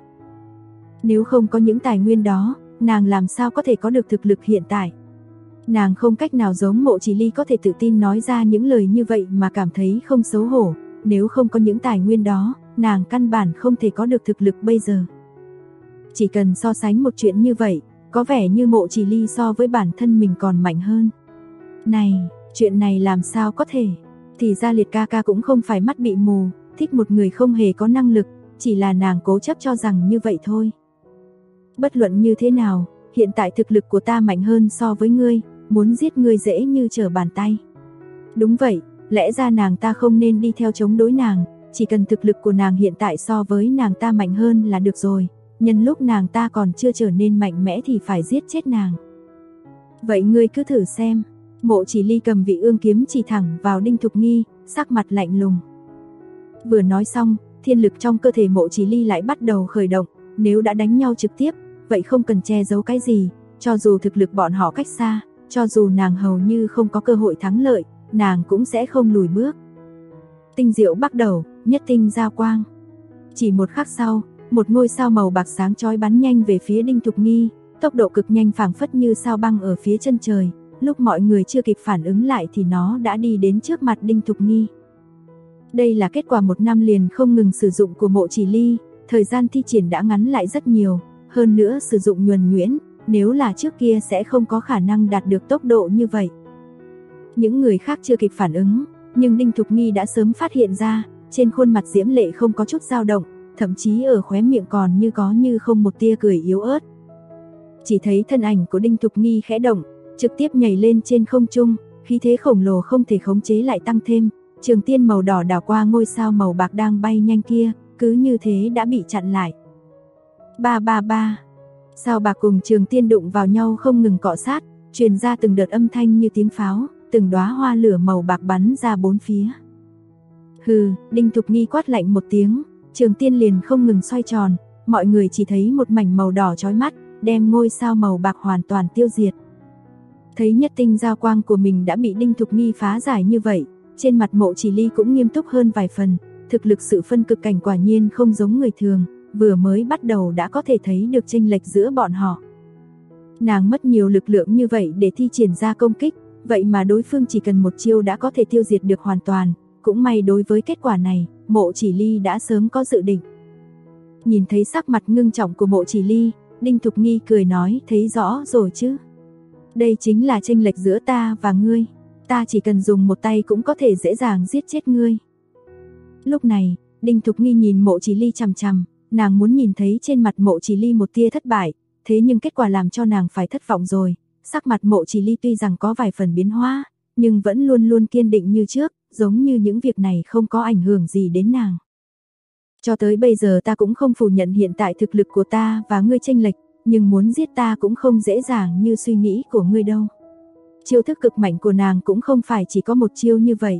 Nếu không có những tài nguyên đó, nàng làm sao có thể có được thực lực hiện tại? Nàng không cách nào giống Mộ Chỉ Ly có thể tự tin nói ra những lời như vậy mà cảm thấy không xấu hổ, nếu không có những tài nguyên đó, nàng căn bản không thể có được thực lực bây giờ. Chỉ cần so sánh một chuyện như vậy, có vẻ như Mộ Chỉ Ly so với bản thân mình còn mạnh hơn. Này, chuyện này làm sao có thể? Thì ra Liệt ca ca cũng không phải mắt bị mù, thích một người không hề có năng lực, chỉ là nàng cố chấp cho rằng như vậy thôi. Bất luận như thế nào, hiện tại thực lực của ta mạnh hơn so với ngươi, muốn giết ngươi dễ như trở bàn tay. Đúng vậy, lẽ ra nàng ta không nên đi theo chống đối nàng, chỉ cần thực lực của nàng hiện tại so với nàng ta mạnh hơn là được rồi, nhân lúc nàng ta còn chưa trở nên mạnh mẽ thì phải giết chết nàng. Vậy ngươi cứ thử xem. Mộ Chỉ Ly cầm vị ương kiếm chỉ thẳng vào Đinh Thục Nghi, sắc mặt lạnh lùng. Vừa nói xong, thiên lực trong cơ thể Mộ Chỉ Ly lại bắt đầu khởi động, nếu đã đánh nhau trực tiếp, vậy không cần che giấu cái gì, cho dù thực lực bọn họ cách xa, cho dù nàng hầu như không có cơ hội thắng lợi, nàng cũng sẽ không lùi bước. Tinh diệu bắt đầu, nhất tinh giao quang. Chỉ một khắc sau, một ngôi sao màu bạc sáng chói bắn nhanh về phía Đinh Thục Nghi, tốc độ cực nhanh phảng phất như sao băng ở phía chân trời, lúc mọi người chưa kịp phản ứng lại thì nó đã đi đến trước mặt Đinh Thục Nghi. Đây là kết quả một năm liền không ngừng sử dụng của Mộ Chỉ Ly, thời gian thi triển đã ngắn lại rất nhiều, hơn nữa sử dụng nhuần nhuyễn, nếu là trước kia sẽ không có khả năng đạt được tốc độ như vậy. Những người khác chưa kịp phản ứng, nhưng Đinh Thục Nghi đã sớm phát hiện ra, trên khuôn mặt diễm lệ không có chút dao động, thậm chí ở khóe miệng còn như có như không một tia cười yếu ớt. Chỉ thấy thân ảnh của Đinh Thục Nghi khẽ động, trực tiếp nhảy lên trên không trung, khí thế khổng lồ không thể khống chế lại tăng thêm, trường tiên màu đỏ đảo qua ngôi sao màu bạc đang bay nhanh kia, cứ như thế đã bị chặn lại. Ba ba ba, sao bạc cùng trường tiên đụng vào nhau không ngừng cọ sát, truyền ra từng đợt âm thanh như tiếng pháo, từng đóa hoa lửa màu bạc bắn ra bốn phía. Hừ, Đinh Thục Nghi quát lạnh một tiếng, trường tiên liền không ngừng xoay tròn, mọi người chỉ thấy một mảnh màu đỏ chói mắt, đem ngôi sao màu bạc hoàn toàn tiêu diệt. Thấy nhất tinh giao quang của mình đã bị Đinh Thục Nghi phá giải như vậy, trên mặt Mộ Chỉ Ly cũng nghiêm túc hơn vài phần, thực lực sự phân cực cảnh quả nhiên không giống người thường, vừa mới bắt đầu đã có thể thấy được chênh lệch giữa bọn họ. Nàng mất nhiều lực lượng như vậy để thi triển ra công kích, vậy mà đối phương chỉ cần một chiêu đã có thể tiêu diệt được hoàn toàn, cũng may đối với kết quả này, Mộ Chỉ Ly đã sớm có dự định. Nhìn thấy sắc mặt ngưng trọng của Mộ Chỉ Ly, Đinh Thục Nghi cười nói, thấy rõ rồi chứ. Đây chính là chênh lệch giữa ta và ngươi, ta chỉ cần dùng một tay cũng có thể dễ dàng giết chết ngươi. Lúc này, Đinh Thục Nghi nhìn Mộ Chỉ Ly chằm chằm, nàng muốn nhìn thấy trên mặt Mộ Chỉ Ly một tia thất bại, thế nhưng kết quả làm cho nàng phải thất vọng rồi. Sắc mặt Mộ Chỉ Ly tuy rằng có vài phần biến hóa, nhưng vẫn luôn luôn kiên định như trước, giống như những việc này không có ảnh hưởng gì đến nàng. Cho tới bây giờ ta cũng không phủ nhận hiện tại thực lực của ta và ngươi chênh lệch, nhưng muốn giết ta cũng không dễ dàng như suy nghĩ của ngươi đâu. Chiêu thức cực mạnh của nàng cũng không phải chỉ có một chiêu như vậy.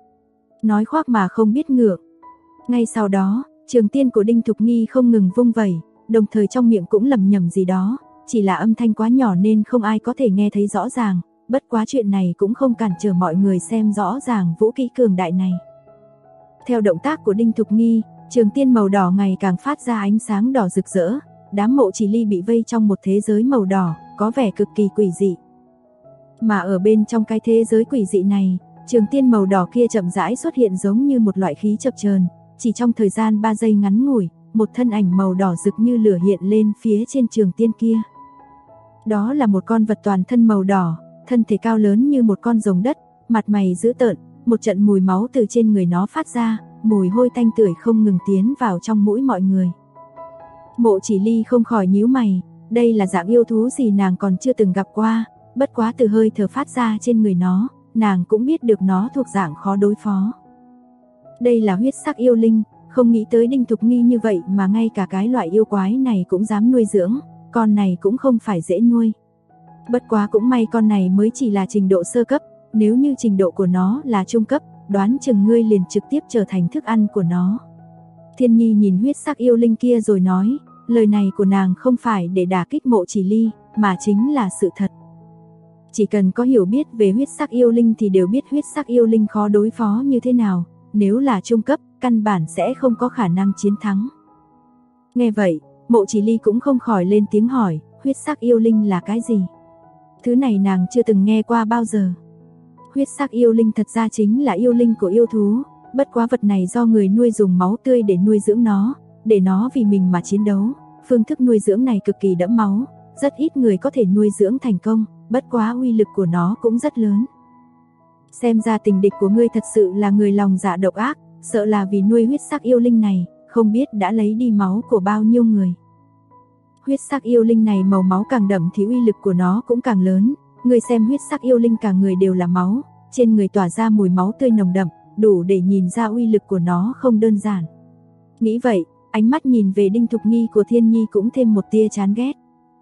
Nói khoác mà không biết ngượng. Ngay sau đó, trường tiên của Đinh Thục Nghi không ngừng vung vẩy, đồng thời trong miệng cũng lẩm nhẩm gì đó, chỉ là âm thanh quá nhỏ nên không ai có thể nghe thấy rõ ràng, bất quá chuyện này cũng không cản trở mọi người xem rõ ràng vũ khí cường đại này. Theo động tác của Đinh Thục Nghi, trường tiên màu đỏ ngày càng phát ra ánh sáng đỏ rực rỡ, đám Mộ Chỉ Ly bị vây trong một thế giới màu đỏ, có vẻ cực kỳ quỷ dị. Mà ở bên trong cái thế giới quỷ dị này, trường tiên màu đỏ kia chậm rãi xuất hiện giống như một loại khí chập chờn, chỉ trong thời gian 3 giây ngắn ngủi, một thân ảnh màu đỏ rực như lửa hiện lên phía trên trường tiên kia. Đó là một con vật toàn thân màu đỏ, thân thể cao lớn như một con rồng đất, mặt mày dữ tợn, một trận mùi máu từ trên người nó phát ra, mùi hôi tanh tưởi không ngừng tiến vào trong mũi mọi người. Mộ Chỉ Ly không khỏi nhíu mày, đây là dạng yêu thú gì nàng còn chưa từng gặp qua, bất quá từ hơi thở phát ra trên người nó, nàng cũng biết được nó thuộc dạng khó đối phó. Đây là huyết sắc yêu linh, không nghĩ tới Đinh Thục Nghi như vậy mà ngay cả cái loại yêu quái này cũng dám nuôi dưỡng, con này cũng không phải dễ nuôi. Bất quá cũng may con này mới chỉ là trình độ sơ cấp, nếu như trình độ của nó là trung cấp, đoán chừng ngươi liền trực tiếp trở thành thức ăn của nó. Thiên Nhi nhìn huyết sắc yêu linh kia rồi nói, lời này của nàng không phải để đả kích Mộ Chỉ Ly, mà chính là sự thật. Chỉ cần có hiểu biết về huyết sắc yêu linh thì đều biết huyết sắc yêu linh khó đối phó như thế nào, nếu là trung cấp, căn bản sẽ không có khả năng chiến thắng. Nghe vậy, Mộ Chỉ Ly cũng không khỏi lên tiếng hỏi, huyết sắc yêu linh là cái gì? Thứ này nàng chưa từng nghe qua bao giờ. Huyết sắc yêu linh thật ra chính là yêu linh của yêu thú, bất quá vật này do người nuôi dùng máu tươi để nuôi dưỡng nó, để nó vì mình mà chiến đấu. Phương thức nuôi dưỡng này cực kỳ đẫm máu, rất ít người có thể nuôi dưỡng thành công, bất quá uy lực của nó cũng rất lớn. Xem ra tình địch của ngươi thật sự là người lòng dạ độc ác, sợ là vì nuôi huyết sắc yêu linh này, không biết đã lấy đi máu của bao nhiêu người. Huyết sắc yêu linh này màu máu càng đậm thì uy lực của nó cũng càng lớn, ngươi xem huyết sắc yêu linh cả người đều là máu, trên người tỏa ra mùi máu tươi nồng đậm, đủ để nhìn ra uy lực của nó không đơn giản. Nghĩ vậy, ánh mắt nhìn về Đinh Thục Nghi của Thiên Nhi cũng thêm một tia chán ghét.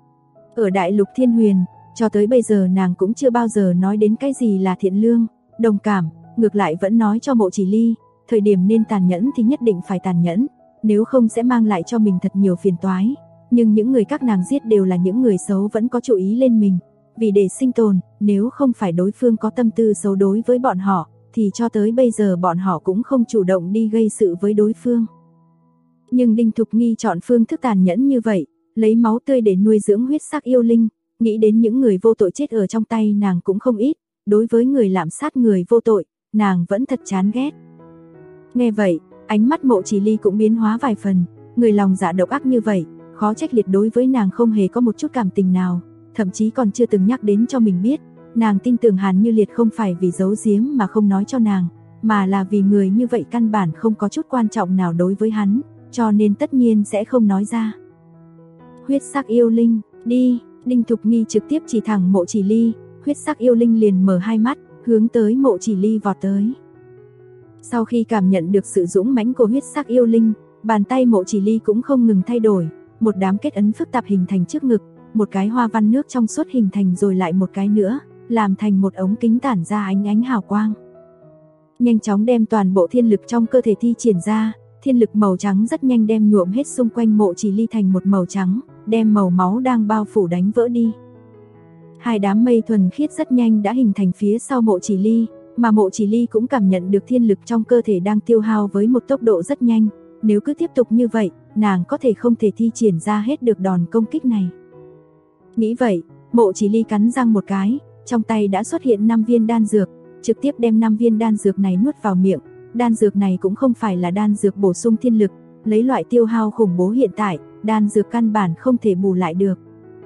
Ở đại lục Thiên Huyền, cho tới bây giờ nàng cũng chưa bao giờ nói đến cái gì là thiện lương, đồng cảm, ngược lại vẫn nói cho Mộ Chỉ Ly, thời điểm nên tàn nhẫn thì nhất định phải tàn nhẫn, nếu không sẽ mang lại cho mình thật nhiều phiền toái. Nhưng những người các nàng giết đều là những người xấu vẫn có chú ý lên mình, vì để sinh tồn, nếu không phải đối phương có tâm tư xấu đối với bọn họ, thì cho tới bây giờ bọn họ cũng không chủ động đi gây sự với đối phương. Nhưng Đinh Thục Nghi chọn phương thức tàn nhẫn như vậy, lấy máu tươi để nuôi dưỡng huyết sắc yêu linh, nghĩ đến những người vô tội chết ở trong tay nàng cũng không ít, đối với người lạm sát người vô tội, nàng vẫn thật chán ghét. Nghe vậy, ánh mắt Mộ Chỉ Ly cũng biến hóa vài phần, người lòng dạ độc ác như vậy, khó trách liệt đối với nàng không hề có một chút cảm tình nào, thậm chí còn chưa từng nhắc đến cho mình biết, Nàng tin tưởng Hàn Như Liệt không phải vì giấu giếm mà không nói cho nàng, mà là vì người như vậy căn bản không có chút quan trọng nào đối với hắn, cho nên tất nhiên sẽ không nói ra. Huyết sắc yêu linh, đi, Đinh Thục Nghi trực tiếp chỉ thẳng Mộ Chỉ Ly, huyết sắc yêu linh liền mở hai mắt, hướng tới Mộ Chỉ Ly vọt tới. Sau khi cảm nhận được sự dũng mãnh của huyết sắc yêu linh, bàn tay Mộ Chỉ Ly cũng không ngừng thay đổi, một đám kết ấn phức tạp hình thành trước ngực, một cái hoa văn nước trong suốt hình thành rồi lại một cái nữa, làm thành một ống kính tản ra ánh ánh hào quang. Nhanh chóng đem toàn bộ thiên lực trong cơ thể thi triển ra, thiên lực màu trắng rất nhanh đem nhuộm hết xung quanh Mộ Chỉ Ly thành một màu trắng, đem màu máu đang bao phủ đánh vỡ đi. Hai đám mây thuần khiết rất nhanh đã hình thành phía sau Mộ Chỉ Ly, mà Mộ Chỉ Ly cũng cảm nhận được thiên lực trong cơ thể đang tiêu hao với một tốc độ rất nhanh, nếu cứ tiếp tục như vậy, nàng có thể không thể thi triển ra hết được đòn công kích này. Nghĩ vậy, Mộ Chỉ Ly cắn răng một cái, trong tay đã xuất hiện 5 viên đan dược, trực tiếp đem 5 viên đan dược này nuốt vào miệng. Đan dược này cũng không phải là đan dược bổ sung thiên lực, lấy loại tiêu hao khủng bố hiện tại, đan dược căn bản không thể bù lại được.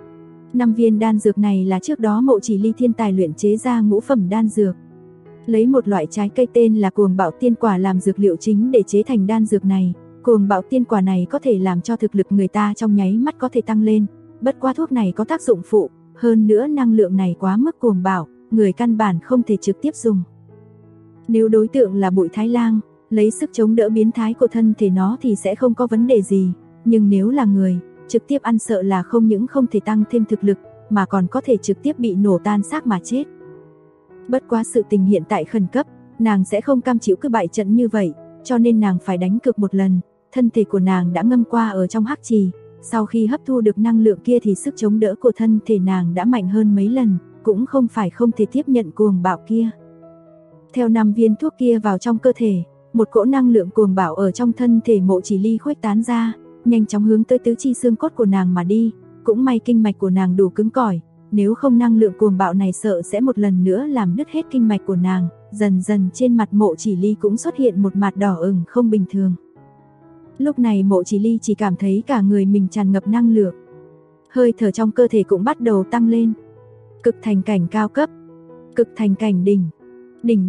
5 viên đan dược này là trước đó Mộ Chỉ Ly thiên tài luyện chế ra ngũ phẩm đan dược. Lấy một loại trái cây tên là Cuồng Bạo Tiên Quả làm dược liệu chính để chế thành đan dược này. Cuồng Bạo Tiên Quả này có thể làm cho thực lực người ta trong nháy mắt có thể tăng lên, bất quá thuốc này có tác dụng phụ, hơn nữa năng lượng này quá mức cuồng bạo, người căn bản không thể trực tiếp dùng. Nếu đối tượng là Bụi Thái Lang, lấy sức chống đỡ biến thái của thân thể nó thì sẽ không có vấn đề gì, nhưng nếu là người, trực tiếp ăn sợ là không những không thể tăng thêm thực lực, mà còn có thể trực tiếp bị nổ tan xác mà chết. Bất quá sự tình hiện tại khẩn cấp, nàng sẽ không cam chịu cứ bại trận như vậy, cho nên nàng phải đánh cược một lần, thân thể của nàng đã ngâm qua ở trong hắc trì, sau khi hấp thu được năng lượng kia thì sức chống đỡ của thân thể nàng đã mạnh hơn mấy lần, cũng không phải không thể tiếp nhận cuồng bạo kia. Theo 5 viên thuốc kia vào trong cơ thể, một cỗ năng lượng cuồng bạo ở trong thân thể Mộ Chỉ Ly khuếch tán ra, nhanh chóng hướng tới tứ chi xương cốt của nàng mà đi, cũng may kinh mạch của nàng đủ cứng cỏi, nếu không năng lượng cuồng bạo này sợ sẽ một lần nữa làm đứt hết kinh mạch của nàng. Dần dần trên mặt Mộ Chỉ Ly cũng xuất hiện một mặt đỏ ửng không bình thường. Lúc này Mộ Chỉ Ly chỉ cảm thấy cả người mình tràn ngập năng lượng, hơi thở trong cơ thể cũng bắt đầu tăng lên. Cực thành cảnh cao cấp, cực thành cảnh đỉnh, đỉnh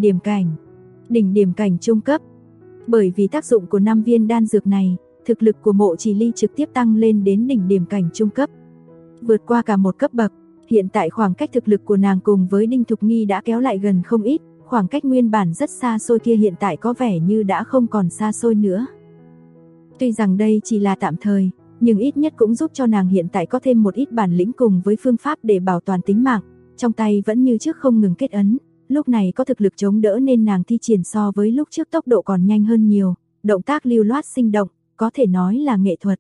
điểm cảnh trung cấp. Bởi vì tác dụng của 5 viên đan dược này, thực lực của Mộ Chỉ Ly trực tiếp tăng lên đến đỉnh điểm cảnh trung cấp, vượt qua cả một cấp bậc. Hiện tại khoảng cách thực lực của nàng cùng với Đinh Thục Nghi đã kéo lại gần không ít, khoảng cách nguyên bản rất xa xôi kia hiện tại có vẻ như đã không còn xa xôi nữa. Tuy rằng đây chỉ là tạm thời, nhưng ít nhất cũng giúp cho nàng hiện tại có thêm một ít bản lĩnh cùng với phương pháp để bảo toàn tính mạng. Trong tay vẫn như trước không ngừng kết ấn, lúc này có thực lực chống đỡ nên nàng thi triển so với lúc trước tốc độ còn nhanh hơn nhiều, động tác lưu loát sinh động, có thể nói là nghệ thuật.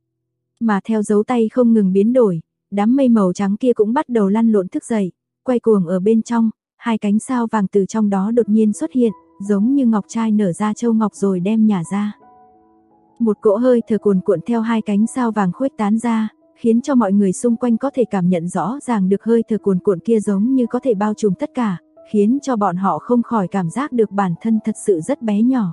Mà theo dấu tay không ngừng biến đổi, đám mây màu trắng kia cũng bắt đầu lăn lộn thức dậy, quay cuồng ở bên trong, hai cánh sao vàng từ trong đó đột nhiên xuất hiện, giống như ngọc trai nở ra châu ngọc rồi đem nhả ra. Một cỗ hơi thở cuồn cuộn theo hai cánh sao vàng khuếch tán ra, khiến cho mọi người xung quanh có thể cảm nhận rõ ràng được hơi thở cuồn cuộn kia giống như có thể bao trùm tất cả, khiến cho bọn họ không khỏi cảm giác được bản thân thật sự rất bé nhỏ.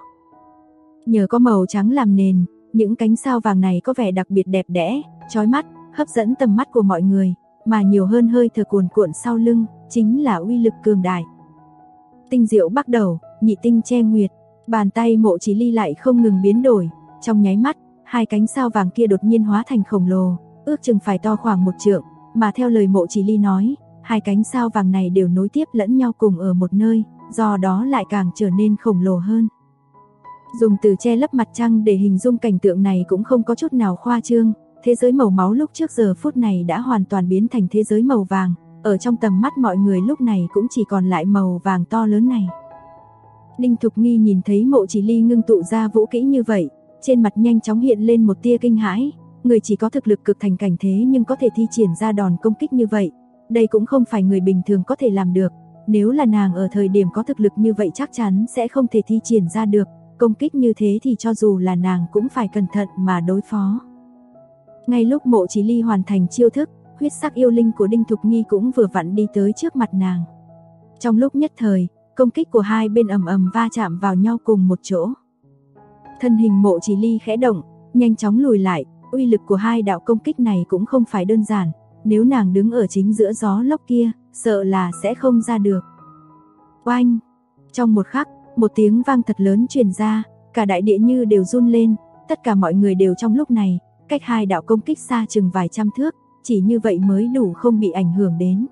Nhờ có màu trắng làm nền, những cánh sao vàng này có vẻ đặc biệt đẹp đẽ, chói mắt, hấp dẫn tầm mắt của mọi người, mà nhiều hơn hơi thở cuồn cuộn sau lưng, chính là uy lực cường đại. Tinh diệu bắt đầu, nhị tinh che nguyệt, bàn tay Mộ Chỉ Ly lại không ngừng biến đổi, trong nháy mắt, hai cánh sao vàng kia đột nhiên hóa thành khổng lồ, ước chừng phải to khoảng 1 trượng, mà theo lời Mộ Chỉ Ly nói, hai cánh sao vàng này đều nối tiếp lẫn nhau cùng ở một nơi, do đó lại càng trở nên khổng lồ hơn. Dùng từ che lấp mặt trăng để hình dung cảnh tượng này cũng không có chút nào khoa trương, thế giới màu máu lúc trước giờ phút này đã hoàn toàn biến thành thế giới màu vàng, ở trong tầm mắt mọi người lúc này cũng chỉ còn lại màu vàng to lớn này. Đinh Thục Nghi nhìn thấy Mộ Chỉ Ly ngưng tụ ra vũ kỹ như vậy, trên mặt nhanh chóng hiện lên một tia kinh hãi, người chỉ có thực lực cực thành cảnh thế nhưng có thể thi triển ra đòn công kích như vậy, đây cũng không phải người bình thường có thể làm được, nếu là nàng ở thời điểm có thực lực như vậy chắc chắn sẽ không thể thi triển ra được, công kích như thế thì cho dù là nàng cũng phải cẩn thận mà đối phó. Ngay lúc Mộ Chỉ Ly hoàn thành chiêu thức, huyết sắc yêu linh của Đinh Thục Nghi cũng vừa vặn đi tới trước mặt nàng. Trong lúc nhất thời, công kích của hai bên ầm ầm va chạm vào nhau cùng một chỗ. Thân hình Mộ Chỉ Ly khẽ động, nhanh chóng lùi lại, uy lực của hai đạo công kích này cũng không phải đơn giản, nếu nàng đứng ở chính giữa gió lốc kia, sợ là sẽ không ra được. Oanh! Trong một khắc, một tiếng vang thật lớn truyền ra, cả đại địa như đều run lên, tất cả mọi người đều trong lúc này, cách hai đạo công kích xa chừng vài trăm thước, chỉ như vậy mới đủ không bị ảnh hưởng đến.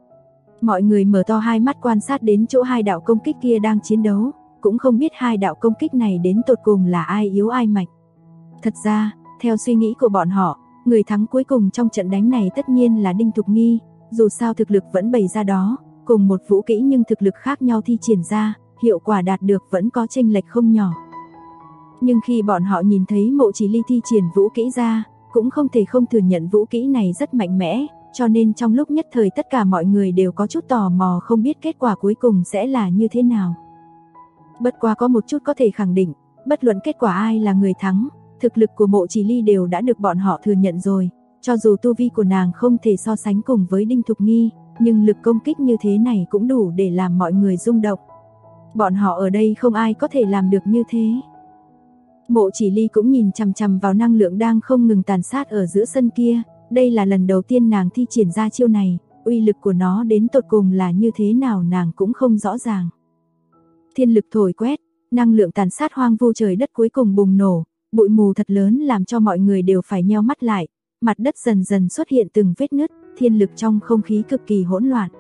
Mọi người mở to hai mắt quan sát đến chỗ hai đạo công kích kia đang chiến đấu, cũng không biết hai đạo công kích này đến tột cùng là ai yếu ai mạnh. Thật ra, theo suy nghĩ của bọn họ, người thắng cuối cùng trong trận đánh này tất nhiên là Đinh Thục Nghi, dù sao thực lực vẫn bày ra đó, cùng một vũ kỹ nhưng thực lực khác nhau thi triển ra, hiệu quả đạt được vẫn có chênh lệch không nhỏ. Nhưng khi bọn họ nhìn thấy Mộ Chỉ Ly thi triển vũ kỹ ra, cũng không thể không thừa nhận vũ kỹ này rất mạnh mẽ, cho nên trong lúc nhất thời tất cả mọi người đều có chút tò mò không biết kết quả cuối cùng sẽ là như thế nào. Bất quá có một chút có thể khẳng định, bất luận kết quả ai là người thắng, thực lực của Mộ Chỉ Ly đều đã được bọn họ thừa nhận rồi, cho dù tu vi của nàng không thể so sánh cùng với Đinh Thục Nghi, nhưng lực công kích như thế này cũng đủ để làm mọi người rung động. Bọn họ ở đây không ai có thể làm được như thế. Mộ Chỉ Ly cũng nhìn chằm chằm vào năng lượng đang không ngừng tàn sát ở giữa sân kia, đây là lần đầu tiên nàng thi triển ra chiêu này, uy lực của nó đến tột cùng là như thế nào nàng cũng không rõ ràng. Thiên lực thổi quét, năng lượng tàn sát hoang vu trời đất cuối cùng bùng nổ, bụi mù thật lớn làm cho mọi người đều phải nheo mắt lại, mặt đất dần dần xuất hiện từng vết nứt, thiên lực trong không khí cực kỳ hỗn loạn.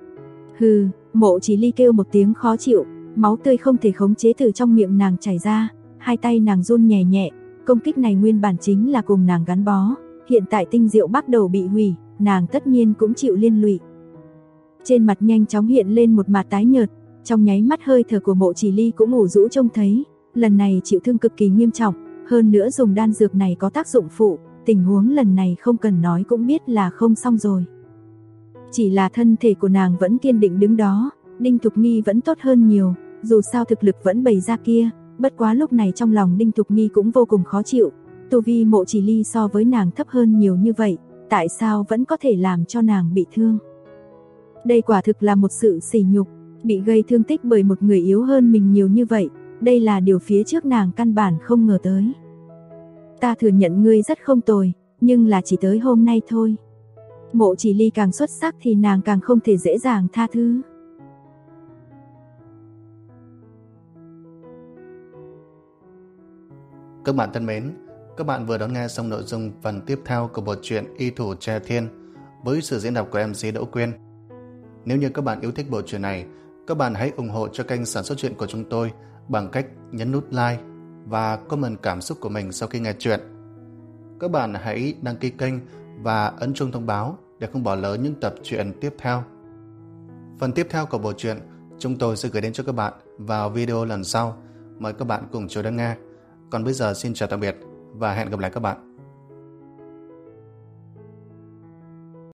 Hừ, Mộ Chỉ Ly kêu một tiếng khó chịu, máu tươi không thể khống chế từ trong miệng nàng chảy ra, hai tay nàng run nhẹ nhẹ, công kích này nguyên bản chính là cùng nàng gắn bó, hiện tại tinh diệu bắt đầu bị hủy, nàng tất nhiên cũng chịu liên lụy. Trên mặt nhanh chóng hiện lên một mặt tái nhợt, trong nháy mắt hơi thở của Mộ Chỉ Ly cũng ủ rũ trông thấy, lần này chịu thương cực kỳ nghiêm trọng, hơn nữa dùng đan dược này có tác dụng phụ, tình huống lần này không cần nói cũng biết là không xong rồi. Chỉ là thân thể của nàng vẫn kiên định đứng đó, Đinh Thục Nghi vẫn tốt hơn nhiều, dù sao thực lực vẫn bày ra kia, bất quá lúc này trong lòng Đinh Thục Nghi cũng vô cùng khó chịu, tu vi Mộ Chỉ Ly so với nàng thấp hơn nhiều như vậy, tại sao vẫn có thể làm cho nàng bị thương? Đây quả thực là một sự sỉ nhục, bị gây thương tích bởi một người yếu hơn mình nhiều như vậy, đây là điều phía trước nàng căn bản không ngờ tới. Ta thừa nhận ngươi rất không tồi, nhưng là chỉ tới hôm nay thôi. Mộ Chỉ Ly càng xuất sắc thì nàng càng không thể dễ dàng tha thứ. Các bạn thân mến, các bạn vừa đón nghe xong nội dung phần tiếp theo của bộ truyện Y Thủ Tre Thiên với sự diễn đọc của MC Đỗ Quyên. Nếu như các bạn yêu thích bộ truyện này, các bạn hãy ủng hộ cho kênh sản xuất truyện của chúng tôi bằng cách nhấn nút like và comment cảm xúc của mình sau khi nghe truyện. Các bạn hãy đăng ký kênh và ấn chuông thông báo để không bỏ lỡ những tập truyện tiếp theo. Phần tiếp theo của bộ truyện chúng tôi sẽ gửi đến cho các bạn vào video lần sau. Mời các bạn cùng chờ đón nghe. Còn bây giờ xin chào tạm biệt và hẹn gặp lại các bạn.